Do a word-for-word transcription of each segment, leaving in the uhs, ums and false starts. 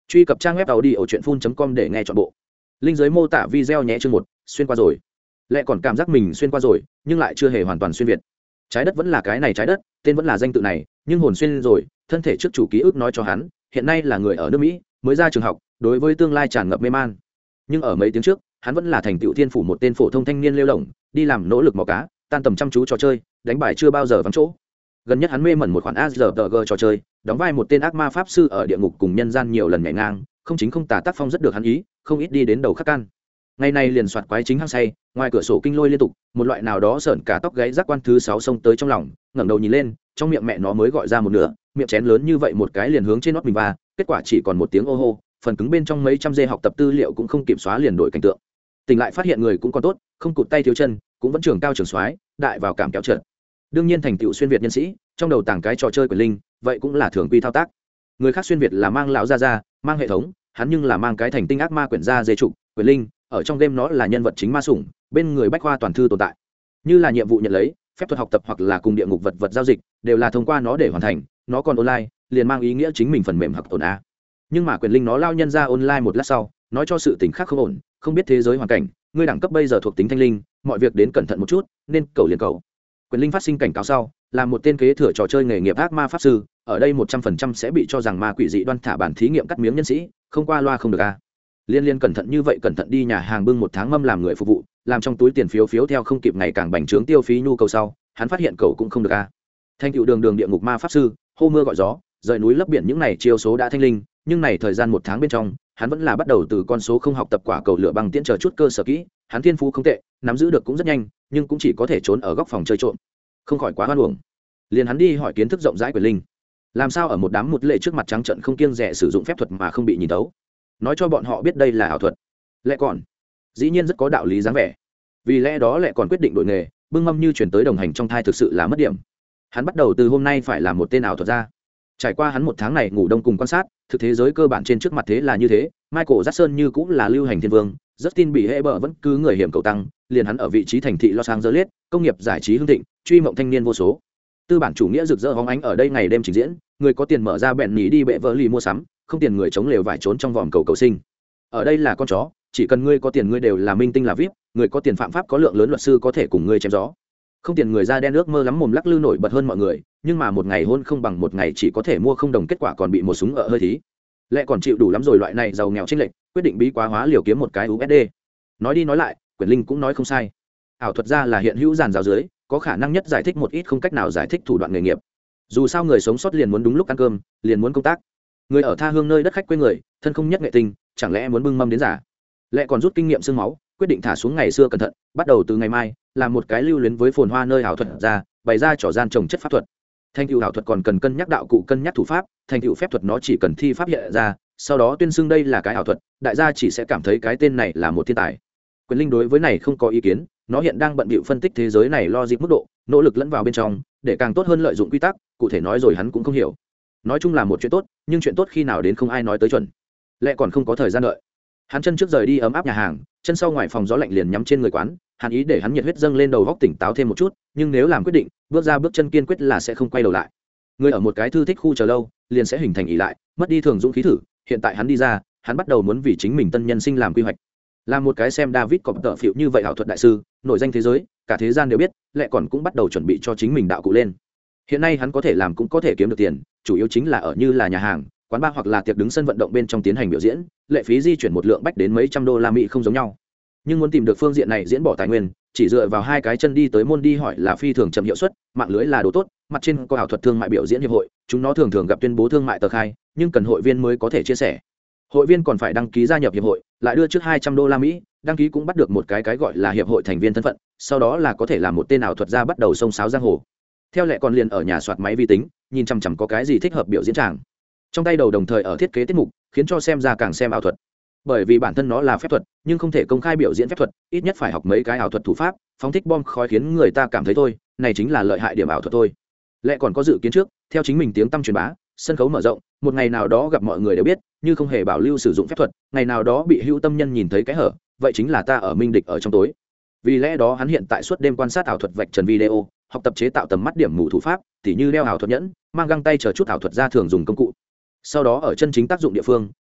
Truy cập trang web tàu đi ở truyện phun com để nghe trọn bộ. Linh dưới mô tả video nhé chương một, xuyên qua rồi. Lẽ còn cảm giác mình xuyên qua rồi, nhưng lại chưa hề hoàn toàn xuyên việt. Trái đất vẫn là cái này trái đất, tên vẫn là danh tự này, nhưng hồn xuyên rồi, thân thể trước chủ ký ức nói cho hắn, hiện nay là người ở nước Mỹ, mới ra trường học, đối với tương lai tràn ngập mê man. Nhưng ở mấy tiếng trước, hắn vẫn là thành tựu thiên phủ một tên phổ thông thanh niên lêu lổng, đi làm nỗ lực mò cá, tan tầm chăm chú trò chơi, đánh bài chưa bao giờ vắng chỗ. Gần nhất hắn mê mẩn một khoản a rờ tê giê trò chơi, đóng vai một tên ác ma pháp sư ở địa ngục cùng nhân gian nhiều lần nhảy ngang, không chính không tà tác phong rất được hắn ý, không ít đi đến đầu khắc can. Ngày nay liền soạt quái chính hăng say, ngoài cửa sổ kinh lôi liên tục, một loại nào đó sởn cả tóc gáy giác quan thứ sáu xông tới trong lòng, ngẩng đầu nhìn lên, trong miệng mẹ nó mới gọi ra một nửa, miệng chén lớn như vậy một cái liền hướng trên nót mình va, kết quả chỉ còn một tiếng ô hô, phần cứng bên trong mấy trăm dê học tập tư liệu cũng không kịp xóa liền đổi cảnh tượng. Tỉnh lại phát hiện người cũng còn tốt, không cụt tay thiếu chân, cũng vẫn trường cao trường soái, đại vào cảm kéo trượt. Đương nhiên thành tựu xuyên việt nhân sĩ, trong đầu tàng cái trò chơi quyền linh, vậy cũng là thường quy thao tác. Người khác xuyên việt là mang lão ra ra, mang hệ thống, hắn nhưng là mang cái thành tinh ác ma quyển gia dê trục, quyền linh, ở trong game nó là nhân vật chính ma sủng, bên người bách khoa toàn thư tồn tại. Như là nhiệm vụ nhận lấy, phép thuật học tập hoặc là cùng địa ngục vật vật giao dịch, đều là thông qua nó để hoàn thành, nó còn online, liền mang ý nghĩa chính mình phần mềm học tồn a. Nhưng mà quyền linh nó lao nhân ra online một lát sau, nói cho sự tình khác không ổn, không biết thế giới hoàn cảnh, ngươi đẳng cấp bây giờ thuộc tính thanh linh, mọi việc đến cẩn thận một chút, nên cầu liền cầu. Quyền linh phát sinh cảnh cáo sau, là một tên kế thừa trò chơi nghề nghiệp ác ma pháp sư, ở đây một trăm phần trăm sẽ bị cho rằng ma quỷ dị đoan thả bản thí nghiệm cắt miếng nhân sĩ, không qua loa không được a. Liên liên cẩn thận như vậy cẩn thận đi nhà hàng bưng một tháng mâm làm người phục vụ, làm trong túi tiền phiếu phiếu theo không kịp ngày càng bành trướng tiêu phí nhu cầu sau, hắn phát hiện cầu cũng không được a. Thanh cựu đường đường địa ngục ma pháp sư, hô mưa gọi gió, rời núi lấp biển những này chiêu số đã thanh linh, nhưng này thời gian một tháng bên trong, hắn vẫn là bắt đầu từ con số không học tập quả cầu lửa băng tiễn chờ chút cơ sở kỹ, hắn thiên phú không tệ, nắm giữ được cũng rất nhanh, nhưng cũng chỉ có thể trốn ở góc phòng chơi trộm, không khỏi quá hoan uổng. Liền hắn đi hỏi kiến thức rộng rãi quyền linh, làm sao ở một đám một lệ trước mặt trắng trận không kiêng dè sử dụng phép thuật mà không bị nhìn tấu, nói cho bọn họ biết đây là ảo thuật. Lẽ còn dĩ nhiên rất có đạo lý dáng vẻ, vì lẽ đó lại còn quyết định đổi nghề, bưng mâm như chuyển tới đồng hành trong thai thực sự là mất điểm. Hắn bắt đầu từ hôm nay phải là một tên ảo thuật gia. Trải qua hắn một tháng này ngủ đông cùng quan sát, thực thế giới cơ bản trên trước mặt thế là như thế. Michael Jackson như cũng là lưu hành thiên vương, Justin Bieber vẫn cứ người hiểm cầu tăng, liền hắn ở vị trí thành thị Los Angeles, công nghiệp giải trí hưng thịnh, truy mộng thanh niên vô số. Tư bản chủ nghĩa rực rỡ hóng ánh ở đây ngày đêm trình diễn, người có tiền mở ra bẹn nhí đi bệ vợ lì mua sắm, không tiền người chống lều vải trốn trong vòm cầu cầu sinh. Ở đây là con chó, chỉ cần ngươi có tiền ngươi đều là minh tinh là vip, người có tiền phạm pháp có lượng lớn luật sư có thể cùng ngươi chém gió. Không tiền người da đen ước mơ lắm mồm lắc lư nổi bật hơn mọi người, nhưng mà một ngày hôn không bằng một ngày chỉ có thể mua không đồng, kết quả còn bị một súng ở hơi thí. Lẽ còn chịu đủ lắm rồi, loại này giàu nghèo chênh lệch, quyết định bí quá hóa liều kiếm một cái u ét đê. Nói đi nói lại, quyền linh cũng nói không sai. Ảo thuật ra là hiện hữu giàn giáo dưới, có khả năng nhất giải thích một ít không cách nào giải thích thủ đoạn nghề nghiệp. Dù sao người sống sót liền muốn đúng lúc ăn cơm, liền muốn công tác. Người ở tha hương nơi đất khách quê người, thân không nhất nghệ tình, chẳng lẽ muốn bưng mâm đến giả. Lẽ còn rút kinh nghiệm xương máu, quyết định thả xuống ngày xưa cẩn thận, bắt đầu từ ngày mai làm một cái lưu luyến với phồn hoa nơi ảo thuật ra, bày ra trò gian trồng chất pháp thuật. Thành tựu ảo thuật còn cần cân nhắc đạo cụ, cân nhắc thủ pháp, thành tựu phép thuật nó chỉ cần thi pháp hiện ra, sau đó tuyên xưng đây là cái ảo thuật, đại gia chỉ sẽ cảm thấy cái tên này là một thiên tài. Quyền linh đối với này không có ý kiến, nó hiện đang bận bịu phân tích thế giới này logic mức độ, nỗ lực lẫn vào bên trong để càng tốt hơn lợi dụng quy tắc, cụ thể nói rồi hắn cũng không hiểu. Nói chung là một chuyện tốt, nhưng chuyện tốt khi nào đến không ai nói tới chuẩn. Lẽ còn không có thời gian đợi. Hắn chân trước rời đi ấm áp nhà hàng, chân sau ngoài phòng gió lạnh liền nhắm trên người quán, hắn ý để hắn nhiệt huyết dâng lên đầu góc tỉnh táo thêm một chút, nhưng nếu làm quyết định, bước ra bước chân kiên quyết là sẽ không quay đầu lại. Người ở một cái thư thích khu chờ lâu, liền sẽ hình thành ỷ lại, mất đi thường dũng khí thử, hiện tại hắn đi ra, hắn bắt đầu muốn vì chính mình tân nhân sinh làm quy hoạch. Là một cái xem David cọp tợ phiệu như vậy ảo thuật đại sư, nổi danh thế giới, cả thế gian đều biết, lại còn cũng bắt đầu chuẩn bị cho chính mình đạo cụ lên. Hiện nay hắn có thể làm cũng có thể kiếm được tiền, chủ yếu chính là ở như là nhà hàng, quán bar hoặc là tiệc đứng sân vận động bên trong tiến hành biểu diễn, lệ phí di chuyển một lượng bách đến mấy trăm đô la Mỹ không giống nhau. Nhưng muốn tìm được phương diện này diễn bỏ tài nguyên, chỉ dựa vào hai cái chân đi tới môn đi hỏi là phi thường chậm hiệu suất, mạng lưới là đồ tốt, mặt trên có ảo thuật thương mại biểu diễn hiệp hội, chúng nó thường thường gặp tuyên bố thương mại tờ khai, nhưng cần hội viên mới có thể chia sẻ. Hội viên còn phải đăng ký gia nhập hiệp hội, lại đưa trước hai trăm đô la Mỹ, đăng ký cũng bắt được một cái cái gọi là hiệp hội thành viên thân phận, sau đó là có thể làm một tên ảo thuật gia bắt đầu xông xáo giang hồ. Theo lệ còn liền ở nhà soạt máy vi tính, nhìn chằm chằm có cái gì thích hợp biểu diễn tràng. Trong tay đầu đồng thời ở thiết kế tiết mục, khiến cho xem ra càng xem ảo thuật. Bởi vì bản thân nó là phép thuật, nhưng không thể công khai biểu diễn phép thuật, ít nhất phải học mấy cái ảo thuật thủ pháp, phóng thích bom khói khiến người ta cảm thấy thôi, này chính là lợi hại điểm ảo thuật thôi. Lệ còn có dự kiến trước, theo chính mình tiếng tăm truyền bá, sân khấu mở rộng, một ngày nào đó gặp mọi người đều biết, như không hề bảo lưu sử dụng phép thuật, ngày nào đó bị hữu tâm nhân nhìn thấy cái hở, vậy chính là ta ở minh địch ở trong tối. Vì lẽ đó hắn hiện tại suốt đêm quan sát ảo thuật vạch trần video, học tập chế tạo tầm mắt điểm mù thủ pháp, tỉ như đeo ảo thuật nhẫn, mang găng tay chờ chút ảo thuật ra thường dùng công cụ. Sau đó ở chân chính tác dụng địa phương,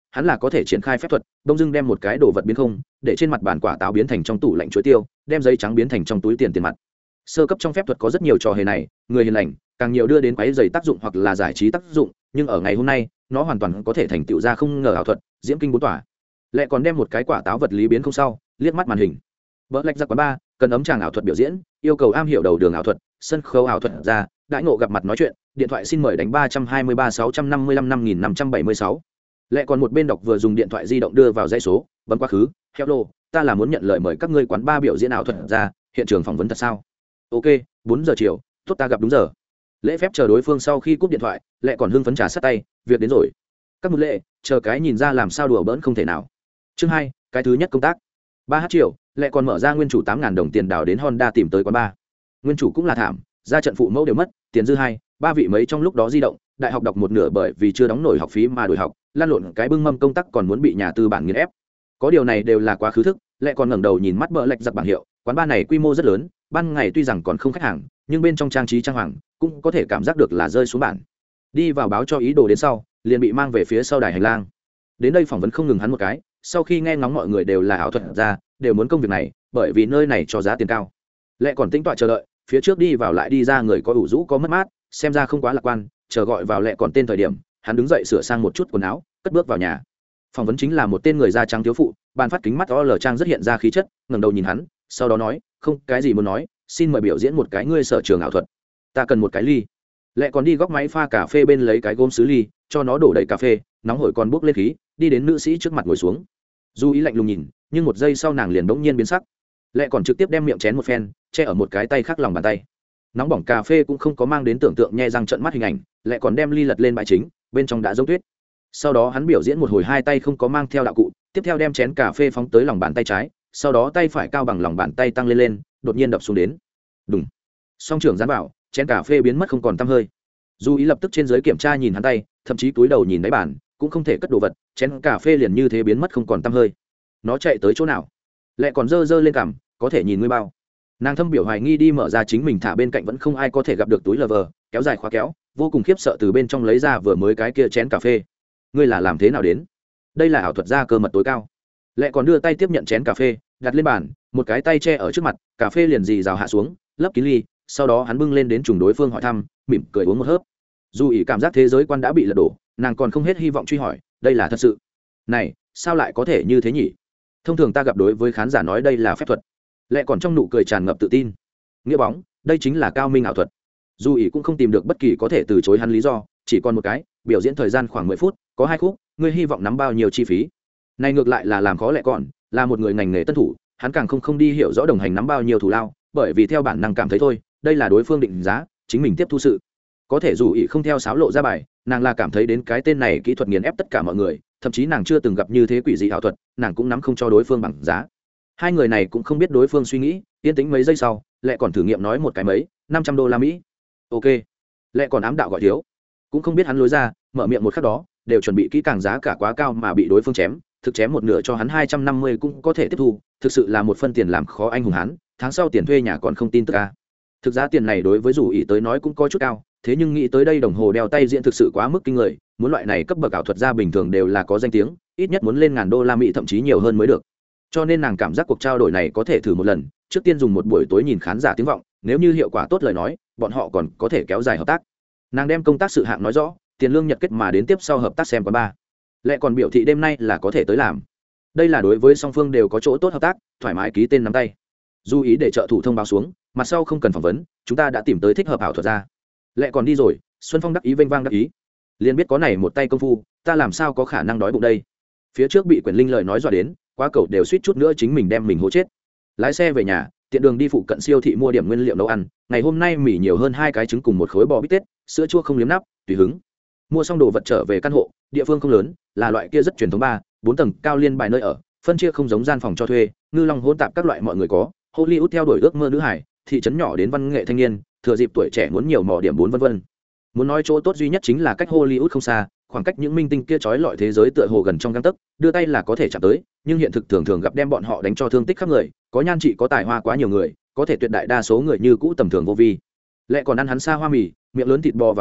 hắn là có thể triển khai phép thuật đông dưng đem một cái đồ vật biến không để trên mặt bàn quả táo biến thành trong tủ lạnh chuối tiêu, đem giấy trắng biến thành trong túi tiền tiền mặt. Sơ cấp trong phép thuật có rất nhiều trò hề này, người hiền lành càng nhiều đưa đến quấy giày tác dụng hoặc là giải trí tác dụng, nhưng ở ngày hôm nay nó hoàn toàn có thể thành tựu ra không ngờ ảo thuật diễm kinh bốn tỏa. Lại còn đem một cái quả táo vật lý biến không sau liếc mắt màn hình. Bỡ lạch ra quán ba cần ấm tràng ảo thuật biểu diễn, yêu cầu am hiểu đầu đường ảo thuật, sân khấu ảo thuật ra, đãi ngộ gặp mặt nói chuyện, điện thoại xin mời đánh ba hai ba sáu năm năm năm năm năm bảy sáu. Lại còn một bên đọc vừa dùng điện thoại di động đưa vào dãy số, bấm quá khứ, hello, ta là muốn nhận lời mời các ngươi quán ba biểu diễn ảo thuật ra, hiện trường phỏng vấn thật sao? Ok, bốn giờ chiều, tốt ta gặp đúng giờ. Lễ phép chờ đối phương sau khi cúp điện thoại, lại còn hưng phấn trà sát tay, việc đến rồi. Các một lệ, chờ cái nhìn ra làm sao đùa bỡn không thể nào. Chương hai, cái thứ nhất công tác. ba h triệu, lại còn mở ra nguyên chủ tám nghìn đồng tiền đào đến Honda tìm tới quán ba. Nguyên chủ cũng là thảm, ra trận phụ mẫu đều mất, tiền dư hai, ba vị mấy trong lúc đó di động, đại học đọc một nửa bởi vì chưa đóng nổi học phí mà đổi học, lan lộn cái bưng mâm công tác còn muốn bị nhà tư bản nghiền ép. Có điều này đều là quá khứ thức, lại còn ngẩng đầu nhìn mắt bợ lệch giặc bảng hiệu, quán ba này quy mô rất lớn, ban ngày tuy rằng còn không khách hàng, nhưng bên trong trang trí trang hoàng cũng có thể cảm giác được là rơi xuống bản. Đi vào báo cho ý đồ đến sau, liền bị mang về phía sau đài hành lang. Đến đây phỏng vấn không ngừng hắn một cái, sau khi nghe ngóng mọi người đều là ảo thuật ra, đều muốn công việc này, bởi vì nơi này cho giá tiền cao. Lại còn tính tọa chờ đợi, phía trước đi vào lại đi ra người có ủ rũ có mất mát, xem ra không quá lạc quan, chờ gọi vào lại còn tên thời điểm, hắn đứng dậy sửa sang một chút quần áo, cất bước vào nhà. Phỏng vấn chính là một tên người da trắng thiếu phụ, bàn phát kính mắt o lờ trang rất hiện ra khí chất, ngẩng đầu nhìn hắn, sau đó nói, không cái gì muốn nói, xin mời biểu diễn một cái ngươi sở trường ảo thuật. Ta cần một cái ly. Lại còn đi góc máy pha cà phê bên lấy cái gốm sứ ly, cho nó đổ đầy cà phê, nóng hổi còn bốc lên khí, đi đến nữ sĩ trước mặt ngồi xuống. Du Ý lạnh lùng nhìn, nhưng một giây sau nàng liền bỗng nhiên biến sắc. Lại còn trực tiếp đem miệng chén một phen, che ở một cái tay khác lòng bàn tay. Nóng bỏng cà phê cũng không có mang đến tưởng tượng nhe răng trợn mắt hình ảnh, lại còn đem ly lật lên bãi chính, bên trong đã giống tuyết. Sau đó hắn biểu diễn một hồi hai tay không có mang theo đạo cụ, tiếp theo đem chén cà phê phóng tới lòng bàn tay trái, sau đó tay phải cao bằng lòng bàn tay tăng lên lên, đột nhiên đập xuống đến. Đùng. Song trưởng gián bảo, chén cà phê biến mất không còn tăm hơi. Du Ý lập tức trên dưới kiểm tra nhìn hắn tay, thậm chí túi đầu nhìn đáy bàn, cũng không thể cất đồ vật, chén cà phê liền như thế biến mất không còn tăm hơi. Nó chạy tới chỗ nào? Lại còn dơ dơ lên cằm, có thể nhìn ngươi bao. Nàng thâm biểu hoài nghi đi mở ra chính mình thả bên cạnh vẫn không ai có thể gặp được túi lờ vờ, kéo dài khóa kéo, vô cùng khiếp sợ từ bên trong lấy ra vừa mới cái kia chén cà phê. Ngươi là làm thế nào đến? Đây là ảo thuật gia cơ mật tối cao. Lại còn đưa tay tiếp nhận chén cà phê, đặt lên bàn, một cái tay che ở trước mặt, cà phê liền dì rào hạ xuống, lấp kín ly, sau đó hắn bưng lên đến trùng đối phương hỏi thăm, mỉm cười uống một hớp. Dù ý cảm giác thế giới quan đã bị lật đổ, nàng còn không hết hy vọng truy hỏi, đây là thật sự? Này, sao lại có thể như thế nhỉ? Thông thường ta gặp đối với khán giả nói đây là phép thuật. Lại còn trong nụ cười tràn ngập tự tin. Nghĩa bóng, đây chính là cao minh ảo thuật. Dù ý cũng không tìm được bất kỳ có thể từ chối hắn lý do, chỉ còn một cái, biểu diễn thời gian khoảng mười phút, có hai khúc, ngươi hy vọng nắm bao nhiêu chi phí? Này ngược lại là làm khó lại còn, là một người ngành nghề tân thủ, hắn càng không không đi hiểu rõ đồng hành nắm bao nhiêu thù lao, bởi vì theo bản năng cảm thấy thôi, đây là đối phương định giá, chính mình tiếp thu sự. Có thể dù ý không theo sáo lộ ra bài, nàng là cảm thấy đến cái tên này kỹ thuật nghiền ép tất cả mọi người, thậm chí nàng chưa từng gặp như thế quỷ dị ảo thuật, nàng cũng nắm không cho đối phương bằng giá. Hai người này cũng không biết đối phương suy nghĩ, yên tĩnh mấy giây sau, lại còn thử nghiệm nói một cái mấy, năm trăm đô la Mỹ. Ok. Lại còn ám đạo gọi thiếu, cũng không biết hắn lối ra, mở miệng một khắc đó, đều chuẩn bị kỹ càng giá cả quá cao mà bị đối phương chém, thực chém một nửa cho hắn hai trăm năm mươi cũng có thể tiếp thu, thực sự là một phân tiền làm khó anh hùng hắn, tháng sau tiền thuê nhà còn không tin tức a. Thực giá tiền này đối với dù ý tới nói cũng có chút cao, thế nhưng nghĩ tới đây đồng hồ đeo tay diễn thực sự quá mức kinh người, muốn loại này cấp bậc ảo thuật gia bình thường đều là có danh tiếng, ít nhất muốn lên ngàn đô la Mỹ thậm chí nhiều hơn mới được. Cho nên nàng cảm giác cuộc trao đổi này có thể thử một lần, trước tiên dùng một buổi tối nhìn khán giả tiếng vọng, nếu như hiệu quả tốt lời nói, bọn họ còn có thể kéo dài hợp tác. Nàng đem công tác sự hạng nói rõ, tiền lương nhật kết mà đến tiếp sau hợp tác xem quán ba. Lại còn biểu thị đêm nay là có thể tới làm. Đây là đối với song phương đều có chỗ tốt hợp tác, thoải mái ký tên nắm tay. Du ý để trợ thủ thông báo xuống, mặt sau không cần phỏng vấn, chúng ta đã tìm tới thích hợp ảo thuật gia. Lại còn đi rồi, Xuân Phong đắc ý vênh vang đắc ý. Liền biết có này một tay công phu, ta làm sao có khả năng đói bụng đây. Phía trước bị Quyền Linh lời nói dọa đến, quá cầu đều suýt chút nữa chính mình đem mình hố chết. Lái xe về nhà, tiện đường đi phụ cận siêu thị mua điểm nguyên liệu nấu ăn, ngày hôm nay mì nhiều hơn hai cái trứng cùng một khối bò bít tết, sữa chua không liếm nắp, tùy hứng. Mua xong đồ vật trở về căn hộ, địa phương không lớn, là loại kia rất truyền thống ba, bốn tầng cao liên bài nơi ở, phân chia không giống gian phòng cho thuê, ngư long hỗn tạp các loại mọi người có, Hollywood theo đuổi ước mơ nữ hải, thị trấn nhỏ đến văn nghệ thanh niên, thừa dịp tuổi trẻ muốn nhiều mỏ điểm bốn vân vân. Muốn nói chỗ tốt duy nhất chính là cách Hollywood không xa, khoảng cách những minh tinh kia trói lọi thế giới tựa hồ gần trong gang tấc, đưa tay là có thể chạm tới, nhưng hiện thực thường thường gặp đem bọn họ đánh cho thương tích khắp người, có nhan trị có tài hoa quá nhiều người, có thể tuyệt đại đa số người như cũ tầm thường vô vi. Lại còn ăn hắn xa hoa mì, miệng lớn thịt bò và bụng,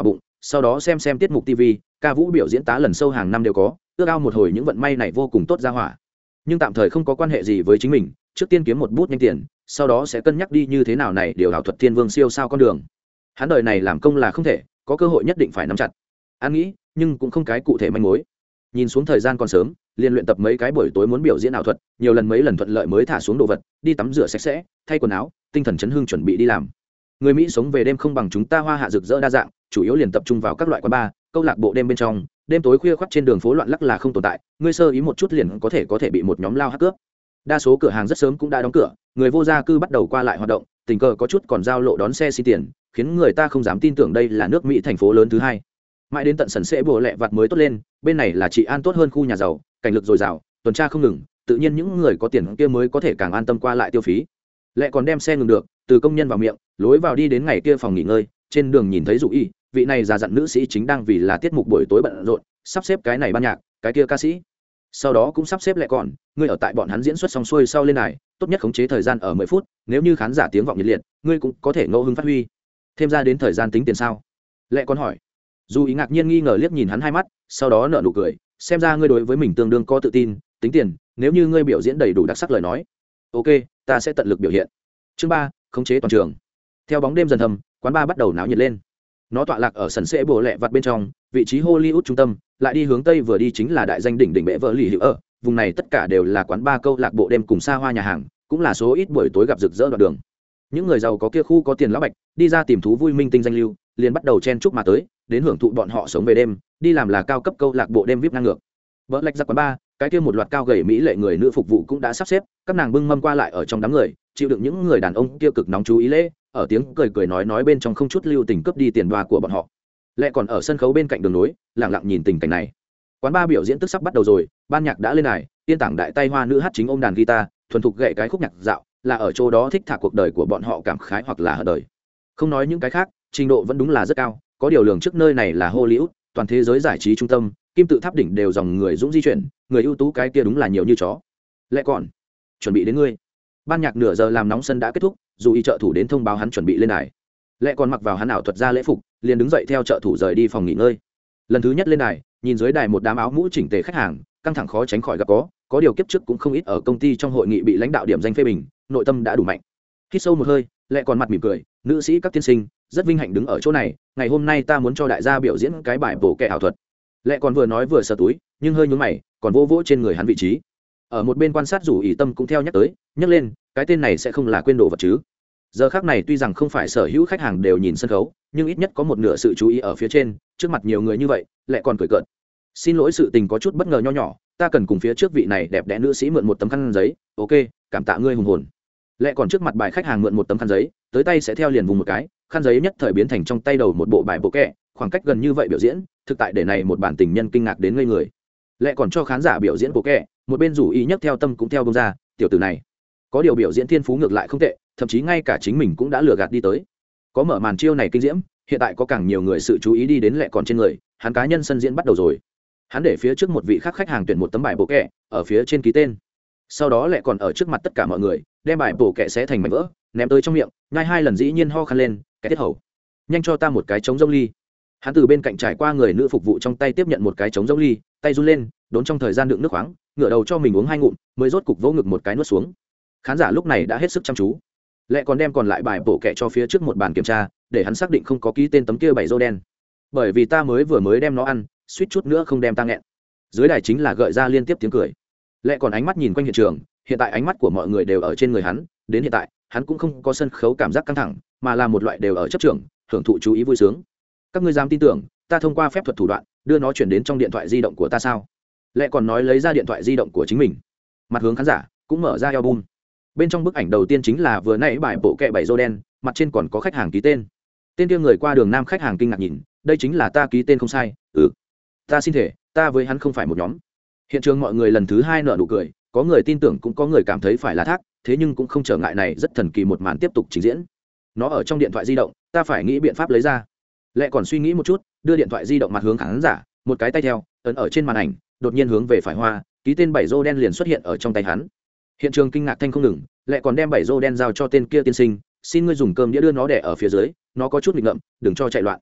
sau đó xem xem tiết mục tv, ca vũ biểu diễn tá lần sâu hàng năm đều có, ước ao một hồi những vận may này vô cùng tốt ra hỏa. Nhưng tạm thời không có quan hệ gì với chính mình, trước tiên kiếm một bút nhanh tiền, sau đó sẽ cân nhắc đi như thế nào này điều ảo thuật thiên vương siêu sao con đường. Hắn đời này làm công là không thể, có cơ hội nhất định phải nắm chặt. An nghĩ, nhưng cũng không cái cụ thể manh mối. Nhìn xuống thời gian còn sớm, liền luyện tập mấy cái buổi tối muốn biểu diễn ảo thuật, nhiều lần mấy lần thuận lợi mới thả xuống đồ vật, đi tắm rửa sạch sẽ, thay quần áo, tinh thần chấn hưng chuẩn bị đi làm. Người Mỹ sống về đêm không bằng chúng ta hoa hạ rực rỡ đa dạng, chủ yếu liền tập trung vào các loại quán bar, câu lạc bộ đêm bên trong, đêm tối khuya khoắt trên đường phố loạn lắc là không tồn tại, ngươi sơ ý một chút liền có thể có thể bị một nhóm lao hack cướp. Đa số cửa hàng rất sớm cũng đã đóng cửa, người vô gia cư bắt đầu qua lại hoạt động, tình cờ có chút còn giao lộ đón xe xin tiền, khiến người ta không dám tin tưởng đây là nước Mỹ thành phố lớn thứ hai. Mãi đến tận sần sẽ bùa lẹ vặt mới tốt lên, bên này là trị an tốt hơn khu nhà giàu, cảnh lực dồi dào, tuần tra không ngừng, tự nhiên những người có tiền kia mới có thể càng an tâm qua lại tiêu phí. Lẹ còn đem xe ngừng được, từ công nhân vào miệng, lối vào đi đến ngày kia phòng nghỉ ngơi, trên đường nhìn thấy dụ y, vị này già dặn nữ sĩ chính đang vì là tiết mục buổi tối bận rộn, sắp xếp cái này ban nhạc, cái kia ca sĩ. Sau đó cũng sắp xếp Lẹ còn, ngươi ở tại bọn hắn diễn xuất xong xuôi sau lên này, tốt nhất khống chế thời gian ở mười phút, nếu như khán giả tiếng vọng nhiệt liệt, ngươi cũng có thể ngẫu hứng phát huy. Thêm ra đến thời gian tính tiền sao? Lẹ còn hỏi. Dù ý ngạc nhiên nghi ngờ liếc nhìn hắn hai mắt, sau đó nở nụ cười, xem ra ngươi đối với mình tương đương có tự tin, tính tiền, nếu như ngươi biểu diễn đầy đủ đặc sắc lời nói. Ok, ta sẽ tận lực biểu hiện. Chương ba, khống chế toàn trường. Theo bóng đêm dần thầm, quán bar bắt đầu náo nhiệt lên. Nó tọa lạc ở sân sẽ bồ lẹ vặt bên trong, vị trí Hollywood trung tâm, lại đi hướng tây vừa đi chính là đại danh đỉnh đỉnh bệ vợ lì hữu ở, vùng này tất cả đều là quán bar câu lạc bộ đêm cùng xa hoa nhà hàng, cũng là số ít buổi tối gặp rực rỡ đoạn đường. Những người giàu có kia khu có tiền lão bạch, đi ra tìm thú vui minh tinh danh lưu, liền bắt đầu chen chúc mà tới, đến hưởng thụ bọn họ sống về đêm, đi làm là cao cấp câu lạc bộ đêm vê i pê ngang ngược. Bỡ lạch ra quán bar, cái kia một loạt cao gầy mỹ lệ người nữ phục vụ cũng đã sắp xếp, các nàng bưng mâm qua lại ở trong đám người, chịu đựng những người đàn ông kia cực nóng chú ý lễ, ở tiếng cười cười nói nói bên trong không chút lưu tình cướp đi tiền đoa của bọn họ. Lẹ còn ở sân khấu bên cạnh đường nối, lặng lặng nhìn tình cảnh này. Quán bar biểu diễn tức sắp bắt đầu rồi, ban nhạc đã lên đài, tiên tảng đại tay hoa nữ hát chính ôm đàn guitar, thuần thục gậy cái khúc nhạc dạo, là ở chỗ đó thích thả cuộc đời của bọn họ cảm khái hoặc là hận đời. Không nói những cái khác, trình độ vẫn đúng là rất cao, có điều lường trước nơi này là Hollywood, toàn thế giới giải trí trung tâm, kim tự tháp đỉnh đều dòng người dũng di chuyển, người ưu tú cái kia đúng là nhiều như chó. Lẹ còn, chuẩn bị đến ngươi. Ban nhạc nửa giờ làm nóng sân đã kết thúc, dù y trợ thủ đến thông báo hắn chuẩn bị lên đài. Lẹ còn mặc vào hắn ảo thuật ra lễ phục, liền đứng dậy theo trợ thủ rời đi phòng nghỉ ngơi. Lần thứ nhất lên đài, nhìn dưới đài một đám áo mũ chỉnh tề khách hàng, căng thẳng khó tránh khỏi gặp có, có điều kiếp trước cũng không ít ở công ty trong hội nghị bị lãnh đạo điểm danh phê bình, nội tâm đã đủ mạnh. Hít sâu một hơi, Lẹ còn mặt mỉm cười, nữ sĩ các tiên sinh, rất vinh hạnh đứng ở chỗ này, ngày hôm nay ta muốn cho đại gia biểu diễn cái bài bổ kẹ ảo thuật. Lẹ còn vừa nói vừa sờ túi, nhưng hơi nhướng mày, còn vô vỗ trên người hắn vị trí. Ở một bên quan sát rủ ý tâm cũng theo nhắc tới, nhắc lên, cái tên này sẽ không là quên đồ vật chứ? Giờ khác này tuy rằng không phải sở hữu khách hàng đều nhìn sân khấu, nhưng ít nhất có một nửa sự chú ý ở phía trên, trước mặt nhiều người như vậy, Lẹ còn cười cợt. Xin lỗi sự tình có chút bất ngờ nho nhỏ, ta cần cùng phía trước vị này đẹp đẽ nữ sĩ mượn một tấm khăn giấy, ok, cảm tạ ngươi hùng hồn. Lẹ còn trước mặt bài khách hàng mượn một tấm khăn giấy, tới tay sẽ theo liền vùng một cái, khăn giấy nhất thời biến thành trong tay đầu một bộ bài bộ kẹ, khoảng cách gần như vậy biểu diễn, thực tại để này một bản tình nhân kinh ngạc đến ngây người. Lẹ còn cho khán giả biểu diễn bộ kẹ, một bên rủ ý nhất theo tâm cũng theo bông ra, tiểu tử này có điều biểu diễn thiên phú ngược lại không tệ, thậm chí ngay cả chính mình cũng đã lừa gạt đi tới. Có mở màn chiêu này kinh diễm, hiện tại có càng nhiều người sự chú ý đi đến Lẹ còn trên người, hắn cá nhân sân diễn bắt đầu rồi. Hắn để phía trước một vị khác khách hàng tuyển một tấm bài bộ kẹ, ở phía trên ký tên. Sau đó Lẹ còn ở trước mặt tất cả mọi người, đem bài bộ kẹ xé thành mảnh vỡ, ném tới trong miệng, nhai hai lần dĩ nhiên ho khăn lên, cái tiết hầu. Nhanh cho ta một cái trống rông ly. Hắn từ bên cạnh trải qua người nữ phục vụ trong tay tiếp nhận một cái trống rông ly, tay run lên, đốn trong thời gian đựng nước khoáng, ngửa đầu cho mình uống hai ngụm, mới rốt cục vỗ ngực một cái nuốt xuống. Khán giả lúc này đã hết sức chăm chú. Lẹ còn đem còn lại bài bộ kẹ cho phía trước một bàn kiểm tra, để hắn xác định không có ký tên tấm kia bảy rô đen. Bởi vì ta mới vừa mới đem nó ăn, suýt chút nữa không đem ta nghẹn. Dưới đài chính là gợi ra liên tiếp tiếng cười. Lẹ còn ánh mắt nhìn quanh hiện trường, hiện tại ánh mắt của mọi người đều ở trên người hắn, đến hiện tại, hắn cũng không có sân khấu cảm giác căng thẳng, mà là một loại đều ở chấp trưởng, hưởng thụ chú ý vui sướng. Các ngươi dám tin tưởng, ta thông qua phép thuật thủ đoạn, đưa nó chuyển đến trong điện thoại di động của ta sao? Lẹ còn nói lấy ra điện thoại di động của chính mình, mặt hướng khán giả, cũng mở ra album. Bên trong bức ảnh đầu tiên chính là vừa nãy bài bộ kẹ bảy rô đen, mặt trên còn có khách hàng ký tên. Tên kia người qua đường nam khách hàng kinh ngạc nhìn, đây chính là ta ký tên không sai. Ừ, ta xin thể, ta với hắn không phải một nhóm. Hiện trường mọi người lần thứ hai nở nụ cười, có người tin tưởng cũng có người cảm thấy phải là thác, thế nhưng cũng không trở ngại này rất thần kỳ một màn tiếp tục trình diễn. Nó ở trong điện thoại di động, ta phải nghĩ biện pháp lấy ra. Lẹ còn suy nghĩ một chút, đưa điện thoại di động mặt hướng khán giả, một cái tay theo, ấn ở trên màn ảnh, đột nhiên hướng về phải hoa, ký tên bảy rô đen liền xuất hiện ở trong tay hắn. Hiện trường kinh ngạc thanh không ngừng, Lẹ còn đem bảy rô đen giao cho tên kia tiên sinh, xin ngươi dùng cơm đĩa đưa nó để ở phía dưới, nó có chút nghịch ngợm, đừng cho chạy loạn.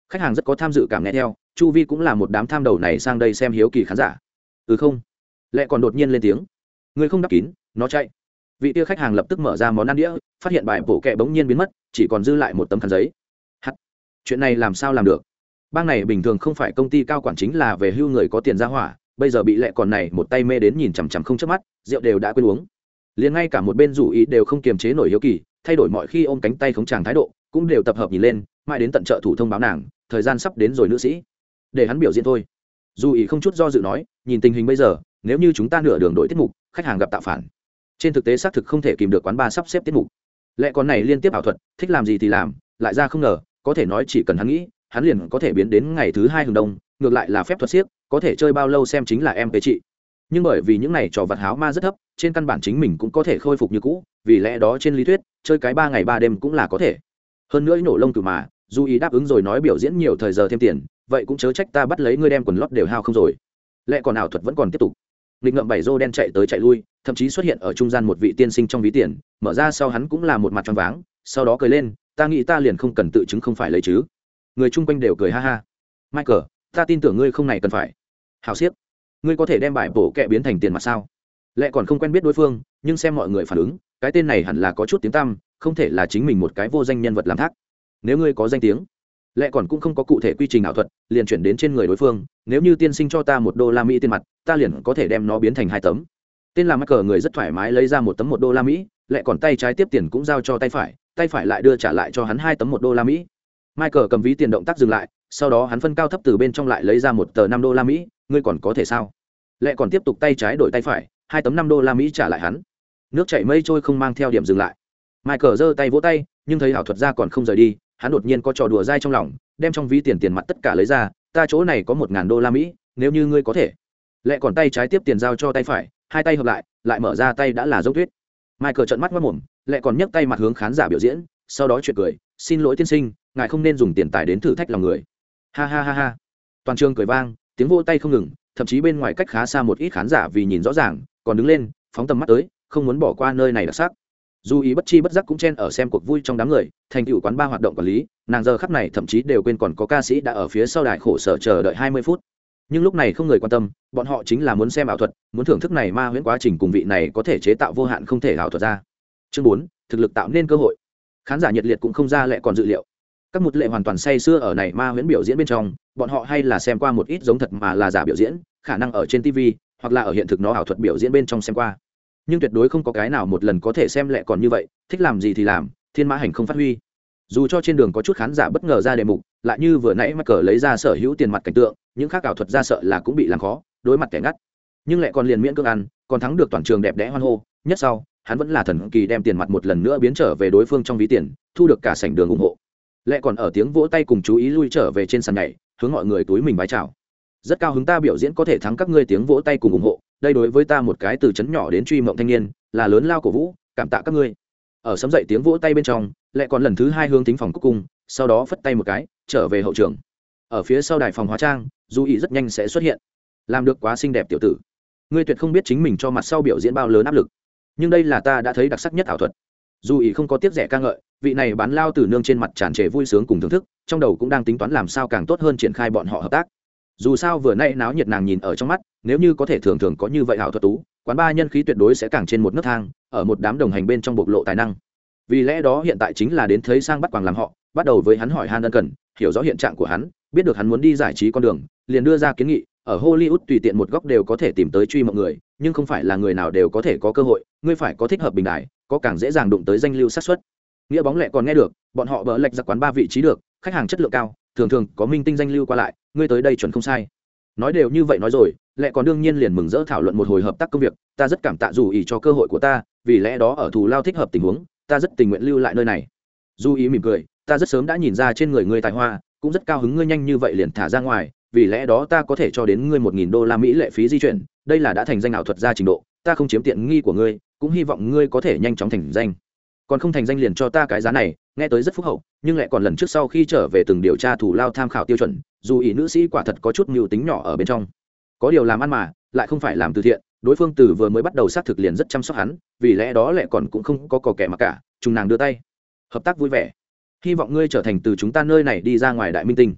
khách hàng rất có tham dự cảm nghe theo, chu vi cũng là một đám tham đầu này sang đây xem hiếu kỳ khán giả. Ừ không, lẹ còn đột nhiên lên tiếng. Người không đắp kín, nó chạy. Vị kia khách hàng lập tức mở ra món ăn đĩa, phát hiện bài bổ kẹ bỗng nhiên biến mất, chỉ còn dư lại một tấm khăn giấy. Hắt, chuyện này làm sao làm được? Bang này bình thường không phải công ty cao quản chính là về hưu người có tiền ra hỏa, bây giờ bị lẹ còn này một tay mê đến nhìn chằm chằm không chớp mắt, rượu đều đã quên uống. Liền ngay cả một bên rủ ý đều không kiềm chế nổi hiếu kỳ, thay đổi mọi khi ôm cánh tay khống chàng thái độ, cũng đều tập hợp nhìn lên, mãi đến tận trợ thủ thông báo nàng, thời gian sắp đến rồi nữ sĩ, để hắn biểu diễn thôi. Dù ý không chút do dự nói, nhìn tình hình bây giờ, nếu như chúng ta nửa đường đổi tiết mục, khách hàng gặp tạo phản, trên thực tế xác thực không thể kìm được quán bar sắp xếp tiết mục. Lẽ con này liên tiếp ảo thuật, thích làm gì thì làm, lại ra không ngờ, có thể nói chỉ cần hắn nghĩ, hắn liền có thể biến đến ngày thứ hai hừng đông, ngược lại là phép thuật siếc, có thể chơi bao lâu xem chính là em tế trị. Nhưng bởi vì những này trò vật háo ma rất thấp, trên căn bản chính mình cũng có thể khôi phục như cũ, vì lẽ đó trên lý thuyết, chơi cái ba ngày ba đêm cũng là có thể. Hơn nữa nổ lông cừu mà, dù ý đáp ứng rồi nói biểu diễn nhiều thời giờ thêm tiền, vậy cũng chớ trách ta bắt lấy ngươi đem quần lót đều hao không rồi. Lẽ còn ảo thuật vẫn còn tiếp tục. Lịch ngậm bảy rô đen chạy tới chạy lui, thậm chí xuất hiện ở trung gian một vị tiên sinh trong ví tiền, mở ra sau hắn cũng là một mặt choáng váng, sau đó cười lên, ta nghĩ ta liền không cần tự chứng không phải lấy chứ. Người chung quanh đều cười ha ha. Michael, ta tin tưởng ngươi không này cần phải. Hào siếc, ngươi có thể đem bài bổ kẹ biến thành tiền mặt sao? Lẽ còn không quen biết đối phương, nhưng xem mọi người phản ứng, cái tên này hẳn là có chút tiếng tăm, không thể là chính mình một cái vô danh nhân vật làm thác. Nếu ngươi có danh tiếng, lẽ còn cũng không có cụ thể quy trình ảo thuật, liền chuyển đến trên người đối phương, nếu như tiên sinh cho ta một đô la mỹ tiền mặt, ta liền có thể đem nó biến thành hai tấm. Tên là Michael người rất thoải mái lấy ra một tấm một đô la mỹ, lẽ còn tay trái tiếp tiền cũng giao cho tay phải, tay phải lại đưa trả lại cho hắn hai tấm một đô la mỹ. Michael cầm ví tiền động tác dừng lại, sau đó hắn phân cao thấp từ bên trong lại lấy ra một tờ năm đô la mỹ, ngươi còn có thể sao? Lẽ còn tiếp tục tay trái đổi tay phải, hai tấm năm đô la mỹ trả lại hắn. Nước chảy mây trôi không mang theo điểm dừng lại. Michael giơ tay vỗ tay, nhưng thấy ảo thuật gia còn không rời đi, hắn đột nhiên có trò đùa dai trong lòng, đem trong ví tiền tiền mặt tất cả lấy ra, ta chỗ này có một ngàn đô la mỹ, nếu như ngươi có thể. Lẽ còn tay trái tiếp tiền giao cho tay phải, hai tay hợp lại, lại mở ra tay đã là dấu thuyết. Michael trợn mắt ngoác mồm, lẽ còn nhấc tay mặt hướng khán giả biểu diễn, sau đó chuyện cười, xin lỗi tiên sinh, ngài không nên dùng tiền tài đến thử thách lòng người. Ha ha ha ha. Toàn trường cười vang, tiếng vỗ tay không ngừng, thậm chí bên ngoài cách khá xa một ít khán giả vì nhìn rõ ràng, còn đứng lên, phóng tầm mắt tới, không muốn bỏ qua nơi này đặc sắc. Dù ý bất chi bất giác cũng chen ở xem cuộc vui trong đám người, thành tựu quán ba hoạt động quản lý, nàng giờ khắp này thậm chí đều quên còn có ca sĩ đã ở phía sau đài khổ sở chờ đợi hai mươi phút. Nhưng lúc này không người quan tâm, bọn họ chính là muốn xem ảo thuật, muốn thưởng thức này ma huyễn quá trình cùng vị này có thể chế tạo vô hạn không thể ảo thuật ra. Chương bốn, thực lực tạo nên cơ hội. Khán giả nhiệt liệt cũng không ra lệ còn dự liệu. Các một lệ hoàn toàn say sưa ở này ma huyễn biểu diễn bên trong, bọn họ hay là xem qua một ít giống thật mà là giả biểu diễn, khả năng ở trên ti vi hoặc là ở hiện thực nó ảo thuật biểu diễn bên trong xem qua. Nhưng tuyệt đối không có cái nào một lần có thể xem lệ còn như vậy, thích làm gì thì làm, thiên mã hành không phát huy. Dù cho trên đường có chút khán giả bất ngờ ra đề mục, lại như vừa nãy mắc cờ lấy ra sở hữu tiền mặt cảnh tượng, những khác ảo thuật ra sợ là cũng bị làm khó, đối mặt kẻ ngắt. Nhưng lại còn liền miễn cưỡng ăn, còn thắng được toàn trường đẹp đẽ hoan hô, nhất sau, hắn vẫn là thần kỳ đem tiền mặt một lần nữa biến trở về đối phương trong ví tiền, thu được cả sảnh đường ủng hộ. Lại còn ở tiếng vỗ tay cùng chú ý lui trở về trên sàn nhảy, hướng mọi người túi mình vái chào. Rất cao hứng ta biểu diễn có thể thắng các ngươi tiếng vỗ tay cùng ủng hộ, đây đối với ta một cái từ trấn nhỏ đến truy mộng thanh niên, là lớn lao cổ vũ, cảm tạ các ngươi. Ở sấm dậy tiếng vỗ tay bên trong, lại còn lần thứ hai hướng thính phòng cúc cung, sau đó phất tay một cái, trở về hậu trường. Ở phía sau đài phòng hóa trang, Du Ý rất nhanh sẽ xuất hiện. Làm được quá xinh đẹp tiểu tử. Ngươi tuyệt không biết chính mình cho mặt sau biểu diễn bao lớn áp lực. Nhưng đây là ta đã thấy đặc sắc nhất ảo thuật. Du Ý không có tiếc rẻ ca ngợi, vị này bán lao từ nương trên mặt tràn trề vui sướng cùng thưởng thức, trong đầu cũng đang tính toán làm sao càng tốt hơn triển khai bọn họ hợp tác. Dù sao vừa nãy náo nhiệt nàng nhìn ở trong mắt, nếu như có thể thường thường có như vậy ảo thuật tú, quán ba nhân khí tuyệt đối sẽ càng trên một nấc thang, ở một đám đồng hành bên trong bộc lộ tài năng. Vì lẽ đó hiện tại chính là đến thấy sang bắt quàng làm họ, bắt đầu với hắn hỏi han ân cần, hiểu rõ hiện trạng của hắn, biết được hắn muốn đi giải trí con đường, liền đưa ra kiến nghị, ở Hollywood tùy tiện một góc đều có thể tìm tới truy mộng người, nhưng không phải là người nào đều có thể có cơ hội, ngươi phải có thích hợp bình đại, có càng dễ dàng đụng tới danh lưu xác suất. Nghĩa bóng lẹ còn nghe được, bọn họ bỡ lệch ra quán ba vị trí được, khách hàng chất lượng cao, thường thường có minh tinh danh lưu qua lại, ngươi tới đây chuẩn không sai. Nói đều như vậy nói rồi, lẹ còn đương nhiên liền mừng rỡ thảo luận một hồi hợp tác công việc, ta rất cảm tạ dù ý cho cơ hội của ta, vì lẽ đó ở thù lao thích hợp tình huống, ta rất tình nguyện lưu lại nơi này. Du ý mỉm cười, ta rất sớm đã nhìn ra trên người ngươi tài hoa, cũng rất cao hứng ngươi nhanh như vậy liền thả ra ngoài, vì lẽ đó ta có thể cho đến ngươi một nghìn đô la mỹ lệ phí di chuyển, đây là đã thành danh ảo thuật gia trình độ, ta không chiếm tiện nghi của ngươi, cũng hy vọng ngươi có thể nhanh chóng thành danh. Còn không thành danh liền cho ta cái giá này, nghe tới rất phúc hậu, nhưng lại còn lần trước sau khi trở về từng điều tra thủ lao tham khảo tiêu chuẩn, dù ý nữ sĩ quả thật có chút mưu tính nhỏ ở bên trong. Có điều làm ăn mà, lại không phải làm từ thiện, đối phương từ vừa mới bắt đầu xác thực liền rất chăm sóc hắn, vì lẽ đó lại còn cũng không có cò kẻ mà cả, chúng nàng đưa tay. Hợp tác vui vẻ. Hy vọng ngươi trở thành từ chúng ta nơi này đi ra ngoài đại minh tinh.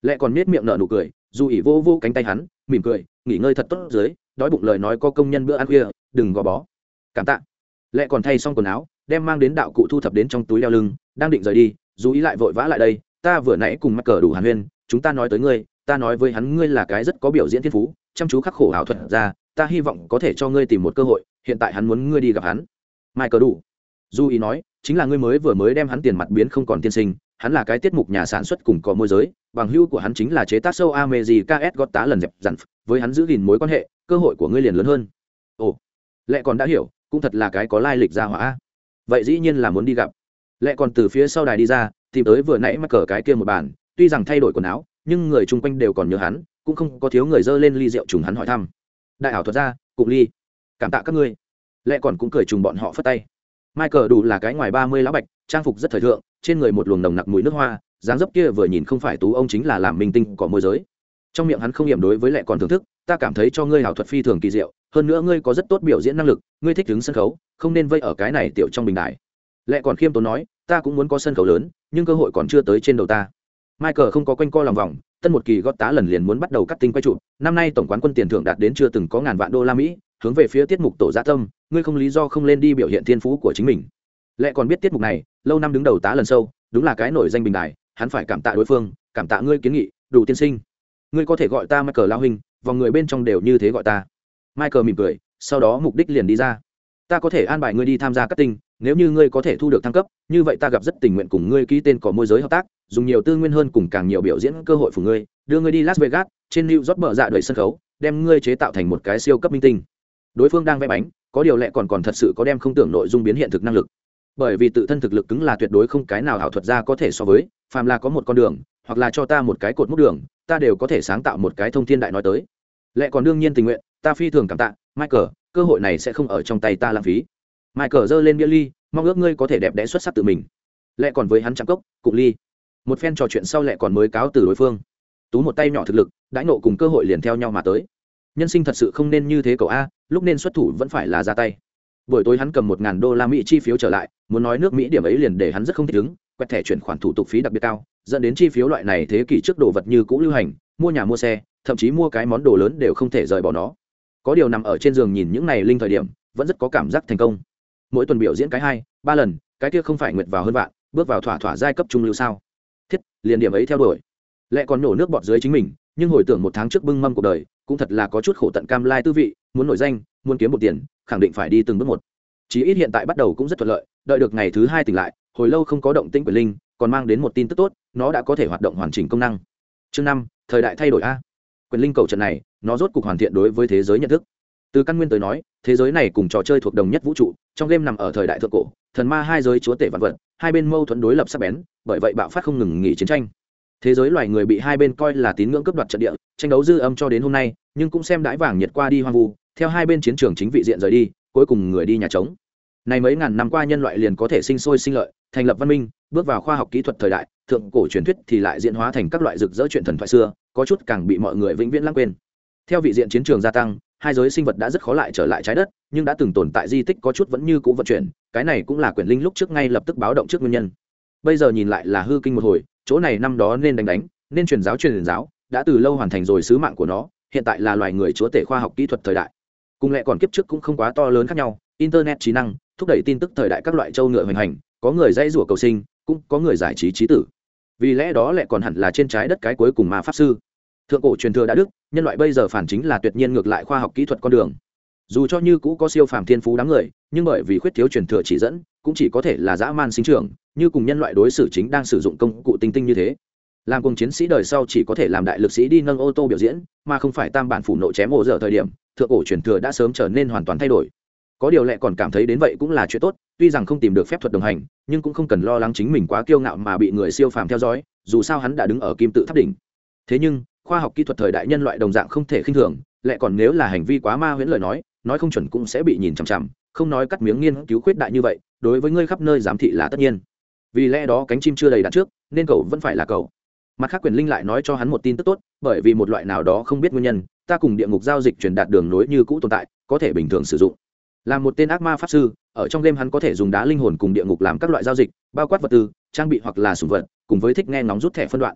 Lẽ còn nết miệng nở nụ cười, dù ỉ vô vô cánh tay hắn mỉm cười, nghỉ ngơi thật tốt dưới, đói bụng lời nói có công nhân bữa ăn khuya, đừng gò bó. Cảm tạ. Lẽ còn thay xong quần áo, đem mang đến đạo cụ thu thập đến trong túi đeo lưng, đang định rời đi, dù ý lại vội vã lại đây, ta vừa nãy cùng mắc cờ đủ hàn huyên, chúng ta nói tới ngươi, ta nói với hắn ngươi là cái rất có biểu diễn thiên phú, chăm chú khắc khổ ảo thuật ra, ta hy vọng có thể cho ngươi tìm một cơ hội, hiện tại hắn muốn ngươi đi gặp hắn. Mai cờ đủ. Du ý nói, chính là ngươi mới vừa mới đem hắn tiền mặt biến không còn tiên sinh, hắn là cái tiết mục nhà sản xuất cùng có môi giới, bằng hữu của hắn chính là chế tác show America S Got tá lần dẹp dặn, với hắn giữ gìn mối quan hệ, cơ hội của ngươi liền lớn hơn. Ồ, lẽ còn đã hiểu, cũng thật là cái có lai lịch ra hỏa. Vậy dĩ nhiên là muốn đi gặp. Lẽ còn từ phía sau đài đi ra, tìm tới vừa nãy mắc cờ cái kia một bàn, tuy rằng thay đổi quần áo, nhưng người chung quanh đều còn nhớ hắn, cũng không có thiếu người dơ lên ly rượu trùng hắn hỏi thăm. Đại ảo thuật ra, cụng ly, cảm tạ các ngươi. Lẽ còn cũng cười trùng bọn họ phất tay. Michael đủ là cái ngoài ba mươi lão bạch, trang phục rất thời thượng, trên người một luồng nồng nặc mùi nước hoa, dáng dấp kia vừa nhìn không phải tú ông chính là làm minh tinh có môi giới. Trong miệng hắn không hiểm đối với lẽ còn thưởng thức, ta cảm thấy cho ngươi ảo thuật phi thường kỳ diệu, hơn nữa ngươi có rất tốt biểu diễn năng lực, ngươi thích đứng sân khấu, không nên vây ở cái này tiểu trong bình đài. Lẽ còn khiêm tốn nói, ta cũng muốn có sân khấu lớn, nhưng cơ hội còn chưa tới trên đầu ta. Michael không có quanh co lòng vòng, tân một kỳ gót tá lần liền muốn bắt đầu cắt tinh quay trụ, năm nay tổng quán quân tiền thưởng đạt đến chưa từng có ngàn vạn đô la Mỹ, hướng về phía tiết mục tổ dạ tâm, ngươi không lý do không lên đi biểu hiện thiên phú của chính mình. Lẽ còn biết tiết mục này, lâu năm đứng đầu tá lần sâu, đúng là cái nổi danh bình đài, hắn phải cảm tạ đối phương, cảm tạ ngươi kiến nghị, đủ tiên sinh. Ngươi có thể gọi ta Michael lão huynh, vòng người bên trong đều như thế gọi ta. Michael mỉm cười, sau đó mục đích liền đi ra. Ta có thể an bài ngươi đi tham gia cutting, nếu như ngươi có thể thu được thăng cấp, như vậy ta gặp rất tình nguyện cùng ngươi ký tên có môi giới hợp tác, dùng nhiều tư nguyên hơn cùng càng nhiều biểu diễn cơ hội của ngươi, đưa ngươi đi Las Vegas, trên New York mở dạ đợi sân khấu, đem ngươi chế tạo thành một cái siêu cấp minh tinh. Đối phương đang vẽ bánh, có điều lẽ còn còn thật sự có đem không tưởng nội dung biến hiện thực năng lực. Bởi vì tự thân thực lực cứng là tuyệt đối không cái nào ảo thuật ra có thể so với, phàm là có một con đường, hoặc là cho ta một cái cột mốc đường, ta đều có thể sáng tạo một cái thông thiên đại nói tới. Lẽ còn đương nhiên tình nguyện, ta phi thường cảm tạ, Michael, cơ hội này sẽ không ở trong tay ta lãng phí. Michael giơ lên bia ly, mong ước ngươi có thể đẹp đẽ xuất sắc tự mình. Lẽ còn với hắn chạm cốc, cụng ly. Một phen trò chuyện sau lẽ còn mới cáo từ đối phương. Tú một tay nhỏ thực lực, đãi nộ cùng cơ hội liền theo nhau mà tới. Nhân sinh thật sự không nên như thế cậu a, lúc nên xuất thủ vẫn phải là ra tay. Buổi tối hắn cầm một ngàn đô la Mỹ chi phiếu trở lại, muốn nói nước Mỹ điểm ấy liền để hắn rất không thích ứng, quẹt thẻ chuyển khoản thủ tục phí đặc biệt cao, dẫn đến chi phiếu loại này thế kỷ trước đồ vật như cũ lưu hành, mua nhà mua xe, thậm chí mua cái món đồ lớn đều không thể rời bỏ nó. Có điều nằm ở trên giường nhìn những này linh thời điểm, vẫn rất có cảm giác thành công. Mỗi tuần biểu diễn cái hai, ba lần, cái kia không phải nguyệt vào hơn vạn, bước vào thỏa thỏa giai cấp trung lưu sao? Thiết, liền điểm ấy theo đuổi. Lẽ còn nổ nước bọt dưới chính mình, nhưng hồi tưởng một tháng trước bưng mâm cuộc đời, cũng thật là có chút khổ tận cam lai tư vị, muốn nổi danh, muốn kiếm một tiền, khẳng định phải đi từng bước một. Chí ít hiện tại bắt đầu cũng rất thuận lợi, đợi được ngày thứ hai tỉnh lại, hồi lâu không có động tĩnh của linh, còn mang đến một tin tức tốt, nó đã có thể hoạt động hoàn chỉnh công năng. Chương năm, thời đại thay đổi a. Quyền linh cầu trận này, nó rốt cục hoàn thiện đối với thế giới nhận thức. Từ căn nguyên tới nói, thế giới này cùng trò chơi thuộc đồng nhất vũ trụ, trong game nằm ở thời đại thượng cổ, thần ma hai giới chúa tể vạn vật, hai bên mâu thuẫn đối lập sắc bén, bởi vậy bạo phát không ngừng nghỉ chiến tranh. Thế giới loài người bị hai bên coi là tín ngưỡng cướp đoạt trận địa, tranh đấu dư âm cho đến hôm nay, nhưng cũng xem đãi vàng nhiệt qua đi hoang vu, theo hai bên chiến trường chính vị diện rời đi, cuối cùng người đi nhà trống. Này mấy ngàn năm qua nhân loại liền có thể sinh sôi sinh lợi, thành lập văn minh, bước vào khoa học kỹ thuật thời đại, thượng cổ truyền thuyết thì lại diễn hóa thành các loại rực rỡ chuyện thần thoại xưa, có chút càng bị mọi người vĩnh viễn lãng quên. Theo vị diện chiến trường gia tăng, hai giới sinh vật đã rất khó lại trở lại trái đất, nhưng đã từng tồn tại di tích có chút vẫn như cũ vận chuyển, cái này cũng là quyển linh lúc trước ngay lập tức báo động trước nguyên nhân. Bây giờ nhìn lại là hư kinh một hồi, chỗ này năm đó nên đánh đánh, nên truyền giáo truyền giáo, đã từ lâu hoàn thành rồi sứ mạng của nó, hiện tại là loài người chúa tể khoa học kỹ thuật thời đại. Cùng lẽ còn kiếp trước cũng không quá to lớn khác nhau, internet trí năng thúc đẩy tin tức thời đại các loại châu ngựa hoành hành, có người dãy rủa cầu sinh, cũng có người giải trí trí tử. Vì lẽ đó lẽ còn hẳn là trên trái đất cái cuối cùng ma pháp sư. Thượng cổ truyền thừa đã đức, nhân loại bây giờ phản chính là tuyệt nhiên ngược lại khoa học kỹ thuật con đường. Dù cho như cũ có siêu phàm thiên phú đáng người, nhưng bởi vì khuyết thiếu truyền thừa chỉ dẫn, cũng chỉ có thể là dã man sinh trưởng, như cùng nhân loại đối xử chính đang sử dụng công cụ tinh tinh như thế. Làm cùng chiến sĩ đời sau chỉ có thể làm đại lực sĩ đi nâng ô tô biểu diễn, mà không phải tam bản phủ nộ chém ổ dở thời điểm, thượng cổ truyền thừa đã sớm trở nên hoàn toàn thay đổi. Có điều lẽ còn cảm thấy đến vậy cũng là chuyện tốt, tuy rằng không tìm được phép thuật đồng hành, nhưng cũng không cần lo lắng chính mình quá kiêu ngạo mà bị người siêu phàm theo dõi, dù sao hắn đã đứng ở kim tự tháp đỉnh. Thế nhưng, khoa học kỹ thuật thời đại nhân loại đồng dạng không thể khinh thường, lẽ còn nếu là hành vi quá ma huyễn lời nói, nói không chuẩn cũng sẽ bị nhìn chằm chằm, không nói cắt miếng nghiên cứu khuyết đại như vậy, đối với ngươi khắp nơi giám thị là tất nhiên. Vì lẽ đó cánh chim chưa đầy đạn trước, nên cậu vẫn phải là cậu. Mặt khác quyền linh lại nói cho hắn một tin tức tốt, bởi vì một loại nào đó không biết nguyên nhân, ta cùng địa ngục giao dịch truyền đạt đường nối như cũ tồn tại, có thể bình thường sử dụng. Là một tên ác ma pháp sư, ở trong game hắn có thể dùng đá linh hồn cùng địa ngục làm các loại giao dịch, bao quát vật tư, trang bị hoặc là sủng vật, cùng với thích nghe ngóng rút thẻ phân đoạn.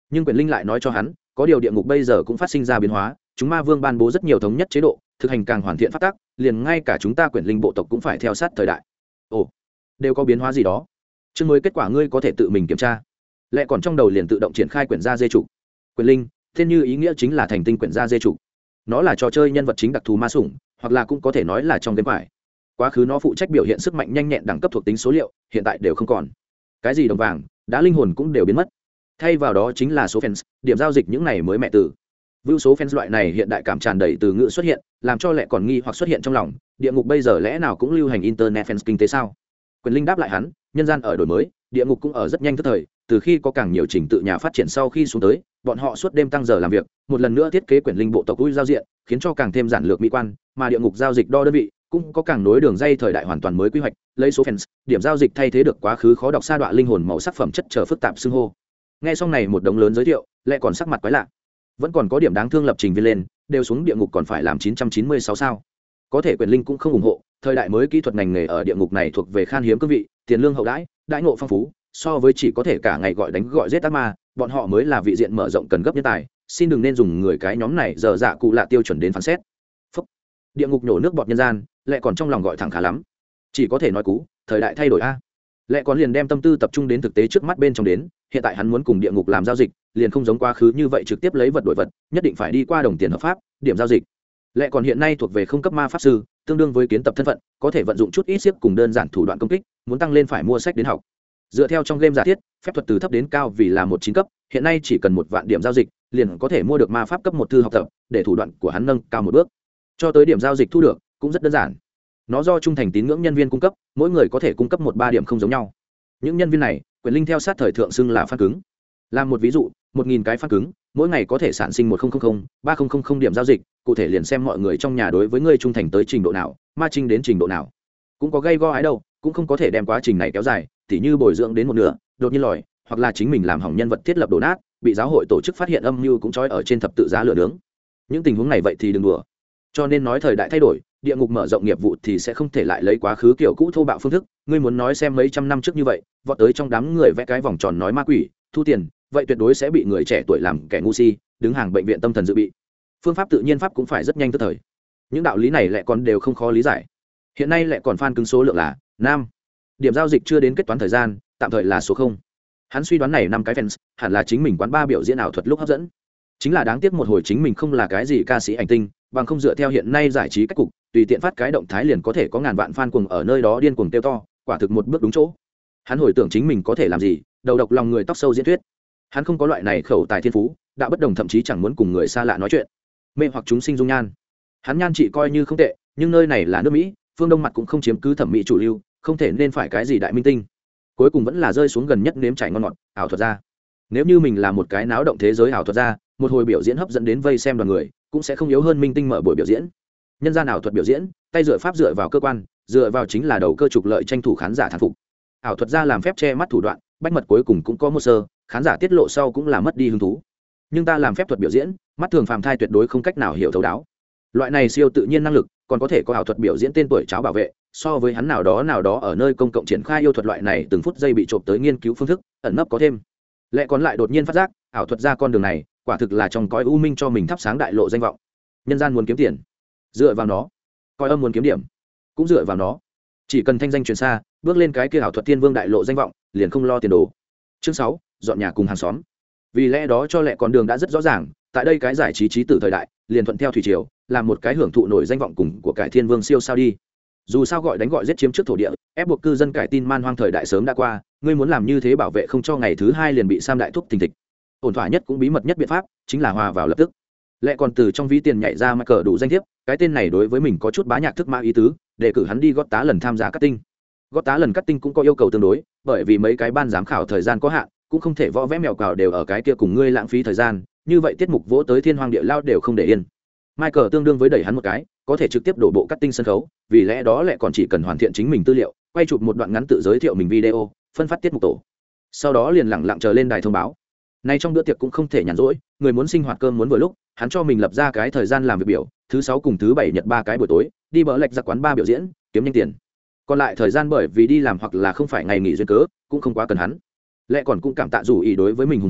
Nhưng Quyền Linh lại nói cho hắn, có điều địa ngục bây giờ cũng phát sinh ra biến hóa, chúng ma vương ban bố rất nhiều thống nhất chế độ, thực hành càng hoàn thiện pháp tắc, liền ngay cả chúng ta Quyền Linh bộ tộc cũng phải theo sát thời đại. Ồ, đều có biến hóa gì đó? Chương mới kết quả ngươi có thể tự mình kiểm tra. Lẽ còn trong đầu liền tự động triển khai quyển gia dê chủ. Quyền Linh, tên như ý nghĩa chính là thành tinh quyển gia dê chủ. Nó là trò chơi nhân vật chính đặc thù ma sủng, hoặc là cũng có thể nói là trong game phải. Quá khứ nó phụ trách biểu hiện sức mạnh nhanh nhẹn đẳng cấp thuộc tính số liệu, hiện tại đều không còn. Cái gì đồng vàng, đá linh hồn cũng đều biến mất. Thay vào đó chính là số fans, điểm giao dịch những này mới mẹ từ. View số fans loại này hiện đại cảm tràn đầy từ ngữ xuất hiện, làm cho Lệ còn nghi hoặc xuất hiện trong lòng, địa ngục bây giờ lẽ nào cũng lưu hành internet fans kinh tế sao? Quyền Linh đáp lại hắn, nhân gian ở đổi mới, địa ngục cũng ở rất nhanh tức thời, từ khi có càng nhiều trình tự nhà phát triển sau khi xuống tới, bọn họ suốt đêm tăng giờ làm việc, một lần nữa thiết kế Quyền Linh bộ tộc ui giao diện, khiến cho càng thêm giản lược mỹ quan, mà địa ngục giao dịch đo đơn vị cũng có càng nối đường dây thời đại hoàn toàn mới quy hoạch, lấy số fans, điểm giao dịch thay thế được quá khứ khó đọc sa đọa linh hồn màu sắc phẩm chất trở phức tạp xưng hô. Nghe xong này một đống lớn giới thiệu, Lệ còn sắc mặt quái lạ. Vẫn còn có điểm đáng thương lập trình viên lên, đều xuống địa ngục còn phải làm chín trăm chín mươi sáu sao? Có thể Quyền Linh cũng không ủng hộ, thời đại mới kỹ thuật ngành nghề ở địa ngục này thuộc về khan hiếm cương vị, tiền lương hậu đãi, đãi ngộ phong phú, so với chỉ có thể cả ngày gọi đánh gọi giết ác ma, bọn họ mới là vị diện mở rộng cần gấp nhân tài, xin đừng nên dùng người cái nhóm này giờ dạ cụ lạ tiêu chuẩn đến phán xét. Phúc. Địa ngục nổ nước bọt nhân gian, Lệ còn trong lòng gọi thẳng khá lắm. Chỉ có thể nói cú, thời đại thay đổi a. Lệ còn liền đem tâm tư tập trung đến thực tế trước mắt bên trong đến, hiện tại hắn muốn cùng địa ngục làm giao dịch, liền không giống quá khứ như vậy trực tiếp lấy vật đổi vật, nhất định phải đi qua đồng tiền hợp pháp, điểm giao dịch. Lệ còn hiện nay thuộc về không cấp ma pháp sư, tương đương với kiến tập thân phận, có thể vận dụng chút ít xiếc cùng đơn giản thủ đoạn công kích, muốn tăng lên phải mua sách đến học. Dựa theo trong game giả thiết, phép thuật từ thấp đến cao vì là một chín cấp, hiện nay chỉ cần một vạn điểm giao dịch, liền có thể mua được ma pháp cấp một thư học tập, để thủ đoạn của hắn nâng cao một bước. Cho tới điểm giao dịch thu được, cũng rất đơn giản. Nó do trung thành tín ngưỡng nhân viên cung cấp, mỗi người có thể cung cấp một ba điểm không giống nhau. Những nhân viên này, Quyền Linh theo sát thời thượng xưng là phan cứng. Làm một ví dụ, một nghìn cái phan cứng, mỗi ngày có thể sản sinh một nghìn ba nghìn điểm giao dịch, cụ thể liền xem mọi người trong nhà đối với ngươi trung thành tới trình độ nào, ma trinh đến trình độ nào. Cũng có gây go ái đâu, cũng không có thể đem quá trình này kéo dài, tỉ như bồi dưỡng đến một nửa, đột nhiên lòi, hoặc là chính mình làm hỏng nhân vật thiết lập đổ nát, bị giáo hội tổ chức phát hiện âm mưu cũng trói ở trên thập tự giá lửa nướng. Những tình huống này vậy thì đừng đùa. Cho nên nói thời đại thay đổi, địa ngục mở rộng nghiệp vụ thì sẽ không thể lại lấy quá khứ kiểu cũ thô bạo phương thức, ngươi muốn nói xem mấy trăm năm trước như vậy, vọt tới trong đám người vẽ cái vòng tròn nói ma quỷ, thu tiền, vậy tuyệt đối sẽ bị người trẻ tuổi làm kẻ ngu si, đứng hàng bệnh viện tâm thần dự bị. Phương pháp tự nhiên pháp cũng phải rất nhanh tức thời. Những đạo lý này lại còn đều không khó lý giải. Hiện nay lại còn fan cứng số lượng là năm. Điểm giao dịch chưa đến kết toán thời gian, tạm thời là số không. Hắn suy đoán này năm cái fans, hẳn là chính mình quán ba biểu diễn ảo thuật lúc hấp dẫn. Chính là đáng tiếc một hồi chính mình không là cái gì ca sĩ ảnh tinh, bằng không dựa theo hiện nay giải trí cách cục, tùy tiện phát cái động thái liền có thể có ngàn vạn fan cuồng ở nơi đó điên cuồng tiêu to, quả thực một bước đúng chỗ. Hắn hồi tưởng chính mình có thể làm gì, đầu độc lòng người tóc sâu diễn thuyết. Hắn không có loại này khẩu tài thiên phú, đã bất đồng thậm chí chẳng muốn cùng người xa lạ nói chuyện. Mê hoặc chúng sinh dung nhan. Hắn nhan trị coi như không tệ, nhưng nơi này là nước Mỹ, phương Đông mặt cũng không chiếm cứ thẩm mỹ chủ lưu, không thể nên phải cái gì đại minh tinh. Cuối cùng vẫn là rơi xuống gần nhất nếm trải ngon ngọt, ảo thuật gia. Nếu như mình là một cái náo động thế giới ảo thuật gia, một hồi biểu diễn hấp dẫn đến vây xem đoàn người, cũng sẽ không yếu hơn minh tinh mở buổi biểu diễn. Nhân gian ảo thuật biểu diễn, tay dựa pháp dựa vào cơ quan, dựa vào chính là đầu cơ trục lợi tranh thủ khán giả thán phục. Ảo thuật gia làm phép che mắt thủ đoạn, bách mật cuối cùng cũng có một sơ, khán giả tiết lộ sau cũng là mất đi hứng thú. Nhưng ta làm phép thuật biểu diễn, mắt thường phàm thai tuyệt đối không cách nào hiểu thấu đáo. Loại này siêu tự nhiên năng lực, còn có thể có ảo thuật biểu diễn tên tuổi cháo bảo vệ, so với hắn nào đó nào đó ở nơi công cộng triển khai yêu thuật loại này từng phút giây bị trộm tới nghiên cứu phương thức, ẩn nấp có thêm. Lẽ còn lại đột nhiên phát giác, ảo thuật gia con đường này, quả thực là trong cõi u minh cho mình thắp sáng đại lộ danh vọng. Nhân gian muốn kiếm tiền, dựa vào nó. Coi âm muốn kiếm điểm, cũng dựa vào nó. Chỉ cần thanh danh truyền xa, bước lên cái kia ảo thuật thiên vương đại lộ danh vọng, liền không lo tiền đồ. Chương sáu, dọn nhà cùng hàng xóm. Vì lẽ đó cho Lẽ con đường đã rất rõ ràng, tại đây cái giải trí trí tử thời đại, liền thuận theo thủy triều, làm một cái hưởng thụ nổi danh vọng cùng của cải thiên vương siêu sao đi. Dù sao gọi đánh gọi giết chiếm trước thổ địa, ép buộc cư dân cải tin man hoang thời đại sớm đã qua, ngươi muốn làm như thế bảo vệ không cho ngày thứ hai liền bị sam đại thúc tình thịch. Ổn thỏa nhất cũng bí mật nhất biện pháp, chính là hòa vào lập tức. Lẽ còn từ trong ví tiền nhảy ra mà cờ đủ danh thiếp, cái tên này đối với mình có chút bá nhạc thức mã ý tứ, để cử hắn đi gót tá lần tham gia cắt tinh. Gót tá lần cắt tinh cũng có yêu cầu tương đối, bởi vì mấy cái ban giám khảo thời gian có hạn, cũng không thể võ vẽ mèo cào đều ở cái kia cùng ngươi lãng phí thời gian, như vậy tiết mục vỗ tới thiên hoàng địa lao đều không để yên. Michael tương đương với đẩy hắn một cái, có thể trực tiếp đổ bộ cắt tinh sân khấu, vì lẽ đó lại còn chỉ cần hoàn thiện chính mình tư liệu, quay chụp một đoạn ngắn tự giới thiệu mình video, phân phát tiết mục tổ. Sau đó liền lẳng lặng chờ lên đài thông báo. Nay trong bữa tiệc cũng không thể nhàn rỗi, người muốn sinh hoạt cơm muốn vừa lúc, hắn cho mình lập ra cái thời gian làm việc biểu, thứ sáu cùng thứ bảy nhật ba cái buổi tối, đi bờ lệch ra quán ba biểu diễn, kiếm nhanh tiền. Còn lại thời gian bởi vì đi làm hoặc là không phải ngày nghỉ duyên cớ, cũng không quá cần hắn. Lẽ còn cũng cảm tạ dù ý đối với mình hùng hồn,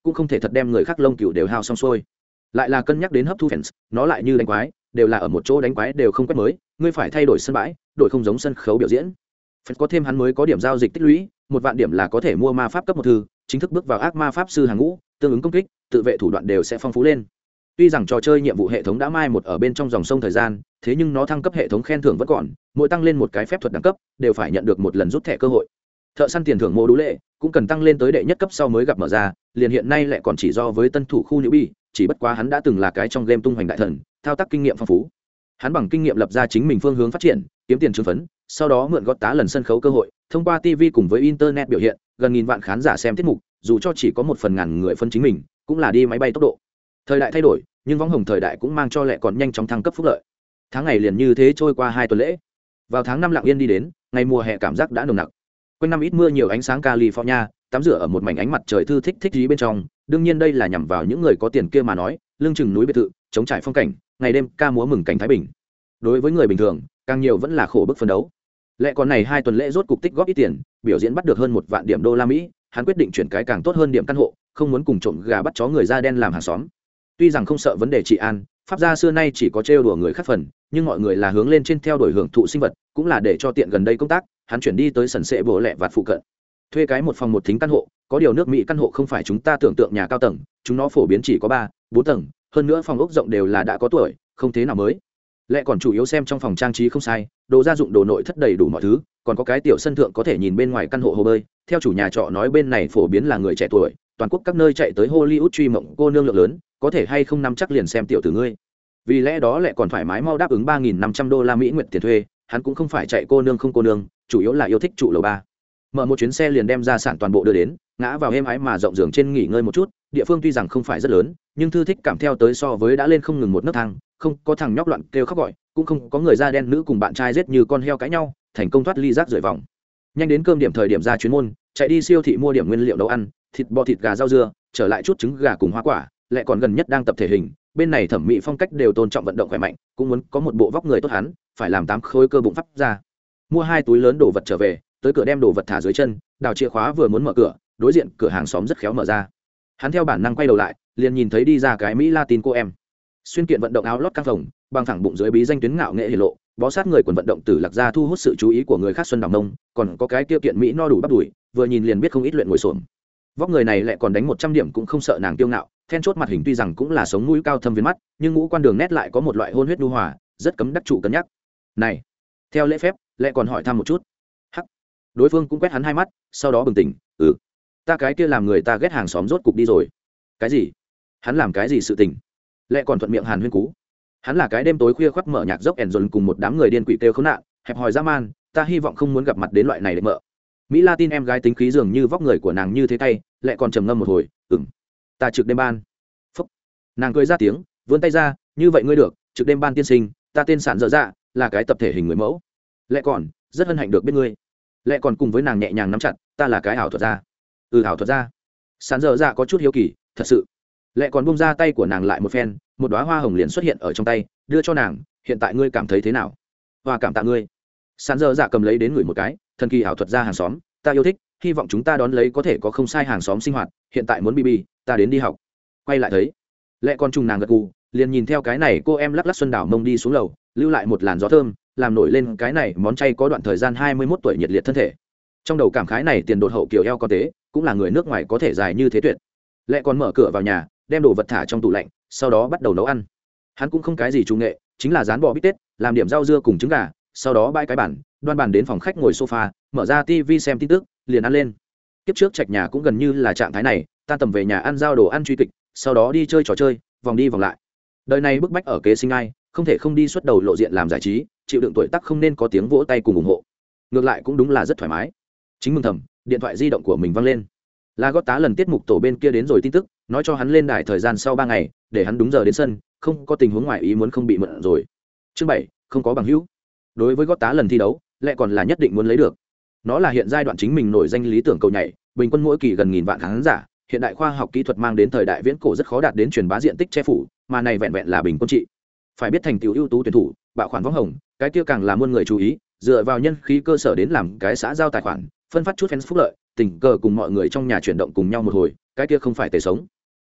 cũng không thể thật đem người khác lông cừu đều hao xong xuôi. Lại là cân nhắc đến hấp thu fans, nó lại như đánh quái, đều là ở một chỗ đánh quái đều không quét mới, ngươi phải thay đổi sân bãi, đổi không giống sân khấu biểu diễn. Fans có thêm hắn mới có điểm giao dịch tích lũy, một vạn điểm là có thể mua ma pháp cấp một thư, chính thức bước vào ác ma pháp sư hàng ngũ, tương ứng công kích, tự vệ thủ đoạn đều sẽ phong phú lên. Tuy rằng trò chơi nhiệm vụ hệ thống đã mai một ở bên trong dòng sông thời gian, thế nhưng nó thăng cấp hệ thống khen thưởng vẫn còn, mỗi tăng lên một cái phép thuật đẳng cấp, đều phải nhận được một lần rút thẻ cơ hội. Thợ săn tiền thưởng mô đũ lệ cũng cần tăng lên tới đệ nhất cấp sau mới gặp mở ra, liền hiện nay lại còn chỉ do với tân thủ khu nữ bi, chỉ bất quá hắn đã từng là cái trong game tung hoành đại thần, thao tác kinh nghiệm phong phú. Hắn bằng kinh nghiệm lập ra chính mình phương hướng phát triển, kiếm tiền chứng phấn, sau đó mượn gót tá lần sân khấu cơ hội, thông qua ti vi cùng với internet biểu hiện, gần nghìn vạn khán giả xem tiết mục, dù cho chỉ có một phần ngàn người phân chính mình, cũng là đi máy bay tốc độ. Thời đại thay đổi, nhưng võng hồng thời đại cũng mang cho lệ còn nhanh chóng thăng cấp phúc lợi. Tháng ngày liền như thế trôi qua hai tuần lễ. Vào tháng năm lặng yên đi đến, ngày mùa hè cảm giác đã nồng nặc. Quanh năm ít mưa nhiều ánh sáng California, tắm rửa ở một mảnh ánh mặt trời thư thích thích ý bên trong, đương nhiên đây là nhằm vào những người có tiền kia mà nói, lưng chừng núi biệt thự, chống trải phong cảnh, ngày đêm ca múa mừng cảnh thái bình. Đối với người bình thường, càng nhiều vẫn là khổ bức phấn đấu. Lệ còn này hai tuần lễ rốt cục tích góp ít tiền, biểu diễn bắt được hơn một vạn điểm đô la Mỹ, hắn quyết định chuyển cái càng tốt hơn điểm căn hộ, không muốn cùng trộm gà bắt chó người da đen làm hàng xóm. Tuy rằng không sợ vấn đề trị an, pháp gia xưa nay chỉ có trêu đùa người khác phần, nhưng mọi người là hướng lên trên theo đuổi hưởng thụ sinh vật, cũng là để cho tiện gần đây công tác, hắn chuyển đi tới sần sệ bổ lẹ vạt phụ cận. Thuê cái một phòng một thính căn hộ, có điều nước Mỹ căn hộ không phải chúng ta tưởng tượng nhà cao tầng, chúng nó phổ biến chỉ có ba, bốn tầng, hơn nữa phòng ốc rộng đều là đã có tuổi, không thế nào mới. Lẽ còn chủ yếu xem trong phòng trang trí không sai, đồ gia dụng đồ nội thất đầy đủ mọi thứ, còn có cái tiểu sân thượng có thể nhìn bên ngoài căn hộ hồ bơi. Theo chủ nhà trọ nói bên này phổ biến là người trẻ tuổi, toàn quốc các nơi chạy tới Hollywood truy mộng cô nương lượng lớn, có thể hay không nắm chắc liền xem tiểu tử ngươi. Vì lẽ đó lại còn thoải mái mau đáp ứng ba nghìn năm trăm đô la Mỹ nguyện tiền thuê, hắn cũng không phải chạy cô nương không cô nương, chủ yếu là yêu thích trụ lầu ba. Mở một chuyến xe liền đem gia sản toàn bộ đưa đến, ngã vào êm ái mà rộng giường trên nghỉ ngơi một chút, địa phương tuy rằng không phải rất lớn, nhưng thư thích cảm theo tới so với đã lên không ngừng một nấc thang, không có thằng nhóc loạn kêu khóc gọi, cũng không có người da đen nữ cùng bạn trai giết như con heo cãi nhau, thành công thoát ly rác rưởi vòng. Nhanh đến cơm điểm thời điểm ra chuyến môn, chạy đi siêu thị mua điểm nguyên liệu nấu ăn, thịt bò thịt gà rau dưa, trở lại chút trứng gà cùng hoa quả, lại còn gần nhất đang tập thể hình, bên này thẩm mỹ phong cách đều tôn trọng vận động khỏe mạnh, cũng muốn có một bộ vóc người tốt hắn, phải làm tám khối cơ bụng pháp ra. Mua hai túi lớn đồ vật trở về, tới cửa đem đồ vật thả dưới chân, đào chìa khóa vừa muốn mở cửa, đối diện cửa hàng xóm rất khéo mở ra. Hắn theo bản năng quay đầu lại, liền nhìn thấy đi ra cái Mỹ Latin cô em. Xuyên kiện vận động áo lót căng phồng, bằng thẳng bụng dưới bí danh tuyến ngạo nghệ hiển lộ, bó sát người quần vận động tử lạc ra thu hút sự chú ý của người khác xuân đào nông, còn có cái tiêu kiện Mỹ no đủ bắp đùi, vừa nhìn liền biết không ít luyện ngồi xổm. Vóc người này lại còn đánh một trăm điểm cũng không sợ nàng kiêu ngạo, then chốt mặt hình tuy rằng cũng là sống mũi cao thâm viên mắt, nhưng ngũ quan đường nét lại có một loại hôn huyết nhu hòa, rất cấm đắc trụ cân nhắc. Này, theo lễ phép, lại còn hỏi thăm một chút. Hắc. Đối phương cũng quét hắn hai mắt, sau đó bừng tỉnh, "Ừ, ta cái kia làm người ta ghét hàng xóm rốt cục đi rồi." "Cái gì?" Hắn làm cái gì sự tình? Lại còn thuận miệng hàn huyên cú. Hắn là cái đêm tối khuya khoắt mở nhạc dốc ẻn dồn cùng một đám người điên quỷ kêu khốn nạn, hẹp hòi dã man, ta hy vọng không muốn gặp mặt đến loại này để mợ. Mỹ Latin em gái tính khí dường như vóc người của nàng như thế tay, lại còn trầm ngâm một hồi, "Ừm, ta trực đêm ban." Phúc. Nàng cười ra tiếng, vươn tay ra, "Như vậy ngươi được, trực đêm ban tiên sinh, ta tên sản dở dạ, là cái tập thể hình người mẫu." Lại còn, "Rất hân hạnh được biết ngươi." Lại còn cùng với nàng nhẹ nhàng nắm chặt, "Ta là cái ảo thuật gia." "Ừ, ảo thuật gia." Sản dở dạ có chút hiếu kỳ, "Thật sự?" Lại còn buông ra tay của nàng lại một phen, một đóa hoa hồng liền xuất hiện ở trong tay, đưa cho nàng, "Hiện tại ngươi cảm thấy thế nào?" "Hoa cảm tạ ngươi." Sản dở dạ cầm lấy đến ngửi một cái, "Thần kỳ ảo thuật gia hàng xóm, ta yêu thích, hy vọng chúng ta đón lấy có thể có không sai hàng xóm sinh hoạt, hiện tại muốn bb, ta đến đi học." Quay lại thấy, Lệ con trùng nàng gật gù, liền nhìn theo cái này cô em lắc lắc xuân đảo mông đi xuống lầu, lưu lại một làn gió thơm, làm nổi lên cái này món chay có đoạn thời gian hai mươi mốt tuổi nhiệt liệt thân thể. Trong đầu cảm khái này tiền đột hậu kiểu eo có tế, cũng là người nước ngoài có thể dài như thế tuyệt. Lệ còn mở cửa vào nhà, đem đồ vật thả trong tủ lạnh, sau đó bắt đầu nấu ăn. Hắn cũng không cái gì trung nghệ, chính là rán bò bít tết, làm điểm rau dưa cùng trứng gà, sau đó bãi cái bàn, đoan bàn đến phòng khách ngồi sofa, mở ra tivi xem tin tức, liền ăn lên. Kiếp trước trạch nhà cũng gần như là trạng thái này, ta tầm về nhà ăn giao đồ ăn truy kịch, sau đó đi chơi trò chơi, vòng đi vòng lại. Đời này bức bách ở kế sinh ai, không thể không đi xuất đầu lộ diện làm giải trí, chịu đựng tuổi tác không nên có tiếng vỗ tay cùng ủng hộ. Ngược lại cũng đúng là rất thoải mái. Chính mừng thầm, điện thoại di động của mình vang lên. Là gót tá lần tiết mục tổ bên kia đến rồi tin tức, nói cho hắn lên đài thời gian sau ba ngày, để hắn đúng giờ đến sân, không có tình huống ngoài ý muốn không bị mượn rồi. Chương bảy, không có bằng hữu. Đối với gót tá lần thi đấu, lại còn là nhất định muốn lấy được. Nó là hiện giai đoạn chính mình nổi danh lý tưởng cầu nhảy, bình quân mỗi kỳ gần nghìn vạn khán giả, hiện đại khoa học kỹ thuật mang đến thời đại viễn cổ rất khó đạt đến truyền bá diện tích che phủ, mà này vẹn vẹn là bình quân trị. Phải biết thành tựu ưu tú tuyển thủ, bạo khoản võng hồng, cái kia càng là muôn người chú ý, dựa vào nhân khí cơ sở đến làm cái xã giao tài khoản, phân phát chút fans phúc lợi, tình cờ cùng mọi người trong nhà chuyển động cùng nhau một hồi, cái kia không phải tề sống.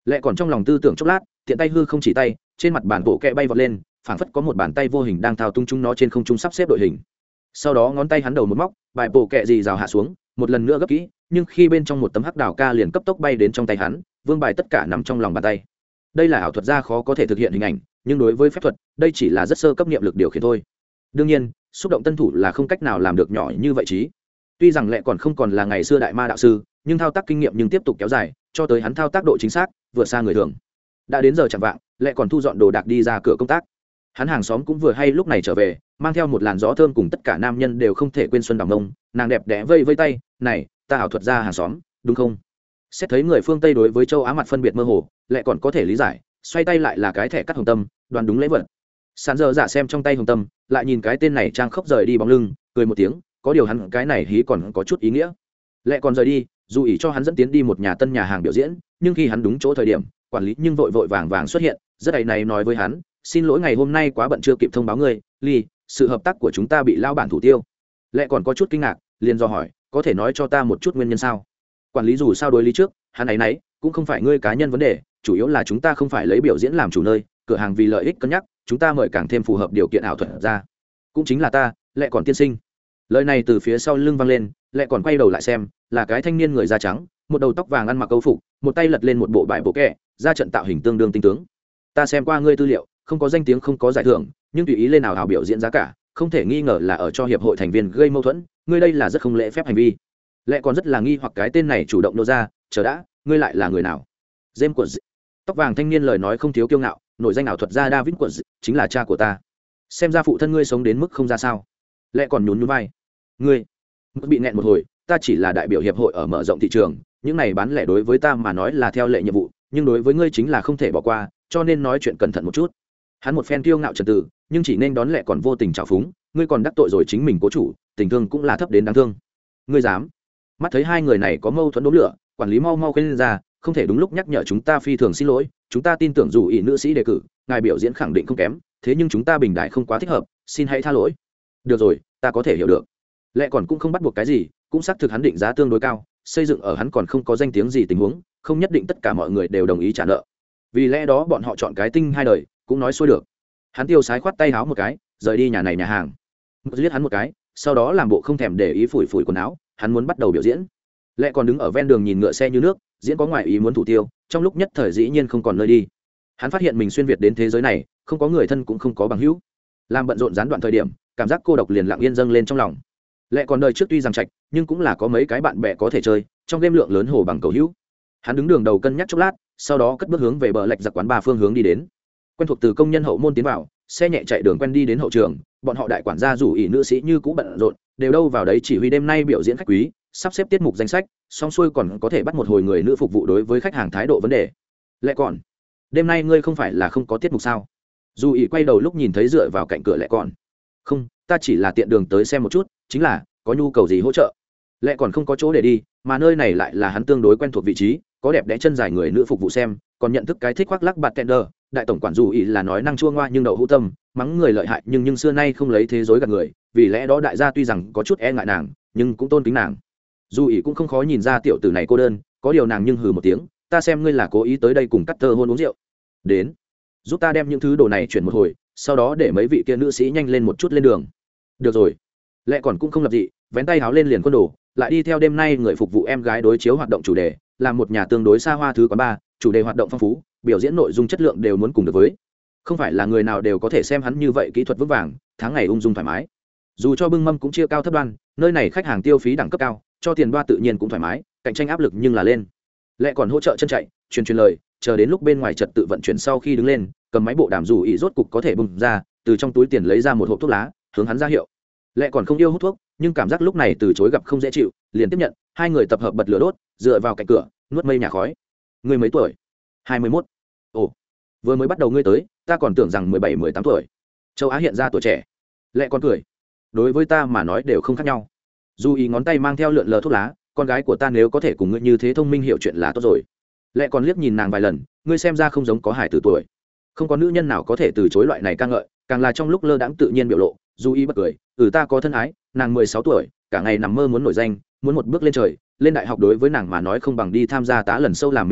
Lệ còn trong lòng tư tưởng chốc lát, tiện tay hư không chỉ tay, trên mặt bàn bộ kẹ bay vọt lên, phảng phất có một bàn tay vô hình đang thao tung chúng nó trên không trung sắp xếp đội hình. Sau đó ngón tay hắn đầu một móc, bài bộ kẹ gì rào hạ xuống, một lần nữa gấp kỹ, nhưng khi bên trong một tấm hắc đảo ca liền cấp tốc bay đến trong tay hắn, vương bài tất cả nằm trong lòng bàn tay. Đây là ảo thuật gia khó có thể thực hiện hình ảnh, nhưng đối với phép thuật, đây chỉ là rất sơ cấp niệm lực điều khiển thôi. Đương nhiên, xúc động tân thủ là không cách nào làm được nhỏ như vậy chí. Tuy rằng Lệ còn không còn là ngày xưa đại ma đạo sư, nhưng thao tác kinh nghiệm nhưng tiếp tục kéo dài, cho tới hắn thao tác độ chính xác vượt xa người thường. Đã đến giờ chẳng vạng, Lệ còn thu dọn đồ đạc đi ra cửa công tác. Hắn hàng xóm cũng vừa hay lúc này trở về, mang theo một làn gió thơm cùng tất cả nam nhân đều không thể quên xuân đào nông, nàng đẹp đẽ vây vây tay, "Này, ta ảo thuật gia hàng xóm, đúng không?" Xét thấy người phương Tây đối với châu Á mặt phân biệt mơ hồ, Lệ còn có thể lý giải, xoay tay lại là cái thẻ cắt hồng tâm, đoán đúng lễ vật. Sàn giờ giả xem trong tay hồng tâm, lại nhìn cái tên này trang khốc rời đi bóng lưng, cười một tiếng, có điều hắn cái này hí còn có chút ý nghĩa. Lệ còn rời đi, dù ý cho hắn dẫn tiến đi một nhà tân nhà hàng biểu diễn, nhưng khi hắn đúng chỗ thời điểm, quản lý nhưng vội vội vàng vàng xuất hiện, rất ấy này nói với hắn, "Xin lỗi ngày hôm nay quá bận chưa kịp thông báo ngươi, Ly, sự hợp tác của chúng ta bị lao bản thủ tiêu." Lệ còn có chút kinh ngạc, liền do hỏi, "Có thể nói cho ta một chút nguyên nhân sao?" Quản lý dù sao đối lý trước, hắn ấy nấy, cũng không phải ngươi cá nhân vấn đề, chủ yếu là chúng ta không phải lấy biểu diễn làm chủ nơi, cửa hàng vì lợi ích cân nhắc, chúng ta mời càng thêm phù hợp điều kiện ảo thuật ra. Cũng chính là ta, Lệ còn tiên sinh. Lời này từ phía sau lưng vang lên, Lệ còn quay đầu lại xem, là cái thanh niên người da trắng, một đầu tóc vàng ăn mặc câu phục, một tay lật lên một bộ bài bộ kẹ, ra trận tạo hình tương đương tinh tướng. "Ta xem qua ngươi tư liệu, không có danh tiếng không có giải thưởng, nhưng tùy ý lên nào hào biểu diễn giá cả, không thể nghi ngờ là ở cho hiệp hội thành viên gây mâu thuẫn, ngươi đây là rất không lễ phép hành vi." Lệ còn rất là nghi hoặc cái tên này chủ động nô ra, "Chờ đã, ngươi lại là người nào?" James Quật. Tóc vàng thanh niên lời nói không thiếu kiêu ngạo, nổi danh ảo thuật gia David Quật chính là cha của ta. Xem ra phụ thân ngươi sống đến mức không ra sao. Lệ còn nhún nhún vai. "Ngươi?" Bị nghẹn một hồi, "Ta chỉ là đại biểu hiệp hội ở mở rộng thị trường, những này bán lẻ đối với ta mà nói là theo lệ nhiệm vụ, nhưng đối với ngươi chính là không thể bỏ qua, cho nên nói chuyện cẩn thận một chút." Hắn một phen kiêu ngạo trần từ, nhưng chỉ nên đón Lệ còn vô tình trào phúng, "Ngươi còn đắc tội rồi chính mình cố chủ, tình thương cũng là thấp đến đáng thương. Ngươi dám?" Mắt thấy hai người này có mâu thuẫn đốm lửa, quản lý mau mau khuyên ra, "Không thể đúng lúc nhắc nhở chúng ta phi thường xin lỗi, chúng ta tin tưởng dù ý nữ sĩ đề cử, ngài biểu diễn khẳng định không kém, thế nhưng chúng ta bình đại không quá thích hợp, xin hãy tha lỗi." "Được rồi, ta có thể hiểu được." Lệ còn cũng không bắt buộc cái gì, cũng xác thực hắn định giá tương đối cao, xây dựng ở hắn còn không có danh tiếng gì tình huống, không nhất định tất cả mọi người đều đồng ý trả nợ. Vì lẽ đó bọn họ chọn cái tinh hai đời, cũng nói xuôi được. Hắn tiêu sái khoát tay áo một cái, rời đi nhà này nhà hàng. Một liếc hắn một cái, sau đó làm bộ không thèm để ý phủi phủi quần áo, hắn muốn bắt đầu biểu diễn. Lệ còn đứng ở ven đường nhìn ngựa xe như nước, diễn có ngoại ý muốn thủ tiêu, trong lúc nhất thời dĩ nhiên không còn nơi đi. Hắn phát hiện mình xuyên việt đến thế giới này, không có người thân cũng không có bằng hữu. Làm bận rộn gián đoạn thời điểm, cảm giác cô độc liền lặng yên dâng lên trong lòng. Lệ còn đời trước tuy rằng trạch, nhưng cũng là có mấy cái bạn bè có thể chơi, trong game lượng lớn hồ bằng cầu hữu. Hắn đứng đường đầu cân nhắc chốc lát, sau đó cất bước hướng về bờ lạch giặc quán ba phương hướng đi đến. Quen thuộc từ công nhân hậu môn tiến vào, xe nhẹ chạy đường quen đi đến hậu trường, bọn họ đại quản gia rủ ỉ nữ sĩ như cũ bận rộn, đều đâu vào đấy chỉ huy đêm nay biểu diễn khách quý, sắp xếp tiết mục danh sách, song xuôi còn có thể bắt một hồi người nữ phục vụ đối với khách hàng thái độ vấn đề. Lệ còn, đêm nay ngươi không phải là không có tiết mục sao? Dù ỉ quay đầu lúc nhìn thấy dựa vào cạnh cửa Lệ còn. "Không, ta chỉ là tiện đường tới xem một chút, chính là có nhu cầu gì hỗ trợ." Lệ còn không có chỗ để đi, mà nơi này lại là hắn tương đối quen thuộc vị trí, có đẹp đẽ chân dài người nữ phục vụ xem, còn nhận thức cái thích khoác lắc bạt tender, đại tổng quản dù ỉ là nói năng chua ngoa nhưng đậu hữu tâm, mắng người lợi hại nhưng nhưng xưa nay không lấy thế dối gạt người, vì lẽ đó đại gia tuy rằng có chút e ngại nàng, nhưng cũng tôn kính nàng. Dù ỉ cũng không khó nhìn ra tiểu tử này cô đơn, có điều nàng nhưng hừ một tiếng, "Ta xem ngươi là cố ý tới đây cùng cắt tơ hôn uống rượu. Đến, giúp ta đem những thứ đồ này chuyển một hồi, sau đó để mấy vị kia nữ sĩ nhanh lên một chút lên đường." "Được rồi." Lệ còn cũng không lập dị, vén tay háo lên liền quân đồ, lại đi theo đêm nay người phục vụ em gái đối chiếu hoạt động chủ đề, là một nhà tương đối xa hoa thứ quán bar, chủ đề hoạt động phong phú, biểu diễn nội dung chất lượng đều muốn cùng được với. Không phải là người nào đều có thể xem hắn như vậy kỹ thuật vững vàng, tháng ngày ung dung thoải mái. Dù cho bưng mâm cũng chia cao thấp đoan, nơi này khách hàng tiêu phí đẳng cấp cao, cho tiền đoa tự nhiên cũng thoải mái, cạnh tranh áp lực nhưng là lên. Lệ còn hỗ trợ chân chạy, truyền truyền lời, chờ đến lúc bên ngoài trật tự vận chuyển sau khi đứng lên, cầm máy bộ đàm dù ý rốt cục có thể bung ra, từ trong túi tiền lấy ra một hộp thuốc lá, hướng hắn ra hiệu. Lệ còn không yêu hút thuốc, nhưng cảm giác lúc này từ chối gặp không dễ chịu, liền tiếp nhận, hai người tập hợp bật lửa đốt, dựa vào cạnh cửa, nuốt mây nhà khói. "Ngươi mấy tuổi?" "hai mươi mốt." "Ồ, vừa mới bắt đầu ngươi tới, ta còn tưởng rằng mười bảy mười tám tuổi." Châu Á hiện ra tuổi trẻ. Lệ còn cười. "Đối với ta mà nói đều không khác nhau." Dù ý ngón tay mang theo lượn lờ thuốc lá, "Con gái của ta nếu có thể cùng ngươi như thế thông minh hiểu chuyện là tốt rồi." Lệ còn liếc nhìn nàng vài lần, "Ngươi xem ra không giống có hải tử tuổi." Không có nữ nhân nào có thể từ chối loại này ca ngợi, càng là trong lúc lơ đãng tự nhiên biểu lộ. Dù ý bật cười, "Ừ, ta có thân ái, nàng mười sáu tuổi, cả ngày nằm mơ muốn nổi danh, muốn một bước lên trời, lên đại học đối với nàng mà nói không bằng đi tham gia tá lần sâu làm minh tinh,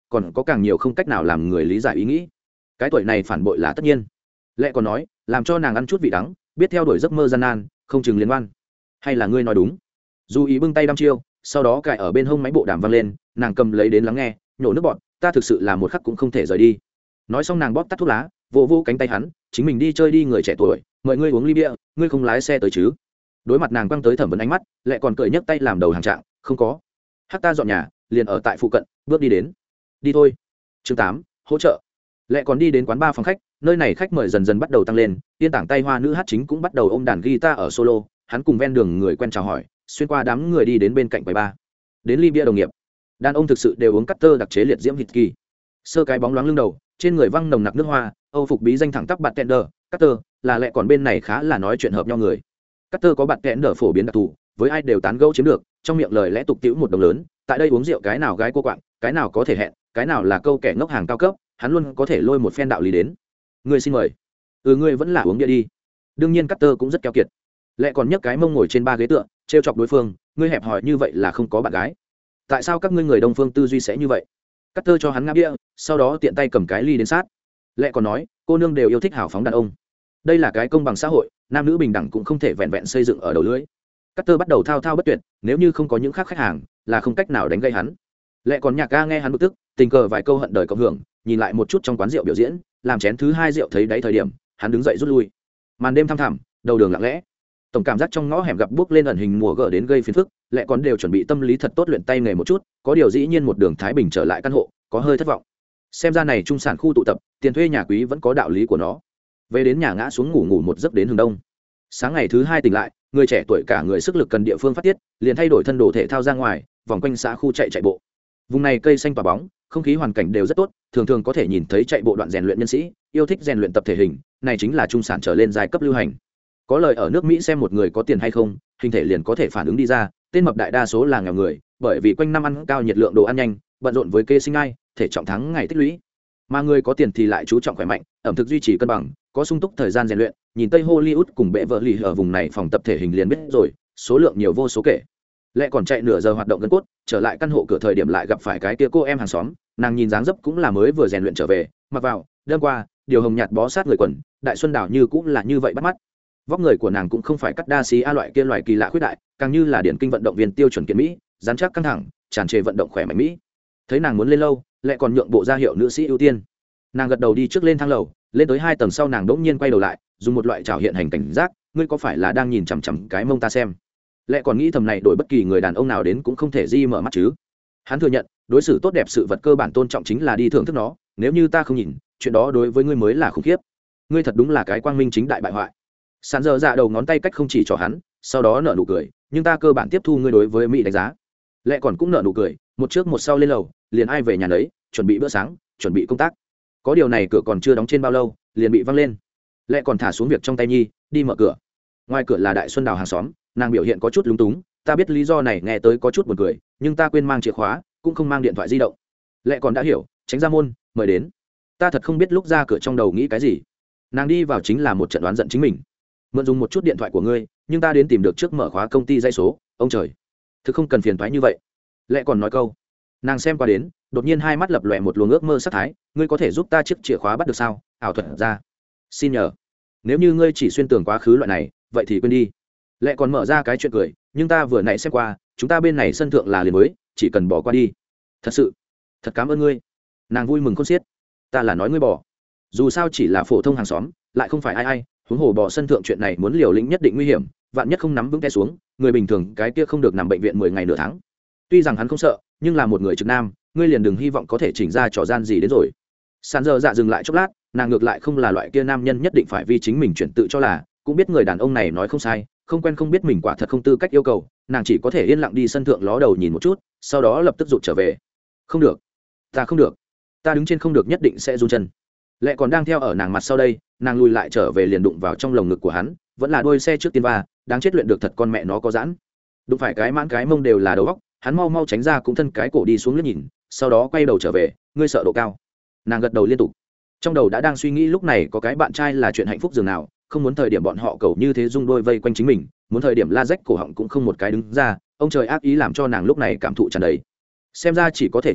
còn có càng nhiều không cách nào làm người lý giải ý nghĩ. Cái tuổi này phản bội là tất nhiên. Lệ còn nói làm cho nàng ăn chút vị đắng, biết theo đuổi giấc mơ gian nan không chừng liên quan. Hay là ngươi nói đúng? Dù ý bưng tay đăm chiêu, sau đó cài ở bên hông máy bộ đàm vang lên, nàng cầm lấy đến lắng nghe, nhổ nước bọt, ta thực sự là một khắc cũng không thể rời đi. Nói xong nàng bóp tắt thuốc lá, vỗ vỗ cánh tay hắn, chính mình đi chơi đi người trẻ tuổi, mời ngươi uống ly bia, ngươi không lái xe tới chứ? Đối mặt nàng quăng tới thẩm vấn ánh mắt, Lệ còn cười nhấc tay làm đầu hàng trạng, không có. Hắc ta dọn nhà, liền ở tại phụ cận, bước đi đến. Đi thôi. Chương tám, hỗ trợ. Lệ còn đi đến quán bar phòng khách, nơi này khách mời dần dần bắt đầu tăng lên, tiên tảng tay hoa nữ hát chính cũng bắt đầu ôm đàn guitar ở solo, hắn cùng ven đường người quen chào hỏi, xuyên qua đám người đi đến bên cạnh quầy bar. Đến ly bia đồng nghiệp. Đàn ông thực sự đều uống Cutter đặc chế liệt diễm hít kỳ. Sơ cái bóng loáng lưng đầu, trên người văng nồng nặc nước hoa, Âu phục bí danh thẳng tắp bạt tender, Cutter, là Lệ còn bên này khá là nói chuyện hợp nhau người. Cutter có bạt tender phổ biến đặc thù, với ai đều tán gẫu chiếm được, trong miệng lời lẽ tục tĩu một đồng lớn, tại đây uống rượu cái nào gái cô quạng, cái nào có thể hẹn, cái nào là câu kẻ ngốc hàng cao cấp, hắn luôn có thể lôi một phen đạo lý đến. Ngươi xin mời. Ừ ngươi vẫn là uống bia đi. Đương nhiên Cutter cũng rất keo kiệt. Lệ còn nhấc cái mông ngồi trên ba ghế tựa, trêu chọc đối phương, ngươi hẹp hòi như vậy là không có bạn gái. Tại sao các ngươi người đông phương tư duy sẽ như vậy? Cutter cho hắn ngã bia, sau đó tiện tay cầm cái ly đến sát. Lệ còn nói, cô nương đều yêu thích hào phóng đàn ông. Đây là cái công bằng xã hội, nam nữ bình đẳng cũng không thể vẹn vẹn xây dựng ở đầu lưỡi. Cutter bắt đầu thao thao bất tuyệt, nếu như không có những khác khách hàng, là không cách nào đánh gây hắn. Lệ còn nhạc ga nghe hắn bực tức, tình cờ vài câu hận đời cộng hưởng, nhìn lại một chút trong quán rượu biểu diễn, làm chén thứ hai rượu thấy đáy thời điểm, hắn đứng dậy rút lui. Màn đêm thăm thẳm, đầu đường lặng lẽ. Tổng cảm giác trong ngõ hẻm gặp bước lên ẩn hình mùa gở đến gây phiền phức, Lệ còn đều chuẩn bị tâm lý thật tốt luyện tay nghề một chút, có điều dĩ nhiên một đường thái bình trở lại căn hộ, có hơi thất vọng. Xem ra này trung sản khu tụ tập, tiền thuê nhà quý vẫn có đạo lý của nó. Về đến nhà ngã xuống ngủ ngủ một giấc đến hừng đông. Sáng ngày thứ hai tỉnh lại, người trẻ tuổi cả người sức lực cần địa phương phát tiết, liền thay đổi thân đồ thể thao ra ngoài, vòng quanh xã khu chạy chạy bộ. Vùng này cây xanh tỏa bóng, không khí hoàn cảnh đều rất tốt, thường thường có thể nhìn thấy chạy bộ đoạn rèn luyện nhân sĩ, yêu thích rèn luyện tập thể hình, này chính là trung sản trở lên giai cấp lưu hành. Có lời ở nước Mỹ xem một người có tiền hay không, hình thể liền có thể phản ứng đi ra, tên mập đại đa số là nghèo người, bởi vì quanh năm ăn cao nhiệt lượng đồ ăn nhanh, bận rộn với kê sinh ai, thể trọng tháng ngày tích lũy. Mà người có tiền thì lại chú trọng khỏe mạnh, ẩm thực duy trì cân bằng, có sung túc thời gian rèn luyện, nhìn Tây Hollywood cùng bệ vợ lì ở vùng này phòng tập thể hình liền biết rồi, số lượng nhiều vô số kể. Lẽ còn chạy nửa giờ hoạt động gân cốt, trở lại căn hộ cửa thời điểm lại gặp phải cái kia cô em hàng xóm, nàng nhìn dáng dấp cũng là mới vừa rèn luyện trở về, mặc vào, đêm qua, điều hồng nhạt bó sát người quần, đại xuân đảo như cũng là như vậy bắt mắt. Vóc người của nàng cũng không phải cắt đa xí a loại kia loại kỳ lạ khuyết đại, càng như là điển kinh vận động viên tiêu chuẩn kiện mỹ, dán chắc căng thẳng, tràn trề vận động khỏe mạnh mỹ. Thấy nàng muốn lên lâu, lại còn nhượng bộ ra hiệu nữ sĩ ưu tiên. Nàng gật đầu đi trước lên thang lầu, lên tới hai tầng sau nàng đỗng nhiên quay đầu lại, dùng một loại trào hiện hành cảnh giác, ngươi có phải là đang nhìn chằm chằm cái mông ta xem? Lẽ còn nghĩ thầm này đổi bất kỳ người đàn ông nào đến cũng không thể di mở mắt chứ. Hắn thừa nhận, đối xử tốt đẹp sự vật cơ bản tôn trọng chính là đi thưởng thức nó, nếu như ta không nhìn, chuyện đó đối với ngươi mới là khủng khiếp. Ngươi thật đúng là cái quang minh chính đại bại hoại. Sàn dơ dạ đầu ngón tay cách không chỉ cho hắn, sau đó nở nụ cười, nhưng ta cơ bản tiếp thu ngươi đối với mỹ đánh giá. Lẽ còn cũng nở nụ cười, một trước một sau lên lầu, liền ai về nhà nấy, chuẩn bị bữa sáng, chuẩn bị công tác. Có điều này cửa còn chưa đóng trên bao lâu, liền bị văng lên. Lẽ còn thả xuống việc trong tay nhi, đi mở cửa. Ngoài cửa là Đại Xuân Đào hàng xóm, nàng biểu hiện có chút lúng túng, ta biết lý do này nghe tới có chút buồn cười, nhưng ta quên mang chìa khóa, cũng không mang điện thoại di động. Lẽ còn đã hiểu, tránh ra môn, mời đến. Ta thật không biết lúc ra cửa trong đầu nghĩ cái gì. Nàng đi vào chính là một trận đoán giận chính mình. Mượn dùng một chút điện thoại của ngươi, nhưng ta đến tìm được trước mở khóa công ty dây số, ông trời, thực không cần phiền toái như vậy. Lẽ còn nói câu. Nàng xem qua đến, đột nhiên hai mắt lập lòe một luồng ước mơ sắc thái, ngươi có thể giúp ta chiếc chìa khóa bắt được sao? Ảo thuật ra. Xin nhờ. Nếu như ngươi chỉ xuyên tường quá khứ loại này, vậy thì quên đi. Lẽ còn mở ra cái chuyện cười, nhưng ta vừa nãy xem qua, chúng ta bên này sân thượng là liền mới, chỉ cần bỏ qua đi. Thật sự, thật cảm ơn ngươi. Nàng vui mừng khôn xiết. Ta là nói ngươi bỏ. Dù sao chỉ là phổ thông hàng xóm, lại không phải ai ai, huống hồ bỏ sân thượng chuyện này muốn liều lĩnh nhất định nguy hiểm, vạn nhất không nắm vững té xuống, người bình thường cái kia không được nằm bệnh viện mười ngày nửa tháng. Tuy rằng hắn không sợ, nhưng là một người trực nam, ngươi liền đừng hy vọng có thể chỉnh ra trò gian gì đến rồi. Sàn giờ dạ dừng lại chốc lát, nàng ngược lại không là loại kia nam nhân nhất định phải vì chính mình chuyển tự cho là, cũng biết người đàn ông này nói không sai, không quen không biết mình quả thật không tư cách yêu cầu, nàng chỉ có thể yên lặng đi sân thượng ló đầu nhìn một chút, sau đó lập tức rụt trở về. Không được, ta không được, ta đứng trên không được nhất định sẽ run chân. Lẽ còn đang theo ở nàng mặt sau đây, nàng lùi lại trở về liền đụng vào trong lồng ngực của hắn, vẫn là đôi xe trước tiên va, đáng chết luyện được thật con mẹ nó có giãn. Đụng phải cái mãn cái mông đều là đầu góc, hắn mau mau tránh ra cũng thân cái cổ đi xuống liếc nhìn, sau đó quay đầu trở về, ngươi sợ độ cao. Nàng gật đầu liên tục, trong đầu đã đang suy nghĩ lúc này có cái bạn trai là chuyện hạnh phúc dường nào, không muốn thời điểm bọn họ cầu như thế dung đôi vây quanh chính mình, muốn thời điểm la rách cổ họng cũng không một cái đứng ra, ông trời ác ý làm cho nàng lúc này cảm thụ tràn đầy. Xem ra chỉ có thể như vậy,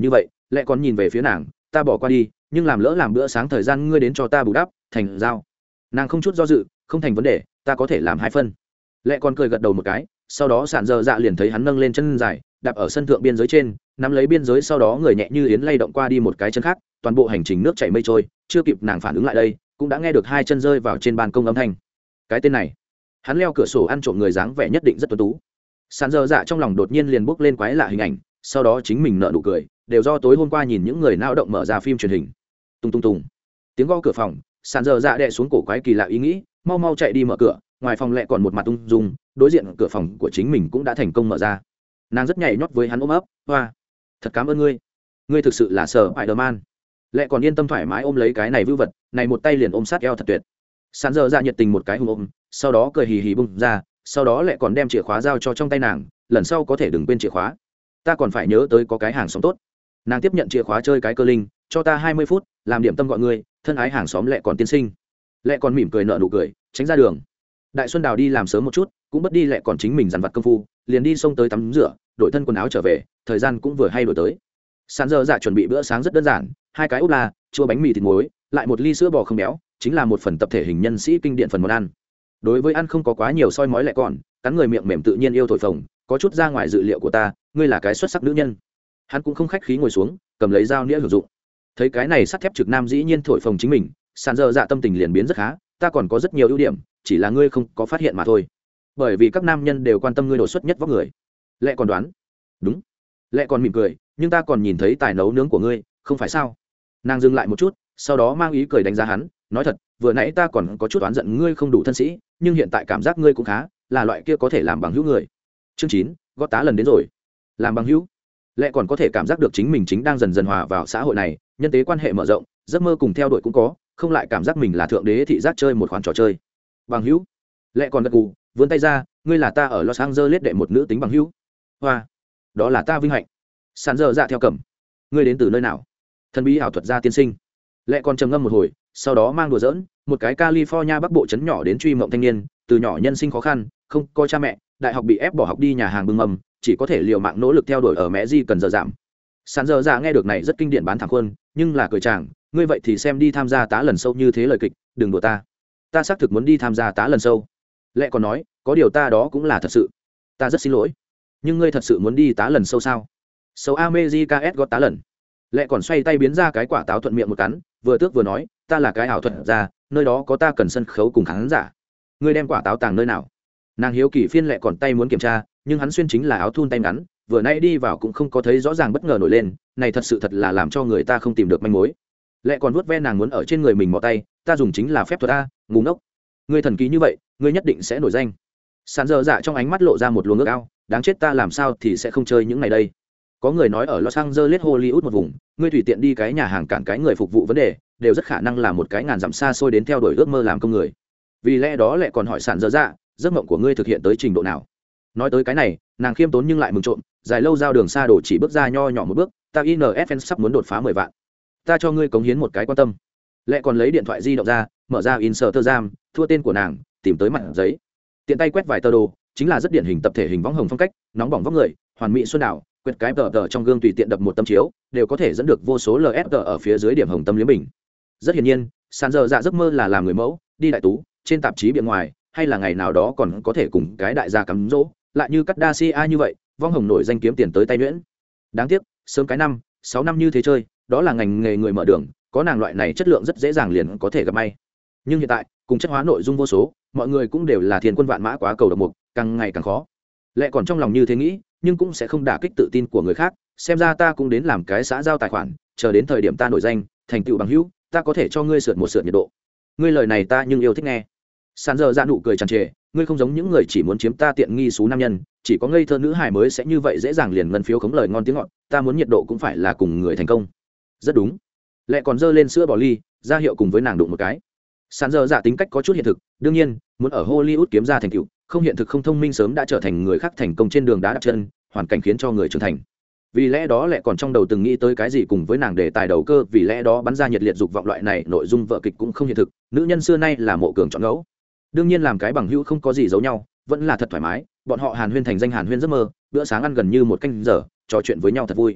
lẹ còn nhìn về phía nàng, ta bỏ qua đi, nhưng làm lỡ làm bữa sáng thời gian ngươi đến cho ta bù đắp, thành giao. Nàng không chút do dự, không thành vấn đề, ta có thể làm hai phân. Lẹ còn cười gật đầu một cái, sau đó Sản Dơ Dạ liền thấy hắn nâng lên chân dài, đạp ở sân thượng biên giới trên, nắm lấy biên giới, sau đó người nhẹ như yến lay động qua đi một cái chân khác, toàn bộ hành trình nước chảy mây trôi, chưa kịp nàng phản ứng lại đây, cũng đã nghe được hai chân rơi vào trên ban công âm thanh. Cái tên này, hắn leo cửa sổ ăn trộm người dáng vẻ nhất định rất tuấn tú. Sản Dơ Dạ trong lòng đột nhiên liền bốc lên quái lạ hình ảnh, sau đó chính mình nở nụ cười, đều do tối hôm qua nhìn những người nao động mở ra phim truyền hình. Tung tung tung, tiếng gõ cửa phòng, Sản Dơ Dạ đè xuống cổ quái kỳ lạ ý nghĩ, mau mau chạy đi mở cửa. Ngoài phòng lẹ còn một mặt ung dung, đối diện cửa phòng của chính mình cũng đã thành công mở ra. Nàng rất nhảy nhót với hắn ôm ấp, hoa, thật cảm ơn ngươi, ngươi thực sự là sở Spider-Man. Lẹ còn yên tâm thoải mái ôm lấy cái này vưu vật, này một tay liền ôm sát eo thật tuyệt. Sản Dơ Dạ nhiệt tình một cái hùng ôm, sau đó cười hì hì bung ra, sau đó lẹ còn đem chìa khóa giao cho trong tay nàng, lần sau có thể đừng quên chìa khóa, ta còn phải nhớ tới có cái hàng xóm tốt. Nàng tiếp nhận chìa khóa chơi cái cơ linh, cho ta hai mươi phút, làm điểm tâm gọi ngươi, thân ái hàng xóm lẹ còn tiên sinh. Lẹ còn mỉm cười nở nụ cười, tránh ra đường. Đại Xuân Đào đi làm sớm một chút, cũng bất đi lẹ còn chính mình dằn vặt công phu, liền đi xông tới tắm rửa, đổi thân quần áo trở về, thời gian cũng vừa hay đổi tới. Sản Dơ Dạ chuẩn bị bữa sáng rất đơn giản, hai cái ốp la, chua bánh mì thịt muối, lại một ly sữa bò không béo, chính là một phần tập thể hình nhân sĩ kinh điển phần món ăn. Đối với ăn không có quá nhiều soi mói lẹ còn, cắn người miệng mềm tự nhiên yêu thổi phồng, có chút ra ngoài dự liệu của ta, ngươi là cái xuất sắc nữ nhân. Hắn cũng không khách khí ngồi xuống, cầm lấy dao nĩa hưởng dụng. Thấy cái này sắt thép trực nam dĩ nhiên thổi phồng chính mình, Sản Dơ Dạ tâm tình liền biến rất khá, ta còn có rất nhiều ưu điểm, chỉ là ngươi không có phát hiện mà thôi. Bởi vì các nam nhân đều quan tâm ngươi đột xuất nhất vóc người. Lẹ còn đoán đúng. Lẹ còn mỉm cười, nhưng ta còn nhìn thấy tài nấu nướng của ngươi, không phải sao? Nàng dừng lại một chút, sau đó mang ý cười đánh giá hắn, nói thật, vừa nãy ta còn có chút oán giận ngươi không đủ thân sĩ, nhưng hiện tại cảm giác ngươi cũng khá, là loại kia có thể làm bằng hữu người. Chương chín, gót tá lần đến rồi. Làm bằng hữu. Lẹ còn có thể cảm giác được chính mình chính đang dần dần hòa vào xã hội này, nhân tế quan hệ mở rộng, giấc mơ cùng theo đuổi cũng có, không lại cảm giác mình là thượng đế thị giác chơi một khoản trò chơi. Bằng hữu. Lẹ còn gật gù, vươn tay ra, ngươi là ta ở Los Angeles đệ một nữ tính bằng hữu. Hoa, đó là ta vinh hạnh. Sản Dơ Dạ theo cầm. Ngươi đến từ nơi nào? Thần bí ảo thuật gia tiên sinh. Lẹ còn trầm ngâm một hồi, sau đó mang đùa giỡn, một cái California bắc bộ trấn nhỏ đến truy mộng thanh niên, từ nhỏ nhân sinh khó khăn, không có cha mẹ, đại học bị ép bỏ học đi nhà hàng bưng mầm, chỉ có thể liều mạng nỗ lực theo đuổi ở mẹ gì cần giờ giảm. Sản Dơ Dạ nghe được này rất kinh điển bán thẳng khuôn, nhưng là cười chàng, ngươi vậy thì xem đi tham gia tá lần sâu như thế lời kịch, đừng đùa ta. Ta xác thực muốn đi tham gia tá lần sâu. Lẹ còn nói, có điều ta đó cũng là thật sự. Ta rất xin lỗi, nhưng ngươi thật sự muốn đi tá lần sâu sao? Sâu America S gót tá lần. Lẹ còn xoay tay biến ra cái quả táo thuận miệng một cắn, vừa tước vừa nói, ta là cái ảo thuật ra, nơi đó có ta cần sân khấu cùng khán giả. Ngươi đem quả táo tàng nơi nào? Nàng hiếu kỳ phiên Lẹ còn tay muốn kiểm tra, nhưng hắn xuyên chính là áo thun tay ngắn, vừa nãy đi vào cũng không có thấy rõ ràng bất ngờ nổi lên, này thật sự thật là làm cho người ta không tìm được manh mối. Lẹ còn vuốt ve nàng muốn ở trên người mình mò tay, ta dùng chính là phép thuật a, ngu ngốc. Ngươi thần kỳ như vậy, ngươi nhất định sẽ nổi danh. Sản Dơ Dạ trong ánh mắt lộ ra một luồng ước ao, đáng chết, ta làm sao thì sẽ không chơi những ngày đây. Có người nói ở Los Angeles Hollywood một vùng, ngươi tùy tiện đi cái nhà hàng cản cái người phục vụ vấn đề, đều rất khả năng là một cái ngàn dặm xa xôi đến theo đuổi ước mơ làm công người. Vì lẽ đó Lẹ còn hỏi Sản Dơ Dạ, giấc mộng của ngươi thực hiện tới trình độ nào? Nói tới cái này, nàng khiêm tốn nhưng lại mừng trộm, dài lâu giao đường xa đổ chỉ bước ra nho nhỏ một bước, ta i en ép en sắp muốn đột phá mười vạn. Ta cho ngươi cống hiến một cái quan tâm. Lẹ còn lấy điện thoại di động ra, mở ra Instagram, thua tên của nàng, tìm tới mặt giấy, tiện tay quét vài tờ đồ, chính là rất điển hình tập thể hình võng hồng phong cách, nóng bỏng vóc người, hoàn mỹ xuân đảo, quét cái tờ tờ trong gương tùy tiện đập một tấm chiếu, đều có thể dẫn được vô số lờ ép tờ ở phía dưới điểm hồng tâm liếm bình. Rất hiển nhiên, Sản Dơ Dạ giấc mơ là làm người mẫu, đi đại tú, trên tạp chí bên ngoài, hay là ngày nào đó còn có thể cùng cái đại gia cắm dỗ, lại như cắt đa si a như vậy, vong hồng nổi danh kiếm tiền tới tay nhuyễn. Đáng tiếc, sớm cái năm, sáu năm như thế chơi, đó là ngành nghề người mở đường, có nàng loại này chất lượng rất dễ dàng liền có thể gặp may. Nhưng hiện tại, cùng chất hóa nội dung vô số, mọi người cũng đều là thiên quân vạn mã quá cầu độc mục, càng ngày càng khó. Lẽ còn trong lòng như thế nghĩ, nhưng cũng sẽ không đả kích tự tin của người khác, xem ra ta cũng đến làm cái xã giao tài khoản, chờ đến thời điểm ta nổi danh, thành tựu bằng hữu, ta có thể cho ngươi sượt một sượt nhiệt độ. Ngươi lời này ta nhưng yêu thích nghe. Sản Dơ Dạ nụ cười tràn trề, ngươi không giống những người chỉ muốn chiếm ta tiện nghi xú nam nhân, chỉ có ngây thơ nữ hài mới sẽ như vậy dễ dàng liền ngân phiếu khống lời ngon tiếng ngọt, ta muốn nhiệt độ cũng phải là cùng người thành công. Rất đúng. Lẹ còn dơ lên sữa bò ly, ra hiệu cùng với nàng đụng một cái. Sản Dơ Dạ tính cách có chút hiện thực, đương nhiên, muốn ở Hollywood kiếm ra thành tựu, không hiện thực không thông minh sớm đã trở thành người khác thành công trên đường đá đặt chân, hoàn cảnh khiến cho người trưởng thành. Vì lẽ đó Lẹ còn trong đầu từng nghĩ tới cái gì cùng với nàng để tài đầu cơ, vì lẽ đó bắn ra nhiệt liệt dục vọng loại này nội dung vợ kịch cũng không hiện thực, nữ nhân xưa nay là mộ cường chọn ngẫu. Đương nhiên làm cái bằng hữu không có gì giấu nhau, vẫn là thật thoải mái, bọn họ hàn huyên thành danh hàn huyên giấc mơ, bữa sáng ăn gần như một canh giờ, trò chuyện với nhau thật vui.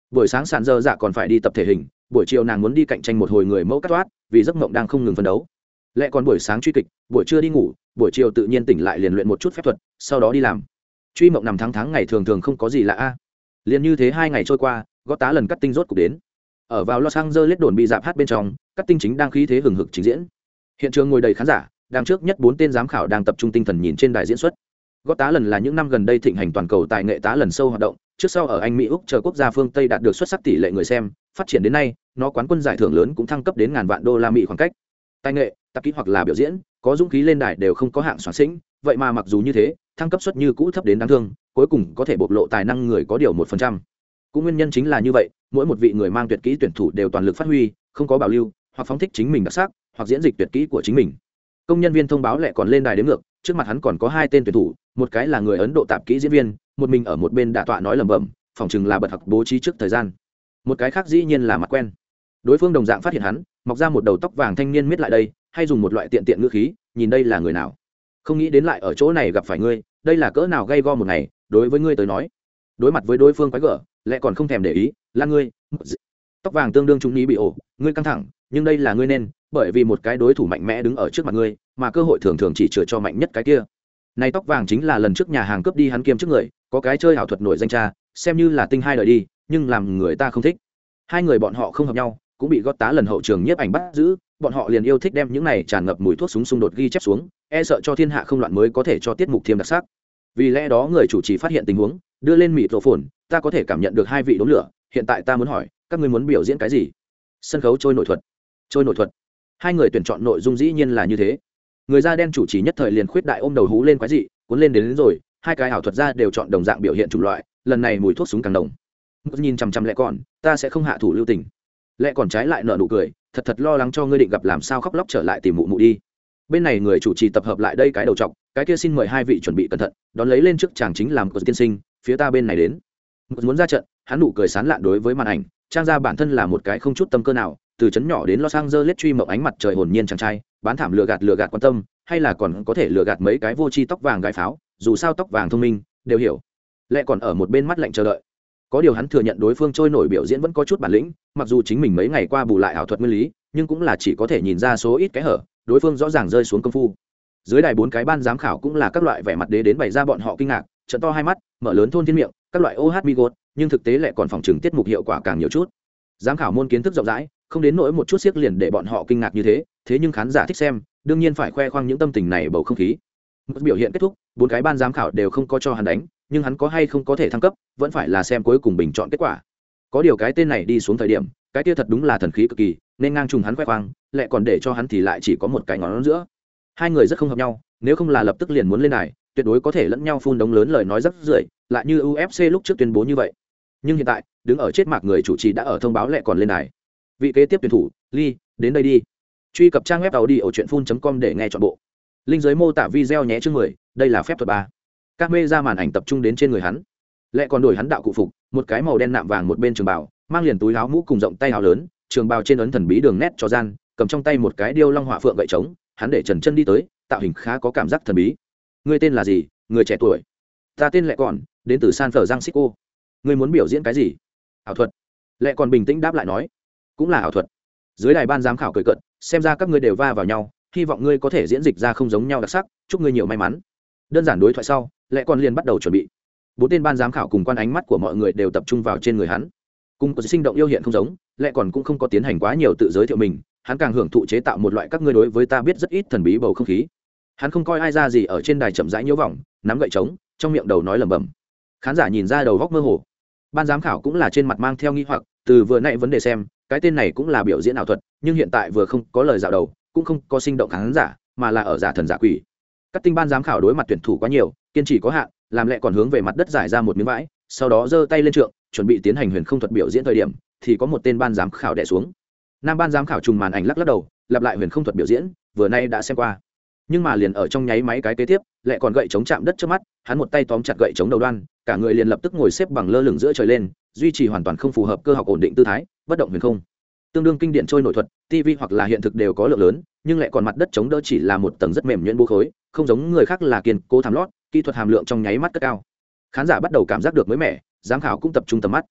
buổi sáng sàn dơ dạ còn phải đi tập thể hình, buổi chiều nàng muốn đi cạnh tranh một hồi người mẫu cắt toát, vì giấc mộng đang không ngừng phấn đấu. Lẽ còn buổi sáng truy kịch, buổi trưa đi ngủ, buổi chiều tự nhiên tỉnh lại liền luyện một chút phép thuật, sau đó đi làm. Truy mộng nằm tháng tháng ngày thường thường không có gì lạ a. Liền như thế hai ngày trôi qua, gót tá lần cắt tinh rốt cục đến. Ở vào Los Angeles đồn bị dạp hát bên trong, cắt tinh chính đang khí thế hừng hực trình diễn. Hiện trường ngồi đầy khán giả, đang trước nhất bốn tên giám khảo đang tập trung tinh thần nhìn trên đài diễn xuất. Gót tá lần là những năm gần đây thịnh hành toàn cầu tài nghệ tá lần sâu hoạt động, trước sau ở Anh, Mỹ, Úc chờ quốc gia phương Tây đạt được xuất sắc tỷ lệ người xem, phát triển đến nay, nó quán quân giải thưởng lớn cũng thăng cấp đến ngàn vạn đô la Mỹ khoảng cách. Tài nghệ, tập kỹ hoặc là biểu diễn, có dũng khí lên đài đều không có hạng soạn sinh, vậy mà mặc dù như thế, thăng cấp suất như cũ thấp đến đáng thương, cuối cùng có thể bộc lộ tài năng người có điều một phần trăm. Cũng nguyên nhân chính là như vậy, mỗi một vị người mang tuyệt kỹ tuyển thủ đều toàn lực phát huy, không có bảo lưu, hoặc phóng thích chính mình đặc sắc, hoặc diễn dịch tuyệt kỹ của chính mình. Công nhân viên thông báo lại còn lên đài đến ngược, trước mặt hắn còn có hai tên tuyển thủ, một cái là người Ấn Độ tạp kỹ diễn viên, một mình ở một bên đả tọa nói lẩm bẩm, phỏng chừng là bật học bố trí trước thời gian. Một cái khác dĩ nhiên là mặt quen. Đối phương đồng dạng phát hiện hắn, mọc ra một đầu tóc vàng thanh niên miết lại đây, hay dùng một loại tiện tiện ngữ khí, nhìn đây là người nào? Không nghĩ đến lại ở chỗ này gặp phải ngươi, đây là cỡ nào gay go một ngày, đối với ngươi tới nói. Đối mặt với đối phương quái gở, lại còn không thèm để ý, là ngươi. Tóc vàng tương đương trung ní bị ổ, ngươi căng thẳng, nhưng đây là ngươi nên, bởi vì một cái đối thủ mạnh mẽ đứng ở trước mặt ngươi, mà cơ hội thường thường chỉ chừa cho mạnh nhất cái kia. Này tóc vàng chính là lần trước nhà hàng cướp đi hắn kiêm trước người, có cái chơi ảo thuật nổi danh cha, xem như là tinh hai đời đi, nhưng làm người ta không thích. Hai người bọn họ không hợp nhau, cũng bị gót tá lần hậu trường nhiếp ảnh bắt giữ, bọn họ liền yêu thích đem những này tràn ngập mùi thuốc súng xung đột ghi chép xuống, e sợ cho thiên hạ không loạn mới có thể cho tiết mục thêm đặc sắc. Vì lẽ đó người chủ trì phát hiện tình huống, đưa lên mịt rổ phồn, ta có thể cảm nhận được hai vị đốn lửa, hiện tại ta muốn hỏi, các ngươi muốn biểu diễn cái gì? Sân khấu trôi nổi thuật. Trôi nổi thuật. Hai người tuyển chọn nội dung dĩ nhiên là như thế. Người da đen chủ trì nhất thời liền khuyết đại ôm đầu hú lên quái dị, cuốn lên đến, đến rồi, hai cái ảo thuật gia đều chọn đồng dạng biểu hiện chủng loại, lần này mùi thuốc súng càng đồng. Nhìn chằm chằm lẹ còn, ta sẽ không hạ thủ lưu tình. Lẹ còn trái lại nở nụ cười, thật thật lo lắng cho ngươi định gặp làm sao khóc lóc trở lại tìm mụ mụ đi. Bên này người chủ trì tập hợp lại đây cái đầu trọc, cái kia xin mời hai vị chuẩn bị cẩn thận, đón lấy lên trước chàng chính làm của tiên sinh, phía ta bên này đến. Muốn ra trận, hắn nụ cười sán lạn đối với màn ảnh, trang ra bản thân là một cái không chút tâm cơ nào, từ chấn nhỏ đến Los Angeles truy mộng ánh mặt trời hồn nhiên chàng trai, bán thảm lừa gạt lừa gạt quan tâm, hay là còn có thể lừa gạt mấy cái vô tri tóc vàng gái pháo, dù sao tóc vàng thông minh, đều hiểu. Lẽ còn ở một bên mắt lạnh chờ đợi. Có điều hắn thừa nhận đối phương trôi nổi biểu diễn vẫn có chút bản lĩnh, mặc dù chính mình mấy ngày qua bù lại ảo thuật nguyên lý, nhưng cũng là chỉ có thể nhìn ra số ít cái hở, đối phương rõ ràng rơi xuống công phu. Dưới đài bốn cái ban giám khảo cũng là các loại vẻ mặt đế đến bày ra bọn họ kinh ngạc, trợn to hai mắt, mở lớn thôn thiên miệng, các loại ô hát bigot, nhưng thực tế lại còn phòng trừng tiết mục hiệu quả càng nhiều chút. Giám khảo môn kiến thức rộng rãi, không đến nỗi một chút xiếc liền để bọn họ kinh ngạc như thế, thế nhưng khán giả thích xem, đương nhiên phải khoe khoang những tâm tình này bầu không khí. Một biểu hiện kết thúc, bốn cái ban giám khảo đều không có cho hắn đánh, nhưng hắn có hay không có thể thăng cấp, vẫn phải là xem cuối cùng bình chọn kết quả. Có điều cái tên này đi xuống thời điểm, cái kia thật đúng là thần khí cực kỳ, nên ngang trùng hắn khoe khoang, lại còn để cho hắn thì lại chỉ có một cái ngón giữa. Hai người rất không hợp nhau, nếu không là lập tức liền muốn lên đài, tuyệt đối có thể lẫn nhau phun đống lớn lời nói rất rưởi, lại như u ép xê lúc trước tuyên bố như vậy. Nhưng hiện tại, đứng ở chết mạc người chủ trì đã ở thông báo lại còn lên đài. Vị kế tiếp tuyển thủ, Lee, đến đây đi. Truy cập trang web tàu đi ở truyện phun chấm com để nghe trọn bộ. Link dưới mô tả video nhé chương mười, đây là phép thuật ba. Các mê ra màn ảnh tập trung đến trên người hắn. Lại còn đổi hắn đạo cụ phục, một cái màu đen nạm vàng một bên trường bào, mang liền túi áo mũ cùng rộng tay áo lớn, trường bào trên ấn thần bí đường nét cho gian, cầm trong tay một cái điêu long họa phượng gậy trống, hắn để trần chân đi tới, tạo hình khá có cảm giác thần bí. Ngươi tên là gì, người trẻ tuổi? Ta tên Lệ còn, đến từ San Francisco. Ngươi muốn biểu diễn cái gì? Ảo thuật. Lệ còn bình tĩnh đáp lại nói, cũng là ảo thuật. Dưới đài ban giám khảo cười cợt, xem ra các ngươi đều va vào nhau, hy vọng ngươi có thể diễn dịch ra không giống nhau đặc sắc, chúc ngươi nhiều may mắn. Đơn giản đối thoại sau, Lệ còn liền bắt đầu chuẩn bị. Bốn tên ban giám khảo cùng quan ánh mắt của mọi người đều tập trung vào trên người hắn. Cùng có sinh động yêu hiện không giống, Lệ còn cũng không có tiến hành quá nhiều tự giới thiệu mình, hắn càng hưởng thụ chế tạo một loại các ngươi đối với ta biết rất ít thần bí bầu không khí. Hắn không coi ai ra gì ở trên đài chậm rãi nhiễu vòng, nắm gậy trống, trong miệng đầu nói lẩm bẩm. Khán giả nhìn ra đầu góc mơ hồ. Ban giám khảo cũng là trên mặt mang theo nghi hoặc, từ vừa nãy vấn đề xem, cái tên này cũng là biểu diễn ảo thuật, nhưng hiện tại vừa không có lời dạo đầu, cũng không có sinh động khán giả, mà là ở giả thần giả quỷ. Các tinh ban giám khảo đối mặt tuyển thủ quá nhiều, kiên trì có hạn, làm Lệ còn hướng về mặt đất giải ra một miếng vải, sau đó giơ tay lên trượng, chuẩn bị tiến hành huyền không thuật biểu diễn thời điểm, thì có một tên ban giám khảo đè xuống. Nam ban giám khảo trùng màn ảnh lắc lắc đầu, lặp lại huyền không thuật biểu diễn, vừa nay đã xem qua. Nhưng mà liền ở trong nháy máy cái kế tiếp, Lệ còn gậy chống chạm đất trước mắt, hắn một tay tóm chặt gậy chống đầu đoan, cả người liền lập tức ngồi xếp bằng lơ lửng giữa trời lên, duy trì hoàn toàn không phù hợp cơ học ổn định tư thái, bất động huyền không. Tương đương kinh điển trôi nổi thuật, ti vi hoặc là hiện thực đều có lượng lớn, nhưng lại còn mặt đất chống đỡ chỉ là một tầng rất mềm nhuyễn bố khối, không giống người khác là kiên cố thảm lót, kỹ thuật hàm lượng trong nháy mắt cất cao. Khán giả bắt đầu cảm giác được mới mẻ, giám khảo cũng tập trung tầm mắt.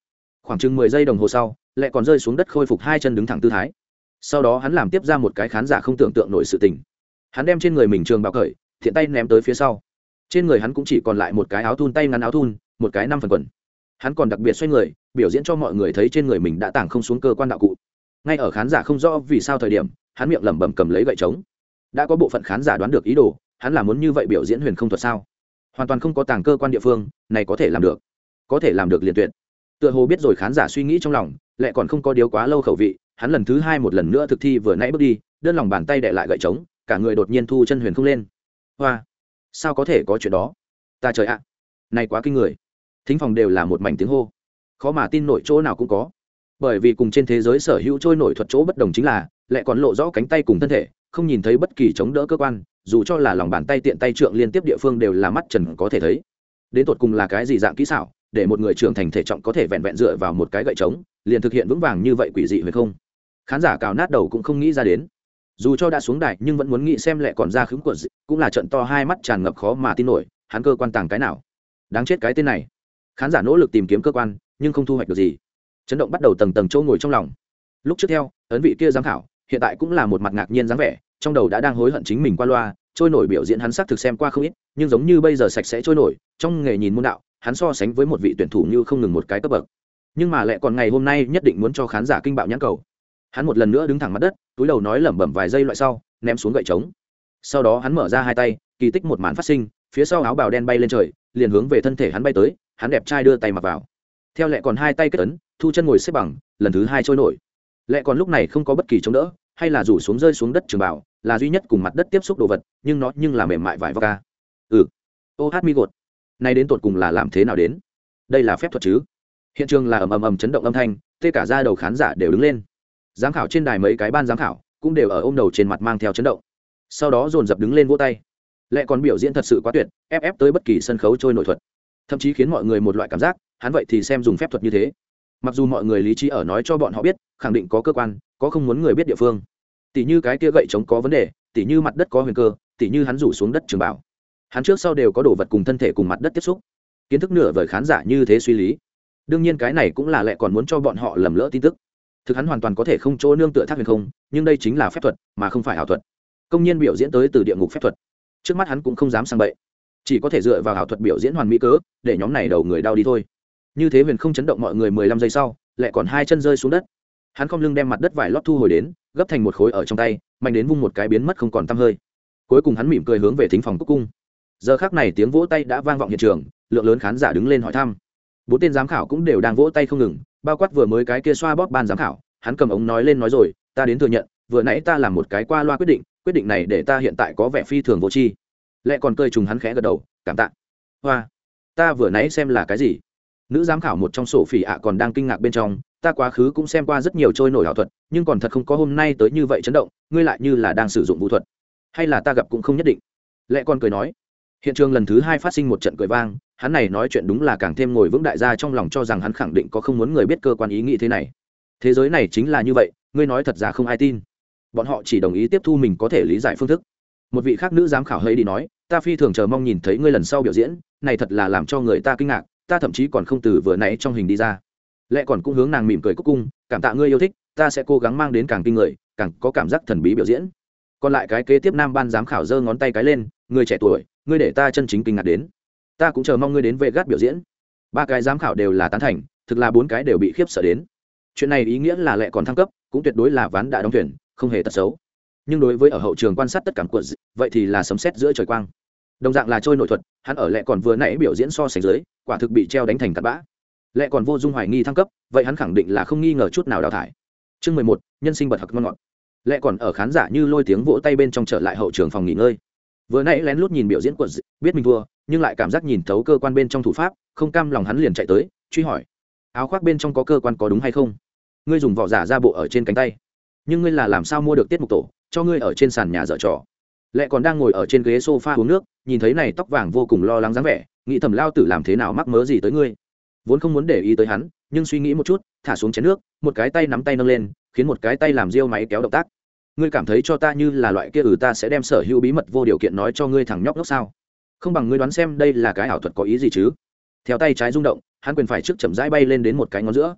khoảng chừng mười giây đồng hồ sau lại còn rơi xuống đất khôi phục hai chân đứng thẳng tư thái. Sau đó hắn làm tiếp ra một cái khán giả không tưởng tượng nổi sự tình. Hắn đem trên người mình trường bào cởi, thiện tay ném tới phía sau. Trên người hắn cũng chỉ còn lại một cái áo thun tay ngắn áo thun, một cái năm phần quần. Hắn còn đặc biệt xoay người biểu diễn cho mọi người thấy trên người mình đã tàng không xuống cơ quan đạo cụ. Ngay ở khán giả không rõ vì sao thời điểm, hắn miệng lẩm bẩm cầm lấy gậy trống. Đã có bộ phận khán giả đoán được ý đồ, hắn là muốn như vậy biểu diễn huyền không thuật sao? Hoàn toàn không có tàng cơ quan địa phương, này có thể làm được, có thể làm được liền tuyệt. Tựa hồ biết rồi khán giả suy nghĩ trong lòng, lại còn không có điếu quá lâu khẩu vị, hắn lần thứ hai một lần nữa thực thi vừa nãy bước đi, đơn lòng bàn tay đè lại gậy trống, cả người đột nhiên thu chân huyền không lên. Hoa, sao có thể có chuyện đó? Ta trời ạ, này quá kinh người. Thính phòng đều là một mảnh tiếng hô, khó mà tin nổi, chỗ nào cũng có. Bởi vì cùng trên thế giới sở hữu trôi nổi thuật chỗ bất đồng chính là, lại còn lộ rõ cánh tay cùng thân thể, không nhìn thấy bất kỳ chống đỡ cơ quan, dù cho là lòng bàn tay tiện tay trượng liên tiếp địa phương đều là mắt trần có thể thấy. Đến tột cùng là cái gì dạng kỹ xảo, để một người trưởng thành thể trọng có thể vẹn vẹn dựa vào một cái gậy trống, liền thực hiện vững vàng như vậy, quỷ dị hay không? Khán giả cào nát đầu cũng không nghĩ ra đến. Dù cho đã xuống đài nhưng vẫn muốn nghĩ xem lại còn ra khứng của dị, cũng là trận to hai mắt tràn ngập khó mà tin nổi, hắn cơ quan tàng cái nào? Đáng chết cái tên này. Khán giả nỗ lực tìm kiếm cơ quan, nhưng không thu hoạch được gì. Chấn động bắt đầu tầng tầng chỗ ngồi trong lòng. Lúc trước theo, ấn vị kia giám khảo, hiện tại cũng là một mặt ngạc nhiên dáng vẻ, trong đầu đã đang hối hận chính mình qua loa, trôi nổi biểu diễn hắn xác thực xem qua không ít, nhưng giống như bây giờ sạch sẽ trôi nổi, trong nghề nhìn môn đạo, hắn so sánh với một vị tuyển thủ như không ngừng một cái cấp bậc. Nhưng mà lại còn ngày hôm nay nhất định muốn cho khán giả kinh bạo nhãn cầu. Hắn một lần nữa đứng thẳng mặt đất, túi đầu nói lẩm bẩm vài giây loại sau, ném xuống gậy trống. Sau đó hắn mở ra hai tay, kỳ tích một màn phát sinh, phía sau áo bào đen bay lên trời, liền hướng về thân thể hắn bay tới, hắn đẹp trai đưa tay mặc vào. Theo lệ còn hai tay kết ấn, thu chân ngồi xếp bằng, lần thứ hai trôi nổi. Lệ còn lúc này không có bất kỳ chống đỡ, hay là rủ xuống rơi xuống đất trường bảo, là duy nhất cùng mặt đất tiếp xúc đồ vật, nhưng nó nhưng là mềm mại vải voca. Ừ. Ô hát mi gột. Này đến tột cùng là làm thế nào đến? Đây là phép thuật chứ? Hiện trường là ầm ầm ầm chấn động âm thanh, tê cả da đầu khán giả đều đứng lên. Giám khảo trên đài mấy cái ban giám khảo cũng đều ở ôm đầu trên mặt mang theo chấn động. Sau đó dồn dập đứng lên vỗ tay. Lệ còn biểu diễn thật sự quá tuyệt, ép ép tới bất kỳ sân khấu trôi nổi thuật, thậm chí khiến mọi người một loại cảm giác, hắn vậy thì xem dùng phép thuật như thế. Mặc dù mọi người lý trí ở nói cho bọn họ biết, khẳng định có cơ quan, có không muốn người biết địa phương. Tỷ như cái kia gậy trống có vấn đề, tỷ như mặt đất có huyền cơ, tỷ như hắn rủ xuống đất trường bảo. Hắn trước sau đều có đồ vật cùng thân thể cùng mặt đất tiếp xúc. Kiến thức nửa vời khán giả như thế suy lý. Đương nhiên cái này cũng là Lệ còn muốn cho bọn họ lầm lỡ tin tức. Thực hắn hoàn toàn có thể không chỗ nương tựa thác huyền không, nhưng đây chính là phép thuật, mà không phải ảo thuật. Công nhiên biểu diễn tới từ địa ngục phép thuật. Trước mắt hắn cũng không dám sang bậy, chỉ có thể dựa vào ảo thuật biểu diễn hoàn mỹ cớ, để nhóm này đầu người đau đi thôi. Như thế huyền không chấn động mọi người mười lăm giây sau, Lệ còn hai chân rơi xuống đất. Hắn không lưng đem mặt đất vải lót thu hồi đến, gấp thành một khối ở trong tay, mạnh đến vung một cái biến mất không còn tăm hơi. Cuối cùng hắn mỉm cười hướng về thính phòng cúc cung. Giờ khắc này tiếng vỗ tay đã vang vọng hiện trường, lượng lớn khán giả đứng lên hỏi thăm. Bốn tên giám khảo cũng đều đang vỗ tay không ngừng, bao quát vừa mới cái kia xoa bóp ban giám khảo, hắn cầm ống nói lên nói rồi, ta đến thừa nhận, vừa nãy ta làm một cái qua loa quyết định, quyết định này để ta hiện tại có vẻ phi thường vô tri. Lệ còn cười trùng hắn khẽ gật đầu, cảm tạ. Hoa, ta vừa nãy xem là cái gì? Nữ giám khảo một trong sổ phỉ ạ còn đang kinh ngạc bên trong, ta quá khứ cũng xem qua rất nhiều trôi nổi ảo thuật, nhưng còn thật không có hôm nay tới như vậy chấn động, ngươi lại như là đang sử dụng vũ thuật, hay là ta gặp cũng không nhất định. Lệ còn cười nói. Hiện trường lần thứ hai phát sinh một trận cười vang, hắn này nói chuyện đúng là càng thêm ngồi vững đại gia trong lòng, cho rằng hắn khẳng định có không muốn người biết cơ quan ý nghĩ thế này. Thế giới này chính là như vậy, ngươi nói thật ra không ai tin. Bọn họ chỉ đồng ý tiếp thu mình có thể lý giải phương thức. Một vị khác nữ giám khảo hơi đi nói, ta phi thường chờ mong nhìn thấy ngươi lần sau biểu diễn, này thật là làm cho người ta kinh ngạc, ta thậm chí còn không từ vừa nãy trong hình đi ra. Lệ còn cũng hướng nàng mỉm cười cúc cung, cảm tạ ngươi yêu thích, ta sẽ cố gắng mang đến càng kinh người, càng có cảm giác thần bí biểu diễn. Còn lại cái kế tiếp nam ban giám khảo giơ ngón tay cái lên, người trẻ tuổi, ngươi để ta chân chính kinh ngạc đến, ta cũng chờ mong ngươi đến Vegas biểu diễn. Ba cái giám khảo đều là tán thành, thực là bốn cái đều bị khiếp sợ đến. Chuyện này ý nghĩa là Lệ còn thăng cấp, cũng tuyệt đối là ván đã đóng thuyền, không hề tật xấu. Nhưng đối với ở hậu trường quan sát tất cả cuộc, vậy thì là sấm sét giữa trời quang. Đồng dạng là trôi nội thuật, hắn ở Lệ còn vừa nãy biểu diễn so sánh dưới, quả thực bị treo đánh thành cặn bã. Lệ còn vô dung hoài nghi thăng cấp, vậy hắn khẳng định là không nghi ngờ chút nào đào thải. Chương mười một, nhân sinh bật học ngon ngọt. Lệ còn ở khán giả như lôi tiếng vỗ tay bên trong trở lại hậu trường phòng nghỉ ngơi. Vừa nãy lén lút nhìn biểu diễn của dị, biết mình thua, nhưng lại cảm giác nhìn thấu cơ quan bên trong thủ pháp, không cam lòng hắn liền chạy tới, truy hỏi: áo khoác bên trong có cơ quan có đúng hay không? Ngươi dùng vỏ giả ra bộ ở trên cánh tay, nhưng ngươi là làm sao mua được tiết mục tổ, cho ngươi ở trên sàn nhà dở trò? Lệ còn đang ngồi ở trên ghế sofa uống nước, nhìn thấy này tóc vàng vô cùng lo lắng dáng vẻ, nghĩ thầm lao tử làm thế nào mắc mớ gì tới ngươi. Vốn không muốn để ý tới hắn, nhưng suy nghĩ một chút, thả xuống chén nước, một cái tay nắm tay nâng lên, khiến một cái tay làm riêu máy kéo động tác. Ngươi cảm thấy cho ta như là loại kia, ừ, ta sẽ đem sở hữu bí mật vô điều kiện nói cho ngươi thằng nhóc ngốc sao? Không bằng ngươi đoán xem đây là cái ảo thuật có ý gì chứ? Theo tay trái rung động, hắn quyền phải trước chậm rãi bay lên đến một cái ngón giữa.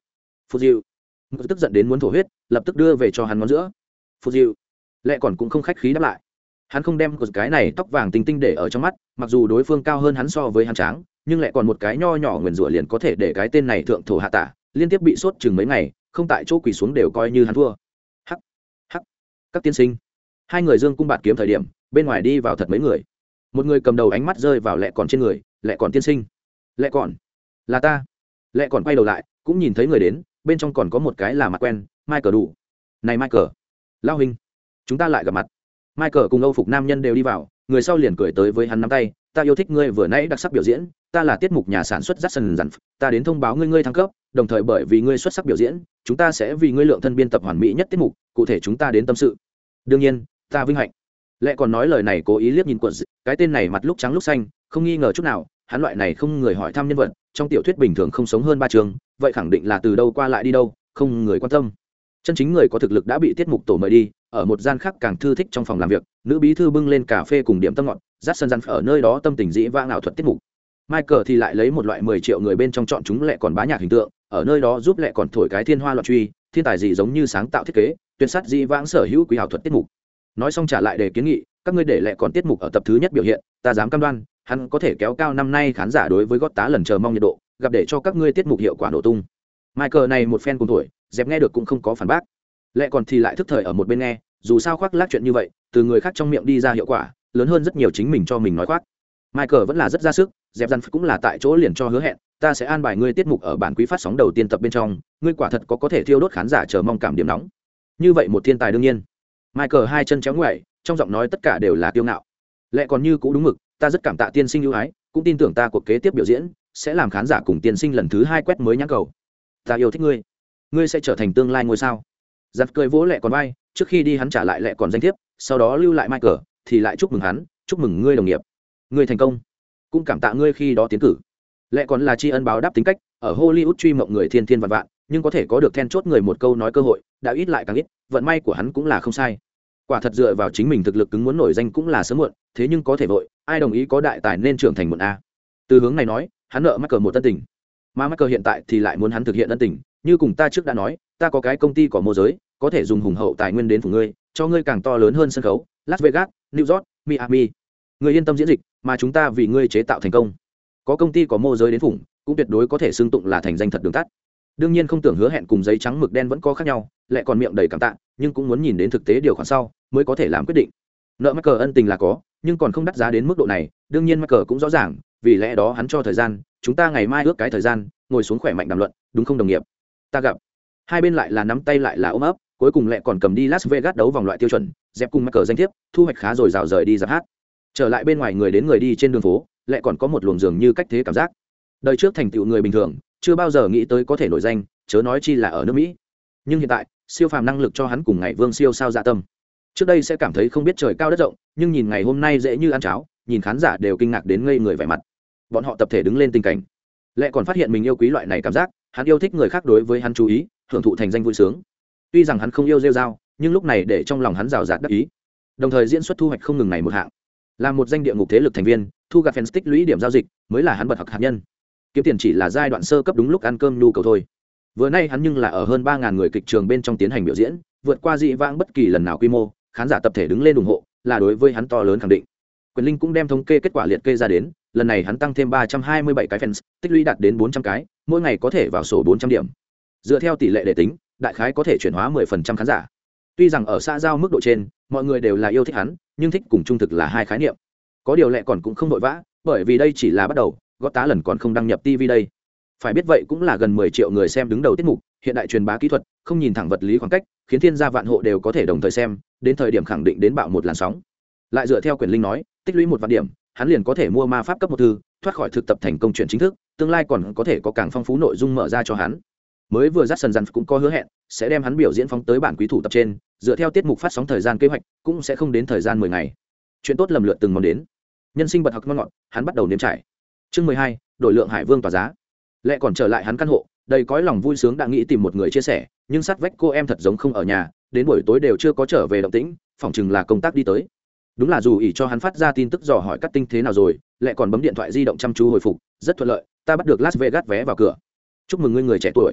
phút dịu tức giận đến muốn thổ huyết, lập tức đưa về cho hắn ngón giữa. Phút dịu lẹ còn cũng không khách khí đáp lại. Hắn không đem cái này tóc vàng tinh tinh để ở trong mắt, mặc dù đối phương cao hơn hắn so với hắn tráng, nhưng lại còn một cái nho nhỏ nguyền rủa liền có thể để cái tên này thượng thổ hạ tả, liên tiếp bị sốt chừng mấy ngày, không tại chỗ quỳ xuống đều coi như hắn thua. Hắc hắc, các tiên sinh. Hai người dương cung bạt kiếm thời điểm, bên ngoài đi vào thật mấy người. Một người cầm đầu ánh mắt rơi vào lẹ còn trên người, lẹ còn tiên sinh. Lẹ còn, là ta. Lẹ còn quay đầu lại, cũng nhìn thấy người đến, bên trong còn có một cái là mặt quen, Michael đủ. Này Michael, lão huynh, chúng ta lại gặp mặt. Michael cùng Âu phục nam nhân đều đi vào, người sau liền cười tới với hắn nắm tay, ta yêu thích ngươi vừa nãy đặc sắc biểu diễn, ta là tiết mục nhà sản xuất Jackson dặn, ta đến thông báo ngươi ngươi thăng cấp, đồng thời bởi vì ngươi xuất sắc biểu diễn, chúng ta sẽ vì ngươi lượng thân biên tập hoàn mỹ nhất tiết mục, cụ thể chúng ta đến tâm sự. Đương nhiên, ta vinh hạnh. Lẽ còn nói lời này cố ý liếc nhìn quận, cái tên này mặt lúc trắng lúc xanh, không nghi ngờ chút nào, hắn loại này không người hỏi thăm nhân vật, trong tiểu thuyết bình thường không sống hơn ba trường, vậy khẳng định là từ đâu qua lại đi đâu, không người quan tâm. Chân chính người có thực lực đã bị tiết mục tổ mời đi, ở một gian khác càng thư thích trong phòng làm việc, nữ bí thư bưng lên cà phê cùng điểm tâm ngọt, dắt sân gian ở nơi đó tâm tình dĩ vãng ảo thuật tiết mục. Michael thì lại lấy một loại mười triệu người bên trong chọn chúng lẹ còn bá nhạc hình tượng, ở nơi đó giúp lẹ còn thổi cái thiên hoa loạn truy, thiên tài gì giống như sáng tạo thiết kế, tuyệt sát dĩ vãng sở hữu quý ảo thuật tiết mục. Nói xong trả lại đề kiến nghị, các ngươi để lẹ còn tiết mục ở tập thứ nhất biểu hiện, ta dám cam đoan, hắn có thể kéo cao năm nay khán giả đối với gót tá lần chờ mong nhiệt độ, gặp để cho các ngươi tiết mục hiệu quả nổ tung. Michael này một fan cùng tuổi, dẹp nghe được cũng không có phản bác. Lẹ còn thì lại thức thời ở một bên nghe, dù sao khoác lác chuyện như vậy, từ người khác trong miệng đi ra hiệu quả lớn hơn rất nhiều chính mình cho mình nói khoác. Michael vẫn là rất ra sức, dẹp dằn cũng là tại chỗ liền cho hứa hẹn, ta sẽ an bài ngươi tiết mục ở bản quý phát sóng đầu tiên tập bên trong, ngươi quả thật có có thể thiêu đốt khán giả chờ mong cảm điểm nóng. Như vậy một thiên tài đương nhiên. Michael hai chân chéo ngoại, trong giọng nói tất cả đều là kiêu ngạo. Lẽ còn như cũ đúng mực, ta rất cảm tạ tiên sinh ưu ái, cũng tin tưởng ta cuộc kế tiếp biểu diễn sẽ làm khán giả cùng tiên sinh lần thứ hai quét mới nhãn cầu. Ta yêu thích ngươi, ngươi sẽ trở thành tương lai ngôi sao. Giặt cười vỗ lẹ còn vai, trước khi đi hắn trả lại lẹ còn danh thiếp, sau đó lưu lại Michael, thì lại chúc mừng hắn, chúc mừng ngươi đồng nghiệp, ngươi thành công, cũng cảm tạ ngươi khi đó tiến cử. Lẹ còn là tri ân báo đáp tính cách, ở Hollywood truy mộng người thiên thiên vạn vạn, nhưng có thể có được then chốt người một câu nói cơ hội, đã ít lại càng ít, vận may của hắn cũng là không sai. Quả thật dựa vào chính mình thực lực cứng muốn nổi danh cũng là sớm muộn, thế nhưng có thể vội, ai đồng ý có đại tài nên trưởng thành muộn a. Từ hướng này nói, hắn nợ Michael một ân tình, mà Michael hiện tại thì lại muốn hắn thực hiện ân tình, như cùng ta trước đã nói, ta có cái công ty có môi giới, có thể dùng hùng hậu tài nguyên đến phủ ngươi, cho ngươi càng to lớn hơn sân khấu, Las Vegas, New York, Miami. Ngươi yên tâm diễn dịch, mà chúng ta vì ngươi chế tạo thành công. Có công ty có môi giới đến phủ, cũng tuyệt đối có thể xưng tụng là thành danh thật đường tắt. Đương nhiên không tưởng hứa hẹn cùng giấy trắng mực đen vẫn có khác nhau, lại còn miệng đầy cảm tạ, nhưng cũng muốn nhìn đến thực tế điều khoản sau mới có thể làm quyết định. Nợ Michael ân tình là có, nhưng còn không đắt giá đến mức độ này, đương nhiên Michael cũng rõ ràng, vì lẽ đó hắn cho thời gian, chúng ta ngày mai ước cái thời gian, ngồi xuống khỏe mạnh đàm luận, đúng không đồng nghiệp? Ta gặp. Hai bên lại là nắm tay lại là ôm ấp, cuối cùng lại còn cầm đi Las Vegas đấu vòng loại tiêu chuẩn, dẹp cùng Michael danh thiếp, thu hoạch khá rồi rào rời đi giáp hát. Trở lại bên ngoài người đến người đi trên đường phố, lại còn có một luồng dường như cách thế cảm giác. Đời trước thành tựu người bình thường, chưa bao giờ nghĩ tới có thể nổi danh, chớ nói chi là ở nước Mỹ. Nhưng hiện tại, siêu phàm năng lực cho hắn cùng ngày vương siêu sao dạ tâm. Trước đây sẽ cảm thấy không biết trời cao đất rộng, nhưng nhìn ngày hôm nay dễ như ăn cháo, nhìn khán giả đều kinh ngạc đến ngây người vẻ mặt. Bọn họ tập thể đứng lên tình cảnh, lại còn phát hiện mình yêu quý loại này cảm giác, hắn yêu thích người khác đối với hắn chú ý, hưởng thụ thành danh vui sướng. Tuy rằng hắn không yêu rêu rao, nhưng lúc này để trong lòng hắn rào rạt đắc ý. Đồng thời diễn xuất thu hoạch không ngừng này một hạng, là một danh địa ngục thế lực thành viên, thu gặt fans tích lũy điểm giao dịch, mới là hắn bật học hạt nhân. Kiếm tiền chỉ là giai đoạn sơ cấp đúng lúc ăn cơm nhu cầu thôi. Vừa nay hắn nhưng là ở hơn ba ngàn người kịch trường bên trong tiến hành biểu diễn, vượt qua dị vãng bất kỳ lần nào quy mô, khán giả tập thể đứng lên ủng hộ, là đối với hắn to lớn khẳng định. Quyền Linh cũng đem thống kê kết quả liệt kê ra đến, lần này hắn tăng thêm ba trăm hai mươi bảy cái fans, tích lũy đạt đến bốn trăm cái, mỗi ngày có thể vào sổ bốn trăm điểm. Dựa theo tỷ lệ để tính, đại khái có thể chuyển hóa mười phần trăm khán giả. Tuy rằng ở xã giao mức độ trên, mọi người đều là yêu thích hắn, nhưng thích cùng trung thực là hai khái niệm. Có điều lệ còn cũng không vội vã, bởi vì đây chỉ là bắt đầu, gót tá lần còn không đăng nhập ti vi đây. Phải biết vậy cũng là gần mười triệu người xem đứng đầu tiết mục, hiện đại truyền bá kỹ thuật, không nhìn thẳng vật lý khoảng cách, khiến thiên gia vạn hộ đều có thể đồng thời xem, đến thời điểm khẳng định đến bạo một làn sóng. Lại dựa theo Quyền Linh nói, tích lũy một vạn điểm, hắn liền có thể mua ma pháp cấp một thư, thoát khỏi thực tập thành công chuyện chính thức, tương lai còn có thể có càng phong phú nội dung mở ra cho hắn. Mới vừa dắt sần dần cũng có hứa hẹn, sẽ đem hắn biểu diễn phóng tới bản quý thủ tập trên, dựa theo tiết mục phát sóng thời gian kế hoạch, cũng sẽ không đến thời gian mười ngày. Chuyện tốt lầm lượt từng món đến. Nhân sinh bật học ngon ngọt, hắn bắt đầu nếm trải. Chương mười hai, đổi lượng hải vương tỏa giá. Lệ còn trở lại hắn căn hộ, đầy cõi lòng vui sướng đã nghĩ tìm một người chia sẻ, nhưng sát vách cô em thật giống không ở nhà, đến buổi tối đều chưa có trở về động tĩnh, phỏng chừng là công tác đi tới. Đúng là dù ỷ cho hắn phát ra tin tức dò hỏi cắt tinh thế nào rồi, Lệ còn bấm điện thoại di động chăm chú hồi phục, rất thuận lợi, ta bắt được Las Vegas vé vào cửa. Chúc mừng ngươi người trẻ tuổi.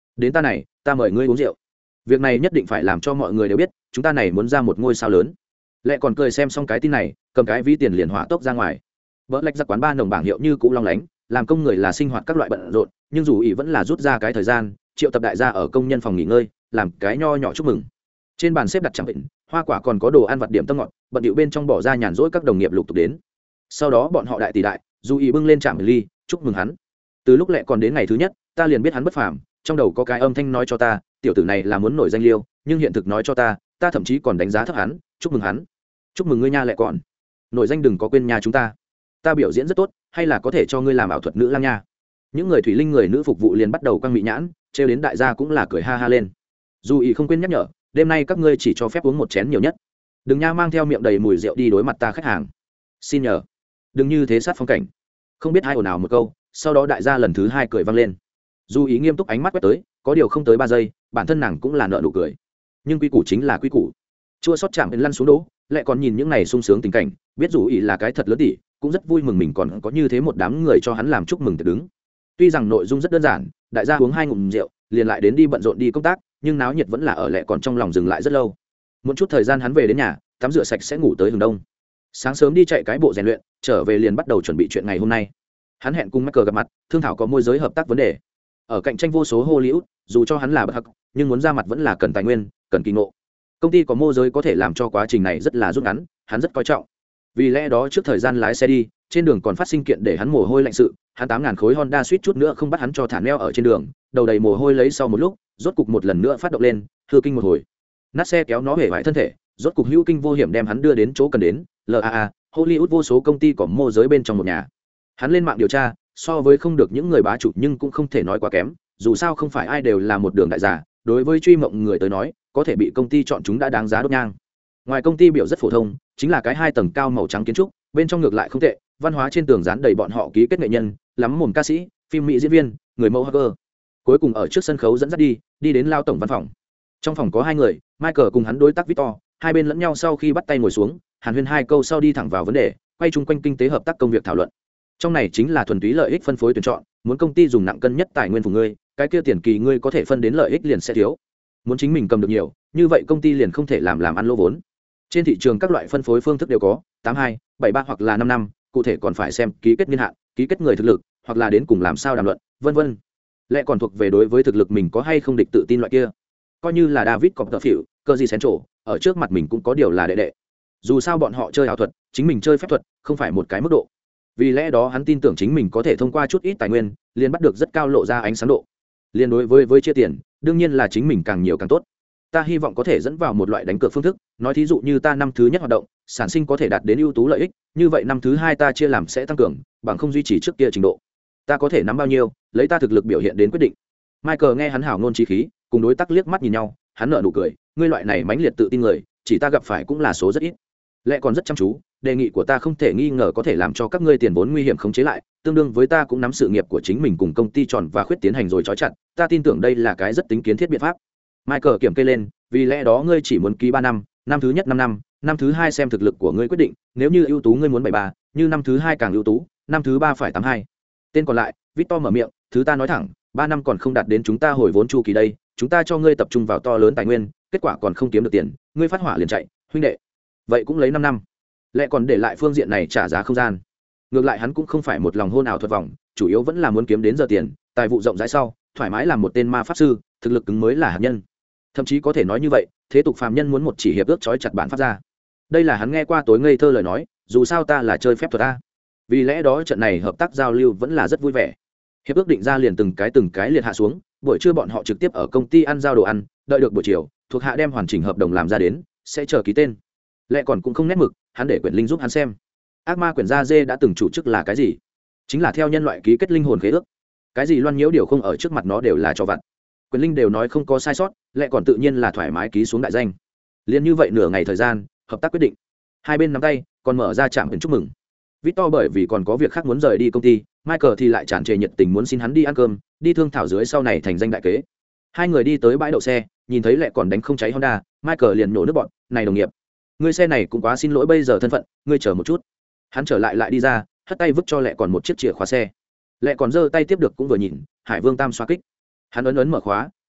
đến ta này ta mời ngươi uống rượu, việc này nhất định phải làm cho mọi người đều biết chúng ta này muốn ra một ngôi sao lớn. Lệ còn cười xem xong cái tin này, cầm cái ví tiền liền hỏa tốc ra ngoài. Vỡ lạch ra quán ba nồng bảng hiệu như cũ long lánh, làm công người là sinh hoạt các loại bận rộn, nhưng dù ý vẫn là rút ra cái thời gian triệu tập đại gia ở công nhân phòng nghỉ ngơi, làm cái nho nhỏ chúc mừng. Trên bàn xếp đặt chẳng bệnh hoa quả, còn có đồ ăn vặt điểm tâm ngọt, bận điệu bên trong bỏ ra nhàn rỗi các đồng nghiệp lục tục đến. Sau đó bọn họ đại tỷ đại dù ý bưng lên chạm ly chúc mừng hắn. Từ lúc Lệ còn đến ngày thứ nhất, ta liền biết hắn bất phàm, trong đầu có cái âm thanh nói cho ta tiểu tử này là muốn nổi danh liêu, nhưng hiện thực nói cho ta ta thậm chí còn đánh giá thấp hắn. Chúc mừng hắn. Chúc mừng ngươi nha Lệ còn, nổi danh đừng có quên nhà chúng ta. Ta biểu diễn rất tốt, hay là có thể cho ngươi làm ảo thuật nữ lang nha. Những người thủy linh người nữ phục vụ liền bắt đầu quăng mị nhãn, trêu đến đại gia cũng là cười ha ha lên. Dù ý không quên nhắc nhở, đêm nay các ngươi chỉ cho phép uống một chén nhiều nhất, đừng nha mang theo miệng đầy mùi rượu đi đối mặt ta khách hàng, xin nhờ, đừng như thế sát phong cảnh. Không biết hai ồn ào một câu, sau đó đại gia lần thứ hai cười vang lên. Dù ý nghiêm túc ánh mắt quét tới, có điều không tới ba giây bản thân nàng cũng là nợ nụ cười. Nhưng quy củ chính là quy củ. Chua xót chạm đến lăn xuống đỗ, lại còn nhìn những này sung sướng tình cảnh, biết dù ý là cái thật lớn tỷ, cũng rất vui mừng mình còn có như thế một đám người cho hắn làm chúc mừng thật đứng. Tuy rằng nội dung rất đơn giản, đại gia uống hai ngụm rượu liền lại đến đi bận rộn đi công tác, nhưng náo nhiệt vẫn là ở Lệ còn trong lòng dừng lại rất lâu. Một chút thời gian hắn về đến nhà tắm rửa sạch sẽ ngủ tới hừng đông. Sáng sớm đi chạy cái bộ rèn luyện, trở về liền bắt đầu chuẩn bị chuyện ngày hôm nay. Hắn hẹn cùng Michael gặp mặt, thương thảo có môi giới hợp tác vấn đề. Ở cạnh tranh vô số Hollywood, dù cho hắn là bất hắc, nhưng muốn ra mặt vẫn là cần tài nguyên, cần kỳ ngộ. Công ty có môi giới có thể làm cho quá trình này rất là rút ngắn, hắn rất coi trọng. Vì lẽ đó trước thời gian lái xe đi, trên đường còn phát sinh kiện để hắn mồ hôi lạnh sự, hắn tám ngàn khối Honda suýt chút nữa không bắt hắn cho thả neo ở trên đường, đầu đầy mồ hôi lấy sau một lúc, rốt cục một lần nữa phát động lên, hư kinh một hồi. Nát xe kéo nó hể vải thân thể, rốt cục hữu kinh vô hiểm đem hắn đưa đến chỗ cần đến, lờ a a, Hollywood vô số công ty có môi giới bên trong một nhà. Hắn lên mạng điều tra, so với không được những người bá chủ nhưng cũng không thể nói quá kém, dù sao không phải ai đều là một đường đại giả, đối với truy mộng người tới nói, có thể bị công ty chọn chúng đã đáng giá đốt nhang. Ngoài công ty biểu rất phổ thông, chính là cái hai tầng cao màu trắng kiến trúc, bên trong ngược lại không tệ, văn hóa trên tường dán đầy bọn họ ký kết nghệ nhân, lắm mồm ca sĩ, phim mỹ diễn viên, người mẫu hacker. Cuối cùng ở trước sân khấu dẫn dắt đi, đi đến lao tổng văn phòng. Trong phòng có hai người, Michael cùng hắn đối tác Victor, hai bên lẫn nhau sau khi bắt tay ngồi xuống, hàn huyên hai câu sau đi thẳng vào vấn đề, quay chung quanh kinh tế hợp tác công việc thảo luận. Trong này chính là thuần túy lợi ích phân phối tuyển chọn, muốn công ty dùng nặng cân nhất tài nguyên của ngươi, cái kia tiền kỳ ngươi có thể phân đến lợi ích liền sẽ thiếu. Muốn chính mình cầm được nhiều, như vậy công ty liền không thể làm làm ăn lỗ vốn. Trên thị trường các loại phân phối phương thức đều có, tám hai, bảy ba hoặc là năm năm, cụ thể còn phải xem ký kết niên hạn, ký kết người thực lực, hoặc là đến cùng làm sao đàm luận, vân vân. Lại còn thuộc về đối với thực lực mình có hay không địch tự tin loại kia. Coi như là David Copperfield, cơ gì xén trổ, ở trước mặt mình cũng có điều là đệ đệ. Dù sao bọn họ chơi ảo thuật, chính mình chơi phép thuật, không phải một cái mức độ. Vì lẽ đó hắn tin tưởng chính mình có thể thông qua chút ít tài nguyên, liền bắt được rất cao lộ ra ánh sáng độ. Liên đối với với chia tiền, đương nhiên là chính mình càng nhiều càng tốt. Ta hy vọng có thể dẫn vào một loại đánh cược phương thức, nói thí dụ như ta năm thứ nhất hoạt động, sản sinh có thể đạt đến ưu tú lợi ích, như vậy năm thứ hai ta chia làm sẽ tăng cường, bằng không duy trì trước kia trình độ. Ta có thể nắm bao nhiêu, lấy ta thực lực biểu hiện đến quyết định. Michael nghe hắn hảo ngôn chí khí, cùng đối tác liếc mắt nhìn nhau, hắn nở nụ cười, ngươi loại này mãnh liệt tự tin người, chỉ ta gặp phải cũng là số rất ít. Lẽ còn rất chăm chú, đề nghị của ta không thể nghi ngờ có thể làm cho các ngươi tiền vốn nguy hiểm khống chế lại, tương đương với ta cũng nắm sự nghiệp của chính mình cùng công ty tròn và khuyết tiến hành rồi trói chặt, ta tin tưởng đây là cái rất tính kiến thiết biện pháp. Michael kiểm kê lên, vì lẽ đó ngươi chỉ muốn ký ba năm, năm thứ nhất năm năm, năm thứ hai xem thực lực của ngươi quyết định, nếu như ưu tú ngươi muốn bảy ba, như năm thứ hai càng ưu tú, năm thứ ba phải tám hai. Tên còn lại, Victor mở miệng, thứ ta nói thẳng, ba năm còn không đạt đến chúng ta hồi vốn chu kỳ đây, chúng ta cho ngươi tập trung vào to lớn tài nguyên, kết quả còn không kiếm được tiền, ngươi phát hỏa liền chạy, huynh đệ. Vậy cũng lấy năm năm. Lại còn để lại phương diện này trả giá không gian. Ngược lại hắn cũng không phải một lòng hôn ảo thuật vòng, chủ yếu vẫn là muốn kiếm đến giờ tiền, tài vụ rộng rãi sau, thoải mái làm một tên ma pháp sư, thực lực cứng mới là hạt nhân. Thậm chí có thể nói như vậy, thế tục phàm nhân muốn một chỉ hiệp ước trói chặt bản pháp ra. Đây là hắn nghe qua tối ngây thơ lời nói, dù sao ta là chơi phép thuật ta. Vì lẽ đó trận này hợp tác giao lưu vẫn là rất vui vẻ. Hiệp ước định ra liền từng cái từng cái liệt hạ xuống, buổi trưa bọn họ trực tiếp ở công ty ăn giao đồ ăn, đợi được buổi chiều, thuộc hạ đem hoàn chỉnh hợp đồng làm ra đến, sẽ chờ ký tên. Lẽ còn cũng không nét mực, hắn để quyển linh giúp hắn xem. Ác ma quyển gia dê đã từng chủ chức là cái gì? Chính là theo nhân loại ký kết linh hồn khế ước. Cái gì loan nhiễu điều không ở trước mặt nó đều là cho vặt. Quyền linh đều nói không có sai sót, lẽ còn tự nhiên là thoải mái ký xuống đại danh. Liên như vậy nửa ngày thời gian, hợp tác quyết định. Hai bên nắm tay, còn mở ra trạm ấn chúc mừng. Victor bởi vì còn có việc khác muốn rời đi công ty, Michael thì lại tràn trề nhiệt tình muốn xin hắn đi ăn cơm, đi thương thảo dưới sau này thành danh đại kế. Hai người đi tới bãi đậu xe, nhìn thấy lẹ còn đánh không cháy Honda, Michael liền nhổ nước bọn, "Này đồng nghiệp, ngươi xe này cũng quá xin lỗi bây giờ thân phận, ngươi chờ một chút." Hắn trở lại lại đi ra, hất tay vứt cho lẹ còn một chiếc chìa khóa xe. Lẹ còn giơ tay tiếp được cũng vừa nhìn, Hải Vương Tam xoa kích. Hắn ấn ấn mở khóa,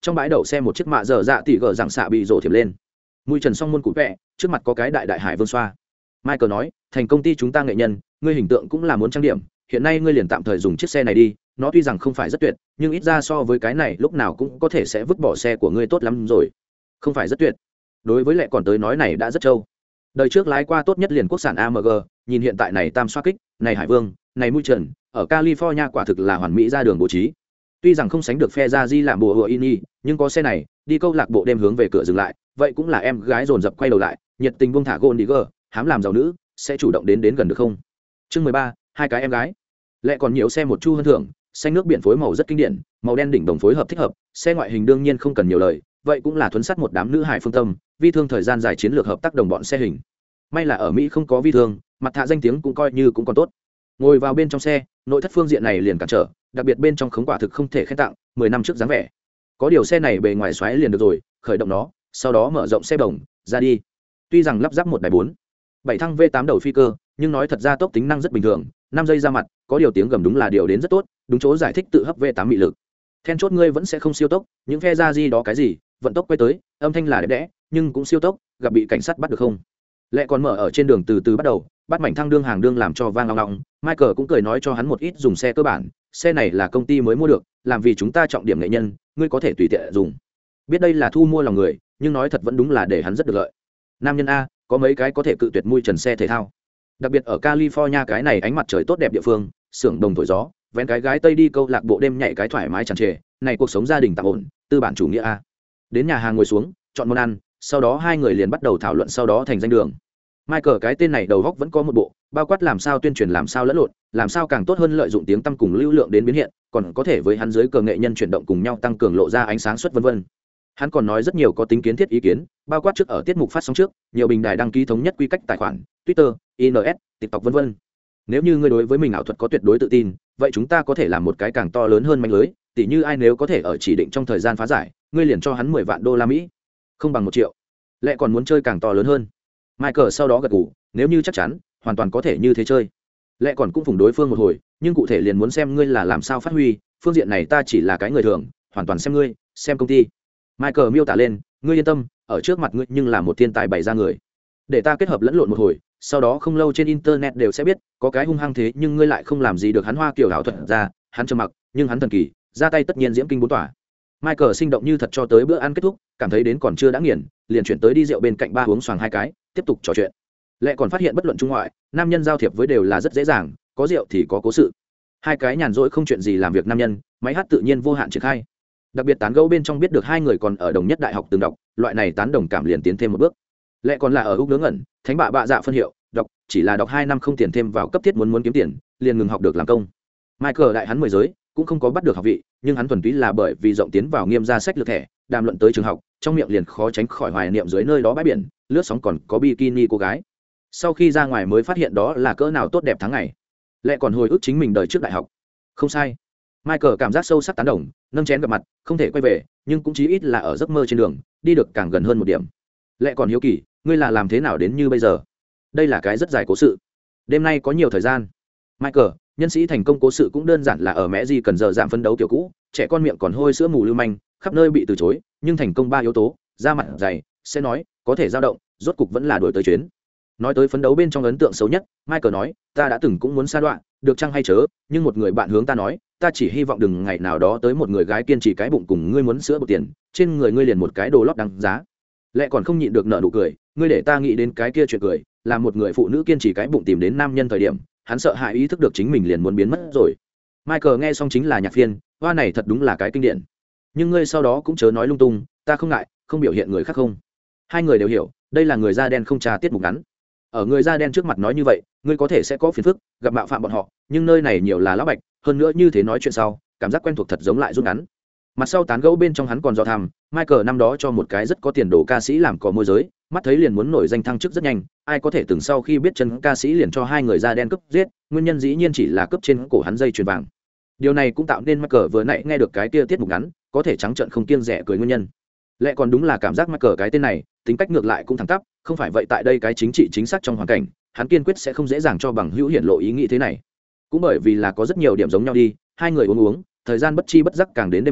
trong bãi đậu xe một chiếc mạ dở dạ tỉ gờ dạng xạ bị rổ thiểm lên. Mùi trần song môn cụ vẹ, trước mặt có cái đại đại hải vương xoa. Michael nói, thành công ty chúng ta nghệ nhân, ngươi hình tượng cũng là muốn trang điểm, hiện nay ngươi liền tạm thời dùng chiếc xe này đi, nó tuy rằng không phải rất tuyệt, nhưng ít ra so với cái này lúc nào cũng có thể sẽ vứt bỏ xe của ngươi tốt lắm rồi. Không phải rất tuyệt. Đối với Lệ còn tới nói này đã rất trâu. Đời trước lái qua tốt nhất liền quốc sản a em giê, nhìn hiện tại này tam xoa kích, này hải vương, này mũi trần, ở California quả thực là hoàn mỹ ra đường bố trí. Tuy rằng không sánh được phe ra di làm bùa hựa ini, nhưng có xe này, đi câu lạc bộ đêm hướng về cửa dừng lại, vậy cũng là em gái dồn dập quay đầu lại, nhiệt tình buông thả Gold Digger, hám làm giàu nữ, sẽ chủ động đến đến gần được không? Chương mười ba, hai cái em gái. Lệ còn nhiều xe một chu hơn thưởng, xanh nước biển phối màu rất kinh điển, màu đen đỉnh đồng phối hợp thích hợp, xe ngoại hình đương nhiên không cần nhiều lời, vậy cũng là thuấn sắt một đám nữ hải phương tâm, vi thương thời gian dài chiến lược hợp tác đồng bọn xe hình. May là ở Mỹ không có vi thương, mặt thạ danh tiếng cũng coi như cũng còn tốt. Ngồi vào bên trong xe, nội thất phương diện này liền cản trở, đặc biệt bên trong khống quả thực không thể khen tặng, mười năm trước dáng vẻ. Có điều xe này bề ngoài xoáy liền được rồi, khởi động nó, sau đó mở rộng xe bồng, ra đi. Tuy rằng lắp ráp một đài bốn bảy thăng V tám đầu phi cơ, nhưng nói thật ra tốc tính năng rất bình thường, năm giây ra mặt, có điều tiếng gầm đúng là điều đến rất tốt, đúng chỗ giải thích tự hấp V tám mị lực. Then chốt ngươi vẫn sẽ không siêu tốc, những phe ra di đó cái gì, vận tốc quay tới, âm thanh là đẹp đẽ, nhưng cũng siêu tốc, gặp bị cảnh sát bắt được không? Lệ còn mở ở trên đường từ từ bắt đầu, bắt mảnh thăng đương hàng đương làm cho vang long long. Michael cũng cười nói cho hắn một ít dùng xe cơ bản, xe này là công ty mới mua được, làm vì chúng ta trọng điểm nghệ nhân, ngươi có thể tùy tiện dùng. Biết đây là thu mua lòng người, nhưng nói thật vẫn đúng là để hắn rất được lợi. Nam nhân a, có mấy cái có thể cự tuyệt mui trần xe thể thao. Đặc biệt ở California cái này ánh mặt trời tốt đẹp địa phương, xưởng đồng thổi gió, vén cái gái tây đi câu lạc bộ đêm nhảy cái thoải mái tràn trề, này cuộc sống gia đình tạm ổn, tư bản chủ nghĩa a. Đến nhà hàng ngồi xuống, chọn món ăn, sau đó hai người liền bắt đầu thảo luận, sau đó thành danh đường. Michael cái tên này đầu góc vẫn có một bộ, bao quát làm sao tuyên truyền, làm sao lẫn lộn, làm sao càng tốt hơn lợi dụng tiếng tăm cùng lưu lượng đến biến hiện, còn có thể với hắn dưới cờ nghệ nhân chuyển động cùng nhau tăng cường lộ ra ánh sáng suất vân vân. Hắn còn nói rất nhiều có tính kiến thiết ý kiến, bao quát trước ở tiết mục phát sóng trước, nhiều bình đài đăng ký thống nhất quy cách tài khoản, Twitter, i en ét, TikTok vân vân. Nếu như ngươi đối với mình ảo thuật có tuyệt đối tự tin, vậy chúng ta có thể làm một cái càng to lớn hơn manh lưới, tỉ như ai nếu có thể ở chỉ định trong thời gian phá giải, ngươi liền cho hắn mười vạn đô la Mỹ, không bằng một triệu. Lệ còn muốn chơi càng to lớn hơn. Michael sau đó gật gù, nếu như chắc chắn, hoàn toàn có thể như thế chơi. Lệ còn cũng phủng đối phương một hồi, nhưng cụ thể liền muốn xem ngươi là làm sao phát huy, phương diện này ta chỉ là cái người thường, hoàn toàn xem ngươi, xem công ty. Michael miêu tả lên, ngươi yên tâm, ở trước mặt ngươi nhưng là một thiên tài bày ra người. Để ta kết hợp lẫn lộn một hồi, sau đó không lâu trên internet đều sẽ biết, có cái hung hăng thế nhưng ngươi lại không làm gì được hắn. Hoa kiểu ảo thuật ra, hắn trầm mặc, nhưng hắn thần kỳ, ra tay tất nhiên diễm kinh bốn tỏa. Michael sinh động như thật cho tới bữa ăn kết thúc, cảm thấy đến còn chưa đã nghiền, liền chuyển tới đi rượu bên cạnh ba uống xoàng hai cái, tiếp tục trò chuyện. Lệ còn phát hiện bất luận trung ngoại, nam nhân giao thiệp với đều là rất dễ dàng, có rượu thì có cố sự. Hai cái nhàn rỗi không chuyện gì làm việc nam nhân, máy hát tự nhiên vô hạn triển khai. Đặc biệt tán gẫu bên trong biết được hai người còn ở đồng nhất đại học từng đọc, loại này tán đồng cảm liền tiến thêm một bước. Lệ còn là ở úc ngớ ngẩn, thánh bạ bạ dạ phân hiệu, đọc chỉ là đọc hai năm không tiền thêm vào cấp thiết muốn muốn kiếm tiền, liền ngừng học được làm công. Michael đại hắn mười giới, cũng không có bắt được học vị, nhưng hắn thuần túy là bởi vì rộng tiến vào nghiêm ra sách lược thẻ, đàm luận tới trường học, trong miệng liền khó tránh khỏi hoài niệm dưới nơi đó bãi biển, lướt sóng còn có bikini cô gái. Sau khi ra ngoài mới phát hiện đó là cỡ nào tốt đẹp tháng ngày. Lệ còn hồi ức chính mình đời trước đại học. Không sai. Michael cảm giác sâu sắc tán đồng, nâng chén gặp mặt, không thể quay về, nhưng cũng chí ít là ở giấc mơ trên đường, đi được càng gần hơn một điểm. Lệ còn hiếu kỳ, ngươi là làm thế nào đến như bây giờ? Đây là cái rất dài cố sự. Đêm nay có nhiều thời gian. Michael, nhân sĩ thành công cố sự cũng đơn giản là ở mẹ gì cần giờ giảm phấn đấu kiểu cũ, trẻ con miệng còn hôi sữa mù lưu manh, khắp nơi bị từ chối, nhưng thành công ba yếu tố, da mặt dày, sẽ nói, có thể dao động, rốt cục vẫn là đuổi tới chuyến. Nói tới phấn đấu bên trong ấn tượng xấu nhất, Michael nói, ta đã từng cũng muốn sa đoạn, được chăng hay chớ, nhưng một người bạn hướng ta nói, ta chỉ hy vọng đừng ngày nào đó tới một người gái kiên trì cái bụng cùng ngươi muốn sữa bột tiền, trên người ngươi liền một cái đồ lót đáng giá. Lệ còn không nhịn được nở nụ cười, ngươi để ta nghĩ đến cái kia chuyện cười, là một người phụ nữ kiên trì cái bụng tìm đến nam nhân thời điểm, hắn sợ hãi ý thức được chính mình liền muốn biến mất rồi. Michael nghe xong chính là nhạc phiên, hoa này thật đúng là cái kinh điển. Nhưng ngươi sau đó cũng chớ nói lung tung, ta không ngại, không biểu hiện người khác không. Hai người đều hiểu, đây là người da đen không trà tiết mục ngắn. Ở người da đen trước mặt nói như vậy, ngươi có thể sẽ có phiền phức, gặp mạo phạm bọn họ, nhưng nơi này nhiều là lão bạch, hơn nữa như thế nói chuyện sau, cảm giác quen thuộc thật giống lại rút ngắn. Mặt sau tán gẫu bên trong hắn còn dò thầm, Michael năm đó cho một cái rất có tiền đồ ca sĩ làm cò môi giới, mắt thấy liền muốn nổi danh thăng chức rất nhanh, ai có thể từng sau khi biết chân ca sĩ liền cho hai người da đen cướp giết, nguyên nhân dĩ nhiên chỉ là cướp trên cổ hắn dây chuyền vàng. Điều này cũng tạo nên Michael vừa nãy nghe được cái kia tiết mục ngắn, có thể trắng trợn không kiêng dè cười nguyên nhân. Lẽ còn đúng là cảm giác Michael cái tên này, tính cách ngược lại cũng thẳng tắp, không phải vậy tại đây cái chính trị chính xác trong hoàn cảnh, hắn kiên quyết sẽ không dễ dàng cho bằng hữu hiển lộ ý nghĩ thế này. Cũng bởi vì là có rất nhiều điểm giống nhau đi, hai người uống uống, thời gian bất chi bất giác càng đến đêm khuya,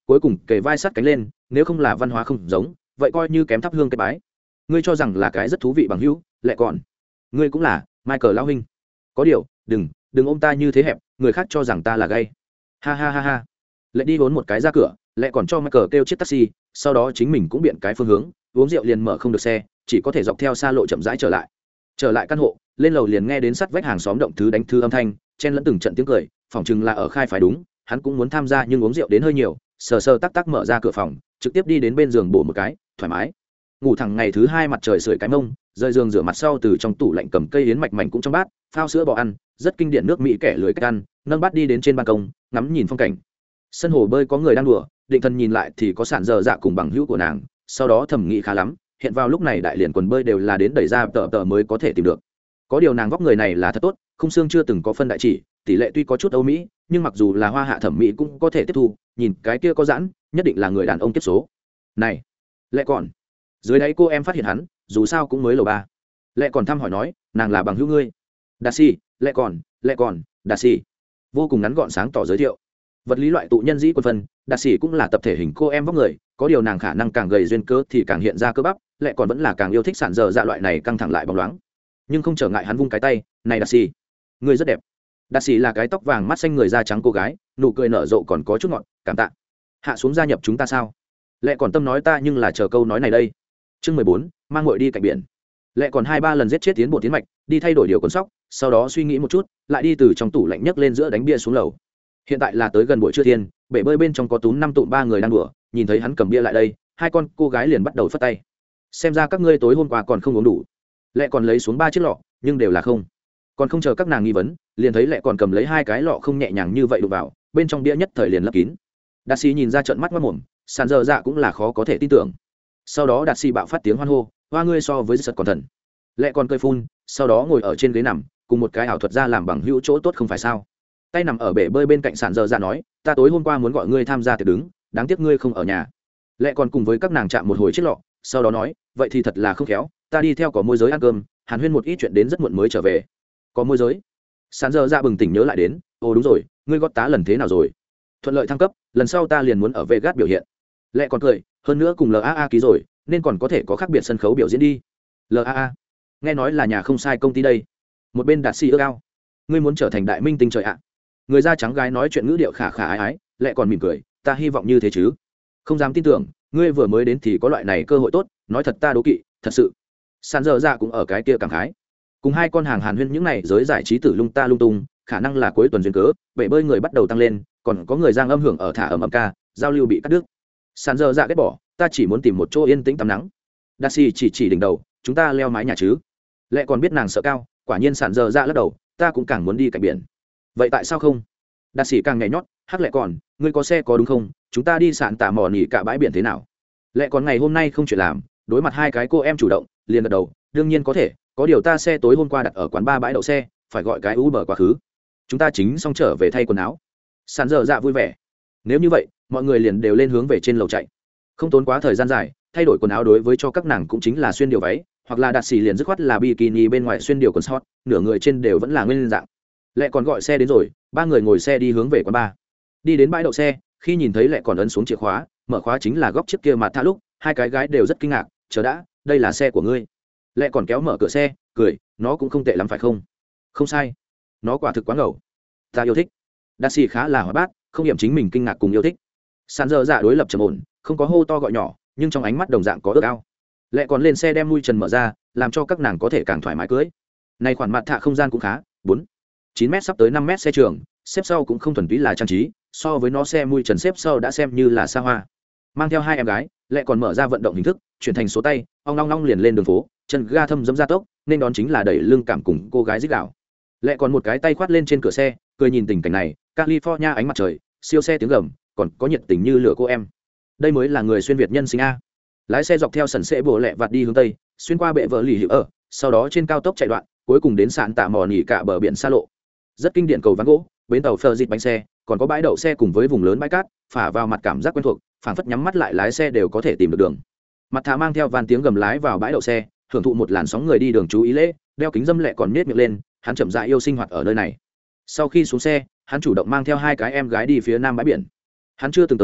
cuối cùng kề vai sát cánh lên, nếu không là văn hóa không giống vậy coi như kém thắp hương cái bái. Ngươi cho rằng là cái rất thú vị bằng hữu, lại còn ngươi cũng là Michael lão huynh. Có điều đừng đừng ôm ta như thế hẹp, người khác cho rằng ta là gay. Ha ha ha ha. Lệ đi vốn một cái ra cửa, lại còn cho Michael kêu chiếc taxi, sau đó chính mình cũng biện cái phương hướng, uống rượu liền mở không được xe, chỉ có thể dọc theo xa lộ chậm rãi trở lại. Trở lại căn hộ, lên lầu liền nghe đến sắt vách hàng xóm động thứ đánh thư âm thanh, chen lẫn từng trận tiếng cười, phỏng chừng là ở khai phải đúng, hắn cũng muốn tham gia nhưng uống rượu đến hơi nhiều, sờ sờ tắc tắc mở ra cửa phòng, trực tiếp đi đến bên giường bổ một cái, thoải mái. Ngủ thẳng ngày thứ hai mặt trời sưởi cái mông, rời giường rửa mặt sau từ trong tủ lạnh cầm cây yến mạch mảnh cũng trong bát, phao sữa bò ăn, rất kinh điển nước Mỹ kẻ lười cách ăn, nâng bát đi đến trên ban công, ngắm nhìn phong cảnh. Sân hồ bơi có người đang đùa, định thần nhìn lại thì có sản dở dạ cùng bằng hữu của nàng, sau đó thẩm nghĩ khá lắm, hiện vào lúc này đại liền quần bơi đều là đến đẩy ra tờ tờ mới có thể tìm được. Có điều nàng vóc người này là thật tốt, khung xương chưa từng có phân đại chỉ, tỷ lệ tuy có chút Âu Mỹ, nhưng mặc dù là hoa hạ thẩm mỹ cũng có thể tiếp thu, nhìn cái kia có giãn, nhất định là người đàn ông kiếp số. Này, lẽ còn dưới đáy cô em phát hiện hắn, dù sao cũng mới lầu ba. Lẽ còn thăm hỏi nói, nàng là bằng hữu ngươi. Đa si, lẽ còn, lẽ còn, đa si. Vô cùng ngắn gọn sáng tỏ giới thiệu. Vật lý loại tụ nhân dĩ quân phân, đa si cũng là tập thể hình cô em vóc người, có điều nàng khả năng càng gầy duyên cơ thì càng hiện ra cơ bắp, lẽ còn vẫn là càng yêu thích sản dở dạ loại này căng thẳng lại bóng loáng. Nhưng không trở ngại hắn vung cái tay, này đa si, ngươi rất đẹp. Đa si là cái tóc vàng mắt xanh người da trắng cô gái, nụ cười nở rộ còn có chút ngọt, cảm tạ. Hạ xuống gia nhập chúng ta sao? Lẽ còn tâm nói ta nhưng là chờ câu nói này đây. Chương mười bốn, mang ngội đi cạnh biển. Lẽ còn hai ba lần giết chết tiến bộ tiến mạch, đi thay đổi điều cuốn sóc, sau đó suy nghĩ một chút, lại đi từ trong tủ lạnh nhấc lên giữa đánh bia xuống lầu. Hiện tại là tới gần buổi trưa thiên, bể bơi bên trong có túm năm tụm ba người đang đùa, nhìn thấy hắn cầm bia lại đây, hai con cô gái liền bắt đầu phất tay. Xem ra các ngươi tối hôm qua còn không uống đủ. Lẽ còn lấy xuống ba chiếc lọ, nhưng đều là không. Còn không chờ các nàng nghi vấn, liền thấy lẽ còn cầm lấy hai cái lọ không nhẹ nhàng như vậy đụng vào, bên trong bia nhất thời liền lấp kín. Đạt Sĩ nhìn ra trợn mắt mắt mồm, sàn dơ dạ cũng là khó có thể tin tưởng. Sau đó Đạt Sĩ bạo phát tiếng hoan hô, hoa ngươi so với giật còn thần. Lẽ còn cười phun, sau đó ngồi ở trên ghế nằm, cùng một cái ảo thuật ra làm bằng hữu chỗ tốt không phải sao? Tay nằm ở bể bơi bên cạnh sàn dơ dạ nói, ta tối hôm qua muốn gọi ngươi tham gia tiệc đứng, đáng tiếc ngươi không ở nhà. Lẽ còn cùng với các nàng chạm một hồi chiếc lọ, sau đó nói, vậy thì thật là không khéo, ta đi theo có môi giới ăn cơm, hàn huyên một ít chuyện đến rất muộn mới trở về. Có môi giới? Sàn dơ dạ bừng tỉnh nhớ lại đến, ồ đúng rồi, ngươi gót tá lần thế nào rồi? Thuận lợi thăng cấp, lần sau ta liền muốn ở Vegas biểu hiện. Lẽ còn cười, hơn nữa cùng lờ a a ký rồi, nên còn có thể có khác biệt sân khấu biểu diễn đi. lờ a a, nghe nói là nhà không sai công ty đây. Một bên Đạt Sĩ ước ao, ngươi muốn trở thành đại minh tinh trời ạ. Người da trắng gái nói chuyện ngữ điệu khả khả ái ái, lẽ còn mỉm cười, ta hy vọng như thế chứ. Không dám tin tưởng, ngươi vừa mới đến thì có loại này cơ hội tốt, nói thật ta đố kỵ, thật sự. Sàn dơ dạ cũng ở cái kia cảm khái. Cùng hai con hàng hàn huyên những này giới giải trí tử lung ta lung tung, khả năng là cuối tuần duyên cớ, bể bơi người bắt đầu tăng lên, còn có người giang âm hưởng ở thả ẩm ẩm ca, giao lưu bị cắt đứt. Sàn dơ dạ ghét bỏ, ta chỉ muốn tìm một chỗ yên tĩnh tắm nắng. Đa Si chỉ chỉ đỉnh đầu, chúng ta leo mái nhà chứ. Lẽ còn biết nàng sợ cao, quả nhiên sàn dơ dạ lắc đầu, ta cũng càng muốn đi cạnh biển. Vậy tại sao không? Đa Si càng nhảy nhót, hắc lẽ còn, ngươi có xe có đúng không? Chúng ta đi sạn tả mò nỉ cả bãi biển thế nào? Lẽ còn ngày hôm nay không chuyện làm, đối mặt hai cái cô em chủ động, liền gật đầu, đương nhiên có thể, có điều ta xe tối hôm qua đặt ở quán ba bãi đậu xe, phải gọi cái Uber quá khứ. Chúng ta chính xong trở về thay quần áo. Sàn dơ dạ vui vẻ. Nếu như vậy, mọi người liền đều lên hướng về trên lầu chạy. Không tốn quá thời gian dài, thay đổi quần áo đối với cho các nàng cũng chính là xuyên điều váy, hoặc là Đạt Sĩ liền dứt khoát là bikini bên ngoài xuyên điều quần short, nửa người trên đều vẫn là nguyên dạng. Lẽ còn gọi xe đến rồi, ba người ngồi xe đi hướng về quán bar. Đi đến bãi đậu xe, khi nhìn thấy Lẽ còn ấn xuống chìa khóa, mở khóa chính là góc chiếc kia mà tha lúc, hai cái gái đều rất kinh ngạc, chờ đã, đây là xe của ngươi. Lẽ còn kéo mở cửa xe, cười, nó cũng không tệ lắm phải không? Không sai, nó quả thực quá ngầu, ta yêu thích. Đạt Sĩ khá là hoạt bát, không nghiệm chính mình kinh ngạc cùng yêu thích. Sàn dơ dạ đối lập trầm ổn, không có hô to gọi nhỏ, nhưng trong ánh mắt đồng dạng có ước ao. Lẽ còn lên xe đem mui trần mở ra, làm cho các nàng có thể càng thoải mái cưới. Này khoản mặt thạ không gian cũng khá, bốn chín mét sắp tới năm mét xe trường, xếp sau cũng không thuần túy là trang trí, so với nó xe mui trần xếp sau đã xem như là xa hoa. Mang theo hai em gái, Lẽ còn mở ra vận động hình thức, chuyển thành số tay, ong long long liền lên đường phố, chân ga thâm dẫm ra tốc, nên đón chính là đẩy lưng cảm cùng cô gái dích đảo. Lẽ còn một cái tay khoát lên trên cửa xe, cười nhìn tình cảnh này, California ánh mặt trời, siêu xe tiếng gầm, còn có nhiệt tình như lửa cô em. Đây mới là người xuyên việt nhân sinh a. Lái xe dọc theo sần sệ bồ lẹ vặt đi hướng tây, xuyên qua bệ vợ lì hiệu ở, sau đó trên cao tốc chạy đoạn, cuối cùng đến sạn tạ mò nỉ cả bờ biển xa lộ. Rất kinh điển cầu ván gỗ, bến tàu phờ dịt bánh xe, còn có bãi đậu xe cùng với vùng lớn bãi cát, phả vào mặt cảm giác quen thuộc, phảng phất nhắm mắt lại lái xe đều có thể tìm được đường. Mặt thả mang theo van tiếng gầm lái vào bãi đậu xe, hưởng thụ một làn sóng người đi đường chú ý lễ, đeo kính dâm Lẹ còn nết miệng lên, hắn chậm rãi yêu sinh hoạt ở nơi này. Sau khi xuống xe, hắn chủ động mang theo hai cái em gái đi phía nam bãi biển. Hắn chưa từng tới,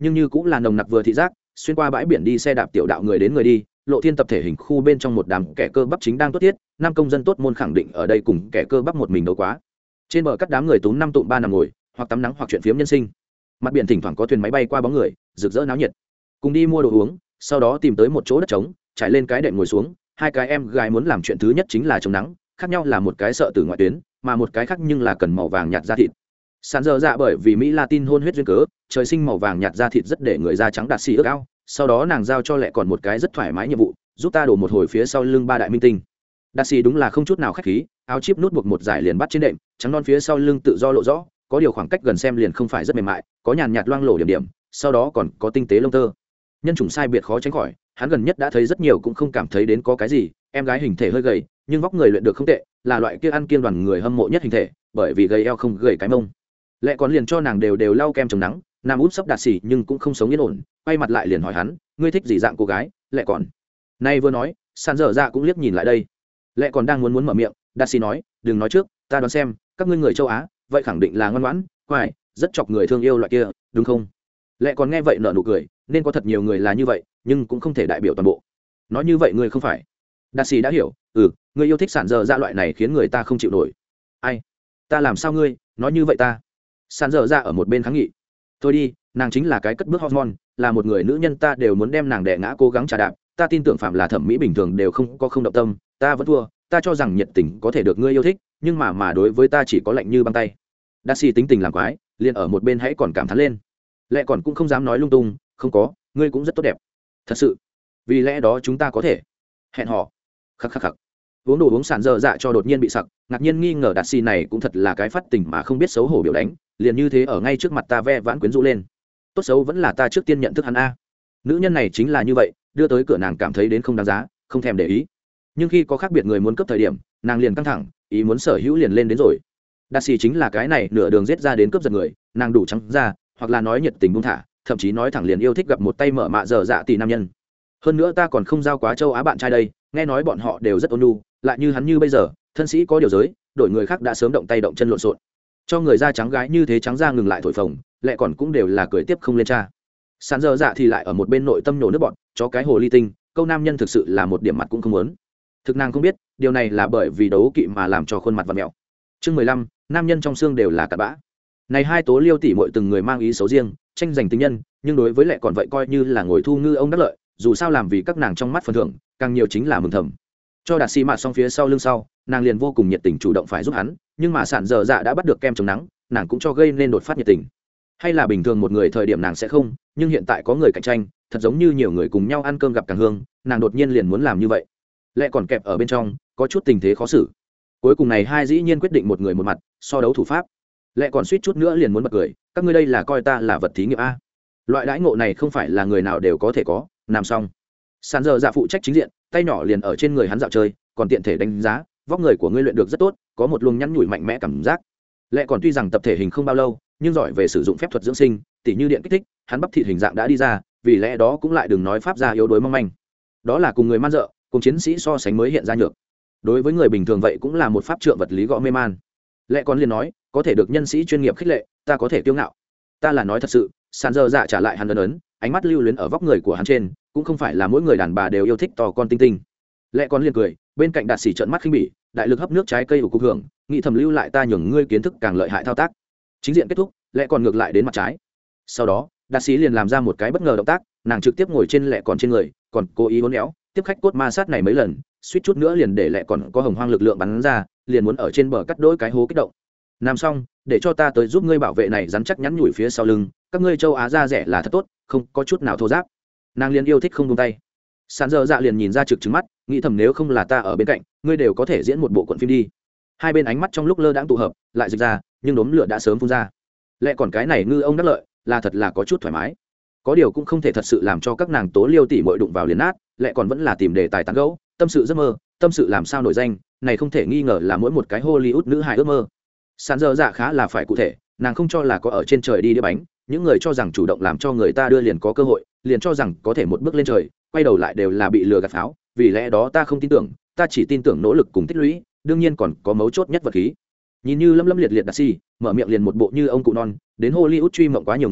nhưng như cũng là nồng nặc vừa thị giác. Xuyên qua bãi biển đi xe đạp tiểu đạo người đến người đi, Lộ Thiên tập thể hình khu bên trong một đám kẻ cơ bắp chính đang tốt tiết, năm công dân tốt môn khẳng định ở đây cùng kẻ cơ bắp một mình đấu quá. Trên bờ cắt đám người túm năm tụm ba nằm ngồi, hoặc tắm nắng hoặc chuyện phiếm nhân sinh. Mặt biển thỉnh thoảng có thuyền máy bay qua bóng người, rực rỡ náo nhiệt. Cùng đi mua đồ uống, sau đó tìm tới một chỗ đất trống, trải lên cái đệm ngồi xuống. Hai cái em gái muốn làm chuyện thứ nhất chính là chống nắng, khác nhau là một cái sợ từ ngoại tuyến, mà một cái khác nhưng là cần màu vàng nhạt da thịt. Sàn dơ dạ bởi vì Mỹ Latin hôn huyết duyên cớ, trời sinh màu vàng nhạt da thịt rất để người da trắng đạt xì ước ao. Sau đó nàng giao cho Lệ còn một cái rất thoải mái nhiệm vụ, giúp ta đổ một hồi phía sau lưng ba đại minh tinh. Đạt xì đúng là không chút nào khách khí, áo chip nút buộc một giải liền bắt trên đệm, trắng non phía sau lưng tự do lộ rõ, có điều khoảng cách gần xem liền không phải rất mềm mại, có nhàn nhạt loang lổ điểm điểm, sau đó còn có tinh tế lông tơ. Nhân chủng sai biệt khó tránh khỏi, hắn gần nhất đã thấy rất nhiều cũng không cảm thấy đến có cái gì. Em gái hình thể hơi gầy, nhưng vóc người luyện được không tệ, là loại kia ăn kiêng đoàn người hâm mộ nhất hình thể, bởi vì gầy eo không gầy cái mông. Lệ còn liền cho nàng đều đều lau kem chống nắng, nam út sắp Đạt xì nhưng cũng không sống yên ổn, quay mặt lại liền hỏi hắn, ngươi thích gì dạng cô gái? Lệ còn nay vừa nói, sàn dở dạ cũng liếc nhìn lại đây. Lệ còn đang muốn muốn mở miệng, Đạt xì nói, đừng nói trước, ta đoán xem, các ngươi người châu Á, vậy khẳng định là ngoan ngoãn, khoai, rất chọc người thương yêu loại kia, đúng không? Lệ còn nghe vậy nở nụ cười, nên có thật nhiều người là như vậy, nhưng cũng không thể đại biểu toàn bộ. Nói như vậy ngươi không phải? Đạt xì đã hiểu, ừ, ngươi yêu thích sàn dở dạ loại này khiến người ta không chịu nổi. Ai? Ta làm sao ngươi? Nói như vậy ta? Sàn dở dạ ở một bên kháng nghị. Thôi đi, nàng chính là cái cất bước hormone, là một người nữ nhân, ta đều muốn đem nàng đè ngã cố gắng trà đạp, ta tin tưởng phạm là thẩm mỹ bình thường đều không có không động tâm, ta vẫn thua, ta cho rằng nhiệt tình có thể được ngươi yêu thích, nhưng mà mà đối với ta chỉ có lạnh như băng tay. Đa xì tính tình làm quái, liền ở một bên hãy còn cảm thán lên. Lẽ còn cũng không dám nói lung tung, không có, ngươi cũng rất tốt đẹp. Thật sự, vì lẽ đó chúng ta có thể hẹn hò. Khắc khắc khắc. Uống đồ uống sàn dơ dạ cho đột nhiên bị sặc, ngạc nhiên nghi ngờ Đạt xì này cũng thật là cái phát tình mà không biết xấu hổ biểu đánh, liền như thế ở ngay trước mặt ta ve vãn quyến rũ lên. Tốt xấu vẫn là ta trước tiên nhận thức hắn a. Nữ nhân này chính là như vậy, đưa tới cửa nàng cảm thấy đến không đáng giá, không thèm để ý, nhưng khi có khác biệt người muốn cấp thời điểm, nàng liền căng thẳng, ý muốn sở hữu liền lên đến rồi. Đạt xì chính là cái này nửa đường giết ra đến cướp giật người, nàng đủ trắng ra, hoặc là nói nhiệt tình buông thả, thậm chí nói thẳng liền yêu thích gặp một tay mở mạ dở dạ tỷ nam nhân. Hơn nữa ta còn không giao quá châu Á bạn trai đây, nghe nói bọn họ đều rất ôn nhu, lại như hắn như bây giờ, thân sĩ có điều giới, đổi người khác đã sớm động tay động chân lộn xộn. Cho người da trắng gái như thế trắng da ngừng lại thổi phồng, lại còn cũng đều là cười tiếp không lên cha. Sàn dở dạ thì lại ở một bên nội tâm nổ nước bọn, cho cái hồ ly tinh, câu nam nhân thực sự là một điểm mặt cũng không muốn. Thực nàng không biết, điều này là bởi vì đấu kỵ mà làm cho khuôn mặt vặn mèo. Chương mười lăm, nam nhân trong xương đều là cặn bã. Này hai tố liêu tỷ muội từng người mang ý xấu riêng, tranh giành tình nhân, nhưng đối với lệ còn vậy coi như là ngồi thu ngư ông đắc lợi, dù sao làm vì các nàng trong mắt phần thưởng, càng nhiều chính là mừng thầm. Cho Đạt xì mạt xong phía sau lưng sau, nàng liền vô cùng nhiệt tình chủ động phải giúp hắn, nhưng mà sản dở dạ đã bắt được kem chống nắng, nàng cũng cho gây nên đột phát nhiệt tình. Hay là bình thường một người thời điểm nàng sẽ không, nhưng hiện tại có người cạnh tranh, thật giống như nhiều người cùng nhau ăn cơm gặp càng hương, nàng đột nhiên liền muốn làm như vậy. Lệ còn kẹp ở bên trong, có chút tình thế khó xử. Cuối cùng này hai dĩ nhiên quyết định một người một mặt, so đấu thủ pháp. Lệ còn suýt chút nữa liền muốn bật cười, các ngươi đây là coi ta là vật thí nghiệm a? Loại đãi ngộ này không phải là người nào đều có thể có, làm xong. Sàn dở dạ phụ trách chính diện, tay nhỏ liền ở trên người hắn dạo chơi, còn tiện thể đánh giá, vóc người của ngươi luyện được rất tốt, có một luồng nhăn nhủi mạnh mẽ cảm giác. Lệ còn tuy rằng tập thể hình không bao lâu, nhưng giỏi về sử dụng phép thuật dưỡng sinh, tỉ như điện kích thích, hắn bắp thịt hình dạng đã đi ra, vì lẽ đó cũng lại đừng nói pháp ra yếu đuối mong manh. Đó là cùng người man dợ, cùng chiến sĩ so sánh mới hiện ra nhược. Đối với người bình thường vậy cũng là một pháp trượng vật lý gõ mê man. Lệ còn liền nói, có thể được nhân sĩ chuyên nghiệp khích lệ, ta có thể kiêu ngạo. Ta là nói thật sự. Sàn dơ dạ trả lại hắn ấn ấn, ánh mắt lưu luyến ở vóc người của hắn trên, cũng không phải là mỗi người đàn bà đều yêu thích to con tinh tinh. Lệ còn liền cười, bên cạnh Đạt xỉ trợn mắt khinh bỉ, đại lực hấp nước trái cây của cục hưởng, nghĩ thầm lưu lại ta nhường ngươi kiến thức càng lợi hại thao tác. Chính diện kết thúc, Lệ còn ngược lại đến mặt trái. Sau đó, Đạt xỉ liền làm ra một cái bất ngờ động tác, nàng trực tiếp ngồi trên Lệ còn trên người, còn cố ý uốn éo, tiếp khách cốt ma sát này mấy lần, suýt chút nữa liền để Lệ còn có hồng hoang lực lượng bắn ra, liền muốn ở trên bờ cắt đôi cái hố kích động. Làm xong, để cho ta tới giúp ngươi bảo vệ này rắn chắc nhắn nhủi phía sau lưng, các ngươi châu Á da rẻ là thật tốt, không có chút nào thô giáp. Nàng liền yêu thích không buông tay. Sàn dơ dạ liền nhìn ra trực trứng mắt, nghĩ thầm nếu không là ta ở bên cạnh, ngươi đều có thể diễn một bộ cuộn phim đi. Hai bên ánh mắt trong lúc lơ đãng tụ hợp, lại dịch ra, nhưng đốm lửa đã sớm phun ra. Lẽ còn cái này ngư ông đắc lợi, là thật là có chút thoải mái. Có điều cũng không thể thật sự làm cho các nàng tố liêu tỉ muội đụng vào liền nát, lẽ còn vẫn là tìm đề tài tán gẫu, tâm sự giấc mơ, tâm sự làm sao nổi danh, này không thể nghi ngờ là mỗi một cái Hollywood nữ hài ước mơ. Sàn dơ dạ khá là phải cụ thể, nàng không cho là có ở trên trời đi đĩa bánh, những người cho rằng chủ động làm cho người ta đưa liền có cơ hội, liền cho rằng có thể một bước lên trời, quay đầu lại đều là bị lừa gạt pháo, vì lẽ đó ta không tin tưởng, ta chỉ tin tưởng nỗ lực cùng tích lũy, đương nhiên còn có mấu chốt nhất vật khí. Nhìn như lâm lâm liệt liệt Đạt xì, mở miệng liền một bộ như ông cụ non, đến Hollywood truy mộng quá nhiều người,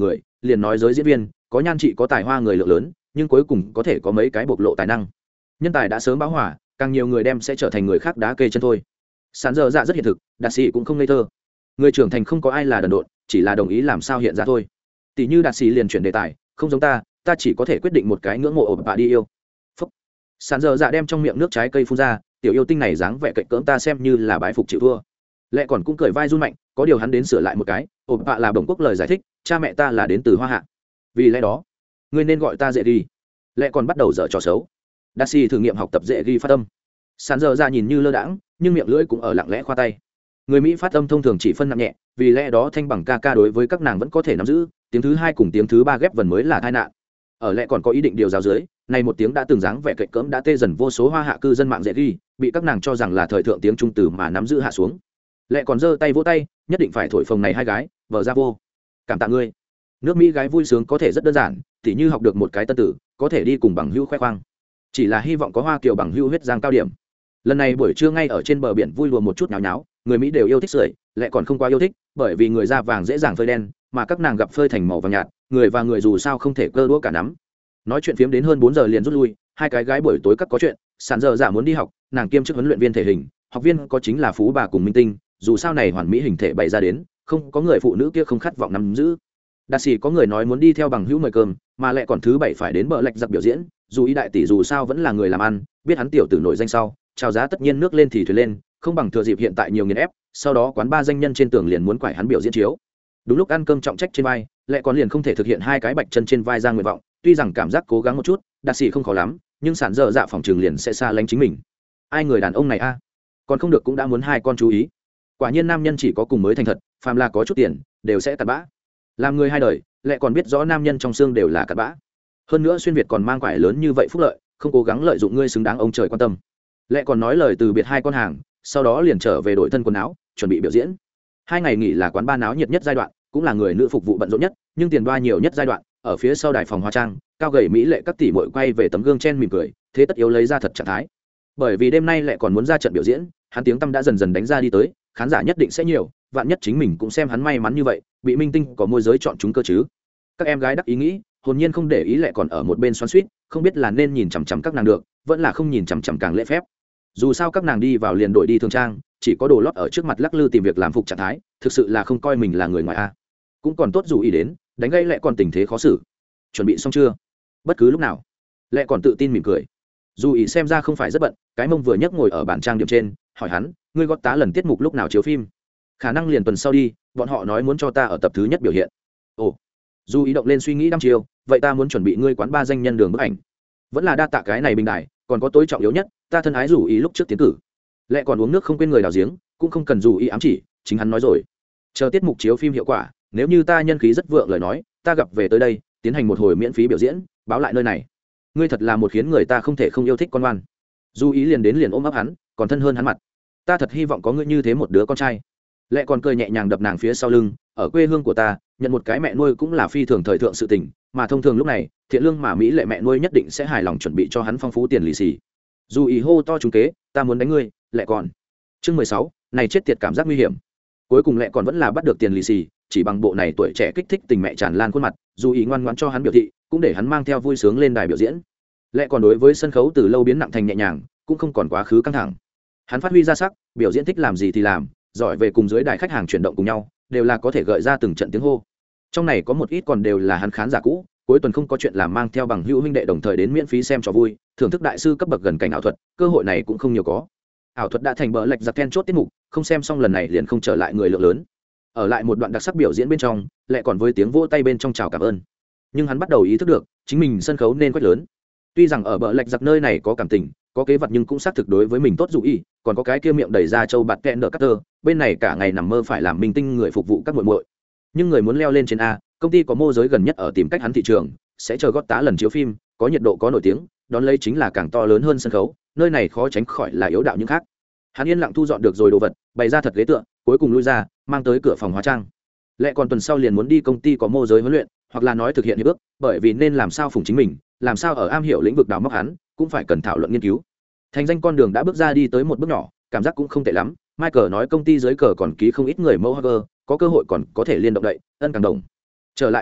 liền nói giới diễn viên có nhan trị có tài hoa người lượng lớn nhưng cuối cùng có thể có mấy cái bộc lộ tài năng. Nhân tài đã sớm báo hỏa, càng nhiều người đem sẽ trở thành người khác đá kê chân thôi. Sán dơ dạ rất hiện thực, đạt sĩ cũng không ngây thơ. Người trưởng thành không có ai là đần độn, chỉ là đồng ý làm sao hiện ra thôi. Tỷ như đạt sĩ liền chuyển đề tài, không giống ta, ta chỉ có thể quyết định một cái ngưỡng mộ ổ bà đi yêu. Phúc. Sán dơ dạ đem trong miệng nước trái cây phun ra, tiểu yêu tinh này dáng vẻ cạnh cỡm ta xem như là bái phục chịu thua. Lệ còn cũng cười vai run mạnh, có điều hắn đến sửa lại một cái, ổ bà là bổng quốc lời giải thích, cha mẹ ta là đến từ Hoa Hạ. Vì lẽ đó, ngươi nên gọi ta dễ đi. Lệ còn bắt đầu dở trò xấu. Đạt sĩ thử nghiệm học tập dễ ghi phát âm. Sán dơ dạ nhìn như lơ đãng, nhưng miệng lưỡi cũng ở lặng lẽ khoa tay. Người Mỹ phát âm thông thường chỉ phân nặng nhẹ, vì lẽ đó thanh bằng ca ca đối với các nàng vẫn có thể nắm giữ, tiếng thứ hai cùng tiếng thứ ba ghép vần mới là tai nạn. Ở lẽ còn có ý định điều giáo dưới, này một tiếng đã từng dáng vẻ cạnh cỡm đã tê dần vô số Hoa Hạ cư dân mạng dễ ghi, bị các nàng cho rằng là thời thượng tiếng trung từ mà nắm giữ hạ xuống. Lẽ còn giơ tay vỗ tay, nhất định phải thổi phồng này hai gái, vợ ra vô. Cảm tạ ngươi. Nước Mỹ gái vui sướng có thể rất đơn giản, tỉ như học được một cái tân tử, có thể đi cùng bằng hữu khoe khoang. Chỉ là hy vọng có Hoa Kiều bằng hữu huyết giang cao điểm. Lần này buổi trưa ngay ở trên bờ biển vui lùa một chút nháo nháo, người Mỹ đều yêu thích sưởi, lại còn không quá yêu thích, bởi vì người da vàng dễ dàng phơi đen, mà các nàng gặp phơi thành màu vàng nhạt, người và người dù sao không thể cơ đũa cả nắm. Nói chuyện phiếm đến hơn bốn giờ liền rút lui, hai cái gái buổi tối các có chuyện, Sán dơ dạ muốn đi học, nàng kiêm chức huấn luyện viên thể hình, học viên có chính là phú bà cùng minh tinh, dù sao này hoàn mỹ hình thể bày ra đến, không có người phụ nữ kia không khát vọng nắm giữ. Đạt sĩ có người nói muốn đi theo bằng hữu mời cơm, mà lại còn thứ bảy phải đến bờ lạch giặc biểu diễn, dù ý đại tỷ dù sao vẫn là người làm ăn, biết hắn tiểu tử nổi danh sau, chào giá tất nhiên nước lên thì thuyền lên, không bằng thừa dịp hiện tại nhiều nghiền ép, sau đó quán ba danh nhân trên tường liền muốn quải hắn biểu diễn chiếu. Đúng lúc ăn cơm trọng trách trên vai, lại còn liền không thể thực hiện hai cái bạch chân trên vai ra nguyện vọng, tuy rằng cảm giác cố gắng một chút, Đạt sĩ không khó lắm, nhưng sản dở dạ phòng trường liền sẽ xa lánh chính mình. Ai người đàn ông này a, còn không được cũng đã muốn hai con chú ý. Quả nhiên nam nhân chỉ có cùng mới thành thật, phàm là có chút tiền, đều sẽ cặn bã. Làm người hai đời, lại còn biết rõ nam nhân trong xương đều là cặn bã. Hơn nữa xuyên việt còn mang quải lớn như vậy phúc lợi, không cố gắng lợi dụng ngươi xứng đáng ông trời quan tâm. Lại còn nói lời từ biệt hai con hàng, sau đó liền trở về đổi thân quần áo, chuẩn bị biểu diễn. Hai ngày nghỉ là quán ba náo nhiệt nhất giai đoạn, cũng là người nữ phục vụ bận rộn nhất, nhưng tiền đoa nhiều nhất giai đoạn, ở phía sau đài phòng hóa trang, cao gầy mỹ lệ các tỷ muội quay về tấm gương chen mỉm cười, thế tất yếu lấy ra thật trạng thái. Bởi vì đêm nay lại còn muốn ra trận biểu diễn, hắn tiếng tăm đã dần dần đánh ra đi tới, khán giả nhất định sẽ nhiều, vạn nhất chính mình cũng xem hắn may mắn như vậy, bị minh tinh có môi giới chọn chúng cơ chứ. Các em gái đắc ý nghĩ, hồn nhiên không để ý lại còn ở một bên xoắn xuýt, không biết là nên nhìn chằm chằm các nàng được, vẫn là không nhìn chằm chằm càng lễ phép. Dù sao các nàng đi vào liền đổi đi thường trang, chỉ có đồ lót ở trước mặt lắc lư tìm việc làm phục trạng thái, thực sự là không coi mình là người ngoài a. Cũng còn tốt dù ý đến, đánh gây lại còn tình thế khó xử. Chuẩn bị xong chưa? Bất cứ lúc nào. Lệ còn tự tin mỉm cười. Dù ý xem ra không phải rất bận, cái mông vừa nhấc ngồi ở bàn trang điểm trên, hỏi hắn, ngươi gót tá lần tiết mục lúc nào chiếu phim? Khả năng liền tuần sau đi, bọn họ nói muốn cho ta ở tập thứ nhất biểu hiện. Ồ. Dù ý động lên suy nghĩ đăm chiều, vậy ta muốn chuẩn bị ngươi quán ba danh nhân đường bức ảnh. Vẫn là đa tạ cái này bình đại, còn có tối trọng yếu nhất, ta thân ái rủ ý lúc trước tiến cử. Lệ còn uống nước không quên người đào giếng, cũng không cần rủ ý ám chỉ, chính hắn nói rồi. Chờ tiết mục chiếu phim hiệu quả, nếu như ta nhân khí rất vượng lời nói, ta gặp về tới đây, tiến hành một hồi miễn phí biểu diễn, báo lại nơi này. Ngươi thật là một khiến người ta không thể không yêu thích con ngoan. Du ý liền đến liền ôm ấp hắn, còn thân hơn hắn mặt. Ta thật hy vọng có ngươi như thế một đứa con trai. Lệ còn cười nhẹ nhàng đập nàng phía sau lưng, ở quê hương của ta, nhận một cái mẹ nuôi cũng là phi thường thời thượng sự tình, mà thông thường lúc này, thiện lương mà mỹ lệ mẹ nuôi nhất định sẽ hài lòng chuẩn bị cho hắn phong phú tiền lì xì. Dù ý hô to trúng kế, ta muốn đánh ngươi, Lệ còn. Chương mười sáu, này chết tiệt cảm giác nguy hiểm. Cuối cùng Lệ còn vẫn là bắt được tiền lì xì, chỉ bằng bộ này tuổi trẻ kích thích tình mẹ tràn lan khuôn mặt, dù ý ngoan ngoãn cho hắn biểu thị, cũng để hắn mang theo vui sướng lên đài biểu diễn. Lệ còn đối với sân khấu từ lâu biến nặng thành nhẹ nhàng, cũng không còn quá khứ căng thẳng. Hắn phát huy ra sắc, biểu diễn thích làm gì thì làm, giỏi về cùng dưới đài khách hàng chuyển động cùng nhau, đều là có thể gợi ra từng trận tiếng hô. Trong này có một ít còn đều là hắn khán giả cũ, cuối tuần không có chuyện làm mang theo bằng hữu huynh đệ đồng thời đến miễn phí xem trò vui, thưởng thức đại sư cấp bậc gần cảnh ảo thuật, cơ hội này cũng không nhiều có. Ảo thuật đã thành bờ lệch giặc then chốt tiết mục, không xem xong lần này liền không trở lại người lượng lớn. Ở lại một đoạn đặc sắc biểu diễn bên trong, Lệ còn với tiếng vỗ tay bên trong chào cảm ơn. Nhưng hắn bắt đầu ý thức được, chính mình sân khấu nên quét lớn. Tuy rằng ở bờ lệch giặc nơi này có cảm tình, có kế vật nhưng cũng xác thực đối với mình tốt dụ ý, còn có cái kia miệng đầy ra châu bạt kẹn đỡ cutter, bên này cả ngày nằm mơ phải làm minh tinh người phục vụ các muội muội. Nhưng người muốn leo lên trên a, công ty có mô giới gần nhất ở tìm cách hắn thị trường, sẽ chờ gót tá lần chiếu phim, có nhiệt độ có nổi tiếng, đón lấy chính là càng to lớn hơn sân khấu, nơi này khó tránh khỏi là yếu đạo những khác. Hắn yên lặng thu dọn được rồi đồ vật, bày ra thật ghế tựa, cuối cùng lui ra, mang tới cửa phòng hóa trang. Lệ còn tuần sau liền muốn đi công ty có mô giới huấn luyện, hoặc là nói thực hiện hiệp ước, bởi vì nên làm sao phụng chính mình, làm sao ở am hiểu lĩnh vực đào móc hắn, cũng phải cần thảo luận nghiên cứu. Thành danh con đường đã bước ra đi tới một bước nhỏ, cảm giác cũng không tệ lắm. Michael nói công ty dưới cờ còn ký không ít người mẫu hacker, có cơ hội còn có thể liên động đậy, ân càng đồng. Trở lại căn hộ,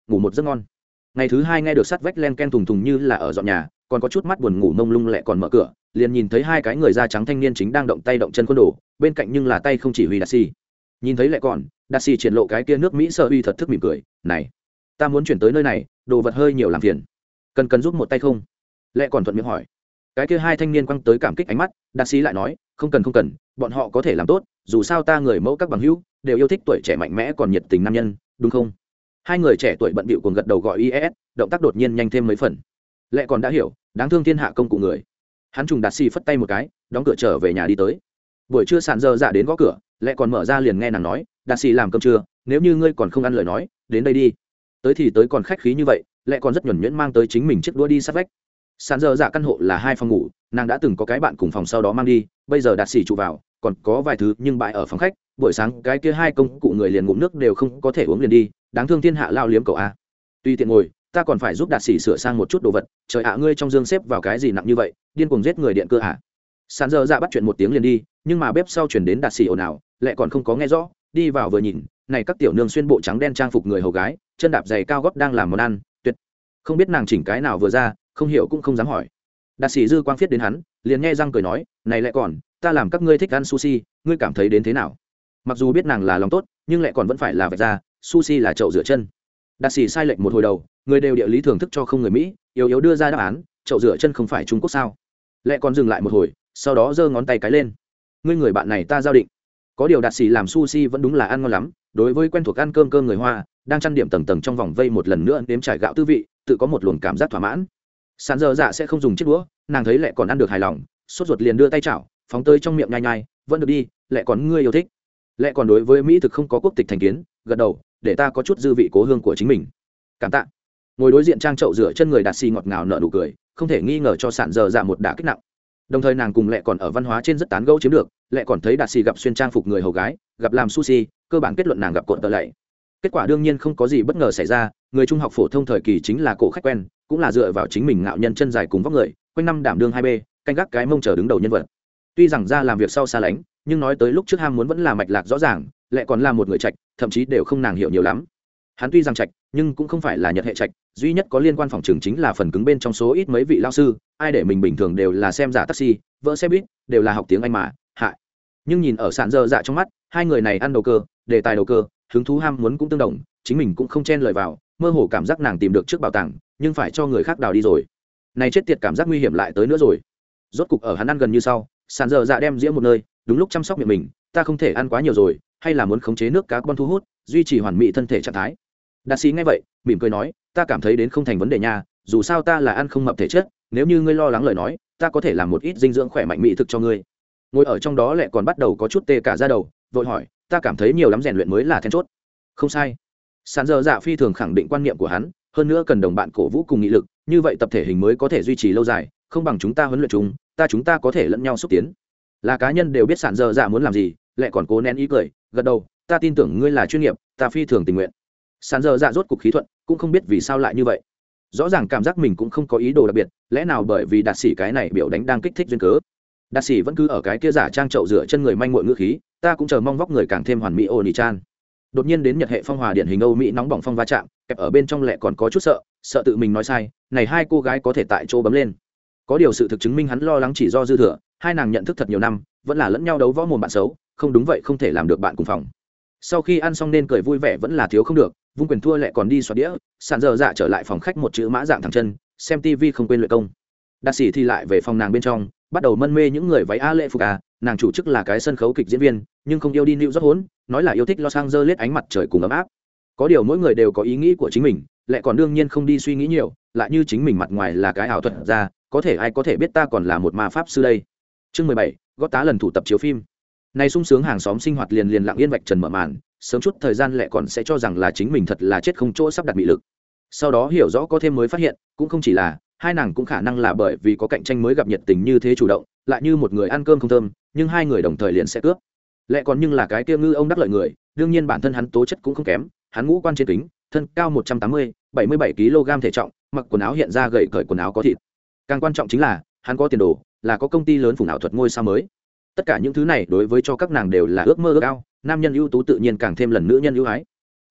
ngủ một giấc ngon. Ngày thứ hai nghe được sắt vách len ken thùng thùng như là ở dọn nhà, còn có chút mắt buồn ngủ mông lung lẹ còn mở cửa, liền nhìn thấy hai cái người da trắng thanh niên chính đang động tay động chân quân đồ, bên cạnh nhưng là tay không chỉ huy đạt xì. Nhìn thấy lẹ còn, đạt xì triển lộ cái kia nước Mỹ sơ uy thật thức mỉm cười, "Này, ta muốn chuyển tới nơi này, đồ vật hơi nhiều làm phiền, cần cần giúp một tay không?" Lẹ còn thuận miệng hỏi. Cái kia hai thanh niên quăng tới cảm kích ánh mắt, đạt xì lại nói, "Không cần không cần, bọn họ có thể làm tốt, dù sao ta người mẫu các bằng hữu đều yêu thích tuổi trẻ mạnh mẽ còn nhiệt tình nam nhân, đúng không?" Hai người trẻ tuổi bận bịu cùng gật đầu gọi i ét, động tác đột nhiên nhanh thêm mấy phần. Lệ còn đã hiểu, đáng thương thiên hạ công cụ người. Hắn trùng đạt xì phất tay một cái, đóng cửa trở về nhà đi tới. Buổi trưa sàn giờ dạ đến gõ cửa, Lệ còn mở ra liền nghe nàng nói, "Đạt xì làm cơm trưa, nếu như ngươi còn không ăn lời nói, đến đây đi." Tới thì tới còn khách khí như vậy, Lệ còn rất nhuần nhuyễn mang tới chính mình chiếc đũa đi sát vách. Sàn giờ dạ căn hộ là hai phòng ngủ, nàng đã từng có cái bạn cùng phòng sau đó mang đi, bây giờ đạt xì trụ vào, còn có vài thứ nhưng bại ở phòng khách. Buổi sáng cái kia hai công cụ người liền ngụm nước đều không có thể uống liền đi, đáng thương thiên hạ lao liếm cậu a. Tuy tiện ngồi, ta còn phải giúp đạt xỉ sửa sang một chút đồ vật, trời ạ, ngươi trong dương xếp vào cái gì nặng như vậy, điên cuồng giết người điện cơ à. Sàn giờ dạ bắt chuyện một tiếng liền đi, nhưng mà bếp sau chuyển đến đạt xỉ ồn ào, lại còn không có nghe rõ, đi vào vừa nhìn, này các tiểu nương xuyên bộ trắng đen trang phục người hầu gái, chân đạp giày cao gót đang làm món ăn, tuyệt. Không biết nàng chỉnh cái nào vừa ra, không hiểu cũng không dám hỏi. Đạt xỉ dư quang phiết đến hắn, liền nghe răng cười nói, "Này lại còn, ta làm các ngươi thích ăn sushi, ngươi cảm thấy đến thế nào?" Mặc dù biết nàng là lòng tốt, nhưng lại còn vẫn phải là vạch ra, sushi là chậu rửa chân. Đạt xỉ sai lệch một hồi đầu, người đều địa lý thưởng thức cho không người Mỹ, yếu yếu đưa ra đáp án, chậu rửa chân không phải Trung Quốc sao? Lệ còn dừng lại một hồi, sau đó giơ ngón tay cái lên. "Ngươi người bạn này ta giao định." Có điều Đạt xỉ làm sushi vẫn đúng là ăn ngon lắm, đối với quen thuộc ăn cơm cơm người Hoa, đang chăn điểm tầng tầng trong vòng vây một lần nữa nếm trải gạo tư vị, tự có một luồng cảm giác thỏa mãn. Sàn giờ dạ sẽ không dùng chiếc đũa, nàng thấy Lệ còn ăn được hài lòng, sốt ruột liền đưa tay chảo, phóng tới trong miệng nhai nhai, "Vẫn được đi, Lệ còn ngươi yêu thích." Lệ còn đối với Mỹ thực không có quốc tịch thành kiến, gật đầu, "Để ta có chút dư vị cố hương của chính mình." Cảm tạ. Ngồi đối diện trang chậu rửa chân người Đạt xì ngọt ngào nở nụ cười, không thể nghi ngờ cho sạn giờ dạ một đả kích nặng. Đồng thời nàng cùng Lệ còn ở văn hóa trên rất tán gẫu chiếm được, Lệ còn thấy Đạt xì gặp xuyên trang phục người hầu gái, gặp làm sushi, cơ bản kết luận nàng gặp cộn tờ lệ. Kết quả đương nhiên không có gì bất ngờ xảy ra, người trung học phổ thông thời kỳ chính là cổ khách quen, cũng là dựa vào chính mình ngạo nhân chân dài cùng vóc người, quanh năm đảm đương hai b, canh gác cái mông chờ đứng đầu nhân vật. Tuy rằng ra làm việc sau xa lánh, nhưng nói tới lúc trước ham muốn vẫn là mạch lạc rõ ràng, Lệ còn là một người trạch, thậm chí đều không nàng hiểu nhiều lắm. Hắn tuy rằng trạch, nhưng cũng không phải là nhật hệ trạch, duy nhất có liên quan phòng trường chính là phần cứng bên trong số ít mấy vị lao sư, ai để mình bình thường đều là xem giả taxi, vỡ xe buýt, đều là học tiếng Anh mà, hại. Nhưng nhìn ở sạn dơ dạ trong mắt, hai người này ăn đầu cơ, đề tài đầu cơ, hứng thú ham muốn cũng tương đồng, chính mình cũng không chen lời vào, mơ hồ cảm giác nàng tìm được trước bảo tàng, nhưng phải cho người khác đào đi rồi. Này chết tiệt, cảm giác nguy hiểm lại tới nữa rồi. Rốt cục ở hắn ăn gần như sau, sạn dơ dạ đem dĩa một nơi, đúng lúc chăm sóc miệng mình, ta không thể ăn quá nhiều rồi, hay là muốn khống chế nước cá con thu hút, duy trì hoàn mỹ thân thể trạng thái. Đạt sĩ nghe vậy mỉm cười nói, ta cảm thấy đến không thành vấn đề nha, dù sao ta là ăn không mập thể chất, nếu như ngươi lo lắng lời nói, ta có thể làm một ít dinh dưỡng khỏe mạnh mỹ thực cho ngươi. Ngồi ở trong đó lại còn bắt đầu có chút tê cả da đầu, vội hỏi, ta cảm thấy nhiều lắm rèn luyện mới là then chốt. Không sai. Sàn giờ dạ phi thường khẳng định quan niệm của hắn, hơn nữa cần đồng bạn cổ vũ cùng nghị lực, như vậy tập thể hình mới có thể duy trì lâu dài, không bằng chúng ta huấn luyện chung, ta chúng ta có thể lẫn nhau xúc tiến. Là cá nhân đều biết sàn giờ dạ muốn làm gì, lại còn cố nén ý cười, gật đầu, ta tin tưởng ngươi là chuyên nghiệp, ta phi thường tình nguyện. Sàn giờ dạ rốt cục khí thuận, cũng không biết vì sao lại như vậy. Rõ ràng cảm giác mình cũng không có ý đồ đặc biệt, lẽ nào bởi vì đạt sĩ cái này biểu đánh đang kích thích duyên cớ. Đạt sĩ vẫn cứ ở cái kia giả trang chậu rửa chân người manh muội ngữ khí, ta cũng chờ mong vóc người càng thêm hoàn mỹ Oni Chan. Đột nhiên đến Nhật hệ phong hòa điển hình Âu Mỹ nóng bỏng phong va chạm, kẹp ở bên trong lẹ còn có chút sợ, sợ tự mình nói sai, này hai cô gái có thể tại chỗ bấm lên. Có điều sự thực chứng minh hắn lo lắng chỉ do dư thừa, hai nàng nhận thức thật nhiều năm, vẫn là lẫn nhau đấu võ mồm bạn xấu, không đúng vậy không thể làm được bạn cùng phòng. Sau khi ăn xong nên cười vui vẻ vẫn là thiếu không được, vung quyền thua lẹ còn đi xoa đĩa, sàn giờ dạ trở lại phòng khách một chữ mã dạng thẳng chân, xem tivi không quên luyện công. Đạt sĩ thì lại về phòng nàng bên trong, bắt đầu mân mê những người váy a lệ phục à, nàng chủ chức là cái sân khấu kịch diễn viên, nhưng không yêu đi nịu rót hốn, nói là yêu thích Los Angeles ánh mặt trời cùng ấm áp. Có điều mỗi người đều có ý nghĩ của chính mình, lẹ còn đương nhiên không đi suy nghĩ nhiều, lại như chính mình mặt ngoài là cái ảo thuật ra, có thể ai có thể biết ta còn là một ma pháp sư đây. Chương mười bảy, gót tá lần thủ tập chiếu phim. Này sung sướng hàng xóm sinh hoạt liền liền lặng yên vạch trần mở màn, sớm chút thời gian lẹ còn sẽ cho rằng là chính mình thật là chết không chỗ sắp đặt bị lực. Sau đó hiểu rõ có thêm mới phát hiện, cũng không chỉ là hai nàng cũng khả năng là bởi vì có cạnh tranh mới gặp nhiệt tình như thế chủ động, lại như một người ăn cơm không thơm, nhưng hai người đồng thời liền sẽ cướp. Lẹ còn nhưng là cái kia ngư ông đắc lợi người, đương nhiên bản thân hắn tố chất cũng không kém, hắn ngũ quan trên kính, thân cao một trăm tám mươi, bảy mươi bảy ki lô gam thể trọng, mặc quần áo hiện ra gầy cởi quần áo có thịt. Càng quan trọng chính là, hắn có tiền đồ, là có công ty lớn phủng ảo thuật ngôi sao mới. Tất cả những thứ này đối với cho các nàng đều là ước mơ ước ao, nam nhân ưu tú tự nhiên càng thêm lần nữ nhân ưu ái.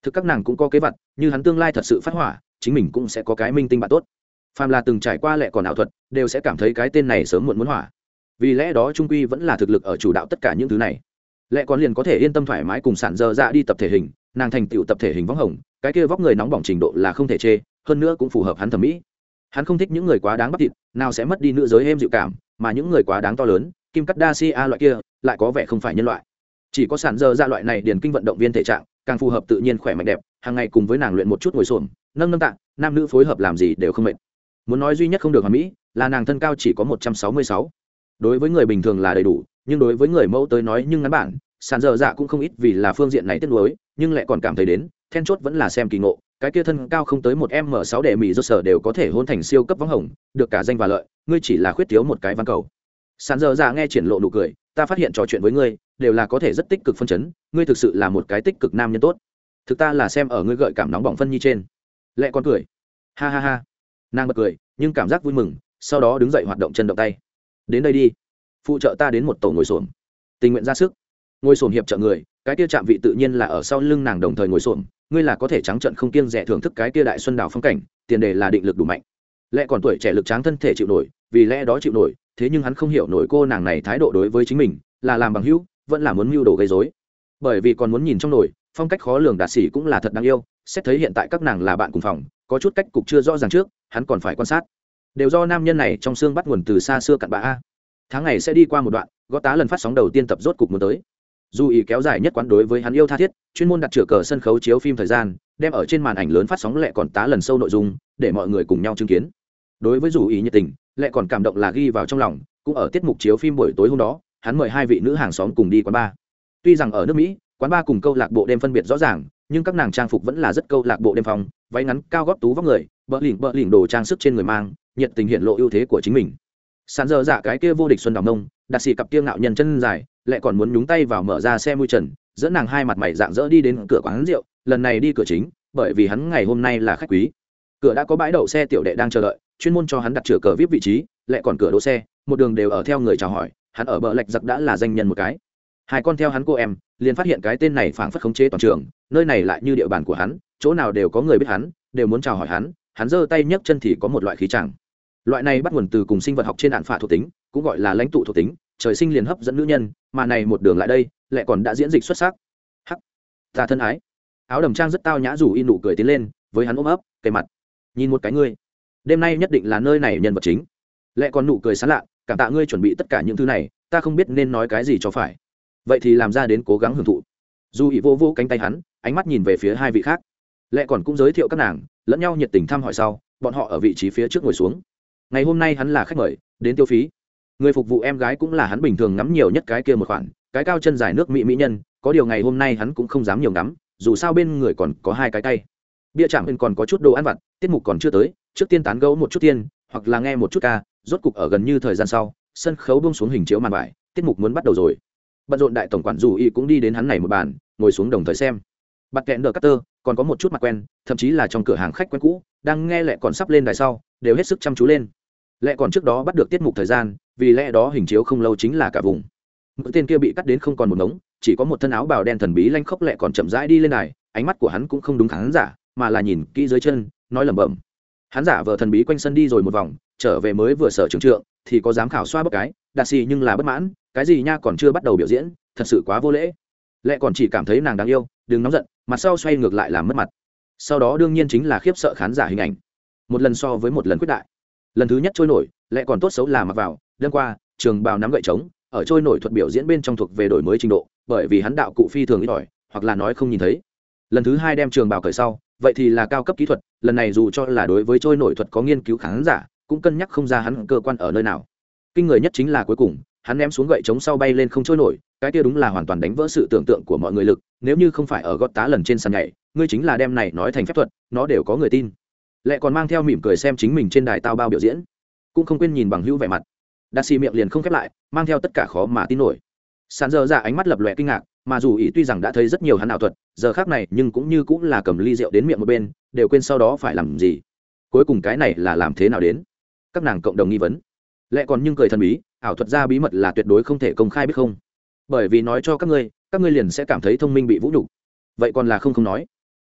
thực các nàng cũng có kế vật, như hắn tương lai thật sự phát hỏa chính mình cũng sẽ có cái minh tinh bạn tốt. Phàm là từng trải qua lệ còn ảo thuật đều sẽ cảm thấy cái tên này sớm muộn muốn hỏa, vì lẽ đó trung quy vẫn là thực lực ở chủ đạo tất cả những thứ này. Lệ còn liền có thể yên tâm thoải mái cùng sản dơ dạ đi tập thể hình, nàng thành tựu tập thể hình võng hồng, cái kia vóc người nóng bỏng trình độ là không thể chê, hơn nữa cũng phù hợp hắn thẩm mỹ. Hắn không thích những người quá đáng bắp thịt, nào sẽ mất đi nữ giới êm dịu cảm, mà những người quá đáng to lớn, Kim Kardashian loại kia, lại có vẻ không phải nhân loại. Chỉ có sản dơ dạ loại này điển kinh vận động viên thể trạng, càng phù hợp tự nhiên khỏe mạnh đẹp, hàng ngày cùng với nàng luyện một chút ngồi xổm, nâng nâng tạ, nam nữ phối hợp làm gì đều không mệt. Muốn nói duy nhất không được hoàn mỹ, là nàng thân cao chỉ có một trăm sáu mươi sáu. Đối với người bình thường là đầy đủ, nhưng đối với người mẫu tới nói nhưng ngắn bản, sản dơ dạ cũng không ít vì là phương diện này tiếc nuối, nhưng lại còn cảm thấy đến, then chốt vẫn là xem kỳ ngộ, cái kia thân cao không tới một m sáu để mỹ rốt sở đều có thể hôn thành siêu cấp võng hồng, được cả danh và lợi, ngươi chỉ là khuyết thiếu một cái văn cầu. Sản dơ dạ nghe triển lộ nụ cười, ta phát hiện trò chuyện với ngươi đều là có thể rất tích cực phân chấn, ngươi thực sự là một cái tích cực nam nhân tốt. Thực ta là xem ở ngươi gợi cảm nóng bỏng phân nhi trên. Lệ con cười, ha ha ha. Nàng bật cười, nhưng cảm giác vui mừng, sau đó đứng dậy hoạt động chân động tay. Đến đây đi, phụ trợ ta đến một tổ ngồi xổm. Tình nguyện ra sức. Ngồi xổm hiệp trợ người, cái kia chạm vị tự nhiên là ở sau lưng nàng đồng thời ngồi xổm, ngươi là có thể trắng trợn không kiêng dè thưởng thức cái kia đại xuân đảo phong cảnh, tiền đề là định lực đủ mạnh. Lẽ còn tuổi trẻ lực tráng thân thể chịu nổi, vì lẽ đó chịu nổi, thế nhưng hắn không hiểu nổi cô nàng này thái độ đối với chính mình, là làm bằng hữu, vẫn là muốn mưu đồ gây rối. Bởi vì còn muốn nhìn trong nổi, phong cách khó lường đạt sĩ cũng là thật đáng yêu, xét thấy hiện tại các nàng là bạn cùng phòng, có chút cách cục chưa rõ ràng trước, hắn còn phải quan sát. Đều do nam nhân này trong xương bắt nguồn từ xa xưa cặn bã a. Tháng ngày sẽ đi qua một đoạn, gót tá lần phát sóng đầu tiên tập rốt cục muốn tới. Dù ý kéo dài nhất quán đối với hắn yêu tha thiết, chuyên môn đặt chữa cờ sân khấu chiếu phim thời gian, đem ở trên màn ảnh lớn phát sóng lẹ còn tá lần sâu nội dung, để mọi người cùng nhau chứng kiến. Đối với dù ý nhiệt tình, lẹ còn cảm động là ghi vào trong lòng, cũng ở tiết mục chiếu phim buổi tối hôm đó, hắn mời hai vị nữ hàng xóm cùng đi quán bar. Tuy rằng ở nước Mỹ, quán bar cùng câu lạc bộ đêm phân biệt rõ ràng, nhưng các nàng trang phục vẫn là rất câu lạc bộ đêm phòng, váy ngắn cao gót tú vóc người, bỡ lỉnh bỡ lỉnh đồ trang sức trên người mang, nhiệt tình hiện lộ ưu thế của chính mình. Sàn dơ dạ cái kia vô địch xuân đào mông, đặt xì cặp kia ngạo nhân chân dài, lại còn muốn nhúng tay vào mở ra xe mui trần, dẫn nàng hai mặt mày dạng dỡ đi đến cửa quán rượu, lần này đi cửa chính, bởi vì hắn ngày hôm nay là khách quý. Cửa đã có bãi đậu xe tiểu đệ đang chờ đợi, chuyên môn cho hắn đặt chữa cờ vip vị trí, lại còn cửa đỗ xe, một đường đều ở theo người chào hỏi, hắn ở bờ lệch giặc đã là danh nhân một cái. Hai con theo hắn cô em, liền phát hiện cái tên này phảng phất khống chế toàn trường, nơi này lại như địa bàn của hắn, chỗ nào đều có người biết hắn, đều muốn chào hỏi hắn, hắn giơ tay nhấc chân thì có một loại khí chẳng. Loại này bắt nguồn từ cùng sinh vật học trên đạn phả thuộc tính, cũng gọi là lãnh tụ thuộc tính, trời sinh liền hấp dẫn nữ nhân, mà này một đường lại đây, lại còn đã diễn dịch xuất sắc. Hắc, ta thân ái. Áo đầm trang rất tao nhã rủ in nụ cười tiến lên, với hắn ôm ấp, kề mặt. Nhìn một cái ngươi, đêm nay nhất định là nơi này nhân vật chính. Lại còn nụ cười sán lạ, cảm tạ ngươi chuẩn bị tất cả những thứ này, ta không biết nên nói cái gì cho phải. Vậy thì làm ra đến cố gắng hưởng thụ. Dù ý vô vô cánh tay hắn, ánh mắt nhìn về phía hai vị khác. Lại còn cũng giới thiệu các nàng, lẫn nhau nhiệt tình thăm hỏi sau, bọn họ ở vị trí phía trước ngồi xuống. Ngày hôm nay hắn là khách mời, đến tiêu phí. Người phục vụ em gái cũng là hắn bình thường ngắm nhiều nhất cái kia một khoản, cái cao chân dài nước mỹ mỹ nhân, có điều ngày hôm nay hắn cũng không dám nhiều ngắm, dù sao bên người còn có hai cái tay. Bia chạm bên còn có chút đồ ăn vặt, tiết mục còn chưa tới, trước tiên tán gẫu một chút tiên, hoặc là nghe một chút ca, rốt cục ở gần như thời gian sau, sân khấu buông xuống hình chiếu màn vải, tiết mục muốn bắt đầu rồi. Bận rộn đại tổng quản dù y cũng đi đến hắn này một bàn, ngồi xuống đồng thời xem. Bắt kẹn đờ Carter, còn có một chút mặt quen, thậm chí là trong cửa hàng khách quen cũ, đang nghe lẹ còn sắp lên đài sau, đều hết sức chăm chú lên. Lẽ còn trước đó bắt được tiết mục thời gian, vì lẽ đó hình chiếu không lâu chính là cả vùng. Mũi tên kia bị cắt đến không còn một ngống, chỉ có một thân áo bào đen thần bí lanh khốc lẹ còn chậm rãi đi lên đài, ánh mắt của hắn cũng không đúng khán giả, mà là nhìn kỹ dưới chân, nói lẩm bẩm. Hắn giả vờ thần bí quanh sân đi rồi một vòng, trở về mới vừa sở trưởng trượng, thì có dám khảo xoa bốc cái, đạt xì nhưng là bất mãn, cái gì nha còn chưa bắt đầu biểu diễn, thật sự quá vô lễ. Lẹ còn chỉ cảm thấy nàng đáng yêu, đừng nóng giận, mặt sau xoay ngược lại làm mất mặt. Sau đó đương nhiên chính là khiếp sợ khán giả hình ảnh, một lần so với một lần quyết đại. Lần thứ nhất trôi nổi, lẽ còn tốt xấu là mặc vào đêm qua trường bào nắm gậy trống ở trôi nổi thuật biểu diễn bên trong thuộc về đổi mới trình độ, bởi vì hắn đạo cụ phi thường ít ỏi, hoặc là nói không nhìn thấy. Lần thứ hai đem trường bào cởi sau, vậy thì là cao cấp kỹ thuật, lần này dù cho là đối với trôi nổi thuật có nghiên cứu khán giả cũng cân nhắc không ra hắn cơ quan ở nơi nào. Kinh người nhất chính là cuối cùng hắn ném xuống gậy trống sau bay lên không trôi nổi, cái kia đúng là hoàn toàn đánh vỡ sự tưởng tượng của mọi người lực, nếu như không phải ở gót tá lần trên sàn nhảy, ngươi chính là đem này nói thành phép thuật, nó đều có người tin. Lệ còn mang theo mỉm cười xem chính mình trên đài tao bao biểu diễn, cũng không quên nhìn bằng hữu vẻ mặt. Đa xì miệng liền không khép lại, mang theo tất cả khó mà tin nổi. Sàn dơ ra ánh mắt lập lòe kinh ngạc, mà dù ý tuy rằng đã thấy rất nhiều hắn ảo thuật, giờ khác này nhưng cũng như cũng là cầm ly rượu đến miệng một bên, đều quên sau đó phải làm gì. Cuối cùng cái này là làm thế nào đến? Các nàng cộng đồng nghi vấn. Lệ còn nhưng cười thần bí, ảo thuật ra bí mật là tuyệt đối không thể công khai biết không? Bởi vì nói cho các ngươi, các ngươi liền sẽ cảm thấy thông minh bị vũ nhục. Vậy còn là không không nói.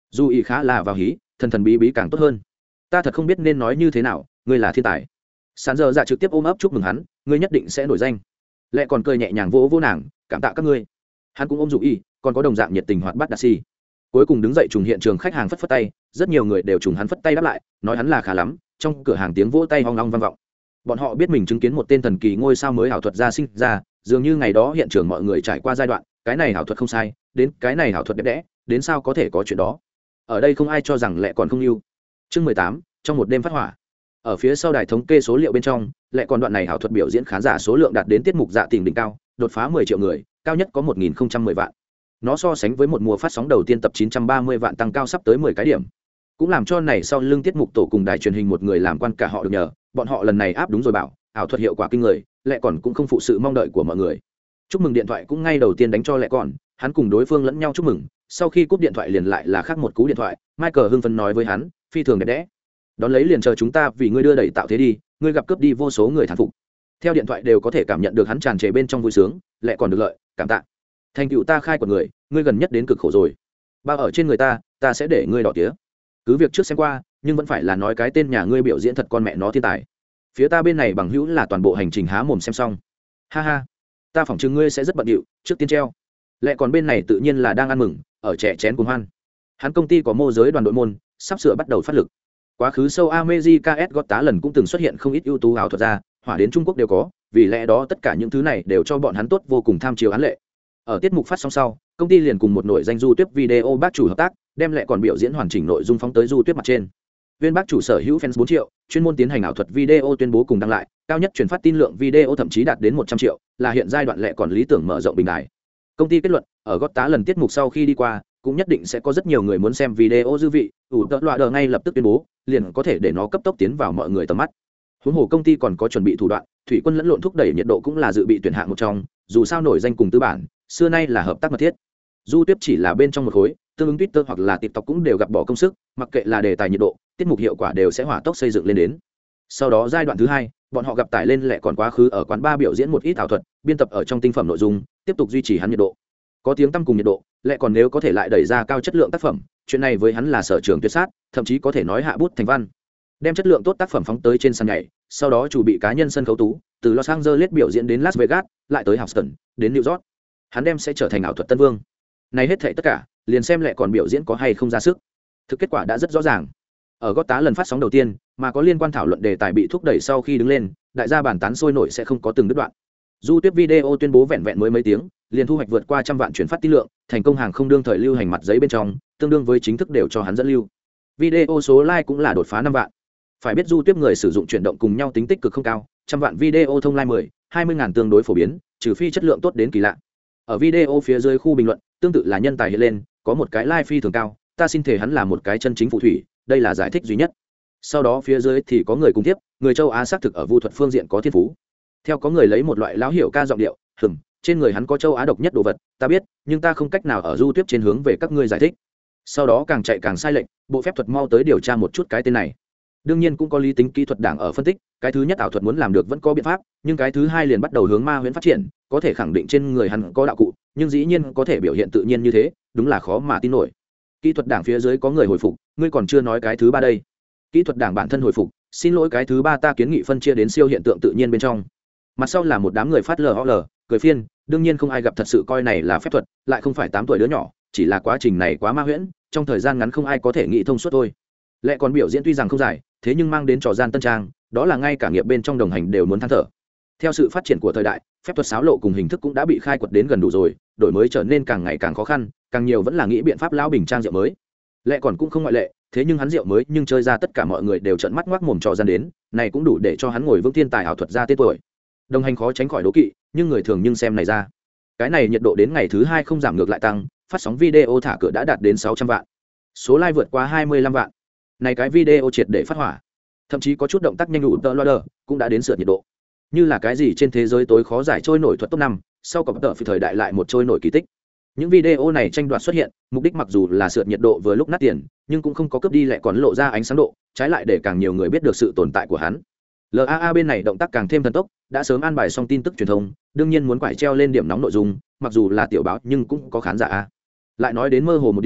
dù ý khá là vào hí thần thần bí bí càng tốt hơn. Ta thật không biết nên nói như thế nào, ngươi là thiên tài. Sán giờ dạ trực tiếp ôm ấp chúc mừng hắn, ngươi nhất định sẽ nổi danh. Lệ còn cười nhẹ nhàng vỗ vỗ nàng, cảm tạ các ngươi. Hắn cũng ôm dù y, còn có đồng dạng nhiệt tình hoạt bát đạt si. Cuối cùng đứng dậy trùng hiện trường khách hàng phất phất tay, rất nhiều người đều trùng hắn phất tay đáp lại, nói hắn là khá lắm. Trong cửa hàng tiếng vỗ tay hoang long vang vọng. Bọn họ biết mình chứng kiến một tên thần kỳ ngôi sao mới ảo thuật gia sinh ra, dường như ngày đó hiện trường mọi người trải qua giai đoạn, cái này ảo thuật không sai, đến cái này ảo thuật đẹp đẽ, đến sao có thể có chuyện đó. Ở đây không ai cho rằng Lệ còn không yêu. Chương mười tám, trong một đêm phát hỏa. Ở phía sau đài thống kê số liệu bên trong, Lệ còn đoạn này ảo thuật biểu diễn khán giả số lượng đạt đến tiết mục dạ tỉnh đỉnh cao, đột phá mười triệu người, cao nhất có một nghìn không trăm mười vạn. Nó so sánh với một mùa phát sóng đầu tiên tập chín trăm ba mươi vạn tăng cao sắp tới mười cái điểm, cũng làm cho này sau lưng tiết mục tổ cùng đài truyền hình một người làm quan cả họ được nhờ, bọn họ lần này áp đúng rồi bảo, ảo thuật hiệu quả kinh người, Lệ còn cũng không phụ sự mong đợi của mọi người. Chúc mừng điện thoại cũng ngay đầu tiên đánh cho Lệ còn, hắn cùng đối phương lẫn nhau chúc mừng, sau khi cúp điện thoại liền lại là khác một cú điện thoại, Michael hưng phấn nói với hắn, phi thường đẹp đẽ. Đón lấy liền chờ chúng ta vì ngươi đưa đẩy tạo thế đi, ngươi gặp cướp đi vô số người thán phục. Theo điện thoại đều có thể cảm nhận được hắn tràn trề bên trong vui sướng, Lệ còn được lợi, cảm tạ. Thành tựu ta khai của người, ngươi gần nhất đến cực khổ rồi. Bao ở trên người ta, ta sẽ để ngươi đỏ tía. Cứ việc trước xem qua, nhưng vẫn phải là nói cái tên nhà ngươi biểu diễn thật con mẹ nó thiên tài. Phía ta bên này bằng hữu là toàn bộ hành trình há mồm xem xong. Ha ha, ta phỏng chừng ngươi sẽ rất bận điệu, trước tiên treo. Lệ còn bên này tự nhiên là đang ăn mừng, ở trẻ chén cuồng hoan. Hắn công ty có mô giới đoàn đội môn, sắp sửa bắt đầu phát lực. Quá khứ sâu America S Got tá lần cũng từng xuất hiện không ít ưu tú ảo thuật gia, hỏa đến Trung Quốc đều có, vì lẽ đó tất cả những thứ này đều cho bọn hắn tốt vô cùng tham chiếu án lệ. Ở tiết mục phát sóng sau, công ty liền cùng một nội danh du tuyết video bác chủ hợp tác, đem Lệ còn biểu diễn hoàn chỉnh nội dung phóng tới du tuyết mặt trên. Viên bác chủ sở hữu fans bốn triệu, chuyên môn tiến hành ảo thuật video tuyên bố cùng đăng lại, cao nhất truyền phát tin lượng video thậm chí đạt đến một trăm triệu, là hiện giai đoạn Lệ còn lý tưởng mở rộng bình đài. Công ty kết luận, ở gót tá lần tiết mục sau khi đi qua, cũng nhất định sẽ có rất nhiều người muốn xem video dư vị, ủ tợ loạ đờ ngay lập tức tuyên bố, liền có thể để nó cấp tốc tiến vào mọi người tầm mắt. Huống hồ công ty còn có chuẩn bị thủ đoạn, thủy quân lẫn lộn thúc đẩy nhiệt độ cũng là dự bị tuyển hạng một trong, dù sao nổi danh cùng tư bản, xưa nay là hợp tác mật thiết. Du tiếp chỉ là bên trong một khối, tương ứng Twitter hoặc là TikTok cũng đều gặp bỏ công sức, mặc kệ là đề tài nhiệt độ, tiết mục hiệu quả đều sẽ hỏa tốc xây dựng lên đến. Sau đó giai đoạn thứ hai, bọn họ gặp tải lên Lệ còn quá khứ ở quán bar biểu diễn một ít ảo thuật, biên tập ở trong tinh phẩm nội dung, tiếp tục duy trì hắn nhiệt độ. Có tiếng tăm cùng nhiệt độ, Lệ còn nếu có thể lại đẩy ra cao chất lượng tác phẩm, chuyện này với hắn là sở trường tuyệt sát, thậm chí có thể nói hạ bút thành văn. Đem chất lượng tốt tác phẩm phóng tới trên sàn nhảy, sau đó chủ bị cá nhân sân khấu tú, từ Los Angeles biểu diễn đến Las Vegas, lại tới Houston, đến New York. Hắn đem sẽ trở thành ảo thuật tân vương. Này hết thảy tất cả, liền xem Lệ còn biểu diễn có hay không ra sức. Thực kết quả đã rất rõ ràng. Ở gót tá lần phát sóng đầu tiên, mà có liên quan thảo luận đề tài bị thúc đẩy sau khi đứng lên, đại gia bàn tán sôi nổi sẽ không có từng đứt đoạn. Du tiếp video tuyên bố vẹn vẹn mới mấy tiếng, liền thu hoạch vượt qua trăm vạn chuyển phát tin lượng, thành công hàng không đương thời lưu hành mặt giấy bên trong, tương đương với chính thức đều cho hắn dẫn lưu. Video số like cũng là đột phá năm vạn. Phải biết du tiếp người sử dụng chuyển động cùng nhau tính tích cực không cao, trăm vạn video thông like mười, hai mươi ngàn tương đối phổ biến, trừ phi chất lượng tốt đến kỳ lạ. Ở video phía dưới khu bình luận, tương tự là nhân tài hiện lên, có một cái like phi thường cao, ta xin thể hắn là một cái chân chính phù thủy, đây là giải thích duy nhất. Sau đó phía dưới thì có người cùng tiếp, người châu Á xác thực ở vu thuật phương diện có thiên phú. Theo có người lấy một loại lão hiểu ca giọng điệu, hừm, trên người hắn có châu Á độc nhất đồ vật, ta biết, nhưng ta không cách nào ở du tiếp trên hướng về các ngươi giải thích. Sau đó càng chạy càng sai lệch, bộ phép thuật mau tới điều tra một chút cái tên này. Đương nhiên cũng có lý tính kỹ thuật đảng ở phân tích, cái thứ nhất ảo thuật muốn làm được vẫn có biện pháp, nhưng cái thứ hai liền bắt đầu hướng ma huyễn phát triển, có thể khẳng định trên người hắn có đạo cụ, nhưng dĩ nhiên có thể biểu hiện tự nhiên như thế, đúng là khó mà tin nổi. Kỹ thuật đảng phía dưới có người hồi phục, ngươi còn chưa nói cái thứ ba đây. Kỹ thuật đảng bản thân hồi phục, xin lỗi cái thứ ba ta kiến nghị phân chia đến siêu hiện tượng tự nhiên bên trong. Mặt sau là một đám người phát lol, cười phiên, đương nhiên không ai gặp thật sự coi này là phép thuật, lại không phải tám tuổi đứa nhỏ, chỉ là quá trình này quá ma huyễn, trong thời gian ngắn không ai có thể nghĩ thông suốt thôi. Lệ còn biểu diễn tuy rằng không dài, thế nhưng mang đến trò gian tân trang, đó là ngay cả nghiệp bên trong đồng hành đều muốn than thở. Theo sự phát triển của thời đại, phép thuật xáo lộ cùng hình thức cũng đã bị khai quật đến gần đủ rồi, đổi mới trở nên càng ngày càng khó khăn, càng nhiều vẫn là nghĩ biện pháp lão bình trang rượu mới. Lệ còn cũng không ngoại lệ, thế nhưng hắn rượu mới nhưng chơi ra tất cả mọi người đều trợn mắt ngoác mồm trò gian đến, này cũng đủ để cho hắn ngồi vững thiên tài ảo thuật ra tên tuổi. Đồng hành khó tránh khỏi đố kỵ, nhưng người thường nhưng xem này ra. Cái này nhiệt độ đến ngày thứ hai không giảm ngược lại tăng, phát sóng video thả cửa đã đạt đến sáu trăm vạn. Số like vượt qua hai mươi lăm vạn. Này cái video triệt để phát hỏa. Thậm chí có chút động tác nhanh đủ tơ loader cũng đã đến sượt nhiệt độ. Như là cái gì trên thế giới tối khó giải trôi nổi thuật top năm, sau có tợ phi thời đại lại một trôi nổi kỳ tích. Những video này tranh đoạt xuất hiện, mục đích mặc dù là sượt nhiệt độ vừa lúc nát tiền, nhưng cũng không có cướp đi lại còn lộ ra ánh sáng độ, trái lại để càng nhiều người biết được sự tồn tại của hắn. lờ a a bên này động tác càng thêm thần tốc, đã sớm an bài xong tin tức truyền thông, đương nhiên muốn quải treo lên điểm nóng nội dung, mặc dù là tiểu báo nhưng cũng có khán giả a. Lại nói đến mơ hồ một điểm,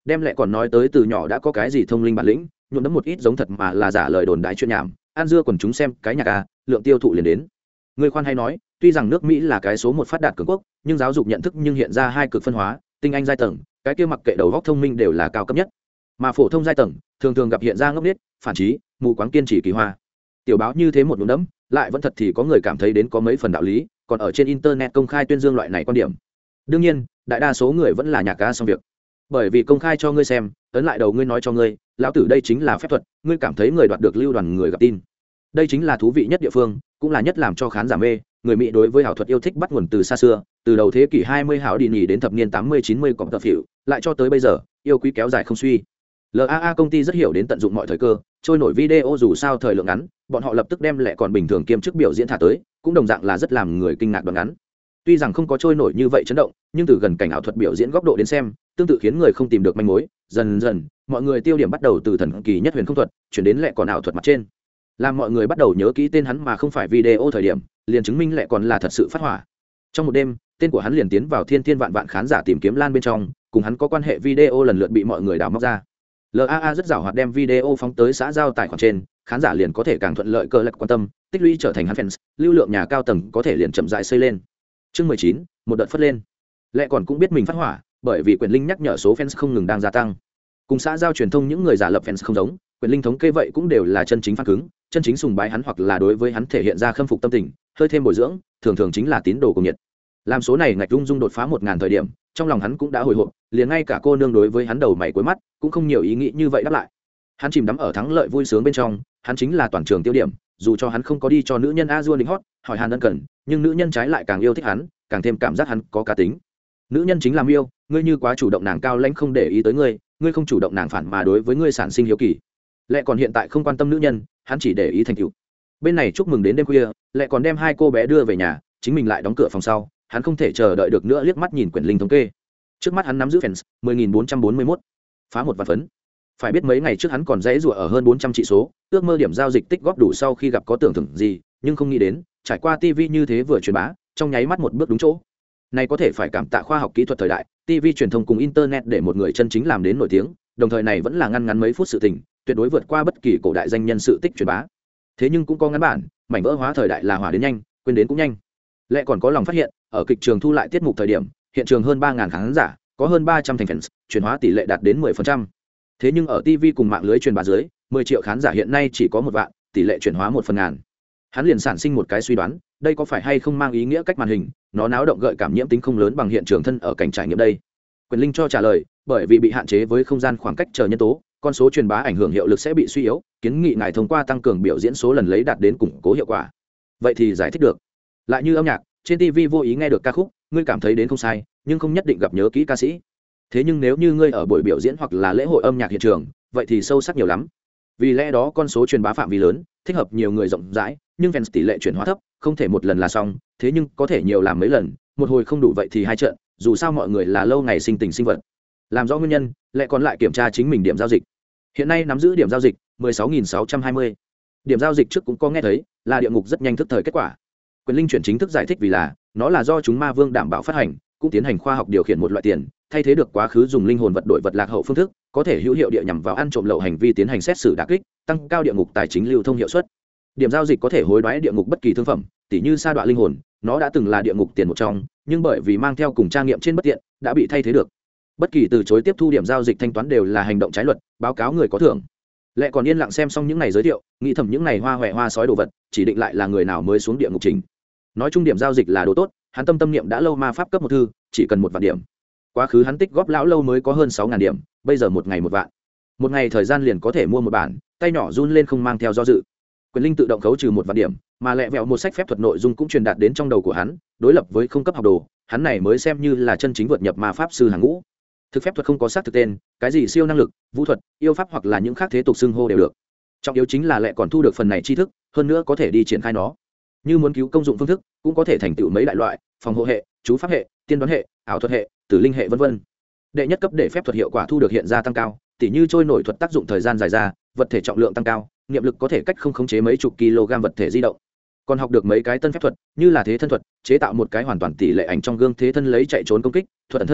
đem lại còn nói tới từ nhỏ đã có cái gì thông linh bản lĩnh, nhuộm đấm một ít giống thật mà là giả lời đồn đại chuyện nhảm, ăn dưa quần chúng xem cái nhạc a, lượng tiêu thụ liền đến. Người khoan hay nói, tuy rằng nước Mỹ là cái số một phát đạt cường quốc, nhưng giáo dục nhận thức nhưng hiện ra hai cực phân hóa, tinh anh giai tầng, cái kia mặc kệ đầu óc thông minh đều là cao cấp nhất, mà phổ thông giai tầng thường thường gặp hiện ra ngốc nghếch, phản trí, mù quáng kiên trì kỳ hoa. Tiểu báo như thế một nhuộm đấm, lại vẫn thật thì có người cảm thấy đến có mấy phần đạo lý, còn ở trên internet công khai tuyên dương loại này quan điểm. Đương nhiên, đại đa số người vẫn là nhạc ca xong việc, bởi vì công khai cho ngươi xem, ấn lại đầu ngươi nói cho ngươi, lão tử đây chính là phép thuật, ngươi cảm thấy người đoạt được lưu đoàn người gặp tin. Đây chính là thú vị nhất địa phương, cũng là nhất làm cho khán giả mê. Người Mỹ đối với ảo thuật yêu thích bắt nguồn từ xa xưa, từ đầu thế kỷ hai mươi hảo đi nhì đến thập niên tám mươi chín mươi cộng tập hiệu, lại cho tới bây giờ, yêu quý kéo dài không suy. lờ a a công ty rất hiểu đến tận dụng mọi thời cơ, trôi nổi video dù sao thời lượng ngắn, bọn họ lập tức đem lẻ còn bình thường kiêm chức biểu diễn thả tới, cũng đồng dạng là rất làm người kinh ngạc đoạn ngắn. Tuy rằng không có trôi nổi như vậy chấn động, nhưng từ gần cảnh ảo thuật biểu diễn góc độ đến xem, tương tự khiến người không tìm được manh mối, dần dần, mọi người tiêu điểm bắt đầu từ thần kỳ nhất huyền không thuật, chuyển đến lẻ còn ảo thuật mặt trên. Làm mọi người bắt đầu nhớ kỹ tên hắn mà không phải video thời điểm, liền chứng minh lẻ còn là thật sự phát hỏa. Trong một đêm, tên của hắn liền tiến vào thiên thiên vạn vạn khán giả tìm kiếm lan bên trong, cùng hắn có quan hệ video lần lượt bị mọi người đào móc ra. lờ a a rất giàu hoạt đem video phóng tới xã giao tài khoản trên, khán giả liền có thể càng thuận lợi cơ lạc quan tâm, tích lũy trở thành hắn fans, lưu lượng nhà cao tầng có thể liền chậm rãi xây lên. Chương mười chín, một đợt phất lên. Lẽ còn cũng biết mình phát hỏa, bởi vì Quyền Linh nhắc nhở số fans không ngừng đang gia tăng. Cùng xã giao truyền thông những người giả lập fans không giống, Quyền Linh thống kê vậy cũng đều là chân chính fan cứng, chân chính sùng bái hắn hoặc là đối với hắn thể hiện ra khâm phục tâm tình, hơi thêm bồi dưỡng, thường thường chính là tín đồ cùng nhiệt. Làm số này ngạch rung rung đột phá một ngàn thời điểm, trong lòng hắn cũng đã hồi hộp, liền ngay cả cô nương đối với hắn đầu mày cuối mắt, cũng không nhiều ý nghĩ như vậy đáp lại. Hắn chìm đắm ở thắng lợi vui sướng bên trong, hắn chính là toàn trường tiêu điểm, dù cho hắn không có đi cho nữ nhân a dua lính hót, hỏi han ân cần, nhưng nữ nhân trái lại càng yêu thích hắn, càng thêm cảm giác hắn có cá tính. Nữ nhân chính làm yêu, ngươi như quá chủ động nàng cao lãnh không để ý tới ngươi, ngươi không chủ động nàng phản mà đối với ngươi sản sinh hiếu kỳ. Lẽ còn hiện tại không quan tâm nữ nhân, hắn chỉ để ý thành tựu. Bên này chúc mừng đến đêm khuya, Lẽ còn đem hai cô bé đưa về nhà, chính mình lại đóng cửa phòng sau, hắn không thể chờ đợi được nữa liếc mắt nhìn Quyền Linh thống kê. Trước mắt hắn nắm giữ fans mười nghìn bốn trăm bốn mươi mốt, phá một vạn phấn. Phải biết mấy ngày trước hắn còn dãy rủa ở hơn bốn trăm trị số, ước mơ điểm giao dịch tích góp đủ sau khi gặp có tưởng thưởng gì, nhưng không nghĩ đến, trải qua ti vi như thế vừa truyền bá, trong nháy mắt một bước đúng chỗ. Này có thể phải cảm tạ khoa học kỹ thuật thời đại, ti vi truyền thông cùng internet để một người chân chính làm đến nổi tiếng, đồng thời này vẫn là ngăn ngắn mấy phút sự tình, tuyệt đối vượt qua bất kỳ cổ đại danh nhân sự tích truyền bá. Thế nhưng cũng có ngắn bản, mảnh vỡ hóa thời đại là hỏa đến nhanh, quên đến cũng nhanh. Lẽ còn có lòng phát hiện, ở kịch trường thu lại tiết mục thời điểm, hiện trường hơn ba nghìn khán giả, có hơn ba trăm thành fans, chuyển hóa tỷ lệ đạt đến mười phần trăm. Thế nhưng ở ti vi cùng mạng lưới truyền bá dưới, mười triệu khán giả hiện nay chỉ có một vạn, tỷ lệ chuyển hóa một phần ngàn. Hắn liền sản sinh một cái suy đoán, đây có phải hay không mang ý nghĩa cách màn hình, nó náo động gợi cảm nhiễm tính không lớn bằng hiện trường thân ở cảnh trải nghiệm đây. Quyền Linh cho trả lời, bởi vì bị hạn chế với không gian khoảng cách chờ nhân tố, con số truyền bá ảnh hưởng hiệu lực sẽ bị suy yếu, kiến nghị ngài thông qua tăng cường biểu diễn số lần lấy đạt đến củng cố hiệu quả. Vậy thì giải thích được. Lại như âm nhạc, trên ti vi vô ý nghe được ca khúc, ngươi cảm thấy đến không sai, nhưng không nhất định gặp nhớ kỹ ca sĩ. Thế nhưng nếu như ngươi ở buổi biểu diễn hoặc là lễ hội âm nhạc hiện trường, vậy thì sâu sắc nhiều lắm. Vì lẽ đó con số truyền bá phạm vi lớn, thích hợp nhiều người rộng rãi, nhưng fans tỷ lệ chuyển hóa thấp, không thể một lần là xong, thế nhưng có thể nhiều làm mấy lần, một hồi không đủ vậy thì hai trận, dù sao mọi người là lâu ngày sinh tình sinh vật. Làm rõ nguyên nhân, lại còn lại kiểm tra chính mình điểm giao dịch. Hiện nay nắm giữ điểm giao dịch mười sáu nghìn sáu trăm hai mươi. Điểm giao dịch trước cũng có nghe thấy, là địa ngục rất nhanh thức thời kết quả. Quyền Linh chuyển chính thức giải thích vì là, nó là do chúng ma vương đảm bảo phát hành, cũng tiến hành khoa học điều khiển một loại tiền, thay thế được quá khứ dùng linh hồn vật đổi vật lạc hậu phương thức, có thể hữu hiệu địa nhằm vào ăn trộm lậu hành vi tiến hành xét xử đả kích, tăng cao địa ngục tài chính lưu thông hiệu suất. Điểm giao dịch có thể hối đoái địa ngục bất kỳ thương phẩm, tỉ như sa đọa linh hồn, nó đã từng là địa ngục tiền một trong, nhưng bởi vì mang theo cùng tra nghiệm trên bất tiện, đã bị thay thế được. Bất kỳ từ chối tiếp thu điểm giao dịch thanh toán đều là hành động trái luật, báo cáo người có thưởng. Lẽ còn yên lặng xem xong những này giới thiệu, nghĩ thầm những này hoa hoẹ hoa sói đồ vật, chỉ định lại là người nào mới xuống địa ngục trình. Nói chung điểm giao dịch là đồ tốt, hắn tâm tâm niệm đã lâu ma pháp cấp một thư, chỉ cần một vạn điểm. Quá khứ hắn tích góp lão lâu mới có hơn sáu ngàn điểm, bây giờ một ngày một vạn. Một ngày thời gian liền có thể mua một bản, tay nhỏ run lên không mang theo do dự. Quyền Linh tự động khấu trừ một vạn điểm, mà lẹ vẹo một sách phép thuật nội dung cũng truyền đạt đến trong đầu của hắn, đối lập với không cấp học đồ, hắn này mới xem như là chân chính vượt nhập ma pháp sư hàng ngũ. Thực phép thuật không có xác thực tên, cái gì siêu năng lực, vũ thuật, yêu pháp hoặc là những khác thế tục xưng hô đều được. Trọng yếu chính là lẹ còn thu được phần này tri thức, hơn nữa có thể đi triển khai nó. Như muốn cứu công dụng phương thức, cũng có thể thành tựu mấy đại loại, phòng hộ hệ, chú pháp hệ, tiên đoán hệ, ảo thuật hệ, tử linh hệ vân vân. Đệ nhất cấp để phép thuật hiệu quả thu được hiện ra tăng cao, tỉ như trôi nổi thuật tác dụng thời gian dài ra, vật thể trọng lượng tăng cao, niệm lực có thể cách không khống chế mấy chục kg vật thể di động. Còn học được mấy cái tân phép thuật, như là thế thân thuật, chế tạo một cái hoàn toàn tỷ lệ ảnh trong gương thế thân lấy chạy trốn công kích, thuật ẩn thân,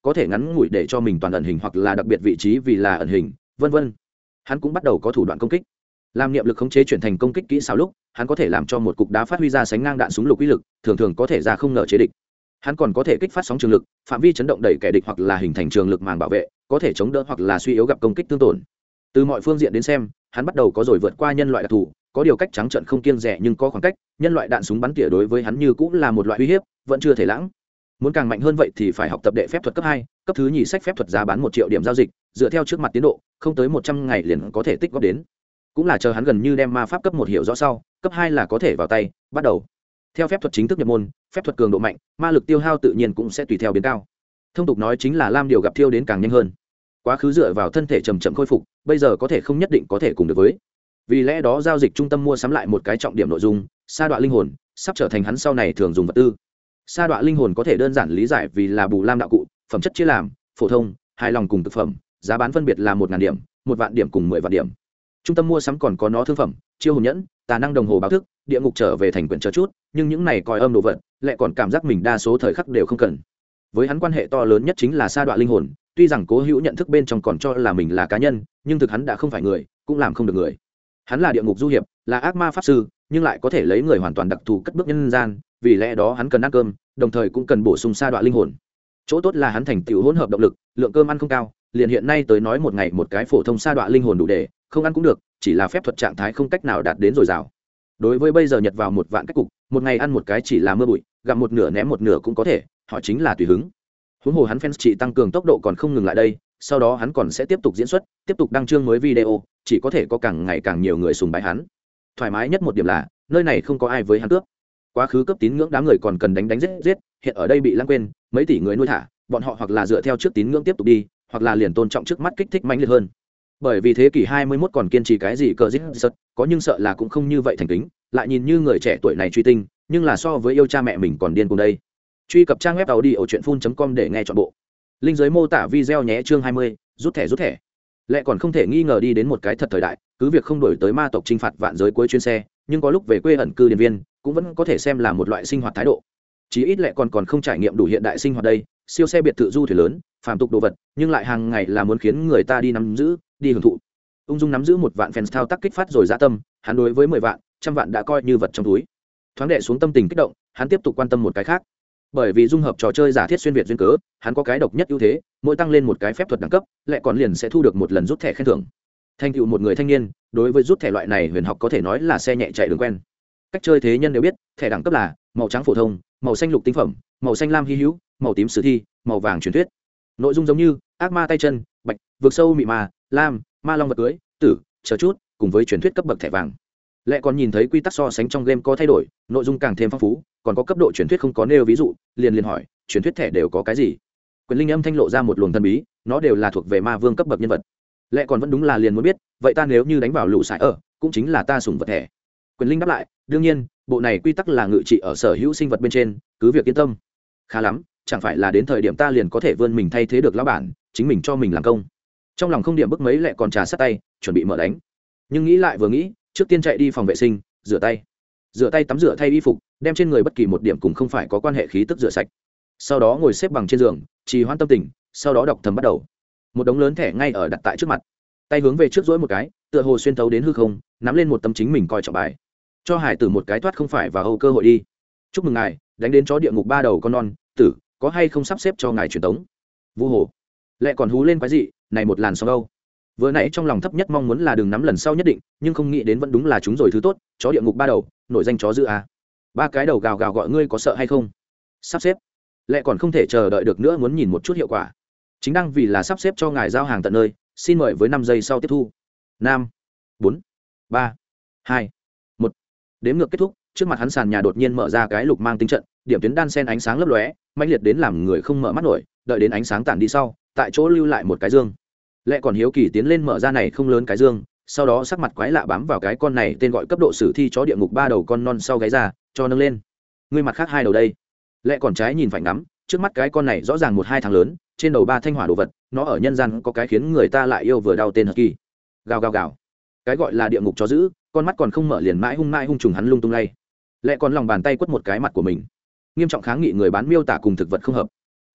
có thể ngắn ngủi để cho mình toàn ẩn hình hoặc là đặc biệt vị trí vì là ẩn hình vân vân. Hắn cũng bắt đầu có thủ đoạn công kích. Làm niệm lực khống chế chuyển thành công kích kỹ xảo lúc, hắn có thể làm cho một cục đá phát huy ra sánh ngang đạn súng lục uy lực, thường thường có thể ra không ngờ chế địch. Hắn còn có thể kích phát sóng trường lực, phạm vi chấn động đẩy kẻ địch hoặc là hình thành trường lực màng bảo vệ, có thể chống đỡ hoặc là suy yếu gặp công kích tương tổn. Từ mọi phương diện đến xem, hắn bắt đầu có rồi vượt qua nhân loại đặc thù, có điều cách trắng trợn không kiêng dè nhưng có khoảng cách, nhân loại đạn súng bắn tỉa đối với hắn như cũng là một loại uy hiếp, vẫn chưa thể lãng. Muốn càng mạnh hơn vậy thì phải học tập đệ phép thuật cấp hai, cấp thứ nhì sách phép thuật giá bán một triệu điểm giao dịch, dựa theo trước mặt tiến độ, không tới một trăm ngày liền có thể tích góp đến. Cũng là chờ hắn gần như đem ma pháp cấp một hiểu rõ sau, cấp hai là có thể vào tay, bắt đầu. Theo phép thuật chính thức nhập môn, phép thuật cường độ mạnh, ma lực tiêu hao tự nhiên cũng sẽ tùy theo biến cao. Thông tục nói chính là lam điều gặp thiêu đến càng nhanh hơn. Quá khứ dựa vào thân thể chậm chậm khôi phục, bây giờ có thể không nhất định có thể cùng được với. Vì lẽ đó giao dịch trung tâm mua sắm lại một cái trọng điểm nội dung, sa đọa linh hồn, sắp trở thành hắn sau này thường dùng vật tư. Sa đọa linh hồn có thể đơn giản lý giải vì là bù lam đạo cụ, phẩm chất chia làm, phổ thông, hài lòng cùng thực phẩm, giá bán phân biệt là một ngàn điểm, một vạn điểm cùng mười vạn điểm. Trung tâm mua sắm còn có nó thương phẩm, chiêu hồn nhẫn, tà năng đồng hồ báo thức, địa ngục trở về thành quyển chờ chút, nhưng những này coi âm đồ vật, lại còn cảm giác mình đa số thời khắc đều không cần. Với hắn quan hệ to lớn nhất chính là sa đọa linh hồn, tuy rằng Cố Hữu nhận thức bên trong còn cho là mình là cá nhân, nhưng thực hắn đã không phải người, cũng làm không được người. Hắn là địa ngục du hiệp, là ác ma pháp sư, nhưng lại có thể lấy người hoàn toàn đặc thù cất bước nhân gian, vì lẽ đó hắn cần ăn cơm, đồng thời cũng cần bổ sung sa đọa linh hồn. Chỗ tốt là hắn thành tựu hỗn hợp động lực, lượng cơm ăn không cao, liền hiện nay tới nói một ngày một cái phổ thông sa đọa linh hồn đủ để, không ăn cũng được, chỉ là phép thuật trạng thái không cách nào đạt đến dồi dào. Đối với bây giờ nhật vào một vạn cách cục, một ngày ăn một cái chỉ là mưa bụi, gặm một nửa ném một nửa cũng có thể, họ chính là tùy hứng. Huống hồ hắn fans chỉ tăng cường tốc độ còn không ngừng lại đây, sau đó hắn còn sẽ tiếp tục diễn xuất, tiếp tục đăng chương mới video, chỉ có thể có càng ngày càng nhiều người sùng bái hắn. Thoải mái nhất một điểm là, nơi này không có ai với hắn cướp. Quá khứ cấp tín ngưỡng đám người còn cần đánh đánh giết giết, hiện ở đây bị lãng quên, mấy tỷ người nuôi thả, bọn họ hoặc là dựa theo trước tín ngưỡng tiếp tục đi, hoặc là liền tôn trọng trước mắt kích thích mãnh liệt hơn. Bởi vì thế kỷ hai mươi mốt còn kiên trì cái gì cờ giết giật, có nhưng sợ là cũng không như vậy thành kính, lại nhìn như người trẻ tuổi này truy tinh, nhưng là so với yêu cha mẹ mình còn điên cùng đây. Truy cập trang web audiochuyenphun chấm com để nghe trọn bộ. Link dưới mô tả video nhé. Chương hai mươi, rút thẻ rút thẻ. Lẽ còn không thể nghi ngờ đi đến một cái thật thời đại, cứ việc không đổi tới ma tộc chinh phạt vạn giới cuối chuyên xe, nhưng có lúc về quê ẩn cư điền viên, cũng vẫn có thể xem là một loại sinh hoạt thái độ. Chí ít lẽ còn còn không trải nghiệm đủ hiện đại sinh hoạt đây, siêu xe biệt thự du thuyền lớn, phàm tục đồ vật, nhưng lại hàng ngày là muốn khiến người ta đi nắm giữ, đi hưởng thụ. Ung dung nắm giữ một vạn fans thao tác kích phát rồi dạ tâm, hắn đối với mười vạn, trăm vạn đã coi như vật trong túi. Thoáng đệ xuống tâm tình kích động, hắn tiếp tục quan tâm một cái khác. Bởi vì dung hợp trò chơi giả thiết xuyên việt duyên cớ, hắn có cái độc nhất ưu thế, mỗi tăng lên một cái phép thuật đẳng cấp, lại còn liền sẽ thu được một lần rút thẻ khen thưởng. Thành tựu một người thanh niên, đối với rút thẻ loại này huyền học có thể nói là xe nhẹ chạy đường quen. Cách chơi thế nhân đều biết, thẻ đẳng cấp là màu trắng phổ thông, màu xanh lục tinh phẩm, màu xanh lam hy hữu, màu tím sử thi, màu vàng truyền thuyết. Nội dung giống như ác ma tay chân, bạch, vượt sâu mị ma, lam, ma long vật cưới, tử, chờ chút, cùng với truyền thuyết cấp bậc thẻ vàng. Lại còn nhìn thấy quy tắc so sánh trong game có thay đổi, nội dung càng thêm phong phú, còn có cấp độ truyền thuyết không có nêu ví dụ, liền liền hỏi, truyền thuyết thẻ đều có cái gì? Quyền linh âm thanh lộ ra một luồng thần bí, nó đều là thuộc về ma vương cấp bậc nhân vật. Lại còn vẫn đúng là liền muốn biết, vậy ta nếu như đánh vào lũ sải ở, cũng chính là ta sủng vật thẻ. Quyền linh đáp lại, đương nhiên, bộ này quy tắc là ngự trị ở sở hữu sinh vật bên trên, cứ việc yên tâm. Khá lắm, chẳng phải là đến thời điểm ta liền có thể vươn mình thay thế được lão bản, chính mình cho mình làm công. Trong lòng không điểm bức mấy lại còn trà sát tay, chuẩn bị mở đánh. Nhưng nghĩ lại vừa nghĩ, trước tiên chạy đi phòng vệ sinh, rửa tay. Rửa tay tắm rửa thay y phục, đem trên người bất kỳ một điểm cùng không phải có quan hệ khí tức rửa sạch. Sau đó ngồi xếp bằng trên giường, trì hoãn tâm tình, sau đó đọc thầm bắt đầu. Một đống lớn thẻ ngay ở đặt tại trước mặt. Tay hướng về trước duỗi một cái, tựa hồ xuyên thấu đến hư không, nắm lên một tấm chính mình coi trọng bài. Cho Hải Tử một cái thoát không phải và âu cơ hội đi. Chúc mừng ngài, đánh đến chó địa ngục ba đầu con non, tử, có hay không sắp xếp cho ngài truyền tống. Vu hồ. Lại còn hú lên quái dị, này một làn sóng âu. Vừa nãy trong lòng thấp nhất mong muốn là đừng nắm lần sau nhất định, nhưng không nghĩ đến vẫn đúng là chúng rồi thứ tốt, chó địa ngục ba đầu, nổi danh chó dữ à. Ba cái đầu gào gào gọi ngươi có sợ hay không? Sắp xếp. Lại còn không thể chờ đợi được nữa muốn nhìn một chút hiệu quả. Chính đang vì là sắp xếp cho ngài giao hàng tận nơi, xin mời với năm giây sau tiếp thu. Năm, bốn, ba, hai, một. Đếm ngược kết thúc, trước mặt hắn sàn nhà đột nhiên mở ra cái lục mang tinh trận, điểm tuyến đan sen ánh sáng lấp lóe, mãnh liệt đến làm người không mở mắt nổi, đợi đến ánh sáng tản đi sau, tại chỗ lưu lại một cái dương. Lẽ còn hiếu kỳ tiến lên mở ra này không lớn cái dương, sau đó sắc mặt quái lạ bám vào cái con này tên gọi cấp độ sử thi chó địa ngục ba đầu con non sau gáy ra, cho nâng lên. Ngươi mặt khác hai đầu đây. Lẽ còn trái nhìn phải ngắm, trước mắt cái con này rõ ràng một hai tháng lớn, trên đầu ba thanh hỏa đồ vật, nó ở nhân gian có cái khiến người ta lại yêu vừa đau tên hật kỳ. Gào gào gào. Cái gọi là địa ngục chó dữ, con mắt còn không mở liền mãi hung mãi hung trùng hắn lung tung lay. Lẽ còn lòng bàn tay quất một cái mặt của mình. Nghiêm trọng kháng nghị người bán miêu tả cùng thực vật không hợp.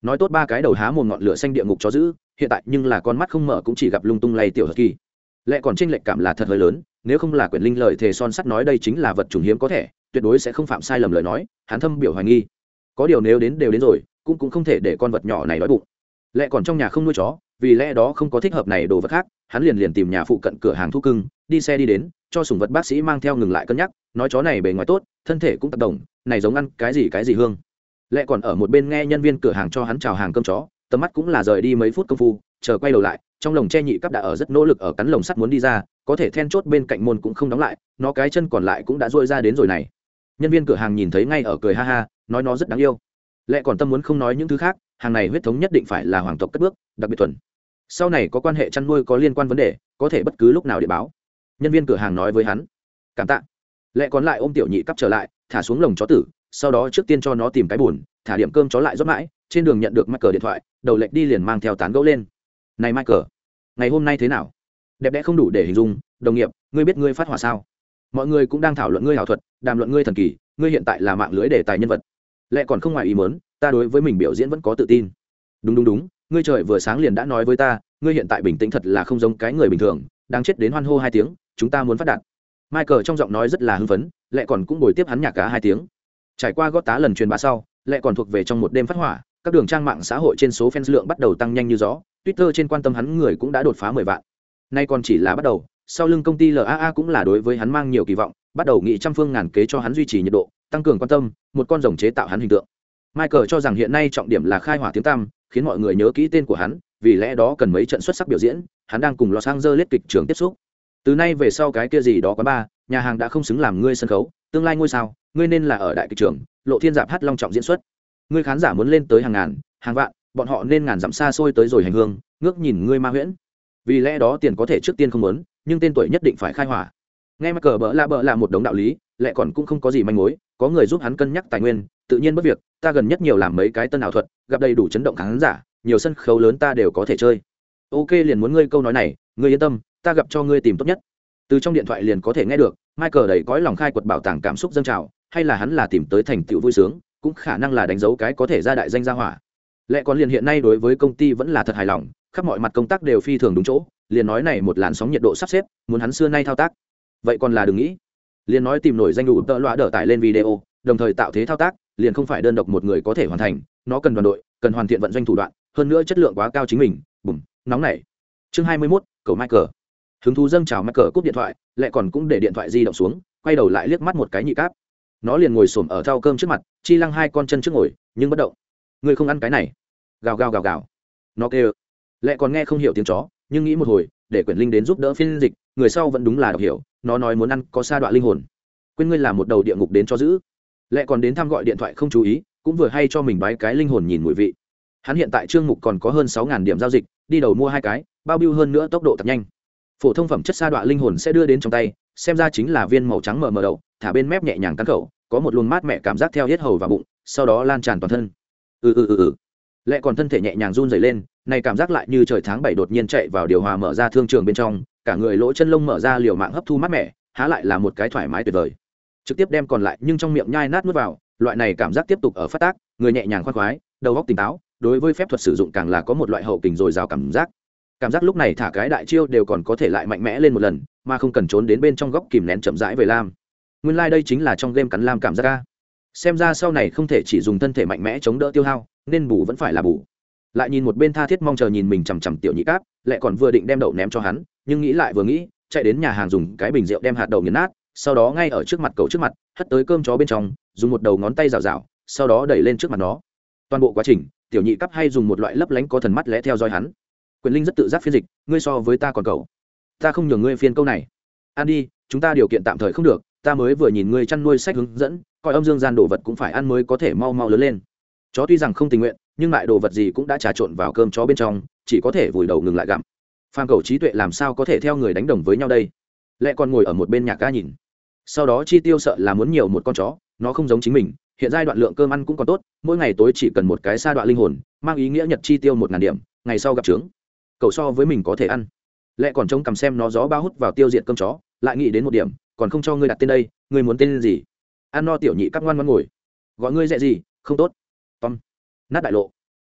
nói tốt ba cái đầu há mồm ngọn lửa xanh địa ngục cho giữ, hiện tại nhưng là con mắt không mở cũng chỉ gặp lung tung lay tiểu hờ kỳ. Lẽ còn tranh lệch cảm là thật hơi lớn, nếu không là Quyển Linh lời thề son sắt nói đây chính là vật trùng hiếm có thể, tuyệt đối sẽ không phạm sai lầm lời nói, hắn thâm biểu hoài nghi. Có điều nếu đến đều đến rồi, cũng cũng không thể để con vật nhỏ này đói bụng. Lẽ còn trong nhà không nuôi chó, vì lẽ đó không có thích hợp này đồ vật khác, hắn liền liền tìm nhà phụ cận cửa hàng thú cưng, đi xe đi đến, cho sủng vật bác sĩ mang theo ngừng lại cân nhắc, nói chó này bề ngoài tốt, thân thể cũng tác động, này giống ăn cái gì cái gì hương. Lẽ còn ở một bên nghe nhân viên cửa hàng cho hắn chào hàng cơm chó, tầm mắt cũng là rời đi mấy phút công phu, chờ quay đầu lại, trong lồng che nhị cấp đã ở rất nỗ lực ở cắn lồng sắt muốn đi ra, có thể then chốt bên cạnh môn cũng không đóng lại, nó cái chân còn lại cũng đã duỗi ra đến rồi này. Nhân viên cửa hàng nhìn thấy ngay ở cười ha ha, nói nó rất đáng yêu. Lẽ còn tâm muốn không nói những thứ khác, hàng này huyết thống nhất định phải là hoàng tộc cất bước, đặc biệt thuần. Sau này có quan hệ chăn nuôi có liên quan vấn đề, có thể bất cứ lúc nào điện báo. Nhân viên cửa hàng nói với hắn, cảm tạ. Lẽ còn lại ôm tiểu nhị cấp trở lại, thả xuống lồng chó tử, sau đó trước tiên cho nó tìm cái buồn, thả điểm cơm chó lại rót mãi. Trên đường nhận được Michael điện thoại, đầu lệch đi liền mang theo tán gẫu lên. Này Michael, ngày hôm nay thế nào? Đẹp đẽ không đủ để hình dung, đồng nghiệp, ngươi biết ngươi phát hỏa sao? Mọi người cũng đang thảo luận ngươi hảo thuật, đàm luận ngươi thần kỳ, ngươi hiện tại là mạng lưới đề tài nhân vật. Lẽ còn không ngoài ý muốn, ta đối với mình biểu diễn vẫn có tự tin. Đúng đúng đúng, ngươi trời vừa sáng liền đã nói với ta, ngươi hiện tại bình tĩnh thật là không giống cái người bình thường, đang chết đến hoan hô hai tiếng, chúng ta muốn phát đạt. Michael trong giọng nói rất là hưng phấn, Lẽ còn cũng bồi tiếp hắn nhạc cả hai tiếng. Trải qua gót tá lần truyền bá sau, Lẽ còn thuộc về trong một đêm phát hỏa, các đường trang mạng xã hội trên số fans lượng bắt đầu tăng nhanh như gió, Twitter trên quan tâm hắn người cũng đã đột phá mười vạn. Nay còn chỉ là bắt đầu, sau lưng công ty lờ a a cũng là đối với hắn mang nhiều kỳ vọng, bắt đầu nghị trăm phương ngàn kế cho hắn duy trì nhiệt độ, tăng cường quan tâm, một con rồng chế tạo hắn hình tượng. Michael cho rằng hiện nay trọng điểm là khai hỏa tiếng tăm, khiến mọi người nhớ kỹ tên của hắn, vì lẽ đó cần mấy trận xuất sắc biểu diễn, hắn đang cùng Los Angeles kịch trường tiếp xúc. Từ nay về sau cái kia gì đó quán bar, nhà hàng đã không xứng làm ngươi sân khấu, tương lai ngôi sao, ngươi nên là ở đại kịch trường, Lộ Thiên Dạp hát long trọng diễn xuất. Ngươi khán giả muốn lên tới hàng ngàn, hàng vạn, bọn họ nên ngàn dặm xa xôi tới rồi hành hương, ngước nhìn ngươi ma huyễn. Vì lẽ đó tiền có thể trước tiên không muốn, nhưng tên tuổi nhất định phải khai hỏa. Nghe Michael bỡ lạ bỡ là một đống đạo lý, lại còn cũng không có gì manh mối, có người giúp hắn cân nhắc tài nguyên, tự nhiên bất việc, ta gần nhất nhiều làm mấy cái tân ảo thuật, gặp đầy đủ chấn động khán giả, nhiều sân khấu lớn ta đều có thể chơi. Ok liền muốn ngươi câu nói này, ngươi yên tâm, ta gặp cho ngươi tìm tốt nhất. Từ trong điện thoại liền có thể nghe được, Michael đầy cõi lòng khai quật bảo tàng cảm xúc dâng trào, hay là hắn là tìm tới thành tựu vui sướng, cũng khả năng là đánh dấu cái có thể ra đại danh gia hỏa. Lẽ còn liền hiện nay đối với công ty vẫn là thật hài lòng, khắp mọi mặt công tác đều phi thường đúng chỗ, liền nói này một làn sóng nhiệt độ sắp xếp, muốn hắn xưa nay thao tác. Vậy còn là đừng nghĩ. Liền nói tìm nổi danh đủ tợ loa đỡ tải lên video, đồng thời tạo thế thao tác, liền không phải đơn độc một người có thể hoàn thành, nó cần đoàn đội, cần hoàn thiện vận doanh thủ đoạn, hơn nữa chất lượng quá cao chính mình, bùm, nóng nảy. Chương hai mươi mốt, cầu Michael. Hứng thú dâng chào Michael cúp điện thoại, lại còn cũng để điện thoại di động xuống, quay đầu lại liếc mắt một cái nhị cáp. Nó liền ngồi xổm ở thau cơm trước mặt, chi lăng hai con chân trước ngồi, nhưng bất động. Ngươi không ăn cái này? Gào gào gào gào. Nó kêu. Lại còn nghe không hiểu tiếng chó, nhưng nghĩ một hồi, để Quyển Linh đến giúp đỡ phiên dịch, người sau vẫn đúng là đọc hiểu, nó nói muốn ăn có sa đọa linh hồn. Quên ngươi là một đầu địa ngục đến cho giữ. Lại còn đến thăm gọi điện thoại không chú ý, cũng vừa hay cho mình bái cái linh hồn nhìn mùi vị. Hắn hiện tại chương mục còn có hơn sáu nghìn điểm giao dịch, đi đầu mua hai cái, bao biêu hơn nữa tốc độ thật nhanh. Phổ thông phẩm chất sa đọa linh hồn sẽ đưa đến trong tay, xem ra chính là viên màu trắng mờ mờ đầu, thả bên mép nhẹ nhàng cắn khẩu, có một luồng mát mẻ cảm giác theo hết hầu và bụng, sau đó lan tràn toàn thân. Ừ ừ ừ ừ. Lại còn thân thể nhẹ nhàng run rẩy lên, này cảm giác lại như trời tháng bảy đột nhiên chạy vào điều hòa mở ra thương trường bên trong, cả người lỗ chân lông mở ra liều mạng hấp thu mát mẻ, há lại là một cái thoải mái tuyệt vời. Trực tiếp đem còn lại nhưng trong miệng nhai nát nuốt vào, loại này cảm giác tiếp tục ở phát tác, người nhẹ nhàng khoan khoái, đầu óc tỉnh táo, đối với phép thuật sử dụng càng là có một loại hậu kình dồi dào cảm giác. Cảm giác lúc này thả cái đại chiêu đều còn có thể lại mạnh mẽ lên một lần, mà không cần trốn đến bên trong góc kìm nén chậm rãi về lam. Nguyên lai like đây chính là trong game cắn lam cảm giác a. Xem ra sau này không thể chỉ dùng thân thể mạnh mẽ chống đỡ tiêu hao, nên bù vẫn phải là bù. Lại nhìn một bên tha thiết mong chờ nhìn mình chằm chằm tiểu nhị cáp, lại còn vừa định đem đậu ném cho hắn, nhưng nghĩ lại vừa nghĩ, chạy đến nhà hàng dùng cái bình rượu đem hạt đậu nghiền nát, sau đó ngay ở trước mặt cậu trước mặt, hất tới cơm chó bên trong, dùng một đầu ngón tay rào rào, sau đó đẩy lên trước mặt nó. Toàn bộ quá trình, tiểu nhị cáp hay dùng một loại lấp lánh có thần mắt lẽ theo dõi hắn. Quyền Linh rất tự giác phiên dịch, ngươi so với ta còn cậu, ta không nhường ngươi phiên câu này. Ăn đi, chúng ta điều kiện tạm thời không được, ta mới vừa nhìn ngươi chăn nuôi sách hướng dẫn, coi âm dương gian đồ vật cũng phải ăn mới có thể mau mau lớn lên. Chó tuy rằng không tình nguyện, nhưng lại đồ vật gì cũng đã trà trộn vào cơm chó bên trong, chỉ có thể vùi đầu ngừng lại gặm. Phàm cầu trí tuệ làm sao có thể theo người đánh đồng với nhau đây? Lẽ còn ngồi ở một bên nhạc ca nhìn. Sau đó chi tiêu sợ là muốn nhiều một con chó, nó không giống chính mình, hiện giai đoạn lượng cơm ăn cũng còn tốt, mỗi ngày tối chỉ cần một cái sa đoạn linh hồn, mang ý nghĩa nhật chi tiêu một ngàn điểm, ngày sau gặp trướng. Cậu so với mình có thể ăn. Lẽ còn trông cầm xem nó gió bao hút vào tiêu diệt cơm chó, lại nghĩ đến một điểm, còn không cho ngươi đặt tên đây, ngươi muốn tên gì? Ăn no tiểu nhị cắp ngoan ngoãn ngồi. Gọi ngươi dẹ gì, không tốt. Tom. Nát đại lộ.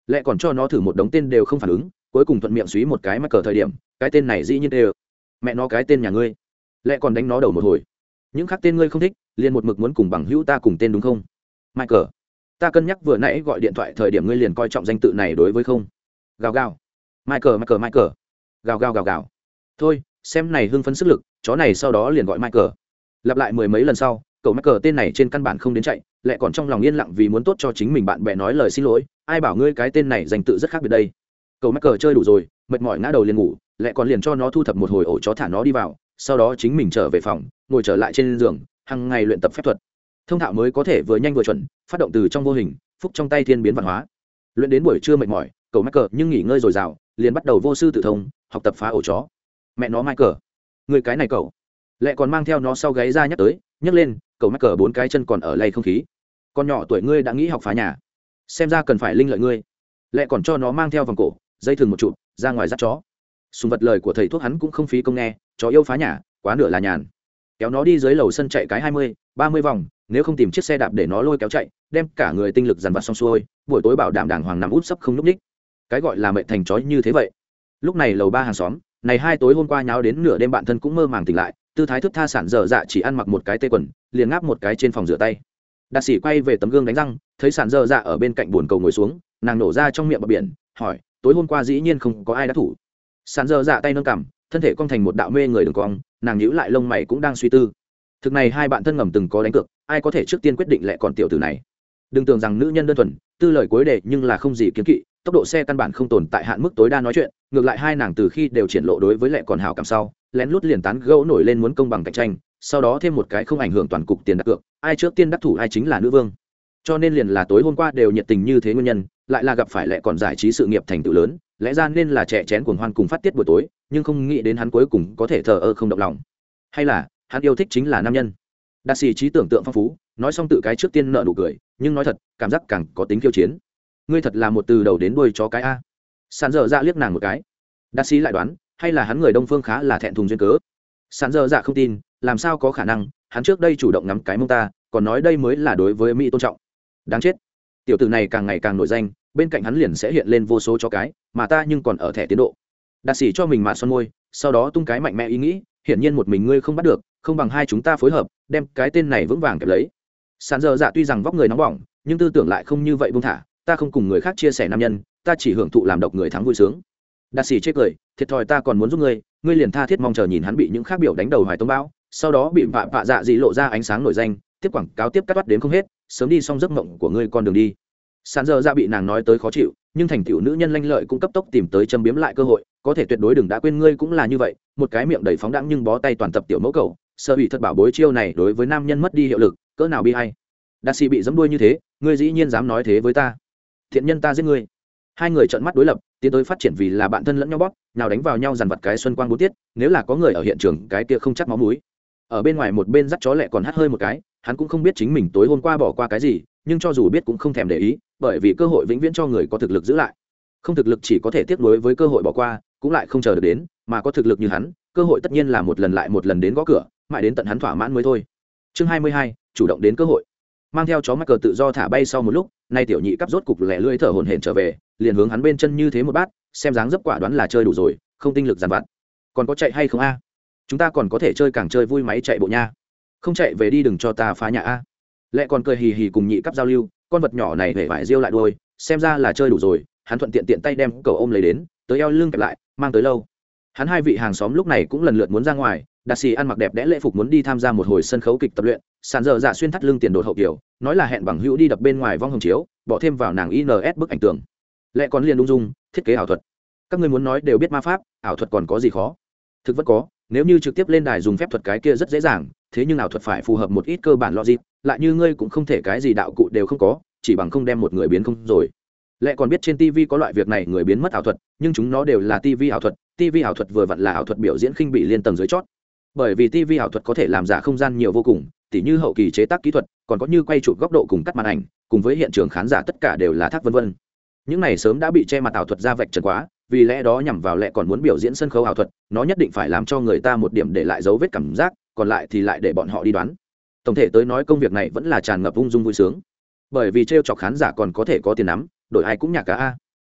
Lẽ còn cho nó thử một đống tên đều không phản ứng, cuối cùng thuận miệng suý một cái mắc cờ thời điểm, cái tên này dĩ nhiên đều mẹ nó cái tên nhà ngươi. Lẽ còn đánh nó đầu một hồi. Những khác tên ngươi không thích, liền một mực muốn cùng bằng hữu ta cùng tên đúng không? Michael, ta cân nhắc vừa nãy gọi điện thoại thời điểm ngươi liền coi trọng danh tự này đối với không? Gào gào. Michael, Michael, Michael. Gào gào gào gào. Thôi, xem này hưng phấn sức lực, chó này sau đó liền gọi Michael. Lặp lại mười mấy lần sau, cậu Michael tên này trên căn bản không đến chạy, lại còn trong lòng yên lặng vì muốn tốt cho chính mình bạn bè nói lời xin lỗi, ai bảo ngươi cái tên này danh tự rất khác biệt đây. Cậu Michael chơi đủ rồi, mệt mỏi ngã đầu liền ngủ, lại còn liền cho nó thu thập một hồi ổ chó thả nó đi vào, sau đó chính mình trở về phòng, ngồi trở lại trên giường, hàng ngày luyện tập phép thuật. Thông thạo mới có thể vừa nhanh vừa chuẩn, phát động từ trong vô hình, phúc trong tay thiên biến văn hóa. Luyện đến buổi trưa mệt mỏi, cậu Michael nhưng nghỉ ngơi dồi dào, liền bắt đầu vô sư tự thông, học tập phá ổ chó. Mẹ nó Michael, người cái này cậu, lại còn mang theo nó sau gáy ra nhắc tới, nhấc lên, cậu Michael bốn cái chân còn ở lay không khí. Con nhỏ tuổi ngươi đã nghĩ học phá nhà, xem ra cần phải linh lợi ngươi. Lại còn cho nó mang theo vòng cổ, dây thừng một trụ, ra ngoài dắt chó. Sùng vật lời của thầy thuốc hắn cũng không phí công nghe, chó yêu phá nhà, quá nửa là nhàn. Kéo nó đi dưới lầu sân chạy cái hai mươi, ba mươi vòng, nếu không tìm chiếc xe đạp để nó lôi kéo chạy, đem cả người tinh lực dằn vặt xong xuôi, buổi tối bảo đảm đàng hoàng nằm út sấp không lúc ních. Cái gọi là mệnh thành chó như thế vậy. Lúc này lầu ba hàng xóm, này hai tối hôm qua nháo đến nửa đêm bạn thân cũng mơ màng tỉnh lại, tư thái thức tha sản dở dạ chỉ ăn mặc một cái tê quần, liền ngáp một cái trên phòng rửa tay. Đạt sĩ quay về tấm gương đánh răng, thấy sản dở dạ ở bên cạnh buồn cầu ngồi xuống, nàng nổ ra trong miệng bờ biển, hỏi, tối hôm qua dĩ nhiên không có ai đã thủ. Sản dở dạ tay nâng cằm, thân thể cong thành một đạo mê người đường cong, nàng nhíu lại lông mày cũng đang suy tư. Thực này hai bạn thân ngầm từng có đánh cược, ai có thể trước tiên quyết định lại còn tiểu tử này. Đừng tưởng rằng nữ nhân đơn thuần, tư lời cuối đề nhưng là không gì kiến kỵ, tốc độ xe căn bản không tồn tại hạn mức tối đa nói chuyện, ngược lại hai nàng từ khi đều triển lộ đối với lại còn hảo cảm sau, lén lút liền tán gẫu nổi lên muốn công bằng cạnh tranh, sau đó thêm một cái không ảnh hưởng toàn cục tiền đặt cược, ai trước tiên đắc thủ ai chính là nữ vương. Cho nên liền là tối hôm qua đều nhiệt tình như thế nguyên nhân, lại là gặp phải lại còn giải trí sự nghiệp thành tựu lớn, lẽ ra nên là trẻ chén cuồng hoan cùng phát tiết buổi tối, nhưng không nghĩ đến hắn cuối cùng có thể thờ ơ không động lòng. Hay là hắn yêu thích chính là nam nhân. Đạt sĩ trí tưởng tượng phong phú, nói xong tự cái trước tiên nợ nụ cười, nhưng nói thật cảm giác càng có tính khiêu chiến. Ngươi thật là một từ đầu đến đuôi chó cái a. Sàn dở dạ liếc nàng một cái. Đạt sĩ lại đoán, hay là hắn người đông phương khá là thẹn thùng duyên cớ. Sàn dở dạ không tin, làm sao có khả năng, hắn trước đây chủ động ngắm cái mông ta, còn nói đây mới là đối với mỹ tôn trọng. Đáng chết, tiểu tử này càng ngày càng nổi danh, bên cạnh hắn liền sẽ hiện lên vô số chó cái, mà ta nhưng còn ở thẻ tiến độ. Đạt sĩ cho mình mạ son môi, sau đó tung cái mạnh mẽ ý nghĩ, hiển nhiên một mình ngươi không bắt được, không bằng hai chúng ta phối hợp, đem cái tên này vững vàng kẹp lấy. Sàn dở dạ tuy rằng vóc người nóng bỏng, nhưng tư tưởng lại không như vậy buông thả, ta không cùng người khác chia sẻ nam nhân, ta chỉ hưởng thụ làm độc người thắng vui sướng. Đạt sĩ chê cười, thiệt thòi ta còn muốn giúp ngươi, ngươi liền tha thiết mong chờ nhìn hắn bị những khác biểu đánh đầu hoài tông bão, sau đó bị vạ vạ dạ dị lộ ra ánh sáng nổi danh, tiếp quảng cáo tiếp cắt toát đến không hết, sớm đi xong giấc mộng của ngươi con đường đi. Sàn dở dạ bị nàng nói tới khó chịu, nhưng thành tiểu nữ nhân lanh lợi cũng cấp tốc tìm tới châm biếm lại cơ hội, có thể tuyệt đối đừng đã quên ngươi cũng là như vậy, một cái miệng đầy phóng đãng nhưng bó tay toàn tập tiểu mẫu cầu, sợ bị thật bảo bối chiêu này đối với nam nhân mất đi hiệu lực, cỡ nào bi hay. Đạt sĩ bị giẫm đuôi như thế, ngươi dĩ nhiên dám nói thế với ta? Thiện nhân ta giết ngươi. Hai người trợn mắt đối lập, tiến tới phát triển vì là bạn thân lẫn nhau bóp, nào đánh vào nhau dằn vặt cái xuân quang bốn tiết, nếu là có người ở hiện trường, cái kia không chắc máu mũi. Ở bên ngoài một bên dắt chó lẹ còn hắt hơi một cái, hắn cũng không biết chính mình tối hôm qua bỏ qua cái gì, nhưng cho dù biết cũng không thèm để ý, bởi vì cơ hội vĩnh viễn cho người có thực lực giữ lại. Không thực lực chỉ có thể tiếc nuối với cơ hội bỏ qua, cũng lại không chờ được đến, mà có thực lực như hắn, cơ hội tất nhiên là một lần lại một lần đến gõ cửa, mãi đến tận hắn thỏa mãn mới thôi. Chương hai mươi hai, chủ động đến cơ hội. Mang theo chó mắc cờ tự do thả bay sau một lúc, nay tiểu nhị cắp rốt cục lẻ lưỡi thở hổn hển trở về, liền hướng hắn bên chân như thế một bát, xem dáng dấp quả đoán là chơi đủ rồi, không tinh lực dàn vặt. Còn có chạy hay không a? Chúng ta còn có thể chơi càng chơi vui máy chạy bộ nha. Không chạy về đi đừng cho ta phá nhà a. Lẹ còn cười hì hì cùng nhị cắp giao lưu, con vật nhỏ này hề vải riêu lại đuôi, xem ra là chơi đủ rồi, hắn thuận tiện tiện tay đem cậu ôm lấy đến, tới eo lưng kẹp lại, mang tới lâu. Hắn hai vị hàng xóm lúc này cũng lần lượt muốn ra ngoài, Đạt sĩ ăn mặc đẹp đẽ lễ phục muốn đi tham gia một hồi sân khấu kịch tập luyện, sàn dở dạ xuyên thắt lưng tiền đột hậu kiểu, nói là hẹn bằng hữu đi đập bên ngoài vong hồng chiếu, bỏ thêm vào nàng i en ét bức ảnh tường. Lẽ còn liền ung dung, thiết kế ảo thuật. Các ngươi muốn nói đều biết ma pháp, ảo thuật còn có gì khó? Thực vẫn có, nếu như trực tiếp lên đài dùng phép thuật cái kia rất dễ dàng, thế nhưng ảo thuật phải phù hợp một ít cơ bản logic, lại như ngươi cũng không thể cái gì đạo cụ đều không có, chỉ bằng không đem một người biến không rồi. Lẽ còn biết trên ti vi có loại việc này người biến mất ảo thuật, nhưng chúng nó đều là ti vi ảo thuật, ti vi ảo thuật vừa vặn là ảo thuật biểu diễn khinh bị liên tầng dưới chót. Bởi vì ti vi ảo thuật có thể làm giả không gian nhiều vô cùng, tỉ như hậu kỳ chế tác kỹ thuật, còn có như quay chụp góc độ cùng cắt màn ảnh, cùng với hiện trường khán giả tất cả đều là thác vân vân. Những này sớm đã bị che mặt ảo thuật ra vạch trần quá, vì lẽ đó nhằm vào lẽ còn muốn biểu diễn sân khấu ảo thuật, nó nhất định phải làm cho người ta một điểm để lại dấu vết cảm giác, còn lại thì lại để bọn họ đi đoán. Tổng thể tới nói công việc này vẫn là tràn ngập ung dung vui sướng, bởi vì trêu chọc khán giả còn có thể có tiền nắm, đổi ai cũng nhạc cả a.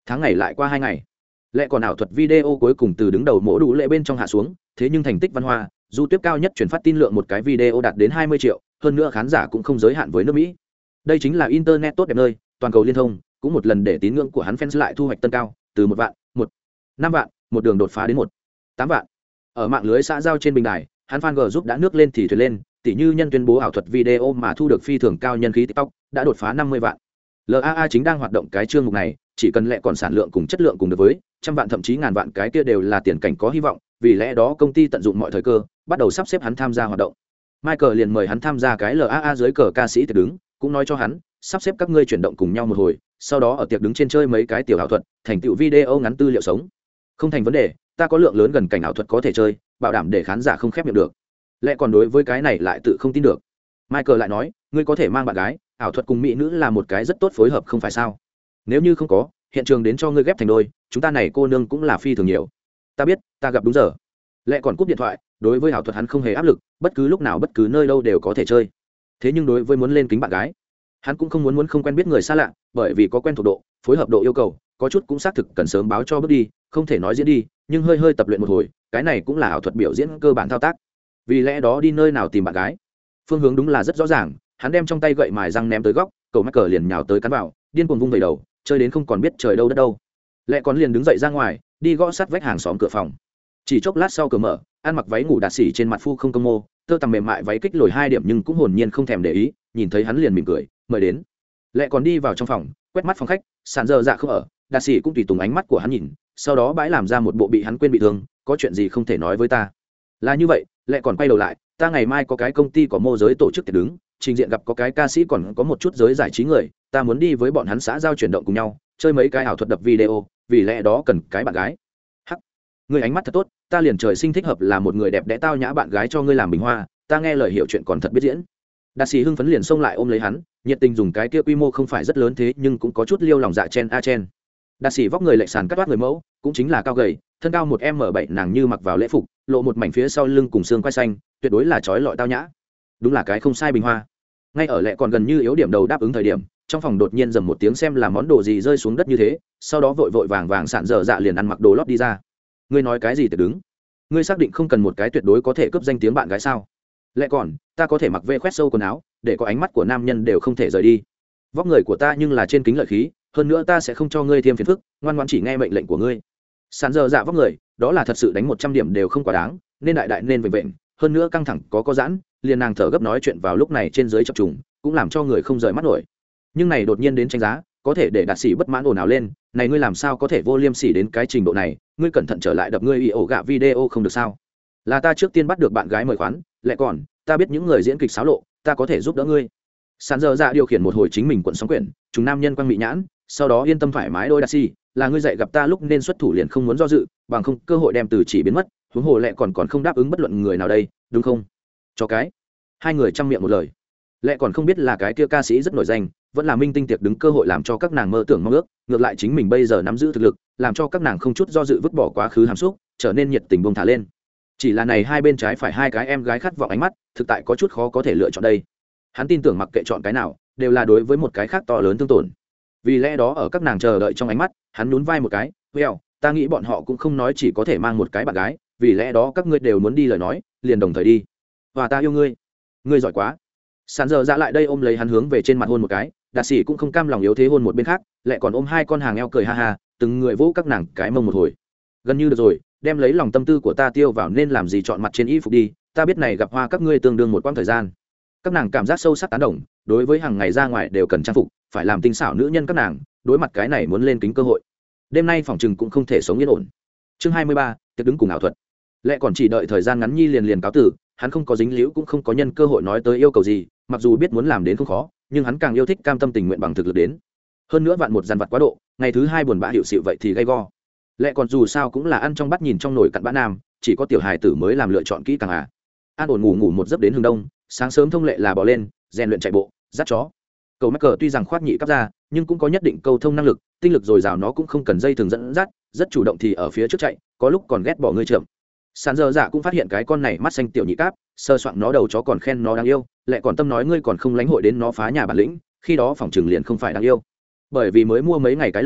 tháng ngày lại qua hai ngày, lẽ còn ảo thuật video cuối cùng từ đứng đầu mỗ đủ lệ bên trong hạ xuống, thế nhưng thành tích văn hoa du tiếp cao nhất chuyển phát tin lượng một cái video đạt đến hai mươi triệu, hơn nữa khán giả cũng không giới hạn với nước Mỹ. Đây chính là internet tốt đẹp nơi, toàn cầu liên thông, cũng một lần để tín ngưỡng của hắn fans lại thu hoạch tân cao, từ một vạn, một năm vạn, một đường đột phá đến một tám vạn. Ở mạng lưới xã giao trên bình đài, hắn fan g giúp đã nước lên thì thuyền lên, tỷ như nhân tuyên bố ảo thuật video mà thu được phi thường cao nhân khí TikTok đã đột phá năm mươi vạn. lờ a a chính đang hoạt động cái chương mục này, chỉ cần lẽ còn sản lượng cùng chất lượng cùng được với trăm vạn thậm chí ngàn vạn cái kia đều là tiền cảnh có hy vọng, vì lẽ đó công ty tận dụng mọi thời cơ, bắt đầu sắp xếp hắn tham gia hoạt động. Michael liền mời hắn tham gia cái lờ a a dưới cờ ca sĩ tiệc đứng, cũng nói cho hắn, sắp xếp các ngươi chuyển động cùng nhau một hồi, sau đó ở tiệc đứng trên chơi mấy cái tiểu ảo thuật, thành tựu video ngắn tư liệu sống. Không thành vấn đề, ta có lượng lớn gần cảnh ảo thuật có thể chơi, bảo đảm để khán giả không khép miệng được. Lẽ còn đối với cái này lại tự không tin được. Michael lại nói, ngươi có thể mang bạn gái, ảo thuật cùng mỹ nữ là một cái rất tốt phối hợp không phải sao? Nếu như không có, hiện trường đến cho ngươi ghép thành đôi, chúng ta này cô nương cũng là phi thường nhiều. Ta biết, ta gặp đúng giờ. Lẽ còn cúp điện thoại, đối với ảo thuật hắn không hề áp lực, bất cứ lúc nào bất cứ nơi đâu đều có thể chơi. Thế nhưng đối với muốn lên kính bạn gái, hắn cũng không muốn muốn không quen biết người xa lạ, bởi vì có quen thuộc độ, phối hợp độ yêu cầu, có chút cũng xác thực cần sớm báo cho bước đi, không thể nói diễn đi, nhưng hơi hơi tập luyện một hồi, cái này cũng là ảo thuật biểu diễn cơ bản thao tác. Vì lẽ đó đi nơi nào tìm bạn gái, phương hướng đúng là rất rõ ràng, hắn đem trong tay gậy mài răng ném tới góc, cầu mắc cờ liền nhào tới cắn vào, điên cuồng vung về đầu, chơi đến không còn biết trời đâu đất đâu. Lẽ còn liền đứng dậy ra ngoài, đi gõ sát vách hàng xóm cửa phòng. Chỉ chốc lát sau cửa mở, ăn mặc váy ngủ đạt xỉ trên mặt phu không công mô, tơ tằm mềm mại váy kích lồi hai điểm nhưng cũng hồn nhiên không thèm để ý, nhìn thấy hắn liền mỉm cười, mời đến. Lẽ còn đi vào trong phòng, quét mắt phòng khách, sàn giờ dạ không ở, đạt xỉ cũng tùy tùng ánh mắt của hắn nhìn, sau đó bãi làm ra một bộ bị hắn quên bị thương, có chuyện gì không thể nói với ta. Là như vậy, lẽ còn quay đầu lại, ta ngày mai có cái công ty có mô giới tổ chức tiệc đứng, trình diện gặp có cái ca sĩ còn có một chút giới giải trí người, ta muốn đi với bọn hắn xã giao chuyển động cùng nhau, chơi mấy cái ảo thuật đập video, vì lẽ đó cần cái bạn gái. Hắc, ngươi ánh mắt thật tốt, ta liền trời sinh thích hợp là một người đẹp đẽ tao nhã bạn gái cho ngươi làm bình hoa, ta nghe lời hiểu chuyện còn thật biết diễn. Đạt sĩ hưng phấn liền xông lại ôm lấy hắn, nhiệt tình dùng cái kia quy mô không phải rất lớn thế nhưng cũng có chút liêu lòng dạ chen a chen. Đạt sĩ vóc người lệch sàn cắt toát người mẫu, cũng chính là cao gầy, thân cao một m bảy nàng như mặc vào lễ phục, lộ một mảnh phía sau lưng cùng xương quai xanh, tuyệt đối là trói lọi tao nhã. Đúng là cái không sai bình hoa. Ngay ở lẽ còn gần như yếu điểm đầu đáp ứng thời điểm, trong phòng đột nhiên dầm một tiếng xem là món đồ gì rơi xuống đất như thế, sau đó vội vội vàng vàng sạn dở dạ liền ăn mặc đồ lót đi ra. Ngươi nói cái gì tự đứng? Ngươi xác định không cần một cái tuyệt đối có thể cướp danh tiếng bạn gái sao? Lẽ còn, ta có thể mặc vê khoét sâu quần áo, để có ánh mắt của nam nhân đều không thể rời đi. Vóc người của ta nhưng là trên kính lợi khí, hơn nữa ta sẽ không cho ngươi thêm phiền phức, ngoan ngoãn chỉ nghe mệnh lệnh của ngươi. Sàn dở dạ vóc người, đó là thật sự đánh một trăm điểm đều không quá đáng, nên đại đại nên vệnh vệnh, hơn nữa căng thẳng có có giãn, liền nàng thở gấp nói chuyện vào lúc này trên dưới chập trùng, cũng làm cho người không rời mắt nổi. Nhưng này đột nhiên đến tranh giá, có thể để đạt sĩ bất mãn ồn ào lên, này ngươi làm sao có thể vô liêm sỉ đến cái trình độ này, ngươi cẩn thận trở lại đập ngươi y ổ gạ video không được sao? Là ta trước tiên bắt được bạn gái mời khoán, lại còn, ta biết những người diễn kịch xáo lộ, ta có thể giúp đỡ ngươi. Sàn dở dạ điều khiển một hồi chính mình quận sóng quyển, chúng nam nhân quang mị nhãn, sau đó yên tâm thoải mái đôi đạt sĩ, là ngươi dạy gặp ta lúc nên xuất thủ liền không muốn do dự, bằng không cơ hội đem từ chỉ biến mất, huống hồ lẹ còn còn không đáp ứng bất luận người nào đây, đúng không? Cho cái. Hai người chăm miệng một lời. Lẽ còn không biết là cái kia ca sĩ rất nổi danh, vẫn là minh tinh tiệc đứng cơ hội làm cho các nàng mơ tưởng mong ước, ngược lại chính mình bây giờ nắm giữ thực lực, làm cho các nàng không chút do dự vứt bỏ quá khứ hàm xúc, trở nên nhiệt tình bông thả lên. Chỉ là này hai bên trái phải hai cái em gái khát vọng ánh mắt, thực tại có chút khó có thể lựa chọn đây. Hắn tin tưởng mặc kệ chọn cái nào, đều là đối với một cái khác to lớn thương tổn. Vì lẽ đó ở các nàng chờ đợi trong ánh mắt, hắn nhún vai một cái, "Well, ta nghĩ bọn họ cũng không nói chỉ có thể mang một cái bạn gái, vì lẽ đó các ngươi đều muốn đi lời nói, liền đồng thời đi. Và ta yêu ngươi, ngươi giỏi quá." Sàn giờ dạ lại đây ôm lấy hắn hướng về trên mặt hôn một cái, đạt sĩ cũng không cam lòng yếu thế hôn một bên khác, lại còn ôm hai con hàng eo cười ha ha, từng người vỗ các nàng cái mông một hồi. Gần như được rồi, đem lấy lòng tâm tư của ta tiêu vào nên làm gì chọn mặt trên y phục đi, ta biết này gặp hoa các ngươi tương đương một quãng thời gian. Các nàng cảm giác sâu sắc tán đồng, đối với hàng ngày ra ngoài đều cần trang phục, phải làm tinh xảo nữ nhân các nàng, đối mặt cái này muốn lên kính cơ hội. Đêm nay phòng trừng cũng không thể sống yên ổn. Chương hai mươi ba, tiệc đứng cùng ảo thuật. Lẽ còn chỉ đợi thời gian ngắn nhi liền liền cáo tử, hắn không có dính líu cũng không có nhân cơ hội nói tới yêu cầu gì, mặc dù biết muốn làm đến không khó, nhưng hắn càng yêu thích cam tâm tình nguyện bằng thực lực đến. Hơn nữa vạn một dằn vặt quá độ, ngày thứ hai buồn bã hiệu xịu vậy thì gay go. Lẽ còn dù sao cũng là ăn trong bát nhìn trong nồi cặn bã nam, chỉ có tiểu hài tử mới làm lựa chọn kỹ càng à. An ổn ngủ ngủ một giấc đến hướng đông, sáng sớm thông lệ là bỏ lên, rèn luyện chạy bộ, dắt chó. Cầu mắc cờ tuy rằng khoát nhị cấp ra, nhưng cũng có nhất định câu thông năng lực, tinh lực dồi dào nó cũng không cần dây thường dẫn dắt, rất chủ động thì ở phía trước chạy, có lúc còn ghét bỏ ngươi chậm. Sàn dơ dạ cũng phát hiện cái con này mắt xanh tiểu nhị cáp, sơ soạn nó đầu chó còn khen nó đáng yêu, lại còn tâm nói ngươi còn không lãnh hội đến nó phá nhà bản lĩnh, khi đó phòng trường liền không phải đáng yêu. Bởi vì mới mua mấy ngày cái lồng,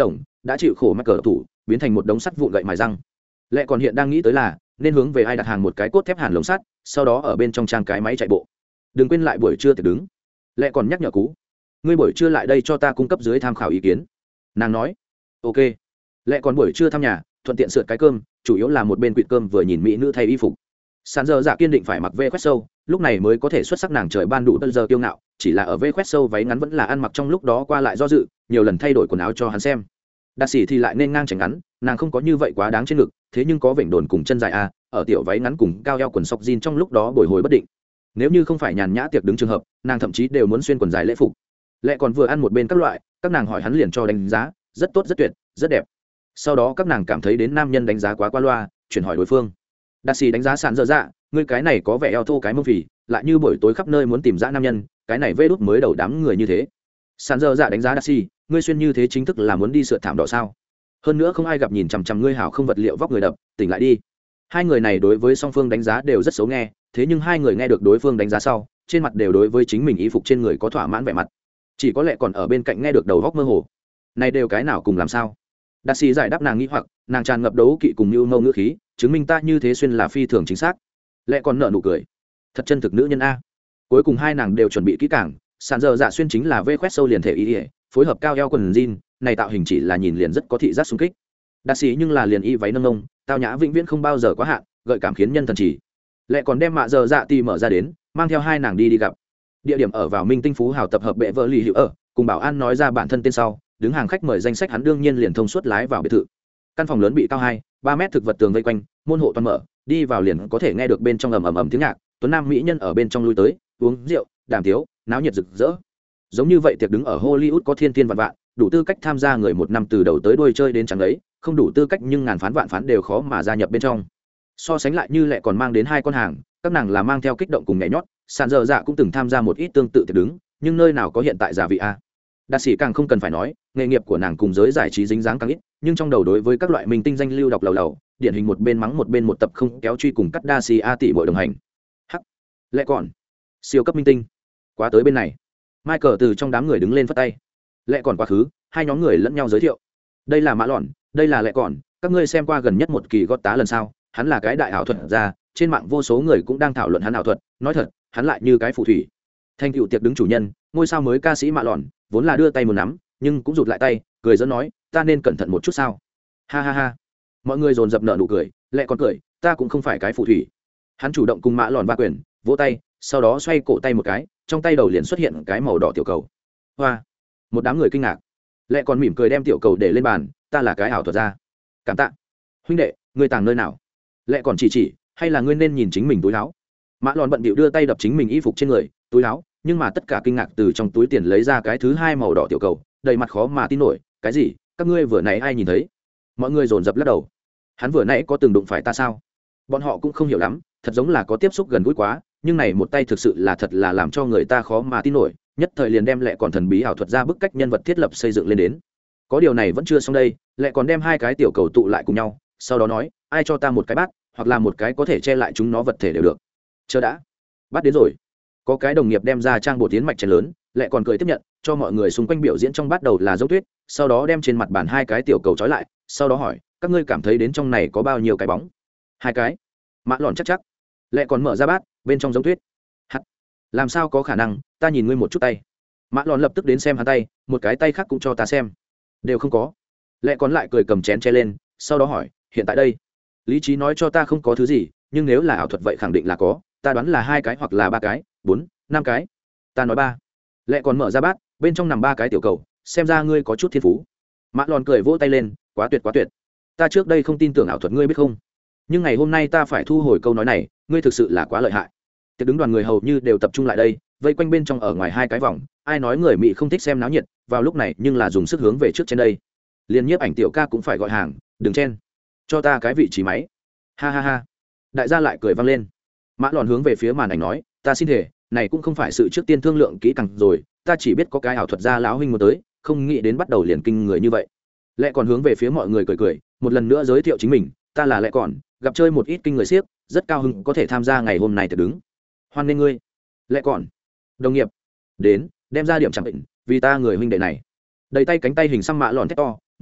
đã chịu khổ mắc cờ thủ biến thành một đống sắt vụn gậy mài răng. Lệ còn hiện đang nghĩ tới là nên hướng về ai đặt hàng một cái cốt thép hàn lồng sắt, sau đó ở bên trong trang cái máy chạy bộ. Đừng quên lại buổi trưa tiệc đứng. Lệ còn nhắc nhở Cú, ngươi buổi trưa lại đây cho ta cung cấp dưới tham khảo ý kiến. Nàng nói ok. Lệ còn buổi trưa thăm nhà, thuận tiện sượt cái cơm, chủ yếu là một bên quỵt cơm vừa nhìn mỹ nữ thay y phục. Sàn giờ dạ kiên định phải mặc vê khoét sâu, lúc này mới có thể xuất sắc nàng trời ban đủ tân giờ kiêu ngạo, chỉ là ở vê khoét sâu váy ngắn vẫn là ăn mặc trong lúc đó qua lại do dự, nhiều lần thay đổi quần áo cho hắn xem. Đạt sĩ thì lại nên ngang chảnh ngắn, nàng không có như vậy quá đáng trên ngực, thế nhưng có vểnh đồn cùng chân dài a, ở tiểu váy ngắn cùng cao eo quần sọc jean trong lúc đó bồi hồi bất định. Nếu như không phải nhàn nhã tiệc đứng trường hợp, nàng thậm chí đều muốn xuyên quần dài lễ phục. Lệ còn vừa ăn một bên các loại, các nàng hỏi hắn liền cho đánh giá, rất tốt rất tuyệt, rất đẹp. Sau đó các nàng cảm thấy đến nam nhân đánh giá quá qua loa, chuyển hỏi đối phương. Đạt sĩ đánh giá sàn dở dạ, ngươi cái này có vẻ eo thô cái mông phì, lại như buổi tối khắp nơi muốn tìm dã nam nhân, cái này vê đút mới đầu đám người như thế. Sàn dở dạ đánh giá Đạt sĩ, ngươi xuyên như thế chính thức là muốn đi sửa thảm đỏ sao? Hơn nữa không ai gặp nhìn chằm chằm ngươi hảo không vật liệu vóc người đập, tỉnh lại đi. Hai người này đối với song phương đánh giá đều rất xấu nghe, thế nhưng hai người nghe được đối phương đánh giá sau, trên mặt đều đối với chính mình y phục trên người có thỏa mãn vẻ mặt. Chỉ có lẽ còn ở bên cạnh nghe được đầu góc mơ hồ. Này đều cái nào cùng làm sao? Đạt sĩ giải đáp nàng nghi hoặc, nàng tràn ngập đấu kỵ cùng nhu mâu ngữ khí, chứng minh ta như thế xuyên là phi thường chính xác. Lẽ còn nở nụ cười, thật chân thực nữ nhân a. Cuối cùng hai nàng đều chuẩn bị kỹ càng, sàn giờ dạ xuyên chính là vê khoét sâu liền thể y, phối hợp cao eo quần jean, này tạo hình chỉ là nhìn liền rất có thị giác xung kích. Đạt sĩ nhưng là liền y váy nâng ngông, tao nhã vĩnh viễn không bao giờ quá hạn, gợi cảm khiến nhân thần chỉ. Lẽ còn đem mạ giờ dạ tì mở ra đến, mang theo hai nàng đi đi gặp. Địa điểm ở vào Minh Tinh Phú Hào tập hợp bệ vợ lì hiệu ở, cùng bảo an nói ra bản thân tên sau, đứng hàng khách mời danh sách hắn đương nhiên liền thông suốt lái vào biệt thự. Căn phòng lớn bị cao hai ba mét thực vật tường vây quanh, môn hộ toàn mở, đi vào liền có thể nghe được bên trong ầm ầm ầm tiếng nhạc, tuấn nam mỹ nhân ở bên trong lui tới, uống rượu, đàm tiếu, náo nhiệt rực rỡ. Giống như vậy tiệc đứng ở Hollywood có thiên thiên vạn vạn, đủ tư cách tham gia người một năm từ đầu tới đuôi chơi đến chẳng ấy, không đủ tư cách nhưng ngàn phán vạn phán đều khó mà gia nhập bên trong. So sánh lại như lẹ còn mang đến hai con hàng, các nàng là mang theo kích động cùng nhảy nhót, sàn giờ dạ cũng từng tham gia một ít tương tự tiệc đứng, nhưng nơi nào có hiện tại giả vị a. Đạt sĩ càng không cần phải nói, nghề nghiệp của nàng cùng giới giải trí dính dáng càng ít, nhưng trong đầu đối với các loại minh tinh danh lưu đọc lầu lầu, điển hình một bên mắng một bên một tập không kéo truy cùng cắt đa xì a tỷ mỗi đồng hành. Hắc, lẽ còn siêu cấp minh tinh, quá tới bên này. Michael từ trong đám người đứng lên phất tay. Lẽ còn quá khứ, hai nhóm người lẫn nhau giới thiệu. Đây là Mã Lọn, đây là Lẽ còn, các ngươi xem qua gần nhất một kỳ gót tá lần sau, hắn là cái đại ảo thuật ra, trên mạng vô số người cũng đang thảo luận hắn ảo thuật, nói thật, hắn lại như cái phù thủy. Thanh tựu tiệc đứng chủ nhân, ngôi sao mới ca sĩ Mã Lọn, vốn là đưa tay một nắm, nhưng cũng rụt lại tay, cười dẫn nói, ta nên cẩn thận một chút sao? Ha ha ha. Mọi người dồn dập nở nụ cười, Lẽ còn cười, ta cũng không phải cái phù thủy. Hắn chủ động cùng Mã Lọn va quyền, vỗ tay, sau đó xoay cổ tay một cái, trong tay đầu liền xuất hiện cái màu đỏ tiểu cầu. Hoa. Một đám người kinh ngạc. Lẽ còn mỉm cười đem tiểu cầu để lên bàn, ta là cái ảo thuật ra. Cảm tạ. Huynh đệ, ngươi tàng nơi nào? Lẽ còn chỉ chỉ, hay là ngươi nên nhìn chính mình túi áo? Mã Lọn bận bịu đưa tay đập chính mình y phục trên người, túi áo, nhưng mà tất cả kinh ngạc từ trong túi tiền lấy ra cái thứ hai màu đỏ tiểu cầu, đầy mặt khó mà tin nổi, cái gì? Các ngươi vừa nãy ai nhìn thấy? Mọi người dồn dập lắc đầu. Hắn vừa nãy có từng đụng phải ta sao? Bọn họ cũng không hiểu lắm, thật giống là có tiếp xúc gần gũi quá, nhưng này một tay thực sự là thật là làm cho người ta khó mà tin nổi, nhất thời liền đem Lẽ còn thần bí ảo thuật ra bức cách nhân vật thiết lập xây dựng lên đến. Có điều này vẫn chưa xong đây, Lẽ còn đem hai cái tiểu cầu tụ lại cùng nhau, sau đó nói, ai cho ta một cái bát, hoặc là một cái có thể che lại chúng nó vật thể đều được. Chờ đã, bát đến rồi. Có cái đồng nghiệp đem ra trang bổ tiến mạch chén lớn, Lẽ còn cười tiếp nhận, cho mọi người xung quanh biểu diễn trong bát đầu là dấu tuyết, sau đó đem trên mặt bàn hai cái tiểu cầu trói lại, sau đó hỏi, các ngươi cảm thấy đến trong này có bao nhiêu cái bóng? Hai cái. Mã Lọn chắc chắc. Lẽ còn mở ra bát, bên trong giống tuyết. Hắt. Làm sao có khả năng, ta nhìn ngươi một chút tay. Mã Lọn lập tức đến xem hắn tay, một cái tay khác cũng cho ta xem. Đều không có. Lẽ còn lại cười cầm chén che lên, sau đó hỏi, hiện tại đây? Lý trí nói cho ta không có thứ gì, nhưng nếu là ảo thuật vậy khẳng định là có, ta đoán là hai cái hoặc là ba cái, bốn, năm cái. Ta nói ba. Lẽ còn mở ra bát, bên trong nằm ba cái tiểu cầu, xem ra ngươi có chút thiên phú. Mã Lọn cười vỗ tay lên, quá tuyệt quá tuyệt. Ta trước đây không tin tưởng ảo thuật ngươi biết không? Nhưng ngày hôm nay ta phải thu hồi câu nói này, ngươi thực sự là quá lợi hại. Tiệc đứng đoàn người hầu như đều tập trung lại đây, vây quanh bên trong ở ngoài hai cái vòng, ai nói người Mỹ không thích xem náo nhiệt, vào lúc này nhưng là dùng sức hướng về trước trên đây. Liên nhiếp ảnh tiểu ca cũng phải gọi hàng, đừng chen, cho ta cái vị trí máy. Ha ha ha. Đại gia lại cười vang lên. Mã Lọn hướng về phía màn ảnh nói, ta xin thể, này cũng không phải sự trước tiên thương lượng kỹ càng rồi, ta chỉ biết có cái ảo thuật gia lão huynh muốn tới, không nghĩ đến bắt đầu liền kinh người như vậy. Lẽ còn hướng về phía mọi người cười cười, một lần nữa giới thiệu chính mình, ta là Lẽ còn, gặp chơi một ít kinh người xiếc, rất cao hứng có thể tham gia ngày hôm nay tiệc đứng. Hoan nghênh ngươi. Lẽ còn. Đồng nghiệp. Đến, đem ra điểm chẳng định, vì ta người huynh đệ này. Đầy tay cánh tay hình xăm Mã Lọn thét to,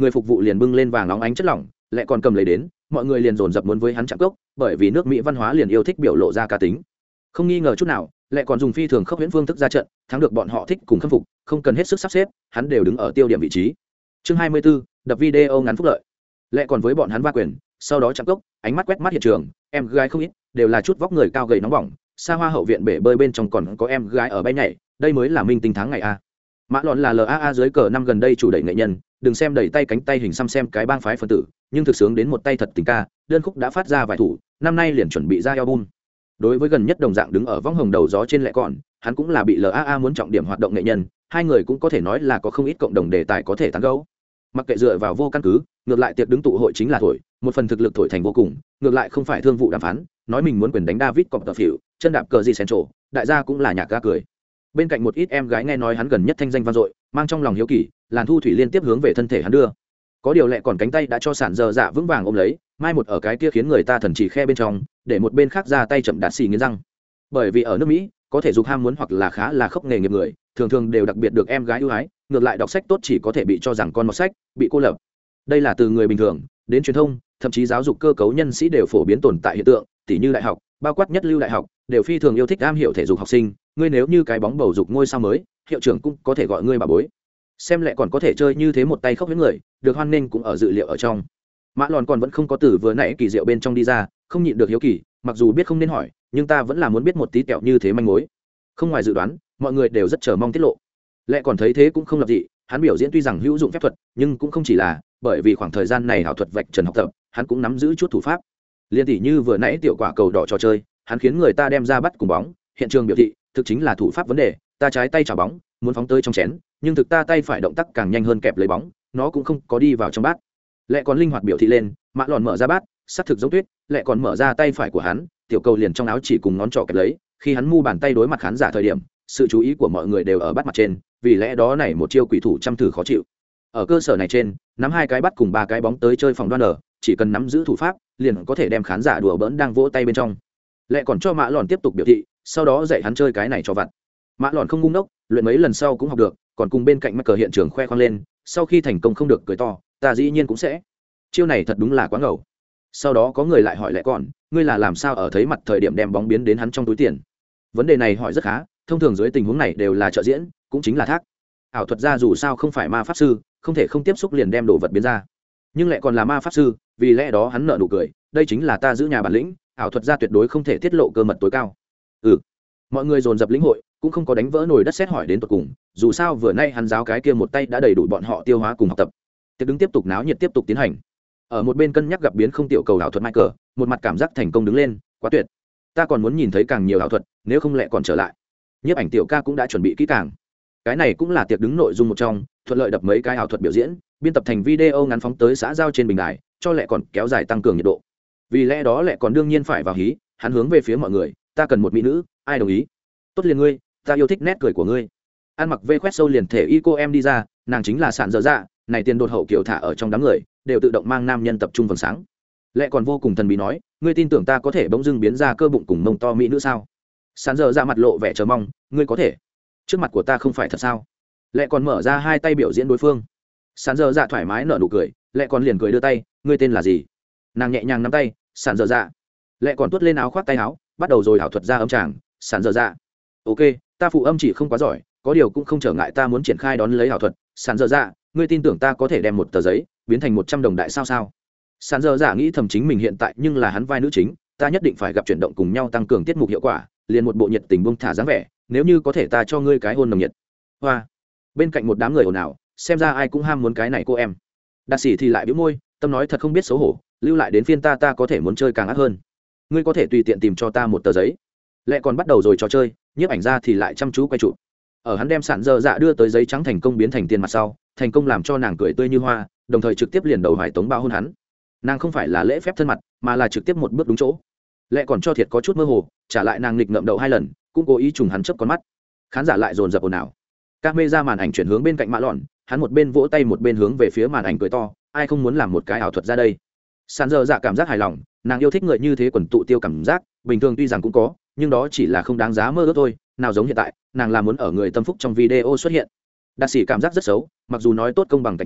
người phục vụ liền bưng lên vàng nóng ánh chất lỏng, lại còn cầm lấy đến, mọi người liền dồn dập muốn với hắn chạm cốc, bởi vì nước Mỹ văn hóa liền yêu thích biểu lộ ra cá tính. Không nghi ngờ chút nào, lại còn dùng phi thường khốc huyễn phương thức ra trận, thắng được bọn họ thích cùng khâm phục, không cần hết sức sắp xếp, hắn đều đứng ở tiêu điểm vị trí. Chương hai mươi 24, đập video ngắn phúc lợi. Lại còn với bọn hắn va quyền, sau đó chạm cốc, ánh mắt quét mắt hiện trường, em gái không ít, đều là chút vóc người cao gầy nóng bỏng, xa hoa hậu viện bể bơi bên trong còn có em gái ở bay nhảy, đây mới là minh tinh thắng ngày a. Mã Lọn là lờ a a dưới cờ năm gần đây chủ đẩy nghệ nhân, đừng xem đẩy tay cánh tay hình xăm xem cái bang phái phân tử, nhưng thực sướng đến một tay thật tình ca, đơn khúc đã phát ra vài thủ, năm nay liền chuẩn bị ra album. Đối với gần nhất đồng dạng đứng ở võng hồng đầu gió trên lệ còn, hắn cũng là bị lờ a a muốn trọng điểm hoạt động nghệ nhân, hai người cũng có thể nói là có không ít cộng đồng đề tài có thể tán gẫu. Mặc kệ dựa vào vô căn cứ, ngược lại tiệc đứng tụ hội chính là thổi, một phần thực lực thổi thành vô cùng, ngược lại không phải thương vụ đàm phán, nói mình muốn quyền đánh David Copperfield, chân đạp cờ gì Central, đại gia cũng là nhạc ga cười. Bên cạnh một ít em gái nghe nói hắn gần nhất thanh danh vang dội, mang trong lòng hiếu kỳ, làn thu thủy liên tiếp hướng về thân thể hắn đưa. Có điều lệ còn cánh tay đã cho sản giờ dạ vững vàng ôm lấy, mai một ở cái kia khiến người ta thần chỉ khe bên trong, để một bên khác ra tay chậm đạt xì nghiến răng. Bởi vì ở nước Mỹ, có thể dục ham muốn hoặc là khá là khốc nghề nghiệp người, thường thường đều đặc biệt được em gái ưu ái, ngược lại đọc sách tốt chỉ có thể bị cho rằng con mọt sách, bị cô lập. Đây là từ người bình thường đến truyền thông, thậm chí giáo dục cơ cấu nhân sĩ đều phổ biến tồn tại hiện tượng, tỷ như đại học, bao quát nhất lưu đại học, đều phi thường yêu thích am hiểu thể dục học sinh, ngươi nếu như cái bóng bầu dục ngôi sao mới, hiệu trưởng cũng có thể gọi ngươi bà bối. Xem lại còn có thể chơi như thế một tay khốc với người, được hoan nghênh cũng ở dự liệu ở trong. Mã Lòn còn vẫn không có từ vừa nãy kỳ diệu bên trong đi ra, không nhịn được hiếu kỳ, mặc dù biết không nên hỏi, nhưng ta vẫn là muốn biết một tí kẹo như thế manh mối. Không ngoài dự đoán, mọi người đều rất chờ mong tiết lộ. Lẽ còn thấy thế cũng không lập dị, hắn biểu diễn tuy rằng hữu dụng phép thuật, nhưng cũng không chỉ là, bởi vì khoảng thời gian này ảo thuật vạch trần học tập, hắn cũng nắm giữ chút thủ pháp. Liên tỷ như vừa nãy tiểu quả cầu đỏ trò chơi, hắn khiến người ta đem ra bắt cùng bóng, hiện trường biểu thị, thực chính là thủ pháp vấn đề, ta trái tay chảo bóng, muốn phóng tới trong chén, nhưng thực ta tay phải động tác càng nhanh hơn kẹp lấy bóng, nó cũng không có đi vào trong bát. Lẽ còn linh hoạt biểu thị lên, Mã Lòn mở ra bát, sát thực giống tuyết, lẽ còn mở ra tay phải của hắn, tiểu cầu liền trong áo chỉ cùng ngón trỏ kẹp lấy, khi hắn mu bàn tay đối mặt khán giả thời điểm, sự chú ý của mọi người đều ở bát mặt trên, vì lẽ đó này một chiêu quỷ thủ trăm thử khó chịu. Ở cơ sở này trên, nắm hai cái bắt cùng ba cái bóng tới chơi phòng đoan ở, chỉ cần nắm giữ thủ pháp, liền có thể đem khán giả đùa bỡn đang vỗ tay bên trong. Lẽ còn cho Mã Lòn tiếp tục biểu thị, sau đó dạy hắn chơi cái này cho vặt. Mã Lòn không ngu ngốc, luyện mấy lần sau cũng học được, còn cùng bên cạnh mắc cờ hiện trường khoe khoang lên, sau khi thành công không được cười to, ta dĩ nhiên cũng sẽ. Chiêu này thật đúng là quá ngầu. Sau đó có người lại hỏi lại còn, ngươi là làm sao ở thấy mặt thời điểm đem bóng biến đến hắn trong túi tiền? Vấn đề này hỏi rất khá, thông thường dưới tình huống này đều là trợ diễn, cũng chính là thác. Ảo thuật gia dù sao không phải ma pháp sư, không thể không tiếp xúc liền đem đồ vật biến ra. Nhưng lại còn là ma pháp sư, vì lẽ đó hắn nở nụ cười, đây chính là ta giữ nhà bản lĩnh, ảo thuật gia tuyệt đối không thể tiết lộ cơ mật tối cao. Ừ. Mọi người dồn dập lĩnh hội, cũng không có đánh vỡ nồi đất sét hỏi đến tận cùng, dù sao vừa nay hắn giáo cái kia một tay đã đầy đủ bọn họ tiêu hóa cùng học tập. Tiếp đứng tiếp tục náo nhiệt tiếp tục tiến hành. Ở một bên cân nhắc gặp biến không tiểu cầu ảo thuật Michael, một mặt cảm giác thành công đứng lên, quá tuyệt. Ta còn muốn nhìn thấy càng nhiều ảo thuật, nếu không lẽ còn trở lại. Nhiếp ảnh tiểu ca cũng đã chuẩn bị kỹ càng. Cái này cũng là tiệc đứng nội dung một trong, thuận lợi đập mấy cái ảo thuật biểu diễn, biên tập thành video ngắn phóng tới xã giao trên bình đài, cho lẽ còn kéo dài tăng cường nhiệt độ. Vì lẽ đó lẽ còn đương nhiên phải vào hí, hắn hướng về phía mọi người, ta cần một mỹ nữ, ai đồng ý? Tốt liền ngươi, ta yêu thích nét cười của ngươi. Ăn mặc vê khoét sâu liền thể y cô em đi ra, nàng chính là sản dở dạ, này tiền đột hậu kiểu thả ở trong đám người, đều tự động mang nam nhân tập trung vầng sáng. Lẽ còn vô cùng thần bí nói, ngươi tin tưởng ta có thể bỗng dưng biến ra cơ bụng cùng mông to mỹ nữ sao? Sản dở dạ mặt lộ vẻ chờ mong, ngươi có thể? Trước mặt của ta không phải thật sao? Lẽ còn mở ra hai tay biểu diễn đối phương. Sản dở dạ thoải mái nở nụ cười, lẽ còn liền cười đưa tay, ngươi tên là gì? Nàng nhẹ nhàng nắm tay, sản dở dạ. Lẽ còn tuốt lên áo khoác tay áo, bắt đầu rồi ảo thuật ra âm tràng, sản dở dạ. Ok, ta phụ âm chỉ không quá giỏi, có điều cũng không trở ngại ta muốn triển khai đón lấy ảo thuật, sản dở dạ, ngươi tin tưởng ta có thể đem một tờ giấy biến thành một trăm đồng đại sao sao? Sản dở dạ nghĩ thầm chính mình hiện tại nhưng là hắn vai nữ chính, ta nhất định phải gặp chuyển động cùng nhau tăng cường tiết mục hiệu quả, liền một bộ nhiệt tình buông thả dáng vẻ, nếu như có thể ta cho ngươi cái hôn nồng nhiệt. Hoa. Bên cạnh một đám người ồn ào, xem ra ai cũng ham muốn cái này cô em. Đạt sĩ thì lại bĩu môi, tâm nói thật không biết xấu hổ, lưu lại đến phiên ta ta có thể muốn chơi càng ác hơn. Ngươi có thể tùy tiện tìm cho ta một tờ giấy. Lẽ còn bắt đầu rồi trò chơi, nhiếp ảnh ra thì lại chăm chú quay chụp. Ở hắn đem sản dơ dạ đưa tới giấy trắng thành công biến thành tiền mặt sau, thành công làm cho nàng cười tươi như hoa, đồng thời trực tiếp liền đầu hoài tống bao hôn hắn. Nàng không phải là lễ phép thân mặt, mà là trực tiếp một bước đúng chỗ. Lẽ còn cho thiệt có chút mơ hồ, trả lại nàng nghịch ngợm đầu hai lần, cũng cố ý trùng hắn chớp con mắt. Khán giả lại dồn dập ồn ào. Camera màn ảnh chuyển hướng bên cạnh Mã Lọn, hắn một bên vỗ tay một bên hướng về phía màn ảnh cười to, ai không muốn làm một cái ảo thuật ra đây. Sản dơ dạ cảm giác hài lòng, nàng yêu thích người như thế quần tụ tiêu cảm giác, bình thường tuy rằng cũng có, nhưng đó chỉ là không đáng giá mơ ước thôi, nào giống hiện tại, nàng là muốn ở người tâm phúc trong video xuất hiện. Đạt sĩ cảm giác rất xấu, mặc dù nói tốt công bằng cạnh tranh,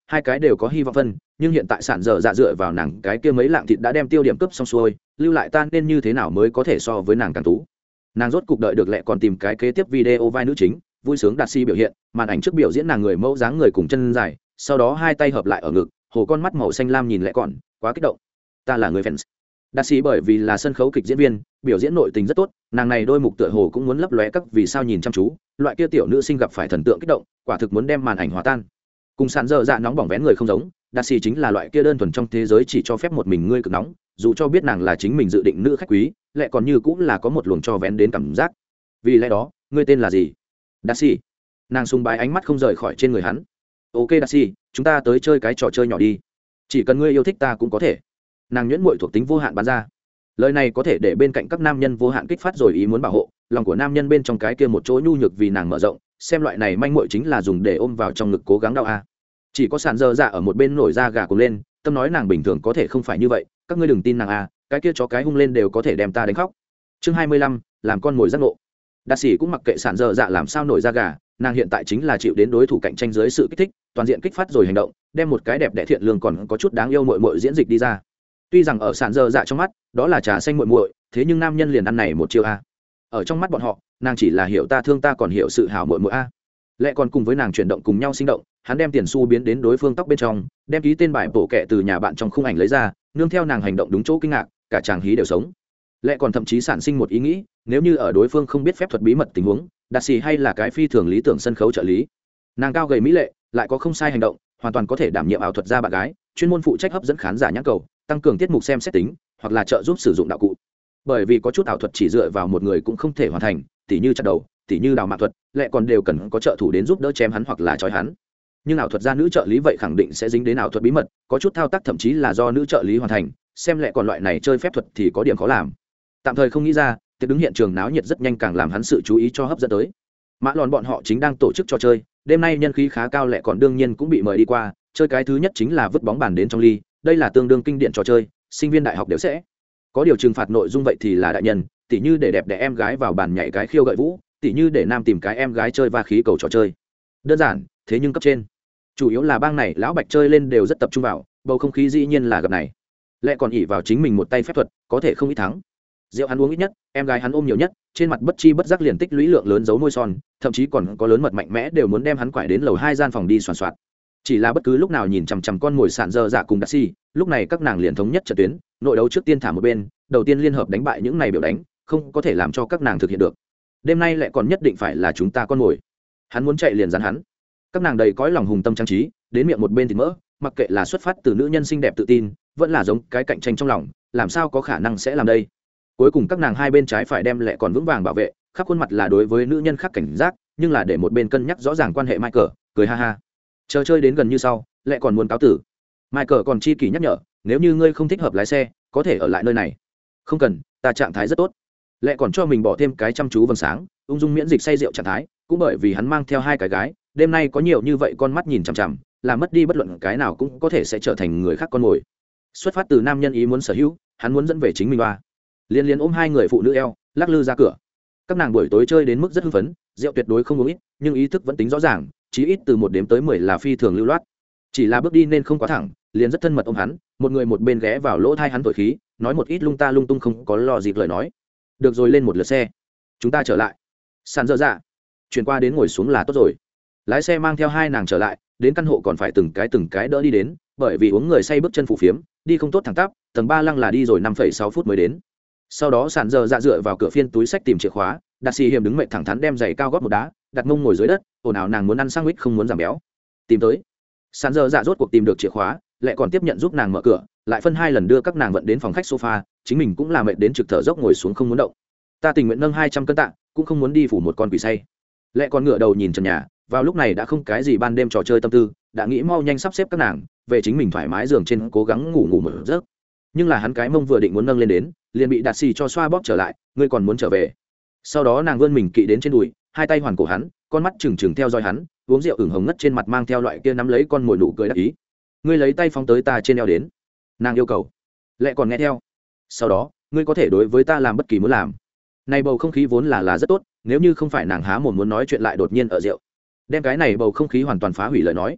hai cái đều có hy vọng phân, nhưng hiện tại sản dở dạ dựa vào nàng cái kia mấy lạng thịt đã đem tiêu điểm cướp xong xuôi, lưu lại tan nên như thế nào mới có thể so với nàng càng tú. Nàng rốt cục đợi được lẹ còn tìm cái kế tiếp video vai nữ chính, vui sướng đạt si biểu hiện, màn ảnh trước biểu diễn nàng người mẫu dáng người cùng chân dài, sau đó hai tay hợp lại ở ngực, hồ con mắt màu xanh lam nhìn lẹ còn, quá kích động. Ta là người fans. Đạt si bởi vì là sân khấu kịch diễn viên, biểu diễn nội tình rất tốt, nàng này đôi mục tựa hồ cũng muốn lấp lóe các vì sao nhìn chăm chú, loại kia tiểu nữ sinh gặp phải thần tượng kích động, quả thực muốn đem màn ảnh hòa tan. Cùng sàn dở dạ nóng bỏng vén người không giống, Đạt si chính là loại kia đơn thuần trong thế giới chỉ cho phép một mình ngươi cực nóng, dù cho biết nàng là chính mình dự định nữ khách quý, lại còn như cũng là có một luồng cho vén đến cảm giác. Vì lẽ đó, ngươi tên là gì? Đạt si. Nàng sùng bái ánh mắt không rời khỏi trên người hắn. Ok Đạt si, chúng ta tới chơi cái trò chơi nhỏ đi. Chỉ cần ngươi yêu thích ta cũng có thể. Nàng nhuyễn muội thuộc tính vô hạn bán ra. Lời này có thể để bên cạnh các nam nhân vô hạn kích phát rồi ý muốn bảo hộ, lòng của nam nhân bên trong cái kia một chỗ nhu nhược vì nàng mở rộng, xem loại này manh muội chính là dùng để ôm vào trong ngực cố gắng đau a. Chỉ có sàn dơ dạ ở một bên nổi da gà cuồng lên, tâm nói nàng bình thường có thể không phải như vậy, các ngươi đừng tin nàng a, cái kia chó cái hung lên đều có thể đem ta đánh khóc. Chương hai mươi lăm, làm con mồi giác ngộ. Đạt sĩ cũng mặc kệ sàn dơ dạ làm sao nổi da gà, nàng hiện tại chính là chịu đến đối thủ cạnh tranh dưới sự kích thích, toàn diện kích phát rồi hành động, đem một cái đẹp đẽ thiện lương còn có chút đáng yêu muội muội diễn dịch đi ra. Tuy rằng ở sàn dơ dạ trong mắt, đó là trà xanh muội muội, thế nhưng nam nhân liền ăn này một chiêu a. Ở trong mắt bọn họ, nàng chỉ là hiểu ta thương ta còn hiểu sự hảo muội muội a. Lẽ còn cùng với nàng chuyển động cùng nhau sinh động, hắn đem tiền xu biến đến đối phương tóc bên trong, đem ký tên bài bổ kẹ từ nhà bạn trong khung ảnh lấy ra, nương theo nàng hành động đúng chỗ kinh ngạc, cả chàng hí đều sống. Lẽ còn thậm chí sản sinh một ý nghĩ, nếu như ở đối phương không biết phép thuật bí mật tình huống, Đạt sĩ hay là cái phi thường lý tưởng sân khấu trợ lý. Nàng cao gầy mỹ lệ, lại có không sai hành động, hoàn toàn có thể đảm nhiệm ảo thuật gia bạn gái, chuyên môn phụ trách hấp dẫn khán giả nhãn cầu, tăng cường tiết mục xem xét tính, hoặc là trợ giúp sử dụng đạo cụ. Bởi vì có chút ảo thuật chỉ dựa vào một người cũng không thể hoàn thành, tỉ như chặt đầu, tỉ như đào mạc thuật, lẽ còn đều cần có trợ thủ đến giúp đỡ chém hắn hoặc là trói hắn. Nhưng ảo thuật gia nữ trợ lý vậy khẳng định sẽ dính đến ảo thuật bí mật, có chút thao tác thậm chí là do nữ trợ lý hoàn thành, xem lẽ còn loại này chơi phép thuật thì có điểm khó làm. Tạm thời không nghĩ ra, tiệc đứng hiện trường náo nhiệt rất nhanh càng làm hắn sự chú ý cho hấp dẫn tới. Mã lòn bọn họ chính đang tổ chức trò chơi, đêm nay nhân khí khá cao lẽ còn đương nhiên cũng bị mời đi qua, chơi cái thứ nhất chính là vứt bóng bàn đến trong ly, đây là tương đương kinh điển trò chơi, sinh viên đại học đều sẽ có điều trừng phạt nội dung vậy thì là đại nhân, tỉ như để đẹp đẽ em gái vào bàn nhảy cái khiêu gợi vũ, tỉ như để nam tìm cái em gái chơi va khí cầu trò chơi. Đơn giản, thế nhưng cấp trên. Chủ yếu là bang này lão bạch chơi lên đều rất tập trung vào, bầu không khí dĩ nhiên là gặp này. Lẽ còn ỷ vào chính mình một tay phép thuật, có thể không ít thắng. Rượu hắn uống ít nhất, em gái hắn ôm nhiều nhất, trên mặt bất chi bất giác liền tích lũy lượng lớn dấu môi son, thậm chí còn có lớn mật mạnh mẽ đều muốn đem hắn quải đến lầu hai gian phòng đi soàn soạt. Chỉ là bất cứ lúc nào nhìn chằm chằm con mồi sạn dơ dạ cùng Đạt si, lúc này các nàng liền thống nhất trận tuyến, nội đấu trước tiên thả một bên, đầu tiên liên hợp đánh bại những này biểu đánh, không có thể làm cho các nàng thực hiện được. Đêm nay lại còn nhất định phải là chúng ta con mồi. Hắn muốn chạy liền dán hắn. Các nàng đầy cõi lòng hùng tâm trang trí, đến miệng một bên thì mỡ, mặc kệ là xuất phát từ nữ nhân xinh đẹp tự tin, vẫn là giống cái cạnh tranh trong lòng, làm sao có khả năng sẽ làm đây. Cuối cùng các nàng hai bên trái phải đem lại còn vững vàng bảo vệ, khắp khuôn mặt là đối với nữ nhân khác cảnh giác, nhưng là để một bên cân nhắc rõ ràng quan hệ Michael, cười ha ha. Chờ chơi đến gần như sau, lại còn muốn cáo tử. Michael còn chi kỷ nhắc nhở, nếu như ngươi không thích hợp lái xe, có thể ở lại nơi này. Không cần, ta trạng thái rất tốt. Lại còn cho mình bỏ thêm cái chăm chú vầng sáng, ung dung miễn dịch say rượu trạng thái, cũng bởi vì hắn mang theo hai cái gái, đêm nay có nhiều như vậy con mắt nhìn chằm chằm, làm mất đi bất luận cái nào cũng có thể sẽ trở thành người khác con mồi. Xuất phát từ nam nhân ý muốn sở hữu, hắn muốn dẫn về chính mình ba. Liên liên ôm hai người phụ nữ eo, lắc lư ra cửa. Các nàng buổi tối chơi đến mức rất hưng phấn, rượu tuyệt đối không uống ít, nhưng ý thức vẫn tính rõ ràng, chí ít từ một đếm tới mười là phi thường lưu loát. Chỉ là bước đi nên không quá thẳng, liền rất thân mật ôm hắn, một người một bên ghé vào lỗ tai hắn thổi khí, nói một ít lung ta lung tung không có lo dịp lời nói. Được rồi, lên một lượt xe, chúng ta trở lại. Sàn dơ dạ, chuyển qua đến ngồi xuống là tốt rồi. Lái xe mang theo hai nàng trở lại, đến căn hộ còn phải từng cái từng cái đỡ đi đến, bởi vì uống người say bước chân phủ phiếm, đi không tốt thẳng tắp, tầng ba lăng là đi rồi năm phẩy sáu phút mới đến. Sau đó sàn dơ dạ dựa vào cửa phiên túi sách tìm chìa khóa, Đạt sĩ hiểm đứng mệnh thẳng thắn đem giày cao gót một đá, đặt mông ngồi dưới đất, ồn ào nàng muốn ăn sandwich không muốn giảm béo. Tìm tới. Sàn dơ dạ rốt cuộc tìm được chìa khóa, lại còn tiếp nhận giúp nàng mở cửa, lại phân hai lần đưa các nàng vận đến phòng khách sofa, chính mình cũng là mệt đến trực thở dốc ngồi xuống không muốn động. Ta tình nguyện nâng hai trăm cân tạ, cũng không muốn đi phủ một con quỷ say. Lại còn ngửa đầu nhìn trần nhà, vào lúc này đã không cái gì ban đêm trò chơi tâm tư, đã nghĩ mau nhanh sắp xếp các nàng về chính mình thoải mái giường trên cố gắng ngủ ngủ một giấc. Nhưng là hắn cái mông vừa định muốn nâng lên đến, liền bị Đạt sĩ cho xoa bóp trở lại, ngươi còn muốn trở về. Sau đó nàng vươn mình kỵ đến trên đùi, hai tay hoàn cổ hắn, con mắt trừng trừng theo dõi hắn, uống rượu ửng hồng ngất trên mặt mang theo loại kia nắm lấy con mồi nụ cười đắc ý. Ngươi lấy tay phóng tới ta trên eo đến, nàng yêu cầu. Lẽ còn nghe theo. Sau đó, ngươi có thể đối với ta làm bất kỳ muốn làm. Này bầu không khí vốn là là rất tốt, nếu như không phải nàng há mồm muốn nói chuyện lại đột nhiên ở rượu, đem cái này bầu không khí hoàn toàn phá hủy lời nói.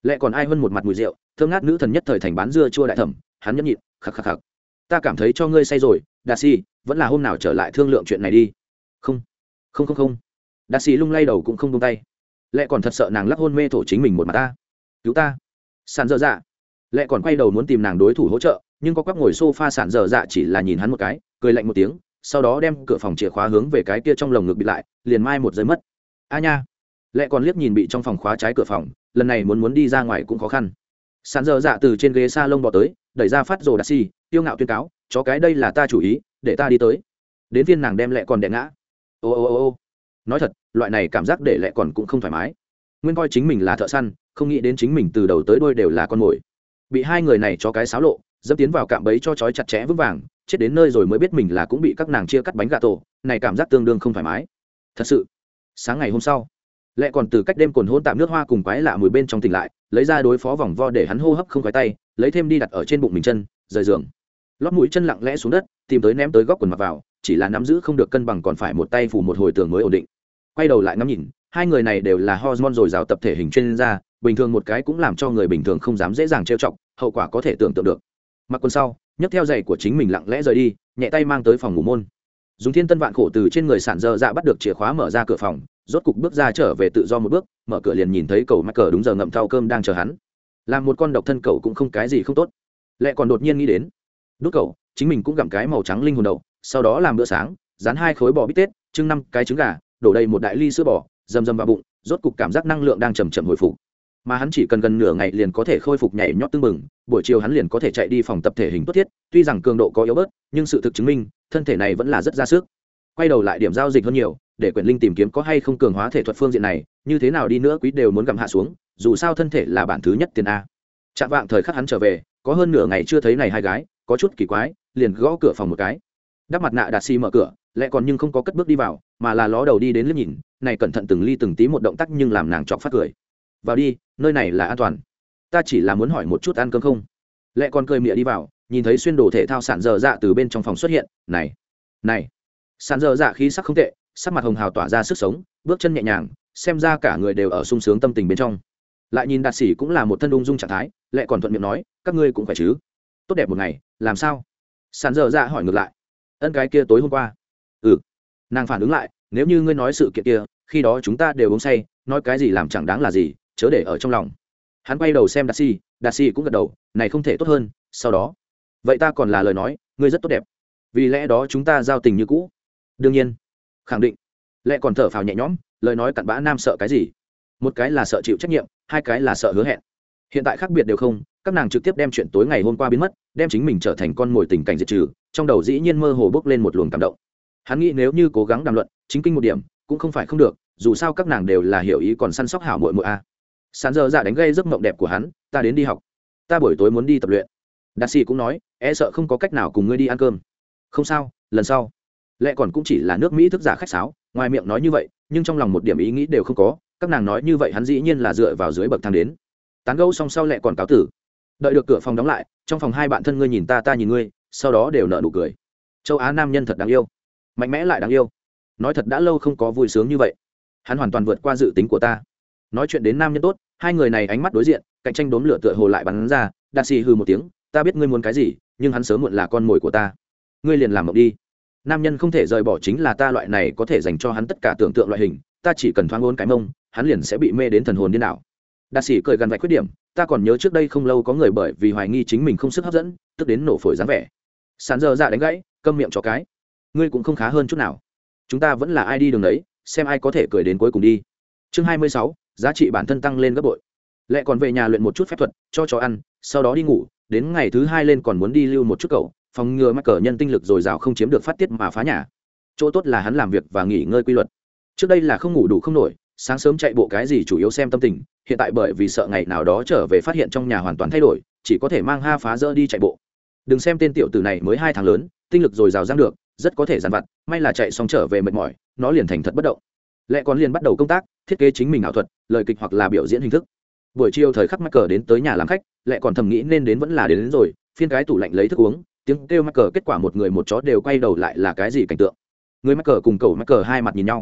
Lẽ còn ai hơn một mặt mùi rượu thơm ngát nữ thần nhất thời thành bán dưa chua đại thẩm, hắn nhẫn nhịn khắc khắc khắc. Ta cảm thấy cho ngươi say rồi, đa xì, vẫn là hôm nào trở lại thương lượng chuyện này đi. Không không không không. Đa xì lung lay đầu cũng không buông tay. Lẽ còn thật sợ nàng lắc hôn mê thổ chính mình một mặt ta. Cứu ta. Sàn dở dạ. Lẽ còn quay đầu muốn tìm nàng đối thủ hỗ trợ, nhưng có quắp ngồi sofa sàn dở dạ chỉ là nhìn hắn một cái, cười lạnh một tiếng, sau đó đem cửa phòng chìa khóa hướng về cái kia trong lồng ngực bịt lại, liền mai một giây mất. A nha. Lẽ còn liếc nhìn bị trong phòng khóa trái cửa phòng, lần này muốn muốn đi ra ngoài cũng khó khăn. Sàn dở dạ từ trên ghế salon bò tới, đẩy ra phát rồ đa xì, tiêu ngạo tuyên cáo, chó cái đây là ta chủ ý, để ta đi tới. Đến phiên nàng đem Lẽ còn đè ngã. Ô ô ô ô. Nói thật, loại này cảm giác để Lẽ còn cũng không thoải mái. Nguyên coi chính mình là thợ săn, không nghĩ đến chính mình từ đầu tới đuôi đều là con mồi. Bị hai người này chó cái xáo lộ, dẫm tiến vào cạm bẫy cho chói chặt chẽ vững vàng, chết đến nơi rồi mới biết mình là cũng bị các nàng chia cắt bánh gà tổ, này cảm giác tương đương không thoải mái. Thật sự. Sáng ngày hôm sau, Lẽ còn từ cách đêm cồn hôn tạm nước hoa cùng quái lạ mùi bên trong tỉnh lại, lấy ra đối phó vòng vo để hắn hô hấp không khoái tay, lấy thêm đi đặt ở trên bụng mình chân, rời giường. Lót mũi chân lặng lẽ xuống đất, tìm tới ném tới góc quần mặc vào, chỉ là nắm giữ không được cân bằng còn phải một tay phủ một hồi tường mới ổn định. Quay đầu lại ngắm nhìn, hai người này đều là hormone rồi rào tập thể hình chuyên gia, bình thường một cái cũng làm cho người bình thường không dám dễ dàng trêu chọc, hậu quả có thể tưởng tượng được. Mặc quần sau, nhấc theo giày của chính mình lặng lẽ rời đi, nhẹ tay mang tới phòng ngủ môn. Dùng thiên tân vạn khổ từ trên người sản dơ dạ bắt được chìa khóa mở ra cửa phòng, rốt cục bước ra trở về tự do một bước, mở cửa liền nhìn thấy cậu mắc cờ đúng giờ ngậm thau cơm đang chờ hắn. Làm một con độc thân cậu cũng không cái gì không tốt. Lẽ còn đột nhiên nghĩ đến, đốt cậu, chính mình cũng gặm cái màu trắng linh hồn đậu, sau đó làm bữa sáng, dán hai khối bò bít tết, trưng năm cái trứng gà, đổ đầy một đại ly sữa bò, dầm dầm vào bụng, rốt cục cảm giác năng lượng đang chậm chậm hồi phục. Mà hắn chỉ cần gần nửa ngày liền có thể khôi phục nhảy nhót tưng bừng, buổi chiều hắn liền có thể chạy đi phòng tập thể hình tốt thiết, tuy rằng cường độ có yếu bớt, nhưng sự thực chứng minh, thân thể này vẫn là rất ra sức. Quay đầu lại điểm giao dịch hơn nhiều, để Quyển Linh tìm kiếm có hay không cường hóa thể thuật phương diện này, như thế nào đi nữa quý đều muốn gặm hạ xuống, dù sao thân thể là bản thứ nhất tiền a. Chạm vạng thời khắc hắn trở về, có hơn nửa ngày chưa thấy này hai gái, có chút kỳ quái, liền gõ cửa phòng một cái. Đắp mặt nạ Đạt Xi mở cửa, Lẽ còn nhưng không có cất bước đi vào, mà là ló đầu đi đến liếc nhìn, này cẩn thận từng ly từng tí một động tác nhưng làm nàng chọc phát cười. Vào đi, nơi này là an toàn. Ta chỉ là muốn hỏi một chút ăn cơm không? Lẽ còn cười mỉa đi vào, nhìn thấy xuyên đồ thể thao sản dở dạ từ bên trong phòng xuất hiện, này, này, sản dở dạ khí sắc không tệ, sắc mặt hồng hào tỏa ra sức sống, bước chân nhẹ nhàng, xem ra cả người đều ở sung sướng tâm tình bên trong. Lại nhìn Đạt Sĩ cũng là một thân ung dung trạng thái, Lẽ còn thuận miệng nói, các ngươi cũng phải chứ? Tốt đẹp một ngày, làm sao? Sản dở dạ hỏi ngược lại. Ân cái kia tối hôm qua. Ừ. Nàng phản ứng lại, nếu như ngươi nói sự kiện kia, khi đó chúng ta đều uống say, nói cái gì làm chẳng đáng là gì, chớ để ở trong lòng. Hắn quay đầu xem Đạt Sĩ, Đạt Sĩ cũng gật đầu, này không thể tốt hơn. Sau đó, vậy ta còn là lời nói, ngươi rất tốt đẹp. Vì lẽ đó chúng ta giao tình như cũ. Đương nhiên, khẳng định. Lẽ còn thở phào nhẹ nhõm, lời nói cặn bã nam sợ cái gì? Một cái là sợ chịu trách nhiệm, hai cái là sợ hứa hẹn. Hiện tại khác biệt đều không, các nàng trực tiếp đem chuyện tối ngày hôm qua biến mất, đem chính mình trở thành con mồi tình cảnh diệt trừ, trong đầu dĩ nhiên mơ hồ bốc lên một luồng cảm động. Hắn nghĩ nếu như cố gắng đàm luận, chính kinh một điểm, cũng không phải không được, dù sao các nàng đều là hiểu ý còn săn sóc hảo muội muội a. Sán giờ dạ đánh gây giấc mộng đẹp của hắn, ta đến đi học. Ta buổi tối muốn đi tập luyện. Đạt Sĩ cũng nói, e sợ không có cách nào cùng ngươi đi ăn cơm. Không sao, lần sau. Lẽ còn cũng chỉ là nước Mỹ thức giả khách sáo, ngoài miệng nói như vậy, nhưng trong lòng một điểm ý nghĩ đều không có, các nàng nói như vậy hắn dĩ nhiên là dựa vào dưới bậc thang đến. Tán gẫu xong sau Lẽ còn cáo tử. Đợi được cửa phòng đóng lại, trong phòng hai bạn thân ngươi nhìn ta ta nhìn ngươi, sau đó đều nở nụ cười. Châu Á nam nhân thật đáng yêu, mạnh mẽ lại đáng yêu. Nói thật đã lâu không có vui sướng như vậy. Hắn hoàn toàn vượt qua dự tính của ta. Nói chuyện đến nam nhân tốt, hai người này ánh mắt đối diện, cạnh tranh đốm lửa tựa hồ lại bắn ra. Đạt Sĩ hừ một tiếng, ta biết ngươi muốn cái gì, nhưng hắn sớm muộn là con mồi của ta. Ngươi liền làm mộng đi. Nam nhân không thể rời bỏ chính là ta loại này có thể dành cho hắn tất cả tưởng tượng loại hình, ta chỉ cần thoáng ôn cái mông, hắn liền sẽ bị mê đến thần hồn điên đảo. Đạt Sĩ cười gần vạch khuyết điểm, ta còn nhớ trước đây không lâu có người bởi vì hoài nghi chính mình không sức hấp dẫn, tức đến nổ phổi dáng vẻ. Sán giờ dạ đánh gãy, câm miệng cho cái. Ngươi cũng không khá hơn chút nào. Chúng ta vẫn là ai đi đường đấy, xem ai có thể cười đến cuối cùng đi. Chương hai mươi sáu, giá trị bản thân tăng lên gấp bội. Lẽ còn về nhà luyện một chút phép thuật, cho chó ăn, sau đó đi ngủ, đến ngày thứ hai lên còn muốn đi lưu một chút cậu, phòng ngừa mắc cỡ nhân tinh lực dồi dào không chiếm được phát tiết mà phá nhà. Chỗ tốt là hắn làm việc và nghỉ ngơi quy luật. Trước đây là không ngủ đủ không nổi, sáng sớm chạy bộ cái gì chủ yếu xem tâm tình, hiện tại bởi vì sợ ngày nào đó trở về phát hiện trong nhà hoàn toàn thay đổi, chỉ có thể mang ha phá dỡ đi chạy bộ. Đừng xem tên tiểu tử này mới hai tháng lớn, tinh lực dồi dào dang được, rất có thể dàn vặt, may là chạy xong trở về mệt mỏi, nó liền thành thật bất động. Lẽ còn liền bắt đầu công tác, thiết kế chính mình ảo thuật, lời kịch hoặc là biểu diễn hình thức. Buổi chiều thời khắc mắc cờ đến tới nhà làm khách, Lẽ còn thầm nghĩ nên đến vẫn là đến, đến rồi, phiên cái tủ lạnh lấy thức uống, tiếng kêu mắc cờ kết quả một người một chó đều quay đầu lại là cái gì cảnh tượng. Người mắc cờ cùng cậu mắc cờ hai mặt nhìn nhau.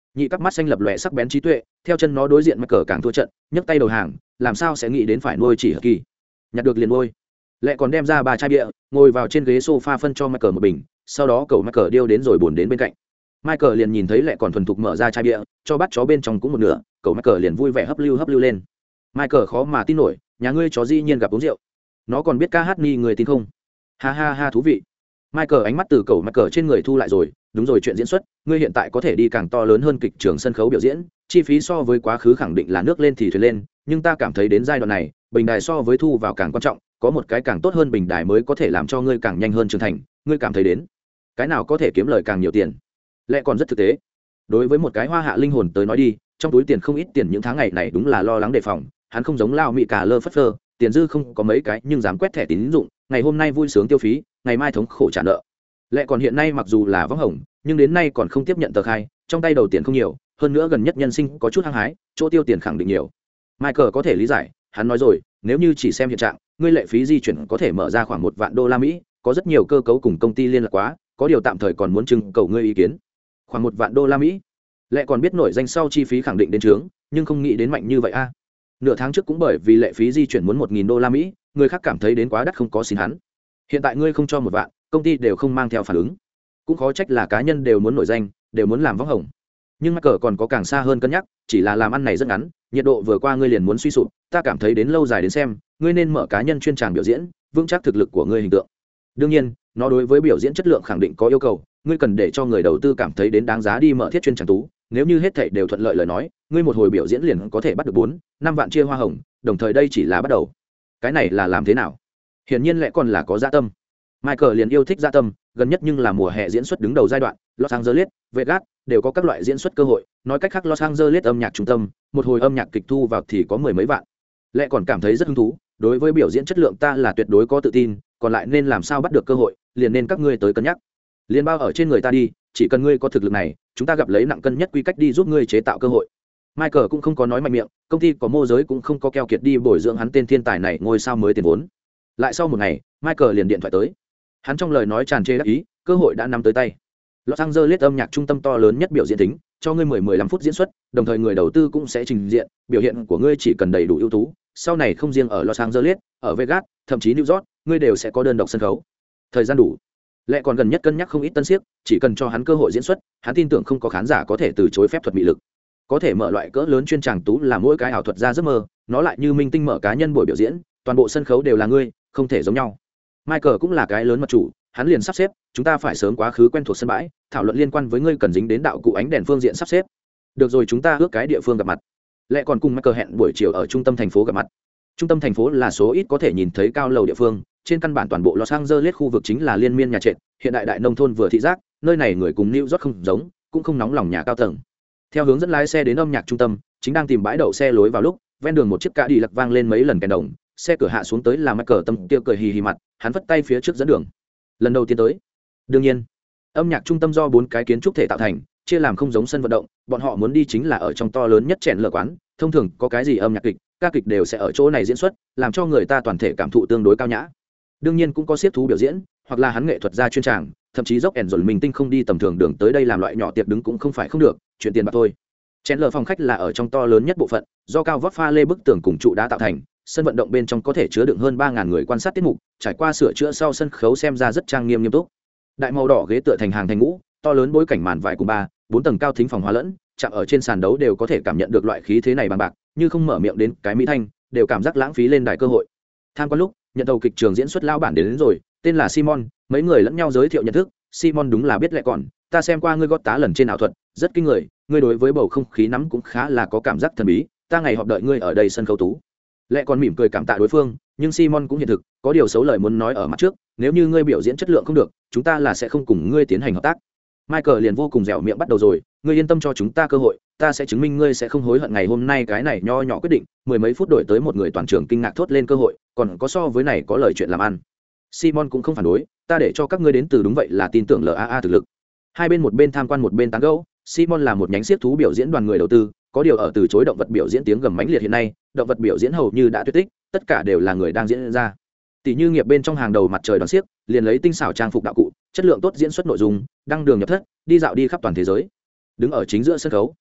nhị cắp mắt xanh lập lòe sắc bén trí tuệ, theo chân nó đối diện mắc cờ càng thua trận, nhấc tay đầu hàng, làm sao sẽ nghĩ đến phải nuôi chỉ hờ kỳ. Nhặt được liền nuôi. Lệ còn đem ra ba chai bia, ngồi vào trên ghế sofa phân cho mắc cờ một bình, sau đó cậu mắc cờ điêu đến rồi buồn đến bên cạnh. Michael liền nhìn thấy Lệ còn thuần thục mở ra chai bia, cho bắt chó bên trong cũng một nửa, cậu Michael liền vui vẻ hấp lưu hấp lưu lên. Michael khó mà tin nổi, nhà ngươi chó dĩ nhiên gặp uống rượu. Nó còn biết ca hát ni, người tin không? Ha ha ha, thú vị. Michael ánh mắt từ cậu Michael trên người thu lại rồi, đúng rồi, chuyện diễn xuất, ngươi hiện tại có thể đi càng to lớn hơn kịch trường sân khấu biểu diễn, chi phí so với quá khứ khẳng định là nước lên thì thuyền lên, nhưng ta cảm thấy đến giai đoạn này, bình đài so với thu vào càng quan trọng, có một cái càng tốt hơn bình đài mới có thể làm cho ngươi càng nhanh hơn trưởng thành, ngươi cảm thấy đến cái nào có thể kiếm lời càng nhiều tiền? Lẽ còn rất thực tế. Đối với một cái hoa hạ linh hồn tới nói đi, trong túi tiền không ít tiền, những tháng ngày này đúng là lo lắng đề phòng, hắn không giống lao mị cả lơ phất phơ, tiền dư không có mấy cái nhưng dám quét thẻ tín dụng, ngày hôm nay vui sướng tiêu phí, ngày mai thống khổ trả nợ. Lẽ còn hiện nay mặc dù là võng hồng, nhưng đến nay còn không tiếp nhận tờ khai, trong tay đầu tiền không nhiều, hơn nữa gần nhất nhân sinh có chút hăng hái, chỗ tiêu tiền khẳng định nhiều. Michael có thể lý giải, hắn nói rồi, nếu như chỉ xem hiện trạng, ngươi lệ phí di chuyển có thể mở ra khoảng một vạn đô la Mỹ, có rất nhiều cơ cấu cùng công ty liên lạc quá, có điều tạm thời còn muốn trưng cầu ngươi ý kiến. Khoảng một vạn đô la Mỹ. Lệ còn biết nổi danh sau chi phí khẳng định đến trướng, nhưng không nghĩ đến mạnh như vậy a. Nửa tháng trước cũng bởi vì lệ phí di chuyển muốn một nghìn đô la Mỹ, người khác cảm thấy đến quá đắt không có xin hắn. Hiện tại ngươi không cho một vạn, công ty đều không mang theo phản ứng. Cũng khó trách là cá nhân đều muốn nổi danh, đều muốn làm võng hồng. Nhưng Michael còn có càng xa hơn cân nhắc, chỉ là làm ăn này rất ngắn, nhiệt độ vừa qua ngươi liền muốn suy sụp, ta cảm thấy đến lâu dài đến xem, ngươi nên mở cá nhân chuyên tràng biểu diễn, vững chắc thực lực của ngươi hình tượng. Đương nhiên, nó đối với biểu diễn chất lượng khẳng định có yêu cầu, ngươi cần để cho người đầu tư cảm thấy đến đáng giá đi mở thiết chuyên tràng tú, nếu như hết thảy đều thuận lợi lời nói, ngươi một hồi biểu diễn liền có thể bắt được bốn, năm vạn chia hoa hồng, đồng thời đây chỉ là bắt đầu. Cái này là làm thế nào? Hiển nhiên Lẽ còn là có dạ tâm. Michael liền yêu thích dạ tâm, gần nhất nhưng là mùa hè diễn xuất đứng đầu giai đoạn, Los Angeles, Vegas đều có các loại diễn xuất cơ hội, nói cách khác Los Angeles âm nhạc trung tâm, một hồi âm nhạc kịch thu vào thì có mười mấy vạn. Lẽ còn cảm thấy rất hứng thú, đối với biểu diễn chất lượng ta là tuyệt đối có tự tin, còn lại nên làm sao bắt được cơ hội, liền nên các ngươi tới cân nhắc. Liên bao ở trên người ta đi, chỉ cần ngươi có thực lực này, chúng ta gặp lấy nặng cân nhất quy cách đi giúp ngươi chế tạo cơ hội. Michael cũng không có nói mạnh miệng, công ty có môi giới cũng không có keo kiệt đi bồi dưỡng hắn tên thiên tài này ngôi sao mới tiền vốn. Lại sau một ngày, Michael liền điện thoại tới. Hắn trong lời nói tràn trề đắc ý, cơ hội đã nắm tới tay. Los Angeles âm nhạc trung tâm to lớn nhất biểu diễn tính, cho ngươi mười mười lăm phút diễn xuất, đồng thời người đầu tư cũng sẽ trình diện, biểu hiện của ngươi chỉ cần đầy đủ ưu tú, sau này không riêng ở Los Angeles, ở Vegas, thậm chí New York, ngươi đều sẽ có đơn độc sân khấu. Thời gian đủ. Lẽ còn gần nhất cân nhắc không ít tân siếc, chỉ cần cho hắn cơ hội diễn xuất, hắn tin tưởng không có khán giả có thể từ chối phép thuật mị lực. Có thể mở loại cỡ lớn chuyên tràng tú là mỗi cái ảo thuật ra giấc mơ, nó lại như minh tinh mở cá nhân buổi biểu diễn, toàn bộ sân khấu đều là ngươi, không thể giống nhau. Michael cũng là cái lớn mật chủ, hắn liền sắp xếp, chúng ta phải sớm quá khứ quen thuộc sân bãi, thảo luận liên quan với ngươi cần dính đến đạo cụ ánh đèn phương diện sắp xếp. Được rồi, chúng ta ước cái địa phương gặp mặt. Lẽ còn cùng Michael hẹn buổi chiều ở trung tâm thành phố gặp mặt. Trung tâm thành phố là số ít có thể nhìn thấy cao lầu địa phương, trên căn bản toàn bộ Los Angeles khu vực chính là liên miên nhà trệt, hiện đại đại nông thôn vừa thị giác, nơi này người cùng New York không giống, cũng không nóng lòng nhà cao tầng. Theo hướng dẫn lái xe đến âm nhạc trung tâm, chính đang tìm bãi đậu xe lối vào lúc, ven đường một chiếc ca đi lật vang lên mấy lần kèn đồng, xe cửa hạ xuống tới là Michael tâm tiêu cười hì hì mặt, hắn vất tay phía trước dẫn đường. Lần đầu tiên tới. Đương nhiên, âm nhạc trung tâm do bốn cái kiến trúc thể tạo thành, chia làm không giống sân vận động, bọn họ muốn đi chính là ở trong to lớn nhất chèn lờ quán, thông thường có cái gì âm nhạc kịch, ca kịch đều sẽ ở chỗ này diễn xuất, làm cho người ta toàn thể cảm thụ tương đối cao nhã. Đương nhiên cũng có siết thú biểu diễn, hoặc là hắn nghệ thuật gia chuyên tràng, thậm chí dốc ẻn rồi mình tinh không đi tầm thường đường tới đây làm loại nhỏ tiệc đứng cũng không phải không được, chuyện tiền bạc thôi. Chèn lờ phòng khách là ở trong to lớn nhất bộ phận, do cao vóc pha lê bức tường cùng trụ đá tạo thành, sân vận động bên trong có thể chứa đựng hơn ba ngàn người quan sát tiết mục, trải qua sửa chữa sau sân khấu xem ra rất trang nghiêm nghiêm túc. Đại màu đỏ ghế tựa thành hàng thành ngũ, to lớn bối cảnh màn vải cùng ba, bốn tầng cao thính phòng hóa lẫn, chạm ở trên sàn đấu đều có thể cảm nhận được loại khí thế này bằng bạc, như không mở miệng đến cái mỹ thanh, đều cảm giác lãng phí lên đài cơ hội. Tham quan lúc, nhận đầu kịch trường diễn xuất lao bản đến, đến rồi, tên là Simon, mấy người lẫn nhau giới thiệu nhận thức, Simon đúng là biết Lẽ còn, ta xem qua ngươi gót tá lần trên ảo thuật, rất kinh người, ngươi đối với bầu không khí nắm cũng khá là có cảm giác thần bí, ta ngày họp đợi ngươi ở đây sân khấu tú. Lẽ còn mỉm cười cảm tạ đối phương, nhưng Simon cũng hiện thực, có điều xấu lời muốn nói ở mặt trước, nếu như ngươi biểu diễn chất lượng không được, chúng ta là sẽ không cùng ngươi tiến hành hợp tác. Michael liền vô cùng dẻo miệng bắt đầu rồi, ngươi yên tâm cho chúng ta cơ hội, ta sẽ chứng minh ngươi sẽ không hối hận ngày hôm nay cái này nho nhỏ quyết định, mười mấy phút đổi tới một người toàn trường kinh ngạc thốt lên cơ hội, còn có so với này có lời chuyện làm ăn. Simon cũng không phản đối, ta để cho các ngươi đến từ đúng vậy là tin tưởng lờ a a thực lực. Hai bên một bên tham quan một bên tán gẫu, Simon là một nhánh siết thú biểu diễn đoàn người đầu tư, có điều ở từ chối động vật biểu diễn tiếng gầm mãnh liệt hiện nay, động vật biểu diễn hầu như đã tuyệt tích, tất cả đều là người đang diễn ra. Tỷ như nghiệp bên trong hàng đầu mặt trời đoàn xiếc, liền lấy tinh xảo trang phục đạo cụ, chất lượng tốt diễn xuất nội dung, đăng đường nhập thất, đi dạo đi khắp toàn thế giới. Đứng ở chính giữa sân khấu,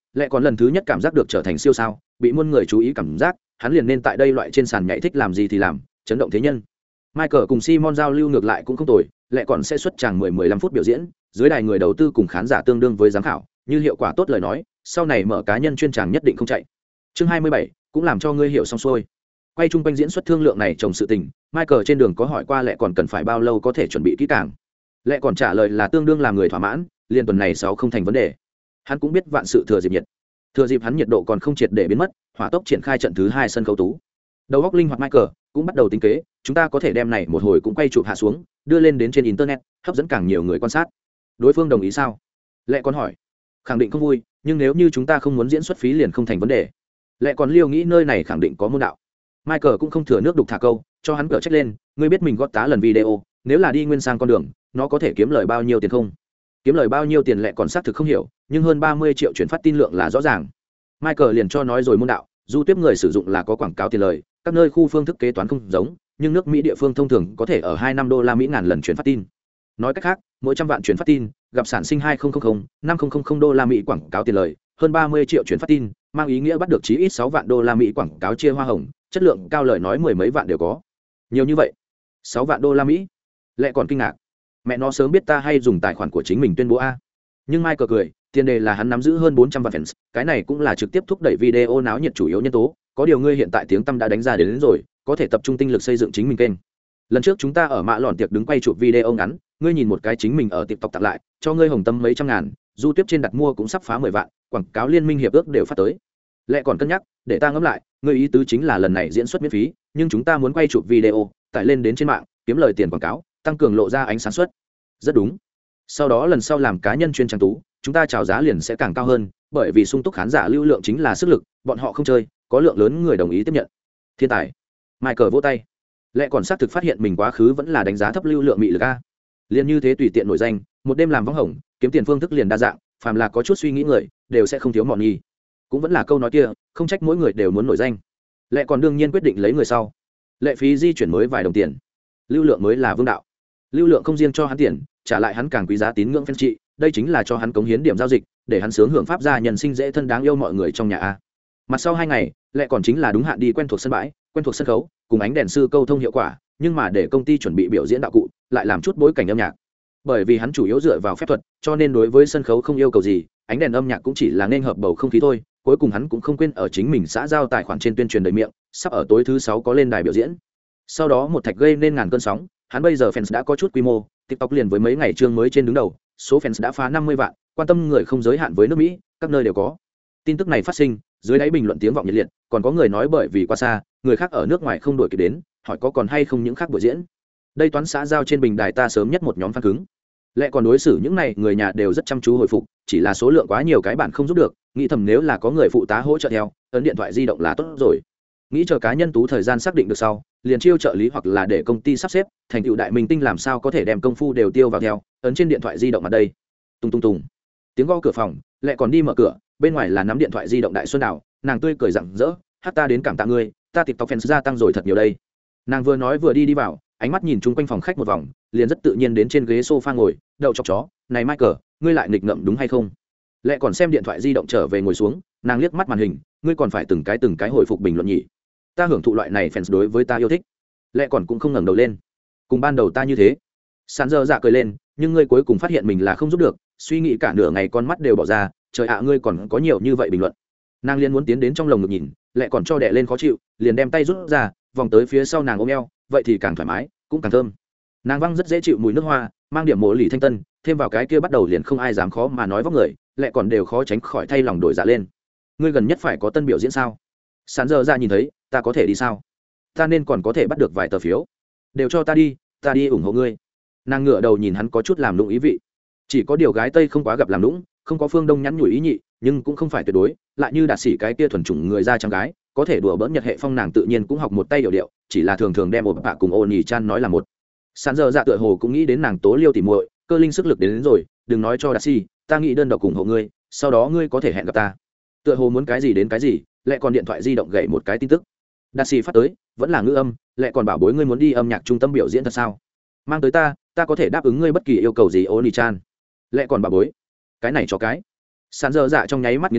lại còn lần thứ nhất cảm giác được trở thành siêu sao, bị muôn người chú ý cảm giác, hắn liền nên tại đây loại trên sàn nhảy thích làm gì thì làm, chấn động thế nhân. Michael cùng Simon giao lưu ngược lại cũng không tồi, lại còn sẽ xuất tràng mười mười lăm phút biểu diễn, dưới đài người đầu tư cùng khán giả tương đương với giám khảo, như hiệu quả tốt lời nói, sau này mở cá nhân chuyên tràng nhất định không chạy. Chương hai mươi bảy cũng làm cho ngươi hiểu xong xuôi. Quay chung quanh diễn xuất thương lượng này chồng sự tình, Michael trên đường có hỏi qua lẽ còn cần phải bao lâu có thể chuẩn bị kỹ càng. Lẽ còn trả lời là tương đương làm người thỏa mãn, liên tuần này sáu không thành vấn đề. Hắn cũng biết vạn sự thừa dịp nhiệt. Thừa dịp hắn nhiệt độ còn không triệt để biến mất, hỏa tốc triển khai trận thứ hai sân khấu tú. Đầu góc linh hoạt Michael cũng bắt đầu tính kế, chúng ta có thể đem này một hồi cũng quay chụp hạ xuống, đưa lên đến trên internet, hấp dẫn càng nhiều người quan sát. Đối phương đồng ý sao? Lẽ còn hỏi. Khẳng định không vui, nhưng nếu như chúng ta không muốn diễn xuất phí liền không thành vấn đề. Lẽ còn liêu nghĩ nơi này khẳng định có môn đạo. Michael cũng không thừa nước đục thả câu, cho hắn cở trách lên, ngươi biết mình gót tá lần video, nếu là đi nguyên sang con đường, nó có thể kiếm lời bao nhiêu tiền không? Kiếm lời bao nhiêu tiền lẽ còn xác thực không hiểu, nhưng hơn ba mươi triệu chuyển phát tin lượng là rõ ràng. Michael liền cho nói rồi môn đạo, dù tiếp người sử dụng là có quảng cáo tiền lời, các nơi khu phương thức kế toán không giống, nhưng nước Mỹ địa phương thông thường có thể ở hai năm đô la Mỹ ngàn lần chuyển phát tin. Nói cách khác, mỗi trăm vạn chuyển phát tin, gặp sản sinh hai nghìn năm trăm đô la Mỹ quảng cáo tiền lời, hơn ba mươi triệu chuyển phát tin, mang ý nghĩa bắt được chí ít sáu vạn đô la Mỹ quảng cáo chia hoa hồng, chất lượng cao lời nói mười mấy vạn đều có. Nhiều như vậy, sáu vạn đô la Mỹ. Lẽ còn kinh ngạc. Mẹ nó sớm biết ta hay dùng tài khoản của chính mình tuyên bố a. Nhưng Michael cười, tiền đề là hắn nắm giữ hơn bốn trăm vạn fans, cái này cũng là trực tiếp thúc đẩy video náo nhiệt chủ yếu nhân tố, có điều ngươi hiện tại tiếng tăm đã đánh ra đến, đến rồi, có thể tập trung tinh lực xây dựng chính mình kênh. Lần trước chúng ta ở mạ lòn tiệc đứng quay chụp video ngắn, ngươi nhìn một cái chính mình ở TikTok tặng lại, cho ngươi hồng tâm mấy trăm ngàn, du tiếp trên đặt mua cũng sắp phá mười vạn, quảng cáo liên minh hiệp ước đều phát tới. Lẽ còn cân nhắc, để ta ngẫm lại, ngươi ý tứ chính là lần này diễn xuất miễn phí, nhưng chúng ta muốn quay chụp video, tải lên đến trên mạng, kiếm lời tiền quảng cáo, tăng cường lộ ra ánh sáng suất. Rất đúng. Sau đó lần sau làm cá nhân chuyên trang tú, chúng ta chào giá liền sẽ càng cao hơn, bởi vì sung túc khán giả lưu lượng chính là sức lực, bọn họ không chơi, có lượng lớn người đồng ý tiếp nhận. Thiên tài. Michael vỗ tay. Lẽ còn xác thực phát hiện mình quá khứ vẫn là đánh giá thấp lưu lượng mị lực a. Liền như thế tùy tiện nổi danh, một đêm làm võng hồng, kiếm tiền phương thức liền đa dạng, phàm là có chút suy nghĩ người, đều sẽ không thiếu mọn nghi. Cũng vẫn là câu nói kia, không trách mỗi người đều muốn nổi danh. Lẽ còn đương nhiên quyết định lấy người sau. Lệ phí di chuyển mới vài đồng tiền, lưu lượng mới là vương đạo. Lưu lượng không riêng cho hắn tiền, trả lại hắn càng quý giá tín ngưỡng fan trị, đây chính là cho hắn cống hiến điểm giao dịch, để hắn sướng hưởng pháp gia nhân sinh dễ thân đáng yêu mọi người trong nhà a. Mặt sau hai ngày, Lệ còn chính là đúng hạn đi quen thuộc sân bãi, quen thuộc sân khấu, cùng ánh đèn sư câu thông hiệu quả, nhưng mà để công ty chuẩn bị biểu diễn đạo cụ, lại làm chút bối cảnh âm nhạc. Bởi vì hắn chủ yếu dựa vào phép thuật, cho nên đối với sân khấu không yêu cầu gì, ánh đèn âm nhạc cũng chỉ là nên hợp bầu không khí thôi. Cuối cùng hắn cũng không quên ở chính mình xã giao tài khoản trên tuyên truyền đầy miệng, sắp ở tối thứ sáu có lên đài biểu diễn. Sau đó một thạch gây nên ngàn cơn sóng, hắn bây giờ fans đã có chút quy mô, TikTok liền với mấy ngày chương mới trên đứng đầu, số fans đã phá năm mươi vạn, quan tâm người không giới hạn với nước Mỹ, các nơi đều có. Tin tức này phát sinh, dưới đáy bình luận tiếng vọng nhiệt liệt, còn có người nói bởi vì quá xa, người khác ở nước ngoài không đuổi kịp đến, hỏi có còn hay không những khác buổi diễn. Đây toán xã giao trên bình đài ta sớm nhất một nhóm fan cứng. Lẽ còn đối xử những này người nhà đều rất chăm chú hồi phục, chỉ là số lượng quá nhiều cái bản không giúp được, nghĩ thầm nếu là có người phụ tá hỗ trợ theo, ấn điện thoại di động là tốt rồi. Nghĩ chờ cá nhân tú thời gian xác định được sau, liền chiêu trợ lý hoặc là để công ty sắp xếp, thành tựu đại minh tinh làm sao có thể đem công phu đều tiêu vào theo, ấn trên điện thoại di động ở đây. Tung tung tung. Tiếng gõ cửa phòng, Lệ còn đi mở cửa, bên ngoài là nắm điện thoại di động Đại Xuân Đào, nàng tươi cười rạng rỡ, "Hát ta đến cảm tạ ngươi, ta TikTok fans gia tăng rồi thật nhiều đây." Nàng vừa nói vừa đi đi vào, ánh mắt nhìn chung quanh phòng khách một vòng, liền rất tự nhiên đến trên ghế sofa ngồi, đậu chọc chó, "Này Michael, ngươi lại nghịch ngợm đúng hay không?" Lệ còn xem điện thoại di động trở về ngồi xuống, nàng liếc mắt màn hình, "Ngươi còn phải từng cái từng cái hồi phục bình luận nhỉ? Ta hưởng thụ loại này fans đối với ta yêu thích." Lệ còn cũng không ngẩng đầu lên. "Cùng ban đầu ta như thế." Sán dơ dạ cười lên, "Nhưng ngươi cuối cùng phát hiện mình là không giúp được, suy nghĩ cả nửa ngày con mắt đều bỏ ra, trời ạ ngươi còn có nhiều như vậy bình luận." Nàng liền muốn tiến đến trong lồng ngực nhìn, Lệ còn cho đẻ lên khó chịu, liền đem tay rút ra, vòng tới phía sau nàng ôm eo, vậy thì càng thoải mái, cũng càng thơm. Nàng văng rất dễ chịu mùi nước hoa, mang điểm mồ lì thanh tân, thêm vào cái kia bắt đầu liền không ai dám khó mà nói vóc người, Lệ còn đều khó tránh khỏi thay lòng đổi dạ lên. "Ngươi gần nhất phải có tân biểu diễn sao?" Sán dơ ra nhìn thấy, "Ta có thể đi sao? Ta nên còn có thể bắt được vài tờ phiếu. Đều cho ta đi, ta đi ủng hộ ngươi." Nàng ngửa đầu nhìn hắn có chút làm lũng ý vị. Chỉ có điều gái tây không quá gặp làm lũng, không có phương đông nhắn nhủi ý nhị, nhưng cũng không phải tuyệt đối, lại như đạt sĩ cái kia thuần chủng người da trắng gái, có thể đùa bỡn nhật hệ phong nàng tự nhiên cũng học một tay điệu điệu, chỉ là thường thường đem ổ bạ cùng ôn nhì chan nói là một. Sán dơ dạ tựa hồ cũng nghĩ đến nàng tố liêu tỉ muội, cơ linh sức lực đến, đến rồi, đừng nói cho đạt sĩ, ta nghĩ đơn độc ủng hộ ngươi, sau đó ngươi có thể hẹn gặp ta. Tựa hồ muốn cái gì đến cái gì, lại còn điện thoại di động gậy một cái tin tức. Đạt sĩ phát tới, vẫn là ngữ âm, lại còn bảo bối ngươi muốn đi âm nhạc trung tâm biểu diễn thật sao? Mang tới ta, ta có thể đáp ứng ngươi bất kỳ yêu cầu gì ôn nhì chan. Lại còn bảo bối, cái này cho cái. Sán dơ dạ trong nháy mắt nghiến răng,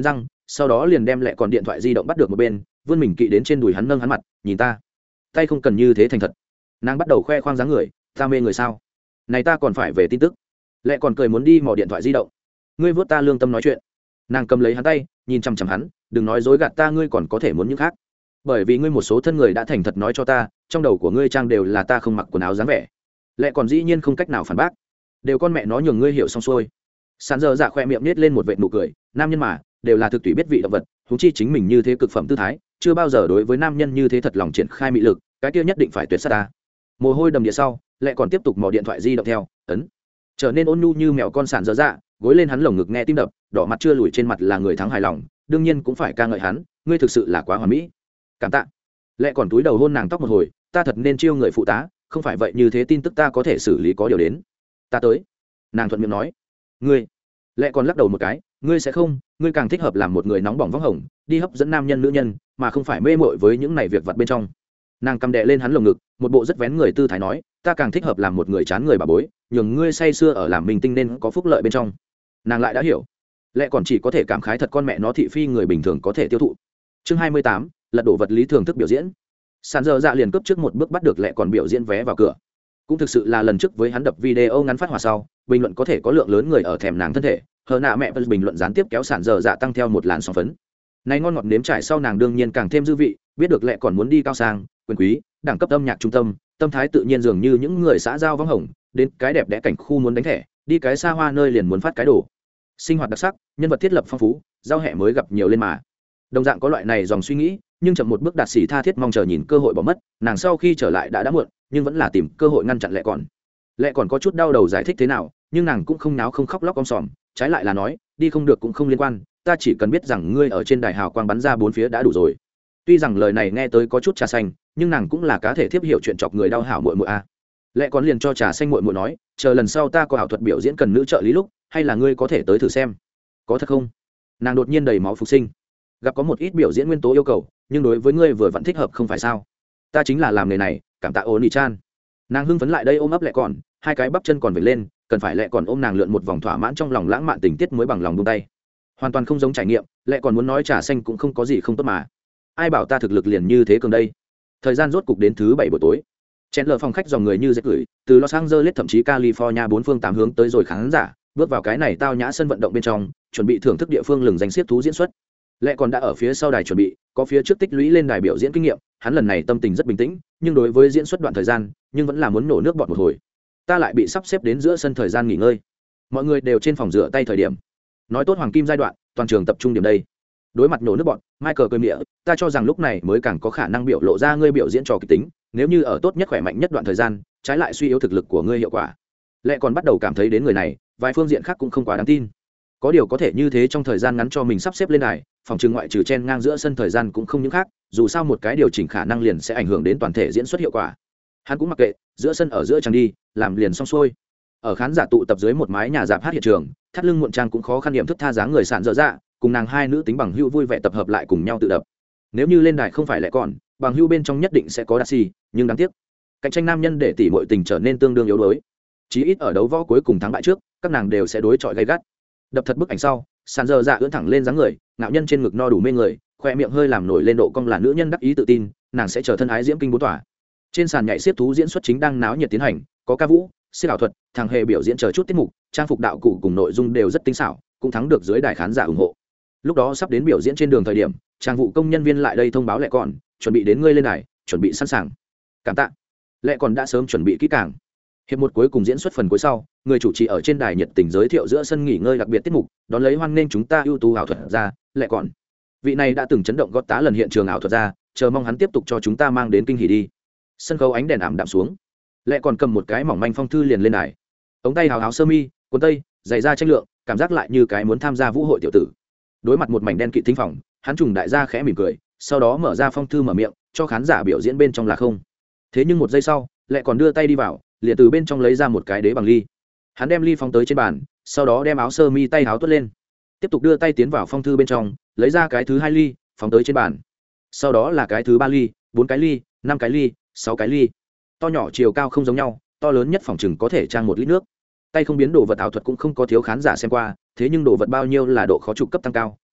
sau đó liền đem lẹ còn điện thoại di động bắt được một bên, vươn mình kỵ đến trên đùi hắn, nâng hắn mặt, nhìn ta, tay không cần như thế thành thật. Nàng bắt đầu khoe khoang dáng người, ta mê người sao? Này ta còn phải về tin tức. Lẹ còn cười muốn đi mò điện thoại di động. Ngươi vớt ta lương tâm nói chuyện. Nàng cầm lấy hắn tay, nhìn chằm chằm hắn, đừng nói dối gạt ta, ngươi còn có thể muốn những khác. Bởi vì ngươi một số thân người đã thành thật nói cho ta, trong đầu của ngươi trang đều là ta không mặc quần áo dáng vẻ. Lẹ còn dĩ nhiên không cách nào phản bác, đều con mẹ nó nhường ngươi hiểu xong xuôi. Sàn giờ dạ khoe miệng nết lên một vệt nụ cười, nam nhân mà đều là thực tùy biết vị động vật, huống chi chính mình như thế cực phẩm tư thái, chưa bao giờ đối với nam nhân như thế thật lòng triển khai mị lực, cái kia nhất định phải tuyệt sát ta. Mồ hôi đầm địa sau, lại còn tiếp tục mò điện thoại di động theo, ấn, trở nên ôn nhu như mèo con. Sàn dở dạ gối lên hắn lồng ngực nghe tim đập, đỏ mặt chưa lùi trên mặt là người thắng hài lòng, đương nhiên cũng phải ca ngợi hắn, ngươi thực sự là quá hoàn mỹ. Cảm tạ. Lại còn túi đầu hôn nàng tóc một hồi, ta thật nên chiêu người phụ tá, không phải vậy như thế tin tức ta có thể xử lý có điều đến. Ta tới. Nàng thuận miệng nói. Ngươi. Lại còn lắc đầu một cái, ngươi sẽ không, ngươi càng thích hợp làm một người nóng bỏng vắng hồng, đi hấp dẫn nam nhân nữ nhân, mà không phải mê mội với những này việc vặt bên trong. Nàng cầm đè lên hắn lồng ngực, một bộ rất vén người tư thái nói, ta càng thích hợp làm một người chán người bà bối, nhường ngươi say sưa ở làm mình tinh nên có phúc lợi bên trong. Nàng lại đã hiểu, lẽ còn chỉ có thể cảm khái thật con mẹ nó thị phi người bình thường có thể tiêu thụ. Chương hai mươi tám, lật đổ vật lý thường thức biểu diễn. Sàn dở dạ liền cấp trước một bước bắt được lẽ còn biểu diễn vé vào cửa. Cũng thực sự là lần trước với hắn đập video ngắn phát hỏa sau, bình luận có thể có lượng lớn người ở thèm nàng thân thể, hờ nạ mẹ bình luận gián tiếp kéo sàn dở dạ tăng theo một làn sóng phấn. Này ngon ngọt nếm trải sau nàng đương nhiên càng thêm dư vị, biết được lẽ còn muốn đi cao sang, quyền quý, đẳng cấp âm nhạc trung tâm, tâm thái tự nhiên dường như những người xã giao vắng hồng, đến cái đẹp đẽ cảnh khu muốn đánh thẻ, đi cái xa hoa nơi liền muốn phát cái đồ. Sinh hoạt đặc sắc, nhân vật thiết lập phong phú, giao hẹ mới gặp nhiều lên mà. Đồng dạng có loại này dòng suy nghĩ, nhưng chậm một bước đạt sĩ tha thiết mong chờ nhìn cơ hội bỏ mất, nàng sau khi trở lại đã đã muộn, nhưng vẫn là tìm cơ hội ngăn chặn lẽ còn. Lẽ còn có chút đau đầu giải thích thế nào, nhưng nàng cũng không náo không khóc lóc om sòm, trái lại là nói, đi không được cũng không liên quan, ta chỉ cần biết rằng ngươi ở trên đài hào quang bắn ra bốn phía đã đủ rồi. Tuy rằng lời này nghe tới có chút trà xanh, nhưng nàng cũng là cá thể thiếp hiểu chuyện chọc người đau hảo muội muội a. Lẽ còn liền cho trà xanh muội muội nói, chờ lần sau ta có ảo thuật biểu diễn cần nữ trợ lý lúc, hay là ngươi có thể tới thử xem. Có thật không? Nàng đột nhiên đầy máu phục sinh. Gặp có một ít biểu diễn nguyên tố yêu cầu, nhưng đối với ngươi vừa vẫn thích hợp không phải sao? Ta chính là làm nghề này, cảm tạ Oni Chan. Nàng hưng phấn lại đây ôm ấp Lẽ còn, hai cái bắp chân còn vểnh lên, cần phải Lẽ còn ôm nàng lượn một vòng thỏa mãn trong lòng lãng mạn tình tiết mới bằng lòng buông tay. Hoàn toàn không giống trải nghiệm, Lẽ còn muốn nói trà xanh cũng không có gì không tốt mà. Ai bảo ta thực lực liền như thế cường đây. Thời gian rốt cục đến thứ bảy buổi tối. Chén lờ phòng khách dòng người như dệt gửi, từ Los Angeles thậm chí California bốn phương tám hướng tới rồi khán giả, bước vào cái này tao nhã sân vận động bên trong, chuẩn bị thưởng thức địa phương lừng danh xiết thú diễn xuất. Lẽ còn đã ở phía sau đài chuẩn bị, có phía trước tích lũy lên đài biểu diễn kinh nghiệm, hắn lần này tâm tình rất bình tĩnh, nhưng đối với diễn xuất đoạn thời gian, nhưng vẫn là muốn nổ nước bọt một hồi. Ta lại bị sắp xếp đến giữa sân thời gian nghỉ ngơi. Mọi người đều trên phòng rửa tay thời điểm. Nói tốt hoàng kim giai đoạn, toàn trường tập trung điểm đây. Đối mặt nổ nước bọt, Michael cười mỉa, ta cho rằng lúc này mới càng có khả năng biểu lộ ra ngươi biểu diễn trò kịch tính, nếu như ở tốt nhất khỏe mạnh nhất đoạn thời gian, trái lại suy yếu thực lực của ngươi hiệu quả. Lẽ còn bắt đầu cảm thấy đến người này, vài phương diện khác cũng không quá đáng tin. Có điều có thể như thế trong thời gian ngắn cho mình sắp xếp lên đài, phòng trừng ngoại trừ chen ngang giữa sân thời gian cũng không những khác, dù sao một cái điều chỉnh khả năng liền sẽ ảnh hưởng đến toàn thể diễn xuất hiệu quả. Hắn cũng mặc kệ, giữa sân ở giữa chẳng đi, làm liền xong xuôi. Ở khán giả tụ tập dưới một mái nhà dạp hát hiện trường, thắt lưng muộn trang cũng khó khăn điểm thức tha dáng người sạn dở dạ, cùng nàng hai nữ tính bằng hữu vui vẻ tập hợp lại cùng nhau tự đập. Nếu như lên đài không phải Lẽ còn, bằng hữu bên trong nhất định sẽ có Darcy, nhưng đáng tiếc, cạnh tranh nam nhân để tỷ muội tình trở nên tương đương yếu đuối. Chí ít ở đấu võ cuối cùng thắng bại trước, các nàng đều sẽ đối chọi gay gắt. Đập thật bức ảnh sau, sàn dơ dạ ưỡn thẳng lên dáng người, ngạo nhân trên ngực no đủ mê người, khoe miệng hơi làm nổi lên độ cong là nữ nhân đắc ý tự tin, nàng sẽ trở thân ái diễm kinh bốn tỏa. Trên sàn nhảy xiết thú diễn xuất chính đang náo nhiệt tiến hành, có ca vũ, siết ảo thuật, thằng hề biểu diễn chờ chút tiết mục, trang phục đạo cụ cùng nội dung đều rất tinh xảo, cũng thắng được dưới đài khán giả ủng hộ. Lúc đó sắp đến biểu diễn trên đường thời điểm, trang vụ công nhân viên lại đây thông báo Lẽ còn, chuẩn bị đến ngươi lên đài, chuẩn bị sẵn sàng. Cảm tạ. Lẽ còn đã sớm chuẩn bị kỹ càng. Hiệp một cuối cùng diễn xuất phần cuối sau, người chủ trì ở trên đài nhiệt tình giới thiệu giữa sân nghỉ ngơi đặc biệt tiết mục, đón lấy hoan nghênh chúng ta ưu tú ảo thuật ra, Lẽ còn. Vị này đã từng chấn động gót tá lần hiện trường ảo thuật ra, chờ mong hắn tiếp tục cho chúng ta mang đến kinh hỉ đi. Sân khấu ánh đèn ảm đạm xuống. Lẽ còn cầm một cái mỏng manh phong thư liền lên đài. Ống tay hào áo sơ mi, quần tây, giày da tranh lượng, cảm giác lại như cái muốn tham gia vũ hội tiểu tử. Đối mặt một mảnh đen kịt thính phòng, hắn trùng đại gia khẽ mỉm cười, sau đó mở ra phong thư mở miệng, cho khán giả biểu diễn bên trong là không. Thế nhưng một giây sau, Lẽ còn đưa tay đi vào, liền từ bên trong lấy ra một cái đế bằng ly. Hắn đem ly phóng tới trên bàn, sau đó đem áo sơ mi tay áo tuốt lên, tiếp tục đưa tay tiến vào phong thư bên trong, lấy ra cái thứ hai ly, phóng tới trên bàn. Sau đó là cái thứ ba ly, bốn cái ly, năm cái ly, sáu cái ly. To nhỏ chiều cao không giống nhau, to lớn nhất phòng chừng có thể trang một lít nước. Tay không biến đồ vật ảo thuật cũng không có thiếu khán giả xem qua, thế nhưng đồ vật bao nhiêu là độ khó trục cấp tăng cao,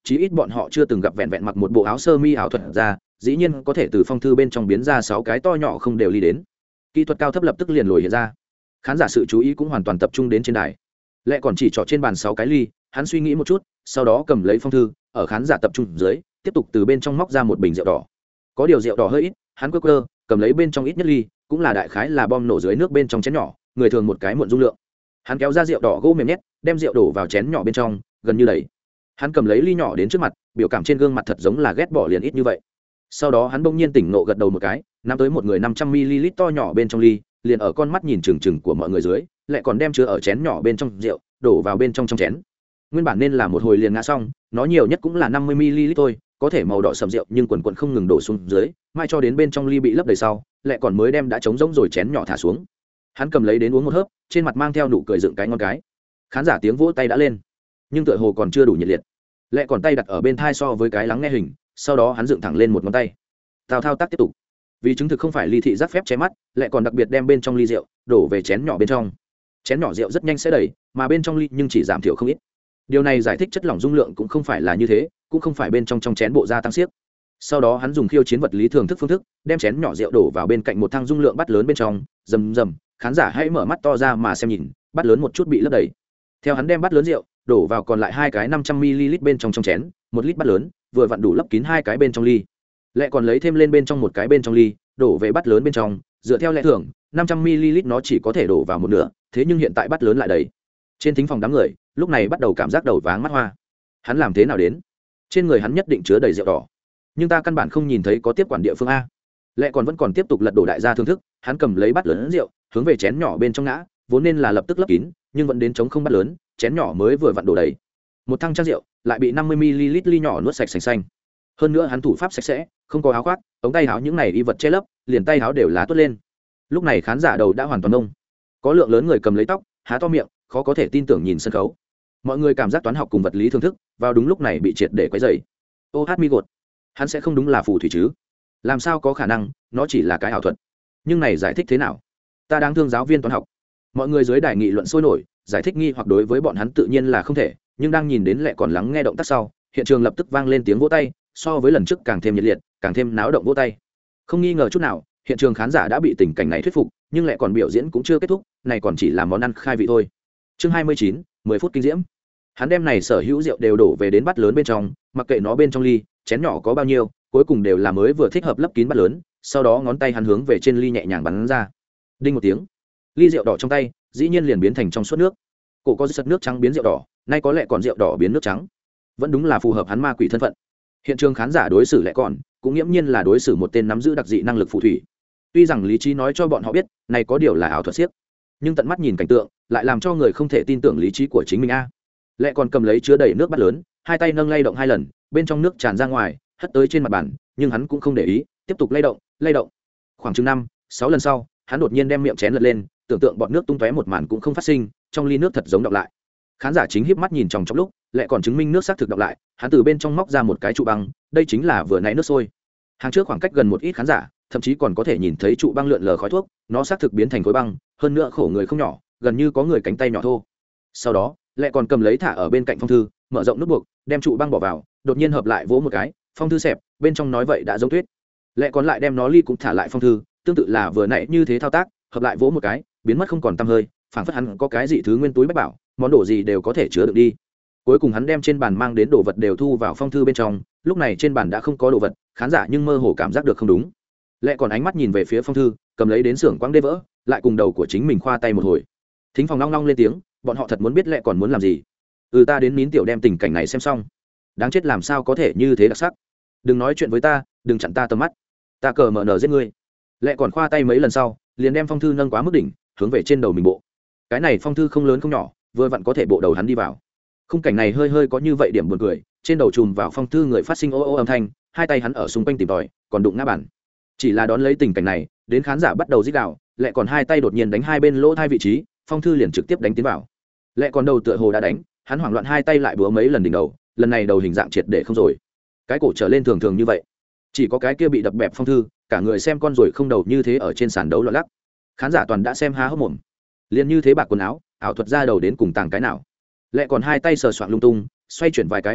chí ít bọn họ chưa từng gặp vẹn vẹn mặc một bộ áo sơ mi ảo thuật ra dĩ nhiên có thể từ phong thư bên trong biến ra sáu cái to nhỏ không đều ly đến. Kỹ thuật cao thấp lập tức liền lồi hiện ra, khán giả sự chú ý cũng hoàn toàn tập trung đến trên đài. Lệ còn chỉ trỏ trên bàn sáu cái ly, hắn suy nghĩ một chút, sau đó cầm lấy phong thư, ở khán giả tập trung dưới, tiếp tục từ bên trong móc ra một bình rượu đỏ. Có điều rượu đỏ hơi ít, hắn quơ quơ, cầm lấy bên trong ít nhất ly, cũng là đại khái là bom nổ dưới nước bên trong chén nhỏ, người thường một cái muộn dung lượng. Hắn kéo ra rượu đỏ gỗ mềm nhét, đem rượu đổ vào chén nhỏ bên trong, gần như đầy. Hắn cầm lấy ly nhỏ đến trước mặt, biểu cảm trên gương mặt thật giống là ghét bỏ liền ít như vậy. Sau đó hắn bỗng nhiên tỉnh nộ gật đầu một cái, nắm tới một người năm trăm mi-li-lít to nhỏ bên trong ly, liền ở con mắt nhìn chừng chừng của mọi người dưới, lại còn đem chứa ở chén nhỏ bên trong rượu đổ vào bên trong trong chén. Nguyên bản nên là một hồi liền ngã xong, nó nhiều nhất cũng là năm mươi mi-li-lít thôi, có thể màu đỏ sẫm rượu nhưng quần quần không ngừng đổ xuống dưới, mai cho đến bên trong ly bị lấp đầy sau, lại còn mới đem đã trống rỗng rồi chén nhỏ thả xuống. Hắn cầm lấy đến uống một hớp, trên mặt mang theo nụ cười dựng cái ngon cái. Khán giả tiếng vỗ tay đã lên, nhưng tựa hồ còn chưa đủ nhiệt liệt. Lại còn tay đặt ở bên thai so với cái lắng nghe hình, sau đó hắn dựng thẳng lên một ngón tay. Tào thao tác tiếp tục. Vì chứng thực không phải ly thị giác phép che mắt, lại còn đặc biệt đem bên trong ly rượu đổ về chén nhỏ bên trong. Chén nhỏ rượu rất nhanh sẽ đầy, mà bên trong ly nhưng chỉ giảm thiểu không ít. Điều này giải thích chất lỏng dung lượng cũng không phải là như thế, cũng không phải bên trong trong chén bộ gia tăng xiếc. Sau đó hắn dùng khiêu chiến vật lý thường thức phương thức, đem chén nhỏ rượu đổ vào bên cạnh một thang dung lượng bát lớn bên trong, rầm rầm, khán giả hãy mở mắt to ra mà xem nhìn, bát lớn một chút bị lấp đầy. Theo hắn đem bát lớn rượu đổ vào còn lại hai cái năm trăm mi-li-lít bên trong trong chén, một lít bát lớn, vừa vặn đủ lấp kín hai cái bên trong ly. Lại còn lấy thêm lên bên trong một cái bên trong ly, đổ về bát lớn bên trong, dựa theo lẽ thường, năm trăm mi-li-lít nó chỉ có thể đổ vào một nửa, thế nhưng hiện tại bát lớn lại đầy. Trên thính phòng đám người, lúc này bắt đầu cảm giác đầu váng mắt hoa. Hắn làm thế nào đến? Trên người hắn nhất định chứa đầy rượu đỏ, nhưng ta căn bản không nhìn thấy có tiếp quản địa phương a. Lại còn vẫn còn tiếp tục lật đổ đại gia thưởng thức, hắn cầm lấy bát lớn rượu, hướng về chén nhỏ bên trong ngã, vốn nên là lập tức lấp kín, nhưng vẫn đến chống không bát lớn, chén nhỏ mới vừa vặn đổ đầy. Một thang trang rượu lại bị năm mươi mi-li-lít ly nhỏ nuốt sạch sành xanh. Hơn nữa hắn thủ pháp sạch sẽ, không có áo khoác, ống tay áo những này y vật che lấp, liền tay áo đều lá tuốt lên. Lúc này khán giả đầu đã hoàn toàn đông, có lượng lớn người cầm lấy tóc, há to miệng, khó có thể tin tưởng nhìn sân khấu. Mọi người cảm giác toán học cùng vật lý thưởng thức vào đúng lúc này bị triệt để quấy rầy. ô hát mi gột, hắn sẽ không đúng là phù thủy chứ? Làm sao có khả năng, nó chỉ là cái ảo thuật. Nhưng này giải thích thế nào? Ta đáng thương giáo viên toán học. Mọi người dưới đài nghị luận sôi nổi, giải thích nghi hoặc đối với bọn hắn tự nhiên là không thể, nhưng đang nhìn đến lại còn lắng nghe động tác sau, hiện trường lập tức vang lên tiếng vỗ tay, so với lần trước càng thêm nhiệt liệt, càng thêm náo động vỗ tay. Không nghi ngờ chút nào, hiện trường khán giả đã bị tình cảnh này thuyết phục, nhưng lại còn biểu diễn cũng chưa kết thúc, này còn chỉ là món ăn khai vị thôi. Chương hai mươi chín, mười phút kinh diễm. Hắn đem này sở hữu rượu đều đổ về đến bát lớn bên trong, mặc kệ nó bên trong ly, chén nhỏ có bao nhiêu, cuối cùng đều là mới vừa thích hợp lấp kín bát lớn, sau đó ngón tay hắn hướng về trên ly nhẹ nhàng bắn ra. Đinh một tiếng, ly rượu đỏ trong tay dĩ nhiên liền biến thành trong suốt nước. Cổ có sật nước trắng biến rượu đỏ, nay có lẽ còn rượu đỏ biến nước trắng. Vẫn đúng là phù hợp hắn ma quỷ thân phận. Hiện trường khán giả đối xử lại còn, cũng nghiễm nhiên là đối xử một tên nắm giữ đặc dị năng lực phù thủy. Tuy rằng lý trí nói cho bọn họ biết, này có điều là ảo thuật xiếc, nhưng tận mắt nhìn cảnh tượng, lại làm cho người không thể tin tưởng lý trí của chính mình a. À. Lại còn cầm lấy chứa đầy nước bát lớn, hai tay nâng lay động hai lần, bên trong nước tràn ra ngoài, hất tới trên mặt bàn, nhưng hắn cũng không để ý, tiếp tục lay động, lay động. Khoảng chừng năm, sáu lần sau, hắn đột nhiên đem miệng chén lật lên, tưởng tượng bọt nước tung tóe một màn cũng không phát sinh, trong ly nước thật giống đọng lại. Khán giả chính híp mắt nhìn trong chốc lúc, lại còn chứng minh nước xác thực đọng lại, hắn từ bên trong móc ra một cái trụ băng, đây chính là vừa nãy nước sôi. Hàng trước khoảng cách gần một ít khán giả, thậm chí còn có thể nhìn thấy trụ băng lượn lờ khói thuốc, nó xác thực biến thành khối băng, hơn nữa khổ người không nhỏ, gần như có người cánh tay nhỏ thô. Sau đó, lại còn cầm lấy thả ở bên cạnh phong thư, mở rộng nút buộc, đem trụ băng bỏ vào, đột nhiên hợp lại vỗ một cái, phong thư xẹp, bên trong nói vậy đã giống tuyết. Lại còn lại đem nó ly cũng thả lại phong thư, tương tự là vừa nãy như thế thao tác, hợp lại vỗ một cái, biến mất không còn tăm hơi, phảng phất hắn có cái gì thứ nguyên túi bách bảo, món đồ gì đều có thể chứa được đi. Cuối cùng hắn đem trên bàn mang đến đồ vật đều thu vào phong thư bên trong, lúc này trên bàn đã không có đồ vật, khán giả nhưng mơ hồ cảm giác được không đúng. Lại còn ánh mắt nhìn về phía phong thư, cầm lấy đến xưởng quăng đê vỡ, lại cùng đầu của chính mình khoa tay một hồi. Thính phòng long long lên tiếng, bọn họ thật muốn biết lại còn muốn làm gì. Ừ, ta đến nín tiểu đem tình cảnh này xem xong. Đáng chết, làm sao có thể như thế đặc sắc. Đừng nói chuyện với ta, đừng chặn ta tầm mắt. Ta cờ mở nở giết ngươi. Lại còn khoa tay mấy lần sau, liền đem phong thư nâng quá mức đỉnh, hướng về trên đầu mình bộ. Cái này phong thư không lớn không nhỏ, vừa vặn có thể bộ đầu hắn đi vào. Khung cảnh này hơi hơi có như vậy điểm buồn cười, trên đầu chùm vào phong thư người phát sinh ô ô âm thanh, hai tay hắn ở xung quanh tìm tòi, còn đụng ngã bàn. Chỉ là đón lấy tình cảnh này, đến khán giả bắt đầu rít gào, lại còn hai tay đột nhiên đánh hai bên lỗ hai vị trí, phong thư liền trực tiếp đánh tiến vào. Lại còn đầu tựa hồ đã đánh, hắn hoảng loạn hai tay lại búa mấy lần đỉnh đầu, lần này đầu hình dạng triệt để không rồi. Cái cổ trở lên thường thường như vậy, chỉ có cái kia bị đập bẹp phong thư, cả người xem con rồi không đầu như thế ở trên sàn đấu loạn lắc. Khán giả toàn đã xem há hốc mồm. Liền như thế bạc quần áo, ảo thuật ra đầu đến cùng tàng cái nào. Lại còn hai tay sờ soạng lung tung, xoay chuyển vài cái vòng sau,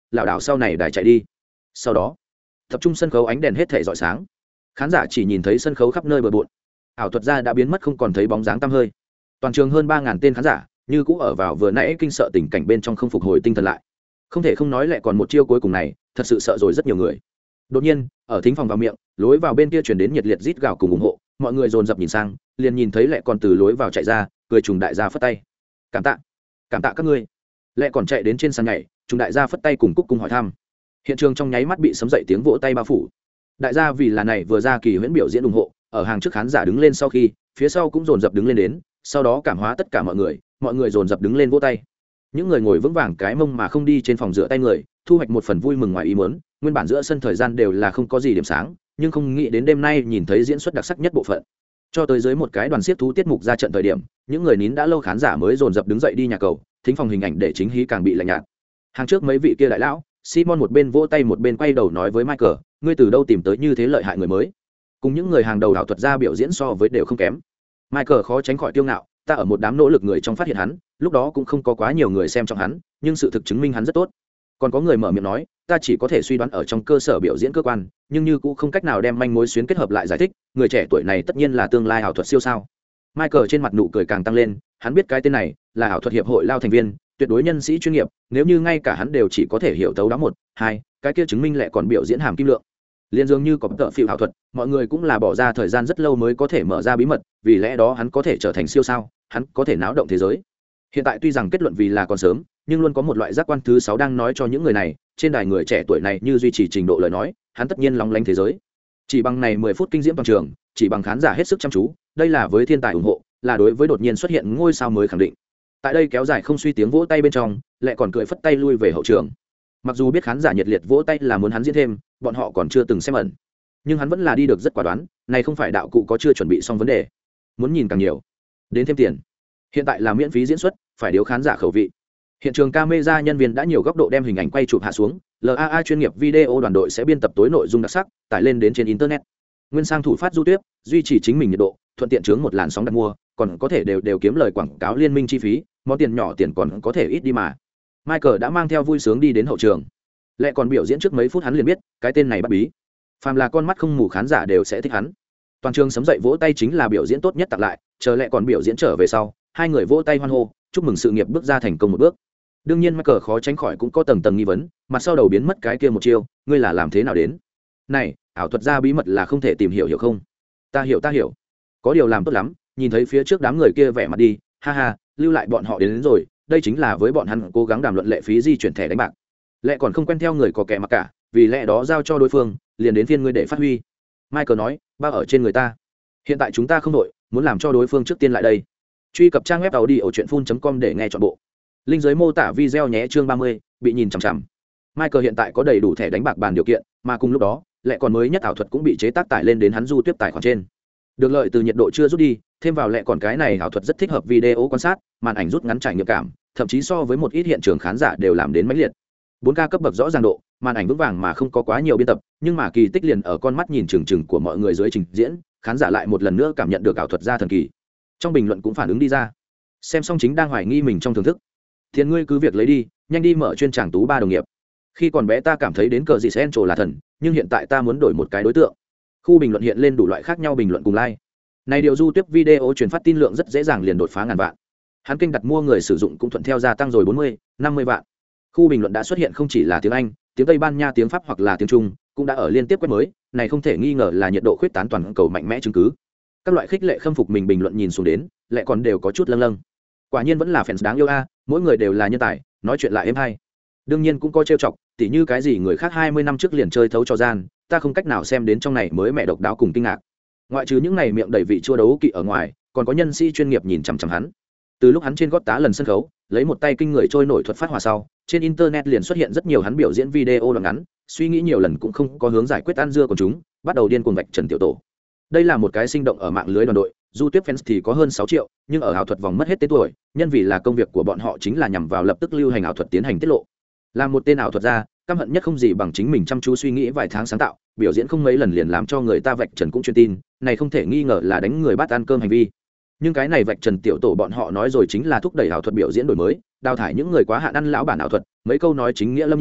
lảo đảo sau này đài chạy đi. Sau đó tập trung sân khấu, ánh đèn hết thể rọi sáng, khán giả chỉ nhìn thấy sân khấu khắp nơi bừa bộn, ảo thuật gia đã biến mất không còn thấy bóng dáng tăm hơi. Toàn trường hơn ba ngàn tên khán giả như cũ ở vào vừa nãy kinh sợ tình cảnh bên trong, không phục hồi tinh thần lại. Không thể không nói lại còn một chiêu cuối cùng này thật sự sợ rồi rất nhiều người. Đột nhiên ở thính phòng vào miệng lối vào bên kia truyền đến nhiệt liệt rít gào cùng ủng hộ, mọi người dồn dập nhìn sang, liền nhìn thấy lẹ còn từ lối vào chạy ra, cười trùng đại gia phất tay, cảm tạ cảm tạ các ngươi. Lẹ còn chạy đến trên sàn nhảy, trùng đại gia phất tay cùng cúc cung hỏi thăm. Hiện trường trong nháy mắt bị sấm dậy tiếng vỗ tay bao phủ. Đại gia vì là này vừa ra kỳ huyễn biểu diễn ủng hộ, ở hàng trước khán giả đứng lên, sau khi phía sau cũng dồn dập đứng lên đến, sau đó cảm hóa tất cả mọi người, mọi người dồn dập đứng lên vỗ tay. Những người ngồi vững vàng cái mông mà không đi trên phòng rửa tay người thu hoạch một phần vui mừng ngoài ý muốn. Nguyên bản giữa sân thời gian đều là không có gì điểm sáng, nhưng không nghĩ đến đêm nay nhìn thấy diễn xuất đặc sắc nhất bộ phận. Cho tới dưới một cái đoàn siết thú tiết mục ra trận thời điểm, những người nín đã lâu khán giả mới dồn dập đứng dậy đi nhà cầu, thính phòng hình ảnh để chính hí càng bị lạnh nhạt. Hàng trước mấy vị kia đại lão, Simon một bên vỗ tay một bên quay đầu nói với Michael, ngươi từ đâu tìm tới như thế lợi hại người mới? Cùng những người hàng đầu ảo thuật gia biểu diễn so với đều không kém. Michael khó tránh khỏi tiêu ngạo, ta ở một đám nỗ lực người trong phát hiện hắn, lúc đó cũng không có quá nhiều người xem trọng hắn, nhưng sự thực chứng minh hắn rất tốt. Còn có người mở miệng nói, ta chỉ có thể suy đoán ở trong cơ sở biểu diễn cơ quan, nhưng như cũng không cách nào đem manh mối xuyến kết hợp lại giải thích, người trẻ tuổi này tất nhiên là tương lai ảo thuật siêu sao. Michael trên mặt nụ cười càng tăng lên, hắn biết cái tên này là ảo thuật hiệp hội lao thành viên, tuyệt đối nhân sĩ chuyên nghiệp, nếu như ngay cả hắn đều chỉ có thể hiểu tấu đó một, hai, cái kia chứng minh lại còn biểu diễn hàm kim lượng. Liên dường như có tợ phiêu ảo thuật, mọi người cũng là bỏ ra thời gian rất lâu mới có thể mở ra bí mật, vì lẽ đó hắn có thể trở thành siêu sao, hắn có thể náo động thế giới. Hiện tại tuy rằng kết luận vì là còn sớm, nhưng luôn có một loại giác quan thứ sáu đang nói cho những người này, trên đài người trẻ tuổi này như duy trì trình độ lời nói, hắn tất nhiên lóng lánh thế giới. Chỉ bằng này mười phút kinh diễm toàn trường, chỉ bằng khán giả hết sức chăm chú, đây là với thiên tài ủng hộ, là đối với đột nhiên xuất hiện ngôi sao mới khẳng định. Tại đây kéo dài không suy tiếng vỗ tay bên trong, lại còn cười phất tay lui về hậu trường. Mặc dù biết khán giả nhiệt liệt vỗ tay là muốn hắn diễn thêm, bọn họ còn chưa từng xem ẩn, nhưng hắn vẫn là đi được rất quả đoán, này không phải đạo cụ có chưa chuẩn bị xong vấn đề, muốn nhìn càng nhiều, đến thêm tiền. Hiện tại là miễn phí diễn xuất, phải điếu khán giả khẩu vị. Hiện trường camera nhân viên đã nhiều góc độ đem hình ảnh quay chụp hạ xuống, lờ a a chuyên nghiệp video đoàn đội sẽ biên tập tối nội dung đặc sắc, tải lên đến trên internet. Nguyên sang thủ phát du tuyết, duy trì chính mình nhiệt độ, thuận tiện chướng một làn sóng đặt mua, còn có thể đều đều kiếm lời quảng cáo liên minh chi phí, món tiền nhỏ tiền còn có thể ít đi mà. Michael đã mang theo vui sướng đi đến hậu trường. Lại còn biểu diễn trước mấy phút hắn liền biết, cái tên này bắt bí. Phàm là con mắt không mù khán giả đều sẽ thích hắn. Toàn trường sấm dậy vỗ tay chính là biểu diễn tốt nhất tặng lại, chờ lại còn biểu diễn trở về sau, hai người vỗ tay hoan hô, chúc mừng sự nghiệp bước ra thành công một bước. Đương nhiên Michael khó tránh khỏi cũng có tầng tầng nghi vấn, mặt sau đầu biến mất cái kia một chiêu, ngươi là làm thế nào đến? Này, ảo thuật gia bí mật là không thể tìm hiểu hiểu không? Ta hiểu ta hiểu. Có điều làm tốt lắm, nhìn thấy phía trước đám người kia vẻ mặt đi, ha ha, lưu lại bọn họ đến, đến rồi, đây chính là với bọn hắn cố gắng đàm luận lệ phí di chuyển thẻ đánh bạc. Lẽ còn không quen theo người có kẻ mặc cả, vì lẽ đó giao cho đối phương, liền đến phiên ngươi để phát huy. Michael nói, bao ở trên người ta. Hiện tại chúng ta không đội, muốn làm cho đối phương trước tiên lại đây. Truy cập trang web tàu đi ở truyện phun chấm com để nghe trọn bộ. Link dưới mô tả video nhé, chương ba mươi, bị nhìn chằm chằm. Michael hiện tại có đầy đủ thẻ đánh bạc bàn điều kiện, mà cùng lúc đó, lẽ còn mới nhất ảo thuật cũng bị chế tác tải lên đến hắn du tiếp tài khoản trên. Được lợi từ nhiệt độ chưa rút đi, thêm vào lẽ còn cái này ảo thuật rất thích hợp video quan sát, màn ảnh rút ngắn trải nghiệm cảm, thậm chí so với một ít hiện trường khán giả đều làm đến mãnh liệt. bốn K cấp bậc rõ ràng độ, màn ảnh vững vàng mà không có quá nhiều biên tập, nhưng mà kỳ tích liền ở con mắt nhìn chừng chừng của mọi người dưới trình diễn, khán giả lại một lần nữa cảm nhận được ảo thuật gia thần kỳ. Trong bình luận cũng phản ứng đi ra. Xem xong chính đang hoài nghi mình trong thưởng thức. Tiền ngươi cứ việc lấy đi, nhanh đi mở chuyên tràng tú ba đồng nghiệp. Khi còn bé ta cảm thấy đến cờ gì Central là thần, nhưng hiện tại ta muốn đổi một cái đối tượng. Khu bình luận hiện lên đủ loại khác nhau bình luận cùng like. Này điều du tiếp video truyền phát tin lượng rất dễ dàng liền đột phá ngàn vạn. Hắn kênh đặt mua người sử dụng cũng thuận theo gia tăng rồi bốn mươi, năm mươi vạn. Khu bình luận đã xuất hiện không chỉ là tiếng Anh, tiếng Tây Ban Nha, tiếng Pháp hoặc là tiếng Trung, cũng đã ở liên tiếp quét mới, này không thể nghi ngờ là nhiệt độ khuyết tán toàn cầu mạnh mẽ chứng cứ. Các loại khích lệ khâm phục mình bình luận nhìn xuống đến, lại còn đều có chút lâng lâng. Quả nhiên vẫn là fans đáng yêu a, mỗi người đều là nhân tài, nói chuyện lại êm hay. Đương nhiên cũng có trêu chọc, tỉ như cái gì người khác hai mươi năm trước liền chơi thấu trò gian, ta không cách nào xem đến trong này mới mẹ độc đáo cùng kinh ngạc. Ngoại trừ những này miệng đầy vị chua đấu kỵ ở ngoài, còn có nhân sĩ chuyên nghiệp nhìn chằm chằm hắn. Từ lúc hắn trên gót tá lần sân khấu, lấy một tay kinh người trôi nổi thuật phát hỏa sau, trên internet liền xuất hiện rất nhiều hắn biểu diễn video đoạn ngắn, suy nghĩ nhiều lần cũng không có hướng giải quyết ăn dưa của chúng, bắt đầu điên cuồng vạch trần tiểu tổ. Đây là một cái sinh động ở mạng lưới đoàn đội, du tuyết fans thì có hơn sáu triệu, nhưng ở ảo thuật vòng mất hết tên tuổi, nhân vì là công việc của bọn họ chính là nhằm vào lập tức lưu hành ảo thuật tiến hành tiết lộ. Là một tên ảo thuật gia, căm hận nhất không gì bằng chính mình chăm chú suy nghĩ vài tháng sáng tạo, biểu diễn không mấy lần liền làm cho người ta vạch trần cũng chuyên tin, này không thể nghi ngờ là đánh người bắt ăn cơm hành vi. Nhưng cái này vạch trần tiểu tổ bọn họ nói rồi chính là thúc đẩy ảo thuật biểu diễn đổi mới, đào thải những người quá hạn ăn lão bản ảo thuật, mấy câu nói chính nghĩa lâm nhiên,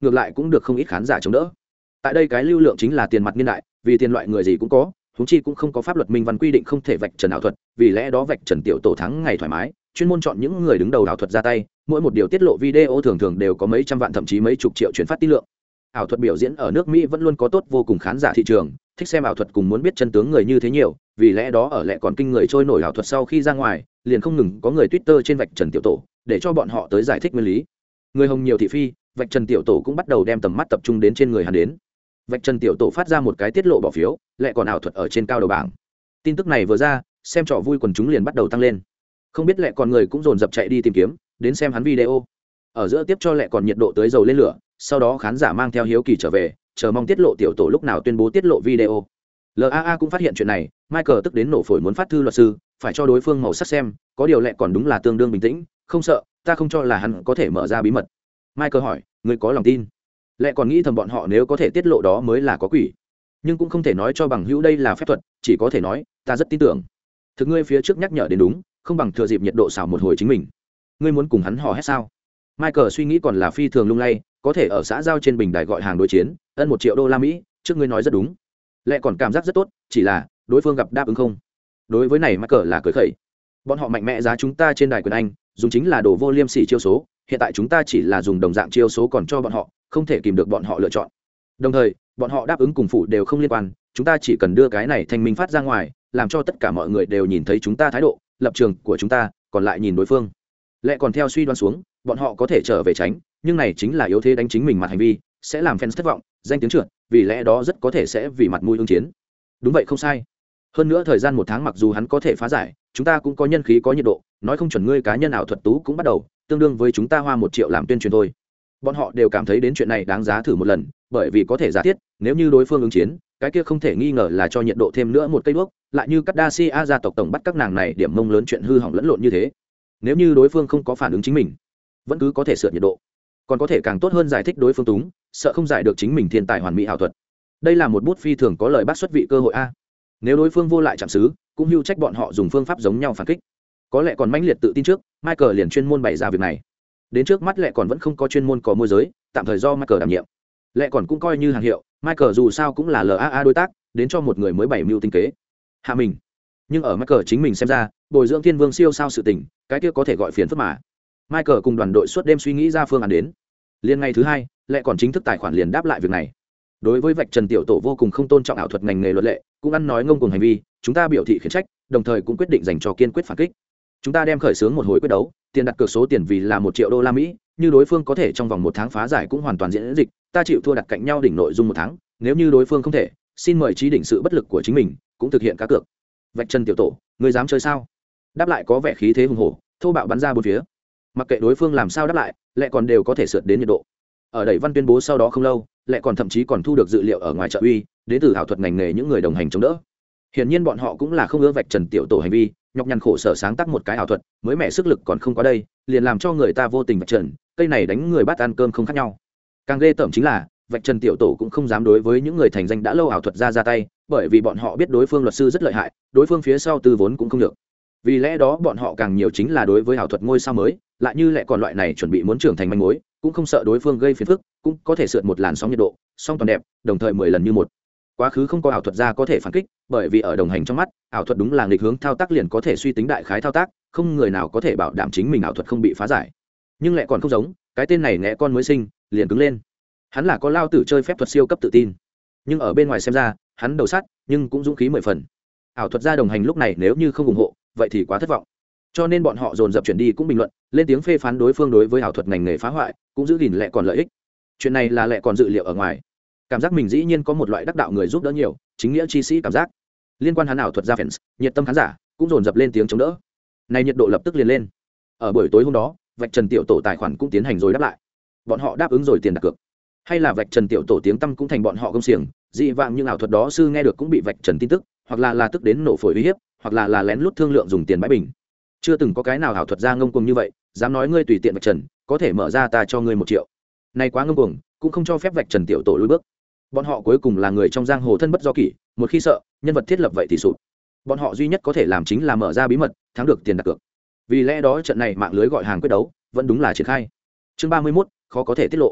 ngược lại cũng được không ít khán giả chống đỡ. Tại đây cái lưu lượng chính là tiền mặt niên đại, vì tiền loại người gì cũng có, huống chi cũng không có pháp luật minh văn quy định không thể vạch trần ảo thuật, vì lẽ đó vạch trần tiểu tổ thắng ngày thoải mái, chuyên môn chọn những người đứng đầu ảo thuật ra tay, mỗi một điều tiết lộ video thường thường đều có mấy trăm vạn thậm chí mấy chục triệu chuyển phát tín lượng. Ảo thuật biểu diễn ở nước Mỹ vẫn luôn có tốt vô cùng khán giả thị trường, thích xem ảo thuật cùng muốn biết chân tướng người như thế nhiều, vì lẽ đó ở lẽ còn kinh người trôi nổi ảo thuật sau khi ra ngoài, liền không ngừng có người Twitter trên vạch trần tiểu tổ, để cho bọn họ tới giải thích nguyên lý. Người hồng nhiều thị phi, vạch trần tiểu tổ cũng bắt đầu đem tầm mắt tập trung đến trên người hắn đến. Vạch trần tiểu tổ phát ra một cái tiết lộ bỏ phiếu, lẽ còn ảo thuật ở trên cao đầu bảng. Tin tức này vừa ra, xem trò vui quần chúng liền bắt đầu tăng lên. Không biết lẽ còn người cũng dồn dập chạy đi tìm kiếm, đến xem hắn video. Ở giữa tiếp cho lẽ còn nhiệt độ tới dầu lên lửa, sau đó khán giả mang theo hiếu kỳ trở về, chờ mong tiết lộ tiểu tổ lúc nào tuyên bố tiết lộ video. lờ a a cũng phát hiện chuyện này, Michael tức đến nổ phổi muốn phát thư luật sư, phải cho đối phương màu sắc xem, có điều lẽ còn đúng là tương đương bình tĩnh, không sợ, ta không cho là hắn có thể mở ra bí mật. Michael hỏi, ngươi có lòng tin? Lẽ còn nghĩ thầm bọn họ nếu có thể tiết lộ đó mới là có quỷ, nhưng cũng không thể nói cho bằng hữu đây là phép thuật, chỉ có thể nói, ta rất tin tưởng. Thực ngươi phía trước nhắc nhở đến đúng, không bằng thừa dịp nhiệt độ xào một hồi chính mình. Ngươi muốn cùng hắn hò hét sao? Michael suy nghĩ còn là phi thường lung lay, có thể ở xã giao trên bình đài gọi hàng đối chiến, ân một triệu đô la Mỹ, trước ngươi nói rất đúng. Lẽ còn cảm giác rất tốt, chỉ là đối phương gặp đáp ứng không. Đối với này Michael là cười khẩy. Bọn họ mạnh mẽ giá chúng ta trên đài quyền Anh, dùng chính là đồ vô liêm sỉ chiêu số, hiện tại chúng ta chỉ là dùng đồng dạng chiêu số còn cho bọn họ, không thể kìm được bọn họ lựa chọn. Đồng thời, bọn họ đáp ứng cùng phụ đều không liên quan, chúng ta chỉ cần đưa cái này thanh minh phát ra ngoài, làm cho tất cả mọi người đều nhìn thấy chúng ta thái độ, lập trường của chúng ta, còn lại nhìn đối phương. Lẽ còn theo suy đoán xuống, bọn họ có thể trở về tránh, nhưng này chính là yếu thế đánh chính mình mặt hành vi, sẽ làm fans thất vọng, danh tiếng trượt, vì lẽ đó rất có thể sẽ vì mặt mũi ứng chiến. Đúng vậy không sai. Hơn nữa thời gian một tháng mặc dù hắn có thể phá giải, chúng ta cũng có nhân khí có nhiệt độ, nói không chuẩn ngươi cá nhân ảo thuật tú cũng bắt đầu, tương đương với chúng ta hoa một triệu làm tuyên truyền thôi. Bọn họ đều cảm thấy đến chuyện này đáng giá thử một lần, bởi vì có thể giả thiết, nếu như đối phương ứng chiến, cái kia không thể nghi ngờ là cho nhiệt độ thêm nữa một cây đuốc, lại như Kardashian gia tộc tổng bắt các nàng này điểm mông lớn chuyện hư hỏng lẫn lộn như thế. Nếu như đối phương không có phản ứng chính mình, vẫn cứ có thể sửa nhiệt độ, còn có thể càng tốt hơn giải thích đối phương túng, sợ không giải được chính mình thiên tài hoàn mỹ ảo thuật. Đây là một bút phi thường có lời bác xuất vị cơ hội a. Nếu đối phương vô lại chạm xứ, cũng hưu trách bọn họ dùng phương pháp giống nhau phản kích. Có lẽ còn mãnh liệt tự tin trước, Michael liền chuyên môn bày ra việc này. Đến trước mắt lẽ còn vẫn không có chuyên môn có môi giới, tạm thời do Michael đảm nhiệm. Lẽ còn cũng coi như hàng hiệu, Michael dù sao cũng là lờ a a đối tác, đến cho một người mới bảy mưu tinh kế. Hạ mình. Nhưng ở Michael chính mình xem ra, bồi dưỡng thiên vương siêu sao sự tình, cái kia có thể gọi phiền phức mà. Michael cùng đoàn đội suốt đêm suy nghĩ ra phương án đến. Liên ngày thứ hai, lẽ còn chính thức tài khoản liền đáp lại việc này. Đối với vạch trần tiểu tổ vô cùng không tôn trọng ảo thuật ngành nghề luật lệ, cũng ăn nói ngông cuồng hành vi, chúng ta biểu thị khiển trách, đồng thời cũng quyết định dành cho kiên quyết phản kích. Chúng ta đem khởi xướng một hồi quyết đấu, tiền đặt cược số tiền vì là một triệu đô la Mỹ, như đối phương có thể trong vòng một tháng phá giải cũng hoàn toàn diễn dịch, ta chịu thua đặt cạnh nhau đỉnh nội dung một tháng, nếu như đối phương không thể, xin mời trí định sự bất lực của chính mình, cũng thực hiện cá cược. Vạch trần tiểu tổ, ngươi dám chơi sao? Đáp lại có vẻ khí thế hùng hổ, thô bạo bắn ra bốn phía. Mặc kệ đối phương làm sao đáp lại, lẽ còn đều có thể sượt đến nhiệt độ. Ở đẩy văn tuyên bố sau đó không lâu, lẽ còn thậm chí còn thu được dữ liệu ở ngoài trợ uy, đến từ ảo thuật ngành nghề những người đồng hành chống đỡ. Hiển nhiên bọn họ cũng là không ưa vạch trần tiểu tổ hành vi, nhọc nhằn khổ sở sáng tác một cái ảo thuật, mới mẻ sức lực còn không có đây, liền làm cho người ta vô tình vạch trần, cây này đánh người bắt ăn cơm không khác nhau. Càng ghê tởm chính là, vạch trần tiểu tổ cũng không dám đối với những người thành danh đã lâu ảo thuật ra ra tay, bởi vì bọn họ biết đối phương luật sư rất lợi hại, đối phương phía sau tư vốn cũng không được. Vì lẽ đó bọn họ càng nhiều chính là đối với ảo thuật ngôi sao mới, lại như lẽ còn loại này chuẩn bị muốn trưởng thành manh mối, cũng không sợ đối phương gây phiền phức, cũng có thể sượt một làn sóng nhiệt độ, song toàn đẹp, đồng thời mười lần như một. Quá khứ không có ảo thuật ra có thể phản kích, bởi vì ở đồng hành trong mắt, ảo thuật đúng là nghịch hướng thao tác liền có thể suy tính đại khái thao tác, không người nào có thể bảo đảm chính mình ảo thuật không bị phá giải. Nhưng lại còn không giống, cái tên này ngẽ con mới sinh, liền cứng lên. Hắn là có lao tử chơi phép thuật siêu cấp tự tin, nhưng ở bên ngoài xem ra, hắn đầu sắt, nhưng cũng dũng khí mười phần. Ảo thuật gia đồng hành lúc này nếu như không ủng hộ, vậy thì quá thất vọng. Cho nên bọn họ dồn dập chuyển đi cũng bình luận, lên tiếng phê phán đối phương đối với ảo thuật ngành nghề phá hoại, cũng giữ gìn lẽ còn lợi ích. Chuyện này là lẽ còn dự liệu ở ngoài, cảm giác mình dĩ nhiên có một loại đắc đạo người giúp đỡ nhiều, chính nghĩa chi sĩ cảm giác. Liên quan hắn ảo thuật gia fans, nhiệt tâm khán giả cũng dồn dập lên tiếng chống đỡ. Này nhiệt độ lập tức liền lên. Ở buổi tối hôm đó, vạch trần tiểu tổ tài khoản cũng tiến hành rồi đáp lại. Bọn họ đáp ứng rồi tiền đặt cược. Hay là vạch trần tiểu tổ tiếng tăm cũng thành bọn họ công xiềng, dị vãng những ảo thuật đó sư nghe được cũng bị vạch trần tin tức, hoặc là là tức đến nổ phổi uy hiếp, hoặc là là lén lút thương lượng dùng tiền bãi bình. Chưa từng có cái nào ảo thuật gia ngông cuồng như vậy, dám nói ngươi tùy tiện vạch trần, có thể mở ra ta cho ngươi một triệu. Này quá ngông cuồng, cũng không cho phép vạch trần tiểu tổ lùi bước. Bọn họ cuối cùng là người trong giang hồ thân bất do kỷ, một khi sợ, nhân vật thiết lập vậy thì sụp. Bọn họ duy nhất có thể làm chính là mở ra bí mật, thắng được tiền đặt cược. Vì lẽ đó trận này mạng lưới gọi hàng quyết đấu, vẫn đúng là triển khai. Chương ba mươi mốt, khó có thể tiết lộ.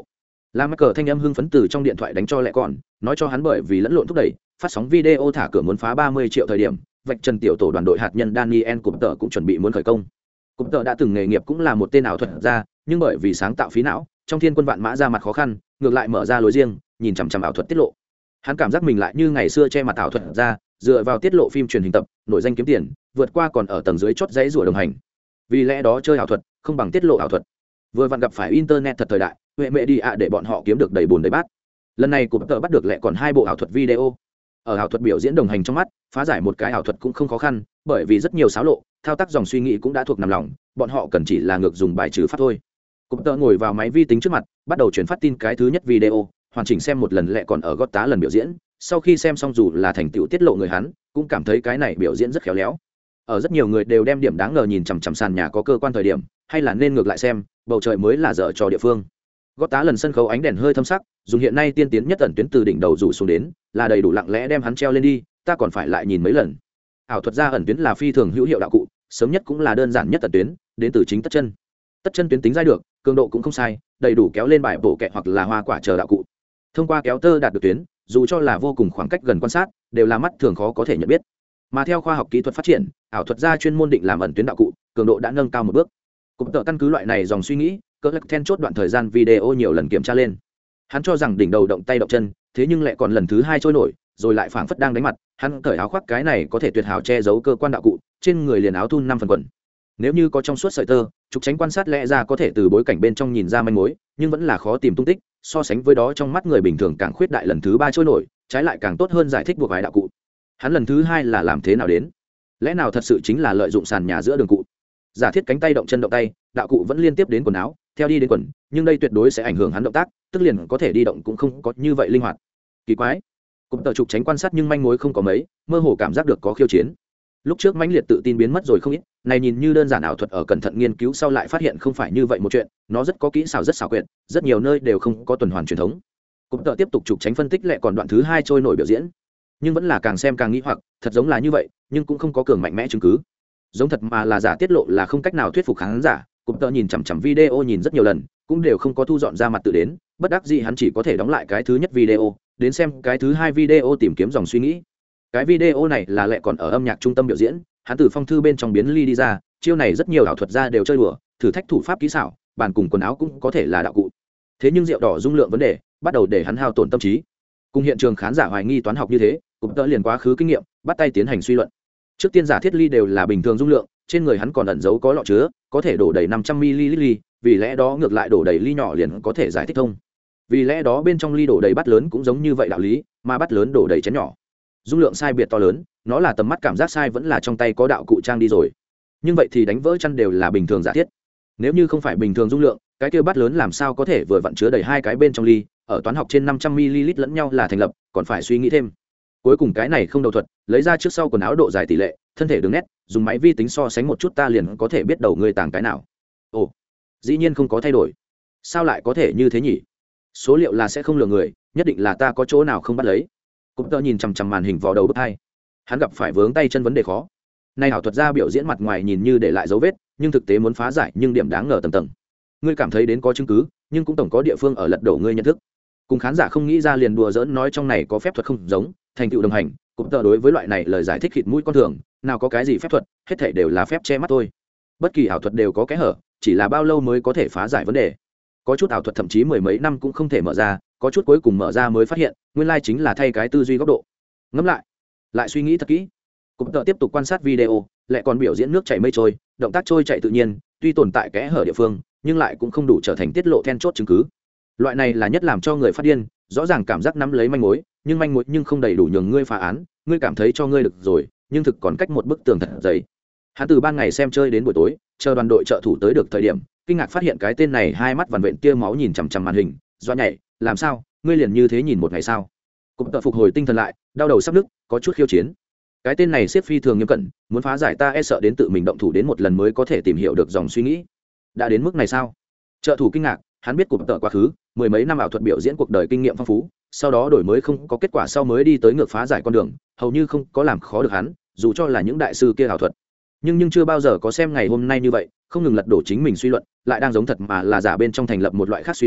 là mắc cờ thanh âm hưng phấn từ trong điện thoại đánh cho lẹ còn nói cho hắn bởi vì lẫn lộn thúc đẩy phát sóng video thả cửa muốn phá ba mươi triệu thời điểm vạch trần tiểu tổ đoàn đội hạt nhân Daniel cụm tợ cũng chuẩn bị muốn khởi công. Cụm tợ đã từng nghề nghiệp cũng là một tên ảo thuật gia, nhưng bởi vì sáng tạo phí não trong thiên quân vạn mã ra mặt khó khăn, ngược lại mở ra lối riêng, nhìn chằm chằm ảo thuật tiết lộ. Hắn cảm giác mình lại như ngày xưa che mặt ảo thuật ra, dựa vào tiết lộ phim truyền hình tập nổi danh kiếm tiền, vượt qua còn ở tầng dưới chót dãy rủa đồng hành. Vì lẽ đó chơi ảo thuật không bằng tiết lộ ảo thuật. Vừa vặn gặp phải internet thật thời đại, huệ mẹ đi ạ để bọn họ kiếm được đầy bùn đầy bát. Lần này cụm tợ bắt được lẹ còn hai bộ ảo thuật video. Ở ảo thuật biểu diễn đồng hành trong mắt, phá giải một cái ảo thuật cũng không khó khăn, bởi vì rất nhiều xáo lộ, thao tác dòng suy nghĩ cũng đã thuộc nằm lòng, bọn họ cần chỉ là ngược dùng bài trừ pháp thôi. Cụm tợ ngồi vào máy vi tính trước mặt, bắt đầu chuyển phát tin cái thứ nhất video, hoàn chỉnh xem một lần lẹ còn ở gót tá lần biểu diễn. Sau khi xem xong dù là thành tựu tiết lộ người hắn, cũng cảm thấy cái này biểu diễn rất khéo léo. Ở rất nhiều người đều đem điểm đáng ngờ nhìn chằm chằm sàn nhà có cơ quan thời điểm, hay là nên ngược lại xem, bầu trời mới là dở trò địa phương. Gót tá lần sân khấu ánh đèn hơi thâm sắc, dùng hiện nay tiên tiến nhất ẩn tuyến từ đỉnh đầu rủ xuống đến, là đầy đủ lặng lẽ đem hắn treo lên đi, ta còn phải lại nhìn mấy lần. Ảo thuật ra ẩn tuyến là phi thường hữu hiệu đạo cụ, sớm nhất cũng là đơn giản nhất ẩn tuyến, đến từ chính tất chân. Tất chân tuyến tính ra được, cường độ cũng không sai, đầy đủ kéo lên bài bổ kẹ hoặc là hoa quả chờ đạo cụ. Thông qua kéo tơ đạt được tuyến, dù cho là vô cùng khoảng cách gần quan sát, then là mắt thường khó có thể nhận biết. Mà theo khoa học kỹ thuật phát triển, ảo thuật gia chuyên môn định làm ẩn tuyến đạo cụ, cường độ đã nâng cao một bước. Cụm tợ căn cứ loại này dòng suy nghĩ, cỡ lắc then chốt đoạn thời gian video nhiều lần kiểm tra lên. Hắn cho rằng đỉnh đầu động tay động chân, thế nhưng lại còn lần thứ hai trôi nổi, rồi lại phảng phất đang đánh mặt. Hắn cởi áo khoác cái này có thể tuyệt hảo che giấu cơ quan đạo cụ, trên người liền áo thun năm phần quần. Nếu như có trong suốt sợi tơ, trục tránh quan sát lẽ ra có thể từ bối cảnh bên trong nhìn ra manh mối, nhưng vẫn là khó tìm tung tích. So sánh với đó trong mắt người bình thường càng khuyết đại lần thứ ba trôi nổi, trái lại càng tốt hơn giải thích buộc vài đạo cụ. Hắn lần thứ hai là làm thế nào đến? Lẽ nào thật sự chính là lợi dụng sàn nhà giữa đường cụ? Giả thiết cánh tay động chân động tay, đạo cụ vẫn liên tiếp đến quần áo, theo đi đến quần, nhưng đây tuyệt đối sẽ ảnh hưởng hắn động tác, tức liền có thể đi động cũng không có như vậy linh hoạt. Kỳ quái. Cụm tợ trục tránh quan sát nhưng manh mối không có mấy, mơ hồ cảm giác được có khiêu chiến. Lúc trước mãnh liệt tự tin biến mất rồi không ít, này nhìn như đơn giản ảo thuật ở cẩn thận nghiên cứu sau lại phát hiện không phải như vậy một chuyện, nó rất có kỹ xảo rất xảo quyệt, rất nhiều nơi đều không có tuần hoàn truyền thống. Cụm tợ tiếp tục trục tránh phân tích lại còn đoạn thứ hai trôi nổi biểu diễn, nhưng vẫn là càng xem càng nghĩ hoặc, thật giống là như vậy, nhưng cũng không có cường mạnh mẽ chứng cứ. Giống thật mà là giả tiết lộ là không cách nào thuyết phục khán giả. Cụm tợ nhìn chằm chằm video nhìn rất nhiều lần, cũng đều không có thu dọn ra mặt tự đến, bất đắc dĩ hắn chỉ có thể đóng lại cái thứ nhất video, đến xem cái thứ hai video tìm kiếm dòng suy nghĩ. Cái video này là lẹ còn ở âm nhạc trung tâm biểu diễn, hắn từ phong thư bên trong biến ly đi ra, chiêu này rất nhiều ảo thuật gia đều chơi đùa, thử thách thủ pháp kỹ xảo, bàn cùng quần áo cũng có thể là đạo cụ. Thế nhưng rượu đỏ dung lượng vấn đề, bắt đầu để hắn hao tổn tâm trí. Cùng hiện trường khán giả hoài nghi toán học như thế, cũng tợ liền quá khứ kinh nghiệm, bắt tay tiến hành suy luận. Trước tiên giả thiết ly đều là bình thường dung lượng, trên người hắn còn ẩn giấu có lọ chứa, có thể đổ đầy năm trăm mi li lít ly, vì lẽ đó ngược lại đổ đầy ly nhỏ liền có thể giải thích thông. Vì lẽ đó bên trong ly đổ đầy bát lớn cũng giống như vậy đạo lý, mà bát lớn đổ đầy chén nhỏ. Dung lượng sai biệt to lớn, nó là tầm mắt cảm giác sai vẫn là trong tay có đạo cụ trang đi rồi. Nhưng vậy thì đánh vỡ chăn đều là bình thường giả thiết. Nếu như không phải bình thường dung lượng, cái kia bát lớn làm sao có thể vừa vặn chứa đầy hai cái bên trong ly, ở toán học trên năm trăm mi li lít lẫn nhau là thành lập, còn phải suy nghĩ thêm. Cuối cùng cái này không đầu thuật, lấy ra trước sau quần áo độ dài tỷ lệ, thân thể đường nét, dùng máy vi tính so sánh một chút ta liền có thể biết đầu người tàng cái nào. Ồ, dĩ nhiên không có thay đổi. Sao lại có thể như thế nhỉ? Số liệu là sẽ không lừa người, nhất định là ta có chỗ nào không bắt lấy. Cụm tợ nhìn chằm chằm màn hình vào đầu bức hai, hắn gặp phải vướng tay chân vấn đề khó. Nay ảo thuật gia biểu diễn mặt ngoài nhìn như để lại dấu vết, nhưng thực tế muốn phá giải nhưng điểm đáng ngờ tầng tầng. Ngươi cảm thấy đến có chứng cứ, nhưng cũng tổng có địa phương ở lật đổ ngươi nhận thức. Cùng khán giả không nghĩ ra liền đùa giỡn nói trong này có phép thuật không giống, thành tựu đồng hành. Cụm tợ đối với loại này lời giải thích khịt mũi con thường, nào có cái gì phép thuật, hết thảy đều là phép che mắt thôi. Bất kỳ ảo thuật đều có kẽ hở, chỉ là bao lâu mới có thể phá giải vấn đề. Có chút ảo thuật thậm chí mười mấy năm cũng không thể mở ra, có chút cuối cùng mở ra mới phát hiện nguyên lai chính là thay cái tư duy góc độ. Ngẫm lại lại suy nghĩ thật kỹ. Cụm tợ tiếp tục quan sát video, lại còn biểu diễn nước chảy mây trôi, động tác trôi chạy tự nhiên, tuy tồn tại kẽ hở địa phương nhưng lại cũng không đủ trở thành tiết lộ then chốt chứng cứ. Loại này là nhất làm cho người phát điên, rõ ràng cảm giác nắm lấy manh mối nhưng manh mối nhưng không đầy đủ nhường ngươi phá án, ngươi cảm thấy cho ngươi được rồi nhưng thực còn cách một bức tường thật dày. Hắn từ ban ngày xem chơi đến buổi tối, chờ đoàn đội trợ thủ tới được thời điểm, kinh ngạc phát hiện cái tên này hai mắt vằn vện tia máu nhìn chằm chằm màn hình, doa nhảy, làm sao ngươi liền như thế nhìn một ngày sao? Cụm tợ phục hồi tinh thần lại, đau đầu sắp nứt, có chút khiêu chiến. Cái tên này xếp phi thường nghiêm cẩn, muốn phá giải ta e sợ đến tự mình động thủ đến một lần mới có thể tìm hiểu được dòng suy nghĩ. Đã đến mức này sao? Trợ thủ kinh ngạc, hắn biết cụm tợ quá khứ mười mấy năm ảo thuật biểu diễn cuộc đời kinh nghiệm phong phú, sau đó đổi mới không có kết quả sau mới đi tới ngược phá giải con đường, hầu như không có làm khó được hắn, dù cho là những đại sư kia ảo thuật. Nhưng nhưng chưa bao giờ có xem ngày hôm nay như vậy, không ngừng lật đổ chính mình suy luận, lại đang giống thật mà là giả bên trong thành lập một loại khác suy đoán,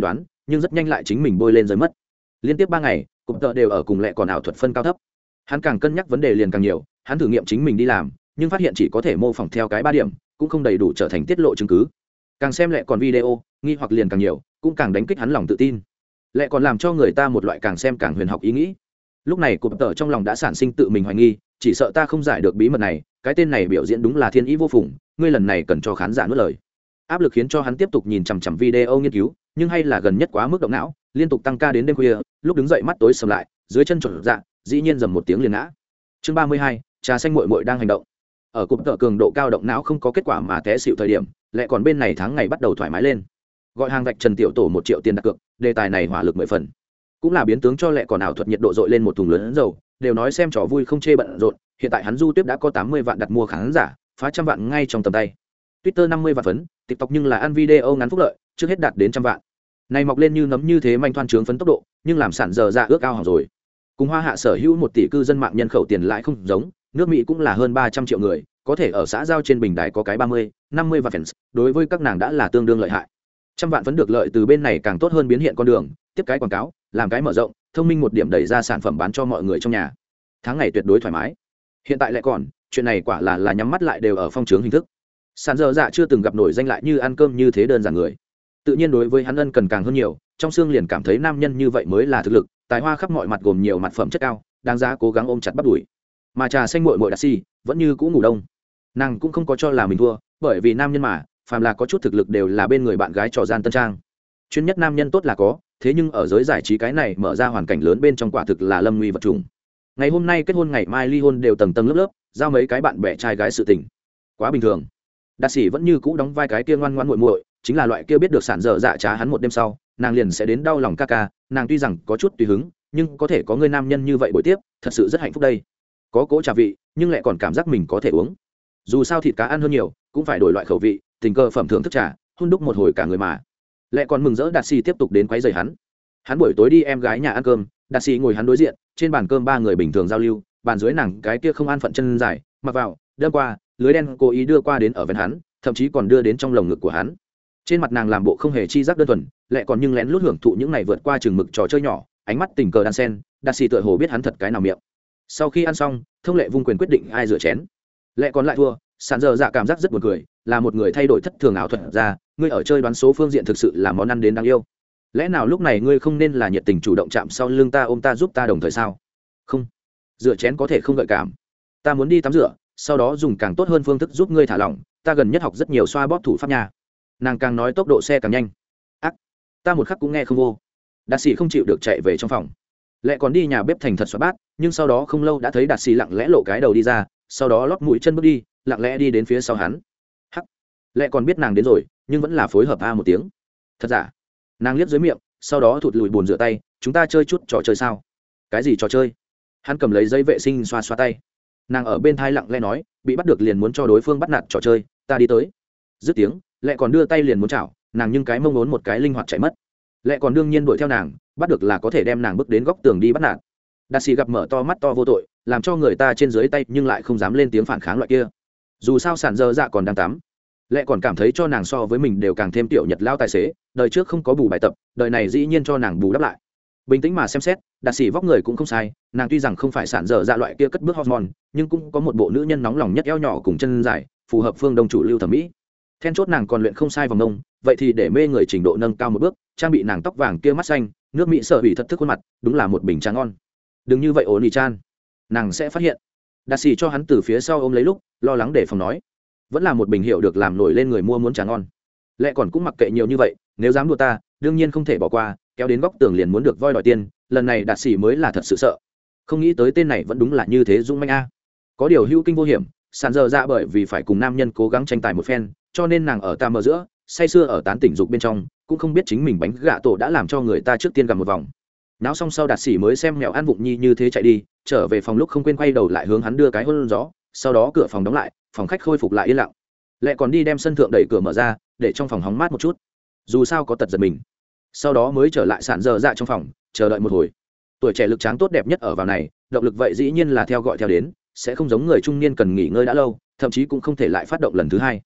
nhưng rất nhanh lại chính mình bôi lên rơi mất. Liên tiếp ba ngày cụm tợ đều ở cùng lẹ còn ảo thuật phân cao thấp. Hắn càng cân nhắc vấn đề liền càng nhiều, hắn thử nghiệm chính mình đi làm nhưng phát hiện chỉ có thể mô phỏng theo cái ba điểm, cũng không đầy đủ trở thành tiết lộ chứng cứ. Càng xem lẹ còn video nghi hoặc liền càng nhiều, cũng càng đánh kích hắn lòng tự tin. Lẹ còn làm cho người ta một loại càng xem càng huyền học ý nghĩ. Lúc này cụm tợ trong lòng đã sản sinh tự mình hoài nghi, chỉ sợ ta không giải được bí mật này, cái tên này biểu diễn đúng là thiên ý vô phùng, ngươi lần này cần cho khán giả nuốt lời. Áp lực khiến cho hắn tiếp tục nhìn chằm chằm video nghiên cứu, nhưng hay là gần nhất quá mức động não, liên tục tăng ca đến đêm khuya, lúc đứng dậy mắt tối sầm lại, dưới chân trộn dạ, dĩ nhiên dầm một tiếng liền ngã. Chương ba mươi hai, trà xanh muội muội đang hành động. Ở cụm tợ cường độ cao động não không có kết quả mà té xỉu thời điểm, lại còn bên này tháng ngày bắt đầu thoải mái lên. Gọi hàng vạch Trần Tiểu Tổ một triệu tiền đặt cược, đề tài này hỏa lực mười phần. Cũng là biến tướng cho lẹ còn ảo thuật nhiệt độ dội lên một thùng lớn dầu, đều nói xem trò vui không chê bận rộn, hiện tại hắn du tiếp đã có tám mươi vạn đặt mua khán giả, phá trăm vạn ngay trong tầm tay. Twitter năm mươi vạn phấn, TikTok nhưng là ăn video ngắn phúc lợi, trước hết đạt đến trăm vạn. Này mọc lên như nấm như thế manh thoan trướng phấn tốc độ, nhưng làm sản giờ ra ước ao hỏng rồi. Cùng Hoa Hạ sở hữu một tỷ cư dân mạng nhân khẩu tiền lại không giống, nước Mỹ cũng là hơn ba trăm triệu người, có thể ở xã giao trên bình đài có cái ba mươi, năm mươi vạn fans, đối với các nàng đã là tương đương lợi hại. Trăm vạn phấn được lợi từ bên này càng tốt hơn biến hiện con đường, tiếp cái quảng cáo, làm cái mở rộng, thông minh một điểm đẩy ra sản phẩm bán cho mọi người trong nhà. Tháng ngày tuyệt đối thoải mái. Hiện tại lại còn, chuyện này quả là là nhắm mắt lại đều ở phong trướng hình thức. Sản giờ dạ chưa từng gặp nổi danh lại như ăn cơm như thế đơn giản người. Tự nhiên đối với hắn ân cần càng hơn nhiều, trong xương liền cảm thấy nam nhân như vậy mới là thực lực, tài hoa khắp mọi mặt gồm nhiều mặt phẩm chất cao, đáng giá cố gắng ôm chặt bắt đuổi. Mà trà xanh muội muội Đạt Si vẫn như cũ ngủ đông. Nàng cũng không có cho là mình thua, bởi vì nam nhân mà, phàm là có chút thực lực đều là bên người bạn gái trò gian tân trang. Chuyên nhất nam nhân tốt là có, thế nhưng ở giới giải trí cái này mở ra hoàn cảnh lớn bên trong quả thực là lâm nguy vật trùng. Ngày hôm nay kết hôn ngày mai ly hôn đều tầng tầng lớp lớp, giao mấy cái bạn bè trai gái sự tình, quá bình thường. Đạt sĩ vẫn như cũ đóng vai cái kia ngoan ngoãn muội muội, chính là loại kia biết được sản dở dạ trá hắn một đêm sau, nàng liền sẽ đến đau lòng ca ca, nàng tuy rằng có chút tùy hứng, nhưng có thể có người nam nhân như vậy buổi tiếp, thật sự rất hạnh phúc đây. Có cỗ trà vị, nhưng lại còn cảm giác mình có thể uống. Dù sao thịt cá ăn hơn nhiều, cũng phải đổi loại khẩu vị, tình cờ phẩm thưởng thức trà, hun đúc một hồi cả người mà. Lại còn mừng rỡ Đạt sĩ tiếp tục đến quấy rầy hắn. Hắn buổi tối đi em gái nhà ăn cơm, Đạt sĩ ngồi hắn đối diện, trên bàn cơm ba người bình thường giao lưu, bàn dưới nàng cái kia không an phận chân dài, mặc vào, đâm qua, lưới đen cố ý đưa qua đến ở ven hắn, thậm chí còn đưa đến trong lồng ngực của hắn. Trên mặt nàng làm bộ không hề chi giác đơn thuần, lại còn nhưng lén lút hưởng thụ những này vượt qua chừng mực trò chơi nhỏ, ánh mắt tình cờ đan sen, Đạt sĩ tựa hồ biết hắn thật cái nào miệng. Sau khi ăn xong, thông lệ vung quyền quyết định ai rửa chén. Lại còn lại thua, sàn giờ dạ cảm giác rất buồn cười, là một người thay đổi thất thường ảo thuật ra, ngươi ở chơi đoán số phương diện thực sự là món ăn đến đáng yêu. Lẽ nào lúc này ngươi không nên là nhiệt tình chủ động chạm sau lưng ta ôm ta giúp ta đồng thời sao? Không, rửa chén có thể không gợi cảm. Ta muốn đi tắm rửa, sau đó dùng càng tốt hơn phương thức giúp ngươi thả lỏng, ta gần nhất học rất nhiều xoa bóp thủ pháp nha. Nàng càng nói tốc độ xe càng nhanh. Ác, ta một khắc cũng nghe không vô. Đạt sĩ không chịu được chạy về trong phòng. Lại còn đi nhà bếp thành thật xoa bát, nhưng sau đó không lâu đã thấy Đạt sĩ lặng lẽ lộ cái đầu đi ra, sau đó lót mũi chân bước đi, lặng lẽ đi đến phía sau hắn. Hắc, lại còn biết nàng đến rồi, nhưng vẫn là phối hợp a một tiếng. Thật giả? Nàng liếc dưới miệng, sau đó thụt lùi bồn rửa tay, chúng ta chơi chút trò chơi sao? Cái gì trò chơi? Hắn cầm lấy giấy vệ sinh xoa xoa tay. Nàng ở bên thai lặng lẽ nói, bị bắt được liền muốn cho đối phương bắt nạt trò chơi, ta đi tới. Dứt tiếng, lại còn đưa tay liền muốn chảo, nàng nhưng cái mông ốn một cái linh hoạt chạy mất. Lại còn đương nhiên đuổi theo nàng, bắt được là có thể đem nàng bước đến góc tường đi bắt nạt. Đạt sĩ gặp mở to mắt to vô tội, làm cho người ta trên dưới tay nhưng lại không dám lên tiếng phản kháng loại kia. Dù sao sản dơ dạ còn đang tắm, lại còn cảm thấy cho nàng so với mình đều càng thêm tiểu nhật lao tài xế, đời trước không có bù bài tập, đời này dĩ nhiên cho nàng bù đắp lại. Bình tĩnh mà xem xét, Đạt sĩ vóc người cũng không sai, nàng tuy rằng không phải sản dở dạ loại kia cất bước hormone, nhưng cũng có một bộ nữ nhân nóng lòng nhất eo nhỏ cùng chân dài, phù hợp phương đông chủ lưu thẩm mỹ. Then chốt nàng còn luyện không sai vòng nông, vậy thì để mê người trình độ nâng cao một bước, trang bị nàng tóc vàng kia mắt xanh, nước mỹ sở hủy thật thức khuôn mặt, đúng là một bình trà ngon. Đừng như vậy ổn đi chan, nàng sẽ phát hiện. Đạt sĩ cho hắn từ phía sau ôm lấy lúc, lo lắng để phòng nói, vẫn là một bình hiệu được làm nổi lên người mua muốn trà ngon. Lẽ còn cũng mặc kệ nhiều như vậy, nếu dám đùa ta, đương nhiên không thể bỏ qua, kéo đến góc tường liền muốn được voi đòi tiền, lần này Đạt sĩ mới là thật sự sợ. Không nghĩ tới tên này vẫn đúng là như thế dũng manh a. Có điều hữu kinh vô hiểm, sàn giờ dạ bởi vì phải cùng nam nhân cố gắng tranh tài một phen, cho nên nàng ở tam mơ giữa, say sưa ở tán tỉnh dục bên trong, cũng không biết chính mình bánh gạ tổ đã làm cho người ta trước tiên gặp một vòng. Náo xong sau Đạt sĩ mới xem mèo ăn vụng nhi như thế chạy đi, trở về phòng lúc không quên quay đầu lại hướng hắn đưa cái hôn gió, sau đó cửa phòng đóng lại, phòng khách khôi phục lại yên lặng. Lại còn đi đem sân thượng đẩy cửa mở ra, để trong phòng hóng mát một chút. Dù sao có tật giật mình. Sau đó mới trở lại sàn giờ dạ trong phòng, chờ đợi một hồi. Tuổi trẻ lực tráng tốt đẹp nhất ở vào này, động lực vậy dĩ nhiên là theo gọi theo đến, sẽ không giống người trung niên cần nghỉ ngơi đã lâu, thậm chí cũng không thể lại phát động lần thứ hai.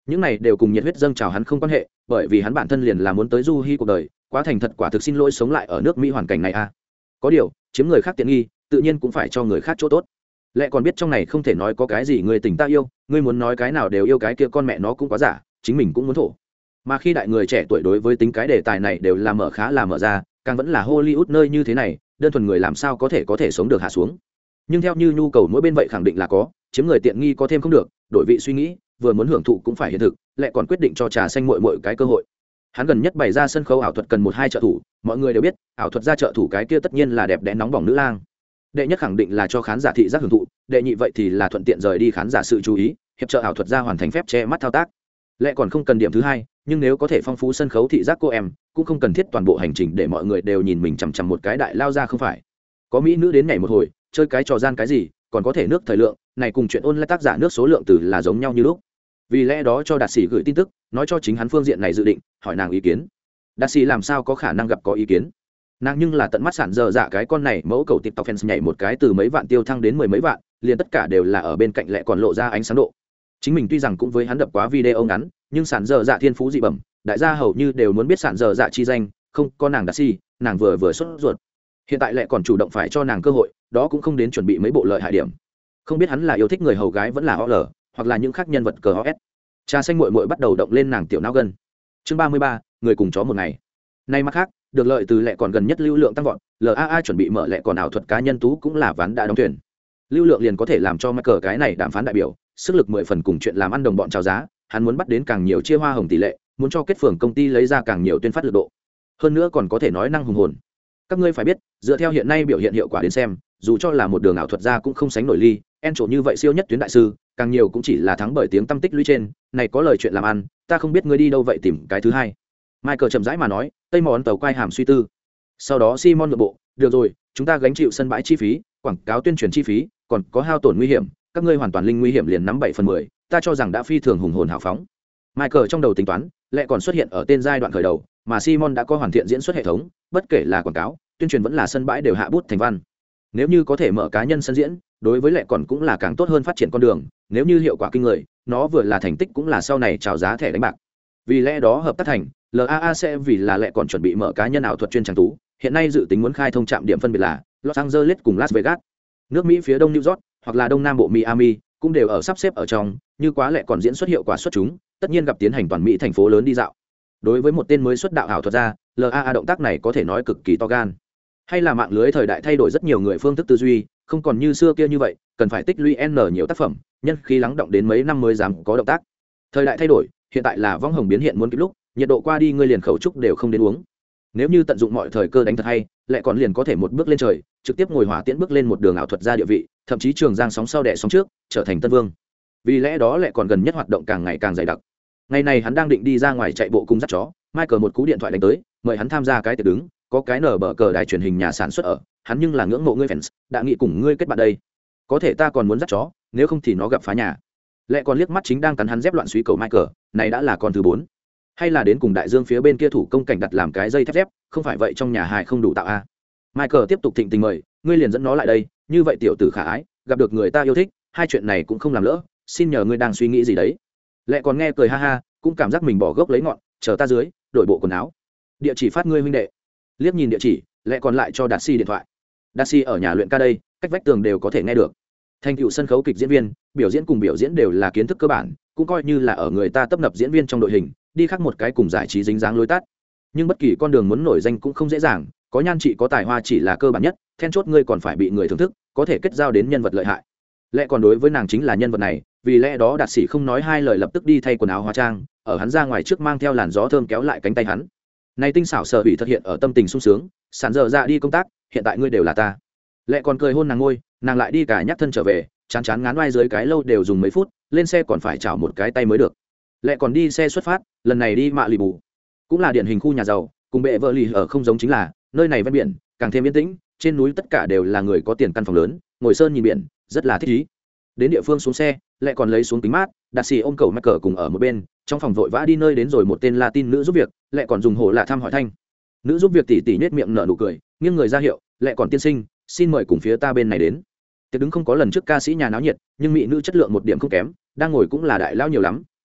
những này đều cùng nhiệt huyết dâng trào hắn không quan hệ, bởi vì hắn bản thân liền là muốn tới du hi cuộc đời, quá thành thật quả thực xin lỗi sống lại ở nước Mỹ hoàn cảnh này a. Có điều, chiếm người khác tiện nghi, tự nhiên cũng phải cho người khác chỗ tốt. Lẽ còn biết trong này không thể nói có cái gì người tình ta yêu, ngươi muốn nói cái nào đều yêu cái kia con mẹ nó cũng quá giả, chính mình cũng muốn thổ. Mà khi đại người trẻ tuổi đối với tính cái đề tài này đều là mở khá là mở ra, càng vẫn là Hollywood nơi như thế này, đơn thuần người làm sao có thể có thể sống được hạ xuống. Nhưng theo như nhu cầu mỗi bên vậy khẳng định là có, chiếm người tiện nghi có thêm không được, đổi vị suy nghĩ, vừa muốn hưởng thụ cũng phải hiện thực, lại còn quyết định cho trà xanh muội muội cái cơ hội. Hắn gần nhất bày ra sân khấu ảo thuật cần một hai trợ thủ, mọi người đều biết, ảo thuật gia trợ thủ cái kia tất nhiên là đẹp đẽ nóng bỏng nữ lang. Đệ nhất khẳng định là cho khán giả thị giác hưởng thụ, đệ nhị vậy thì là thuận tiện rời đi khán giả sự chú ý, hiệp trợ ảo thuật gia hoàn thành phép che mắt thao tác. Lại còn không cần điểm thứ hai, nhưng nếu có thể phong phú sân khấu thị giác cô em, cũng không cần thiết toàn bộ hành trình để mọi người đều nhìn mình chằm chằm một cái đại lao ra không phải. Có mỹ nữ đến nhảy một hồi, chơi cái trò gian cái gì, còn có thể nước thời lượng, này cùng chuyện ôn lại tác giả nước số lượng từ là giống nhau như lúc. Vì lẽ đó cho Đạt Sĩ gửi tin tức, nói cho chính hắn phương diện này dự định, hỏi nàng ý kiến. Đạt Sĩ làm sao có khả năng gặp có ý kiến? Nàng nhưng là tận mắt sản dở dạ cái con này mẫu cầu TikTok fans nhảy một cái từ mấy vạn tiêu thăng đến mười mấy vạn, liền tất cả đều là ở bên cạnh lại còn lộ ra ánh sáng độ. Chính mình tuy rằng cũng với hắn đập quá video ngắn, nhưng sản dở dạ thiên phú dị bẩm, đại gia hầu như đều muốn biết sản dở dạ chi danh, không có nàng Đạt Sĩ, nàng vừa vừa sốt ruột. Hiện tại lại còn chủ động phải cho nàng cơ hội, đó cũng không đến chuẩn bị mấy bộ lợi hại điểm. Không biết hắn là yêu thích người hầu gái vẫn là o lờ, hoặc là những khác nhân vật cờ os. Trà xanh muội muội bắt đầu động lên nàng tiểu não gần. Chương ba mươi ba, người cùng chó một ngày. Nay mặt khác, được lợi từ lệ còn gần nhất lưu lượng tăng vọt, lờ a a chuẩn bị mở lệ còn ảo thuật cá nhân tú cũng là ván đã đóng thuyền. Lưu lượng liền có thể làm cho Michael cái này đàm phán đại biểu, sức lực mười phần cùng chuyện làm ăn đồng bọn chào giá, hắn muốn bắt đến càng nhiều chia hoa hồng tỷ lệ, muốn cho kết phường công ty lấy ra càng nhiều tuyên phát lực độ. Hơn nữa còn có thể nói năng hùng hồn. Các ngươi phải biết, dựa theo hiện nay biểu hiện hiệu quả đến xem, dù cho là một đường ảo thuật gia cũng không sánh nổi ly, en trổ như vậy siêu nhất tuyến đại sư, càng nhiều cũng chỉ là thắng bởi tiếng tâm tích lũy trên, này có lời chuyện làm ăn, ta không biết ngươi đi đâu vậy tìm cái thứ hai. Michael chậm rãi mà nói, tây món tàu quay hàm suy tư. Sau đó Simon nội bộ, được rồi, chúng ta gánh chịu sân bãi chi phí, quảng cáo tuyên truyền chi phí, còn có hao tổn nguy hiểm, các ngươi hoàn toàn linh nguy hiểm liền nắm bảy phần mười, ta cho rằng đã phi thường hùng hồn hào phóng. Michael trong đầu tính toán, lại còn xuất hiện ở tên giai đoạn khởi đầu, mà Simon đã có hoàn thiện diễn xuất hệ thống, bất kể là quảng cáo, tuyên truyền vẫn là sân bãi đều hạ bút thành văn. Nếu như có thể mở cá nhân sân diễn, đối với lệ còn cũng là càng tốt hơn phát triển con đường, nếu như hiệu quả kinh người, nó vừa là thành tích cũng là sau này chào giá thẻ đánh bạc. Vì lẽ đó hợp tác thành, lờ a a sẽ vì là lệ còn chuẩn bị mở cá nhân ảo thuật chuyên trang tú, hiện nay dự tính muốn khai thông trạm điểm phân biệt là Los Angeles cùng Las Vegas. Nước Mỹ phía đông New York hoặc là đông nam bộ Miami cũng đều ở sắp xếp ở trong, như quá lệ còn diễn xuất hiệu quả xuất chúng, tất nhiên gặp tiến hành toàn Mỹ thành phố lớn đi dạo. Đối với một tên mới xuất đạo ảo thuật ra, lờ a a động tác này có thể nói cực kỳ to gan. Hay là mạng lưới thời đại thay đổi rất nhiều người phương thức tư duy, không còn như xưa kia như vậy, cần phải tích lũy n nhiều tác phẩm, nhân khí lắng động đến mấy năm mới dám có động tác. Thời đại thay đổi, hiện tại là vong hồng biến hiện muốn kịp lúc, nhiệt độ qua đi ngươi liền khẩu trúc đều không đến uống. Nếu như tận dụng mọi thời cơ đánh thật hay, lại còn liền có thể một bước lên trời, trực tiếp ngồi hỏa tiễn bước lên một đường ảo thuật ra địa vị, thậm chí trường giang sóng sau đẻ sóng trước, trở thành tân vương. Vì lẽ đó lại còn gần nhất hoạt động càng ngày càng dày đặc. Ngày này hắn đang định đi ra ngoài chạy bộ cùng dắt chó, Michael một cú điện thoại đánh tới, mời hắn tham gia cái tiệc đứng, có cái nở bờ cờ đài truyền hình nhà sản xuất ở, hắn nhưng là ngưỡng mộ ngươi fans, đã nghĩ cùng ngươi kết bạn đây. Có thể ta còn muốn dắt chó, nếu không thì nó gặp phá nhà. Lại còn liếc mắt chính đang cắn hắn dép loạn suy cầu Michael, này đã là con thứ bốn. Hay là đến cùng đại dương phía bên kia thủ công cảnh đặt làm cái dây thép dép, không phải vậy trong nhà hài không đủ tạo a. Michael tiếp tục thịnh tình mời, ngươi liền dẫn nó lại đây, như vậy tiểu tử khả ái, gặp được người ta yêu thích, hai chuyện này cũng không làm lỡ, xin nhờ ngươi đang suy nghĩ gì đấy. Lại còn nghe cười ha ha, cũng cảm giác mình bỏ gốc lấy ngọn, chờ ta dưới, đổi bộ quần áo. Địa chỉ phát ngươi huynh đệ. Liếc nhìn địa chỉ, lại còn lại cho Đạt Sĩ điện thoại. Đạt Sĩ ở nhà luyện ca đây, cách vách tường đều có thể nghe được. Thành tựu sân khấu kịch diễn viên, biểu diễn cùng biểu diễn đều là kiến thức cơ bản, cũng coi như là ở người ta tấp nập diễn viên trong đội hình, đi khác một cái cùng giải trí dính dáng lối tắt. Nhưng bất kỳ con đường muốn nổi danh cũng không dễ dàng, có nhan trị có tài hoa chỉ là cơ bản nhất, then chốt ngươi còn phải bị người thưởng thức, có thể kết giao đến nhân vật lợi hại. Lẽ còn đối với nàng chính là nhân vật này, vì lẽ đó Đạt Sĩ không nói hai lời lập tức đi thay quần áo hóa trang, ở hắn ra ngoài trước mang theo làn gió thơm kéo lại cánh tay hắn. Này tinh xảo sở bị thực hiện ở tâm tình sung sướng, sản dở dạ đi công tác, hiện tại ngươi đều là ta. Lẽ còn cười hôn nàng ngôi, nàng lại đi cả nhắc thân trở về, chán chán ngán oai dưới cái lâu đều dùng mấy phút, lên xe còn phải chảo một cái tay mới được. Lẽ còn đi xe xuất phát, lần này đi mạ lì bù, cũng là điển hình khu nhà giàu, cùng bệ vợ lì ở không giống chính là nơi này ven biển, càng thêm yên tĩnh, trên núi tất cả đều là người có tiền căn phòng lớn, ngồi sơn nhìn biển, rất là thích ý. Đến địa phương xuống xe, lại còn lấy xuống kính mát, Đạt Sĩ ôm cậu Michael cùng ở một bên, trong phòng vội vã đi nơi đến rồi một tên Latin nữ giúp việc, lại còn dùng hồ lạ thăm hỏi thanh. Nữ giúp việc tỉ tỉ nhếch miệng nở nụ cười, nghiêng người ra hiệu, lại còn tiên sinh, xin mời cùng phía ta bên này đến. Tiệc đứng không có lần trước ca sĩ nhà náo nhiệt, nhưng mỹ nữ chất lượng một điểm không kém, đang ngồi cũng là đại lao nhiều lắm,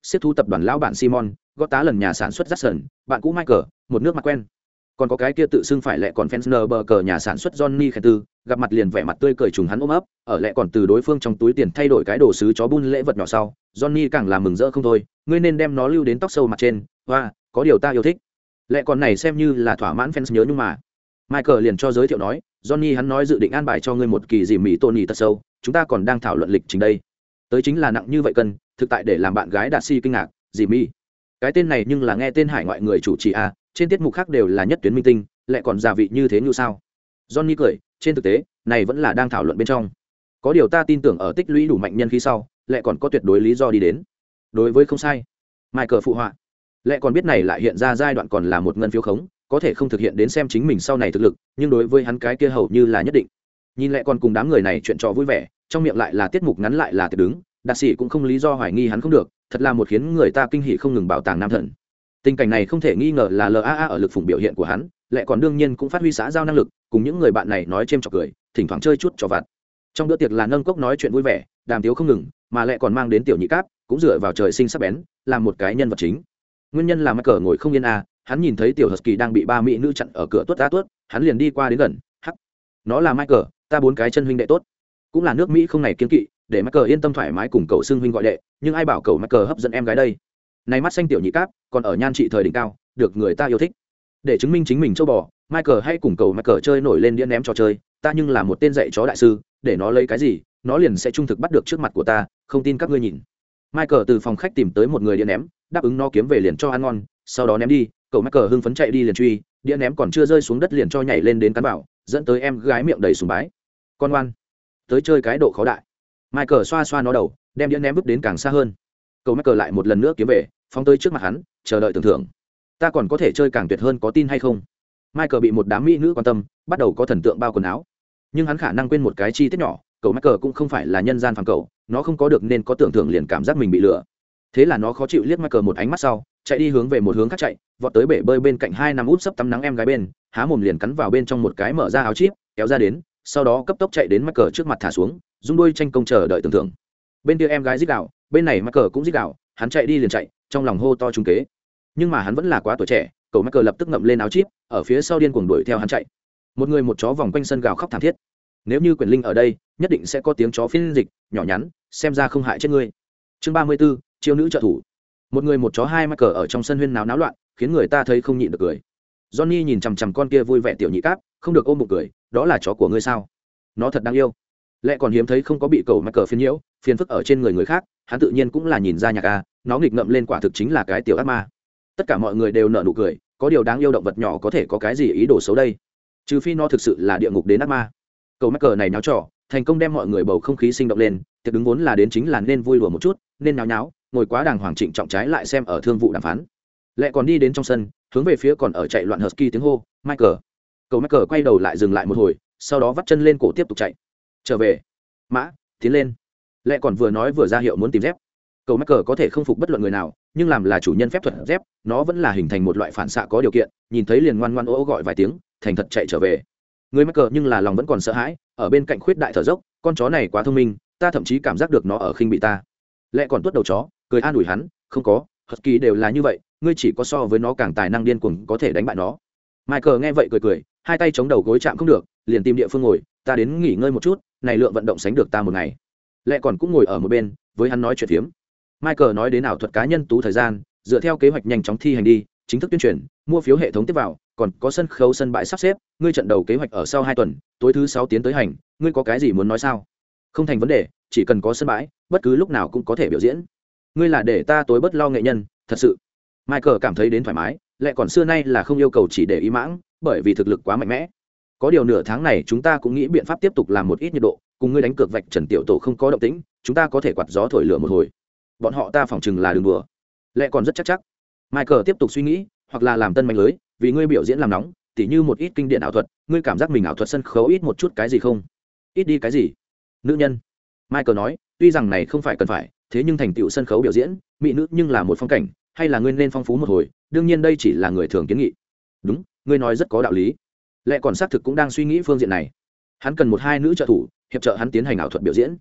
xếp thu tập đoàn lão bản Simon, gót tá lần nhà sản xuất Jackson, bạn cũ Michael, một nước mặt quen. Còn có cái kia tự xưng phải lẹ còn Fensner bờ cờ nhà sản xuất Johnny Khải Tư, gặp mặt liền vẻ mặt tươi cười trùng hắn ôm ấp, ở lẹ còn từ đối phương trong túi tiền thay đổi cái đồ sứ chó bun lễ vật nhỏ sau, Johnny càng làm mừng rỡ không thôi, ngươi nên đem nó lưu đến tóc sâu mặt trên, và có điều ta yêu thích. Lẹ còn này xem như là thỏa mãn fans nhớ nhưng mà. Michael liền cho giới thiệu nói, Johnny hắn nói dự định an bài cho ngươi một kỳ dìm mỹ Tony tật sâu, chúng ta còn đang thảo luận lịch trình đây. Tới chính là nặng như vậy cân, thực tại để làm bạn gái Đạt Si kinh ngạc, dìm mỹ. Cái tên này nhưng là nghe tên hải ngoại người chủ trì a, trên tiết mục khác đều là nhất tuyến minh tinh, lại còn già vị như thế như sao? Johnny cười, trên thực tế, này vẫn là đang thảo luận bên trong. Có điều ta tin tưởng ở tích lũy đủ mạnh nhân khí sau, lại còn có tuyệt đối lý do đi đến. Đối với không sai. Michael phụ họa. Lại còn biết này lại hiện ra giai đoạn còn là một ngân phiếu khống, có thể không thực hiện đến xem chính mình sau này thực lực, nhưng đối với hắn cái kia hầu như là nhất định. Nhìn lại còn cùng đám người này chuyện trò vui vẻ, trong miệng lại là tiết mục ngắn lại là tiệc đứng, Đạt sĩ cũng không lý do hoài nghi hắn không được, thật là một khiến người ta kinh hỉ không ngừng bảo tàng nam thần. Tình cảnh này không thể nghi ngờ là lờ a a ở lực phụng biểu hiện của hắn, lại còn đương nhiên cũng phát huy xã giao năng lực, cùng những người bạn này nói chêm chọc cười, thỉnh thoảng chơi chút trò vặt. Trong bữa tiệc là nâng cốc nói chuyện vui vẻ, đàm tiếu không ngừng, mà lại còn mang đến tiểu nhị cáp, cũng dựa vào trời sinh sắc bén, làm một cái nhân vật chính. Nguyên nhân là Michael ngồi không yên a, hắn nhìn thấy tiểu Husky đang bị ba mỹ nữ chặn ở cửa tuốt á tuốt, hắn liền đi qua đến gần, hắc. Nó là Michael, ta bốn cái chân huynh đệ tốt. Cũng là nước Mỹ không này kiên kỵ, để Michael yên tâm thoải mái cùng cậu xưng huynh gọi đệ, nhưng ai bảo cậu Michael hấp dẫn em gái đây. Này mắt xanh tiểu nhị cáp, còn ở nhan trị thời đỉnh cao, được người ta yêu thích. Để chứng minh chính mình châu bò, Michael hay cùng cậu Michael chơi nổi lên đĩa ném trò chơi, ta nhưng là một tên dạy chó đại sư, để nó lấy cái gì, nó liền sẽ trung thực bắt được trước mặt của ta, không tin các ngươi nhìn. Michael từ phòng khách tìm tới một người đĩa ném, đáp ứng nó kiếm về liền cho ăn ngon, sau đó ném đi, cậu Michael hưng phấn chạy đi liền truy, đĩa ném còn chưa rơi xuống đất liền cho nhảy lên đến cắn bảo, dẫn tới em gái miệng đầy sùng bái. Con ngoan, tới chơi cái độ khó đại. Michael xoa xoa nó đầu, đem đĩa ném vứt đến càng xa hơn. Cậu Michael lại một lần nữa kiếm về, phóng tới trước mặt hắn, chờ đợi tưởng thưởng. Ta còn có thể chơi càng tuyệt hơn, có tin hay không? Michael bị một đám mỹ nữ quan tâm, bắt đầu có thần tượng bao quần áo. Nhưng hắn khả năng quên một cái chi tiết nhỏ, cậu Michael cũng không phải là nhân gian phàm cậu, nó không có được nên có tưởng thưởng liền cảm giác mình bị lừa. Thế là nó khó chịu liếc Michael một ánh mắt sau, chạy đi hướng về một hướng khác chạy, vọt tới bể bơi bên cạnh hai năm út sấp tắm nắng em gái bên, há mồm liền cắn vào bên trong một cái mở ra áo chip, kéo ra đến, sau đó cấp tốc chạy đến Michael trước mặt thả xuống, rung đuôi tranh công chờ đợi tưởng thưởng. Bên kia em gái rít gào, bên này Michael cũng rít gào, hắn chạy đi liền chạy, trong lòng hô to trúng kế. Nhưng mà hắn vẫn là quá tuổi trẻ, cậu Michael lập tức ngậm lên áo chip, ở phía sau điên cuồng đuổi theo hắn chạy. Một người một chó vòng quanh sân gào khóc thảm thiết. Nếu như Quyền Linh ở đây, nhất định sẽ có tiếng chó phiên dịch, nhỏ nhắn, xem ra không hại chết ngươi. Chương ba mươi 34, chiêu nữ trợ thủ. Một người một chó hai Michael ở trong sân huyên náo náo loạn, khiến người ta thấy không nhịn được cười. Johnny nhìn chằm chằm con kia vui vẻ tiểu nhị cáp, không được ôm bụng cười, đó là chó của ngươi sao? Nó thật đáng yêu. Lẽ còn hiếm thấy không có bị cậu Michael phiền nhiễu, phiền phức ở trên người người khác, hắn tự nhiên cũng là nhìn ra nhạc a, nó nghịch ngợm lên quả thực chính là cái tiểu ác ma. Tất cả mọi người đều nở nụ cười, có điều đáng yêu động vật nhỏ có thể có cái gì ý đồ xấu đây? Trừ phi nó thực sự là địa ngục đến ác ma. Cậu Michael này nháo trò, thành công đem mọi người bầu không khí sinh động lên, tiệc đứng vốn là đến chính là nên vui đùa một chút, nên nháo nháo, ngồi quá đàng hoàng trịnh trọng trái lại xem ở thương vụ đàm phán. Lẽ còn đi đến trong sân, hướng về phía còn ở chạy loạn Husky tiếng hô, Michael. Cậu Michael quay đầu lại dừng lại một hồi, sau đó vắt chân lên cổ tiếp tục chạy. Trở về. Mã, tiến lên. Lẽ còn vừa nói vừa ra hiệu muốn tìm dép. Cậu Michael có thể không phục bất luận người nào, nhưng làm là chủ nhân phép thuật dép, nó vẫn là hình thành một loại phản xạ có điều kiện, nhìn thấy liền ngoan ngoan ố ố gọi vài tiếng, thành thật chạy trở về. Người Michael nhưng là lòng vẫn còn sợ hãi, ở bên cạnh khuyết đại thở dốc, con chó này quá thông minh, ta thậm chí cảm giác được nó ở khinh bị ta. Lẽ còn tuốt đầu chó, cười an ủi hắn, không có, Husky đều là như vậy, ngươi chỉ có so với nó càng tài năng điên cuồng có thể đánh bại nó. Michael nghe vậy cười cười, hai tay chống đầu gối chạm không được, liền tìm địa phương ngồi, ta đến nghỉ ngơi một chút, này lượng vận động sánh được ta một ngày. Lẽ còn cũng ngồi ở một bên, với hắn nói chuyện phiếm. Michael nói đến ảo thuật cá nhân tú thời gian, dựa theo kế hoạch nhanh chóng thi hành đi, chính thức tuyên truyền, mua phiếu hệ thống tiếp vào, còn có sân khấu sân bãi sắp xếp, ngươi trận đầu kế hoạch ở sau hai tuần, tối thứ sáu tiến tới hành, ngươi có cái gì muốn nói sao? Không thành vấn đề, chỉ cần có sân bãi, bất cứ lúc nào cũng có thể biểu diễn. Ngươi là để ta tối bất lo nghệ nhân, thật sự. Michael cảm thấy đến thoải mái, lại còn xưa nay là không yêu cầu chỉ để ý mãng, bởi vì thực lực quá mạnh mẽ. Có điều nửa tháng này chúng ta cũng nghĩ biện pháp tiếp tục làm một ít nhiệt độ, cùng ngươi đánh cược vạch Trần Tiểu Tổ không có động tĩnh, chúng ta có thể quạt gió thổi lửa một hồi. Bọn họ ta phỏng chừng là đường đùa. Lẽ còn rất chắc chắc. Michael tiếp tục suy nghĩ, hoặc là làm tân manh lưới, vì ngươi biểu diễn làm nóng, tỉ như một ít kinh điển ảo thuật, ngươi cảm giác mình ảo thuật sân khấu ít một chút cái gì không? Ít đi cái gì? Nữ nhân. Michael nói, tuy rằng này không phải cần phải, thế nhưng thành tựu sân khấu biểu diễn, mỹ nữ nhưng là một phong cảnh, hay là ngươi nên phong phú một hồi, đương nhiên đây chỉ là người thường kiến nghị. Đúng, ngươi nói rất có đạo lý. Lẽ còn xác thực cũng đang suy nghĩ phương diện này. Hắn cần một hai nữ trợ thủ, hiệp trợ hắn tiến hành ảo thuật biểu diễn.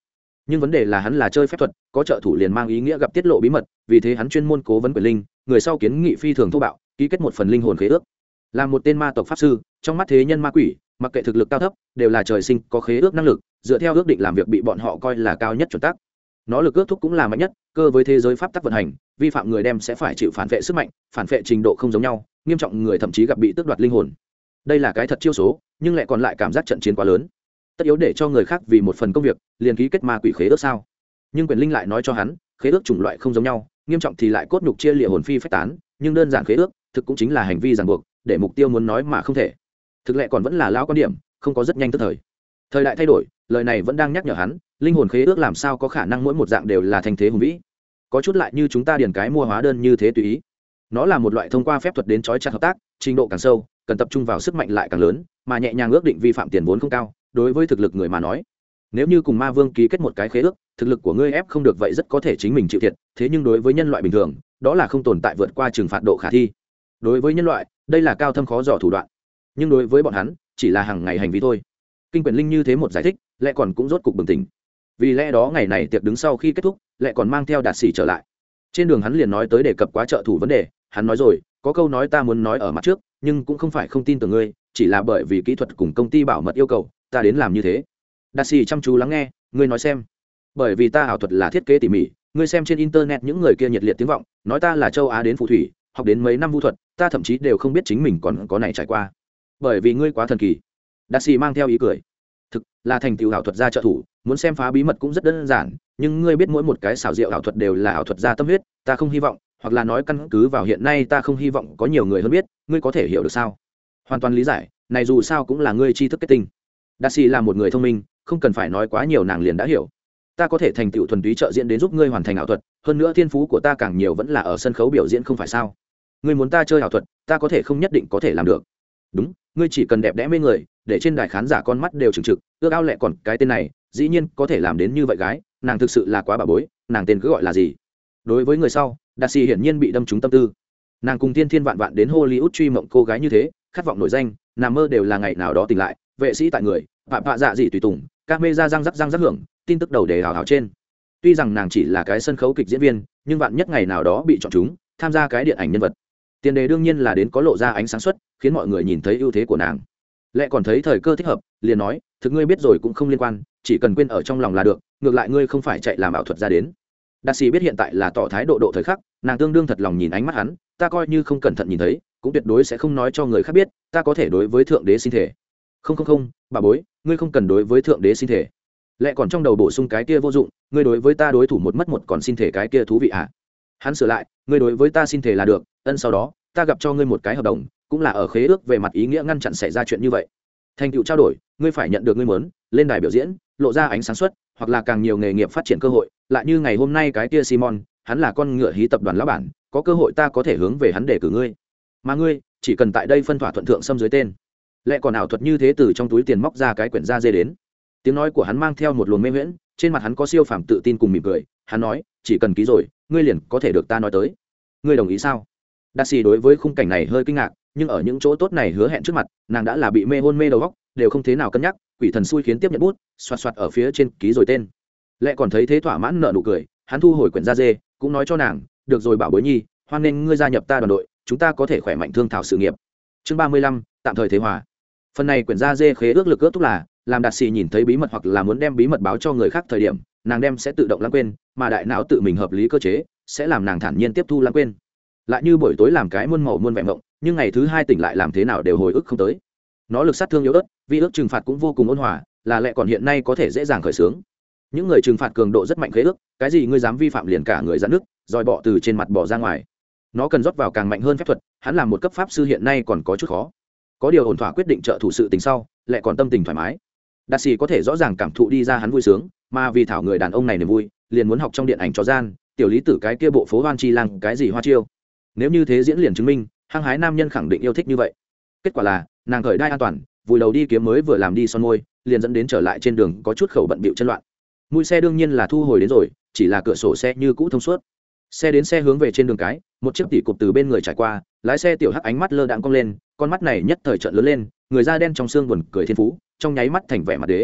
nhưng vấn đề là hắn là chơi phép thuật, có trợ thủ liền mang ý nghĩa gặp tiết lộ bí mật, vì thế hắn chuyên môn cố vấn quyền linh, người sau kiến nghị phi thường thô bạo, ký kết một phần linh hồn khế ước. Là một tên ma tộc pháp sư, trong mắt thế nhân ma quỷ, mặc kệ thực lực cao thấp, đều là trời sinh có khế ước năng lực, dựa theo ước định làm việc bị bọn họ coi là cao nhất chuẩn tắc. Nó lực ước thúc cũng là mạnh nhất, cơ với thế giới pháp tắc vận hành, vi phạm người đem sẽ phải chịu phản vệ sức mạnh, phản vệ trình độ không giống nhau, nghiêm trọng người thậm chí gặp bị tước đoạt linh hồn. Đây là cái thật chiêu số, nhưng lại còn lại cảm giác trận chiến quá lớn, tất yếu để cho người khác vì một phần công việc liền ký kết ma quỷ khế ước sao? Nhưng quyền linh lại nói cho hắn, khế ước chủng loại không giống nhau, nghiêm trọng thì lại cốt nhục chia lìa hồn phi phách tán, nhưng đơn giản khế ước thực cũng chính là hành vi ràng buộc, để mục tiêu muốn nói mà không thể. Thực lệ còn vẫn là lão quan điểm, không có rất nhanh tức thời. Thời đại thay đổi, lời này vẫn đang nhắc nhở hắn, linh hồn khế ước làm sao có khả năng mỗi một dạng đều là thanh thế hùng vĩ. Có chút lại như chúng ta điền cái mua hóa đơn như thế tùy ý. Nó là một loại thông qua phép thuật đến trói chặt hợp tác, trình độ càng sâu, cần tập trung vào sức mạnh lại càng lớn, mà nhẹ nhàng ước định vi phạm tiền vốn không cao, đối với thực lực người mà nói. Nếu như cùng ma vương ký kết một cái khế ước, thực lực của ngươi ép không được vậy rất có thể chính mình chịu thiệt, thế nhưng đối với nhân loại bình thường, đó là không tồn tại vượt qua trừng phạt độ khả thi. Đối với nhân loại, đây là cao thâm khó dò thủ đoạn, nhưng đối với bọn hắn, chỉ là hàng ngày hành vi thôi. Kinh quyền linh như thế một giải thích, lẽ còn cũng rốt cục bừng tỉnh. Vì lẽ đó ngày này tiệc đứng sau khi kết thúc, lẽ còn mang theo Đạt Sĩ trở lại. Trên đường hắn liền nói tới đề cập quá trợ thủ vấn đề, hắn nói rồi, có câu nói ta muốn nói ở mặt trước, nhưng cũng không phải không tin tưởng ngươi, chỉ là bởi vì kỹ thuật cùng công ty bảo mật yêu cầu, ta đến làm như thế. Đạt Sĩ chăm chú lắng nghe, ngươi nói xem. Bởi vì ta ảo thuật là thiết kế tỉ mỉ, ngươi xem trên internet những người kia nhiệt liệt tiếng vọng, nói ta là châu Á đến phù thủy, học đến mấy năm vu thuật, ta thậm chí đều không biết chính mình còn có này trải qua. Bởi vì ngươi quá thần kỳ. Đạt Sĩ mang theo ý cười. Thực là thành tựu ảo thuật gia trợ thủ, muốn xem phá bí mật cũng rất đơn giản, nhưng ngươi biết mỗi một cái xảo diệu ảo thuật đều là ảo thuật gia tâm huyết, ta không hy vọng, hoặc là nói căn cứ vào hiện nay ta không hy vọng có nhiều người hơn biết, ngươi có thể hiểu được sao? Hoàn toàn lý giải, này dù sao cũng là ngươi tri thức kết tinh. Đạt Sĩ là một người thông minh, không cần phải nói quá nhiều nàng liền đã hiểu. Ta có thể thành tựu thuần túy trợ diễn đến giúp ngươi hoàn thành ảo thuật, hơn nữa thiên phú của ta càng nhiều vẫn là ở sân khấu biểu diễn không phải sao? Ngươi muốn ta chơi ảo thuật, ta có thể không nhất định có thể làm được. Đúng, ngươi chỉ cần đẹp đẽ mê người, để trên đài khán giả con mắt đều trừng trực, ước ao lẹ còn cái tên này, dĩ nhiên có thể làm đến như vậy gái, nàng thực sự là quá bà bối, nàng tên cứ gọi là gì? Đối với người sau, Đạt Sĩ hiển nhiên bị đâm trúng tâm tư. Nàng cùng thiên thiên vạn vạn đến Hollywood truy mộng cô gái như thế, khát vọng nổi danh, nằm mơ đều là ngày nào đó tỉnh lại, vệ sĩ tại người, phạm phạ dạ dị tùy tùng, các mê ra răng rắc răng rắc hưởng, tin tức đầu đề hào hào trên. Tuy rằng nàng chỉ là cái sân khấu kịch diễn viên, nhưng vạn nhất ngày nào đó bị chọn chúng, tham gia cái điện ảnh nhân vật, tiền đề đương nhiên là đến có lộ ra ánh sáng xuất, khiến mọi người nhìn thấy ưu thế của nàng. Lẽ còn thấy thời cơ thích hợp, liền nói, thực ngươi biết rồi cũng không liên quan, chỉ cần quên ở trong lòng là được, ngược lại ngươi không phải chạy làm ảo thuật ra đến. Đạt Sĩ biết hiện tại là tỏ thái độ độ thời khắc, nàng tương đương thật lòng nhìn ánh mắt hắn, ta coi như không cẩn thận nhìn thấy, cũng tuyệt đối sẽ không nói cho người khác biết, ta có thể đối với thượng đế xin thể. Không không không, bà bối, ngươi không cần đối với thượng đế xin thể. Lẽ còn trong đầu bổ sung cái kia vô dụng, ngươi đối với ta đối thủ một mất một còn xin thể cái kia thú vị à? Hắn sửa lại, ngươi đối với ta xin thể là được, ân sau đó, ta gặp cho ngươi một cái hợp đồng, cũng là ở khế ước về mặt ý nghĩa ngăn chặn xảy ra chuyện như vậy. Thành tựu trao đổi, ngươi phải nhận được ngươi muốn, lên đài biểu diễn, lộ ra ánh sáng xuất, hoặc là càng nhiều nghề nghiệp phát triển cơ hội, lại như ngày hôm nay cái kia Simon, hắn là con ngựa hí tập đoàn lão bản, có cơ hội ta có thể hướng về hắn để cử ngươi. Mà ngươi, chỉ cần tại đây phân thỏa thuận thượng xâm dưới tên. Lẽ còn ảo thuật như thế từ trong túi tiền móc ra cái quyển da dê đến. Tiếng nói của hắn mang theo một luồng mê huyễn, trên mặt hắn có siêu phàm tự tin cùng mỉm cười, hắn nói, chỉ cần ký rồi, ngươi liền có thể được ta nói tới. Ngươi đồng ý sao? Đạt Sĩ đối với khung cảnh này hơi kinh ngạc, nhưng ở những chỗ tốt này hứa hẹn trước mặt, nàng đã là bị mê hôn mê đầu óc, đều không thế nào cân nhắc, quỷ thần xui khiến tiếp nhận bút, xoạt xoạt ở phía trên ký rồi tên. Lẽ còn thấy thế thỏa mãn nở nụ cười, hắn thu hồi quyển da dê, cũng nói cho nàng, được rồi bảo bối nhi, hoan nên ngươi gia nhập ta đoàn đội, chúng ta có thể khỏe mạnh thương thảo sự nghiệp. Chương ba mươi lăm, tạm thời thế hòa. Phần này quyển da dê khế ước lực ước thúc là, làm Đạt Sĩ nhìn thấy bí mật hoặc là muốn đem bí mật báo cho người khác thời điểm, nàng đem sẽ tự động lãng quên, mà đại não tự mình hợp lý cơ chế, sẽ làm nàng thản nhiên tiếp thu lãng quên. Lại như buổi tối làm cái muôn màu muôn vẻ mộng, nhưng ngày thứ hai tỉnh lại làm thế nào đều hồi ức không tới. Nó lực sát thương yếu ớt, vi ước trừng phạt cũng vô cùng ôn hòa, là lẽ còn hiện nay có thể dễ dàng khởi xướng. Những người trừng phạt cường độ rất mạnh khế ước, cái gì ngươi dám vi phạm liền cả người giãn nước, rồi bọ từ trên mặt bỏ ra ngoài. Nó cần rót vào càng mạnh hơn phép thuật, hắn làm một cấp pháp sư hiện nay còn có chút khó. Có điều ổn thỏa quyết định trợ thủ sự tình sau, lại còn tâm tình thoải mái. Đạt Sĩ có thể rõ ràng cảm thụ đi ra hắn vui sướng, mà vì thảo người đàn ông này niềm vui, liền muốn học trong điện ảnh trò gian, tiểu lý tử cái kia bộ phố hoan chi lang cái gì hoa chiêu. Nếu như thế diễn liền chứng minh, hăng hái nam nhân khẳng định yêu thích như vậy. Kết quả là, nàng khởi đai an toàn, vùi đầu đi kiếm mới vừa làm đi son môi, liền dẫn đến trở lại trên đường có chút khẩu bận bịu chân loạn. Mũi xe đương nhiên là thu hồi đến rồi, chỉ là cửa sổ xe như cũ thông suốt. Xe đến xe hướng về trên đường cái, một chiếc tỉ cụp từ bên người trải qua, lái xe tiểu hắc ánh mắt lơ đãng cong lên, con mắt này nhất thời trợn lớn lên, người da đen trong xương buồn cười thiên phú, trong nháy mắt thành vẻ mặt đế.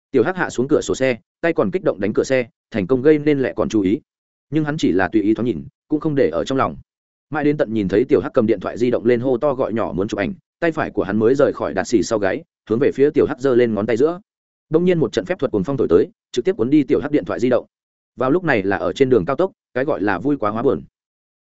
tiểu hắc hạ xuống cửa sổ xe, tay còn kích động đánh cửa xe, thành công gây nên lẹ còn chú ý, nhưng hắn chỉ là tùy ý thoáng nhìn, cũng không để ở trong lòng. Mãi đến tận nhìn thấy tiểu hắc cầm điện thoại di động lên hô to gọi nhỏ muốn chụp ảnh, tay phải của hắn mới rời khỏi đạt xì sau gáy, hướng về phía tiểu hắc giơ lên ngón tay giữa. Đông nhiên một trận phép thuật cuồng phong thổi tới, trực tiếp cuốn đi tiểu hắc điện thoại di động. Vào lúc này là ở trên đường cao tốc, cái gọi là vui quá hóa buồn.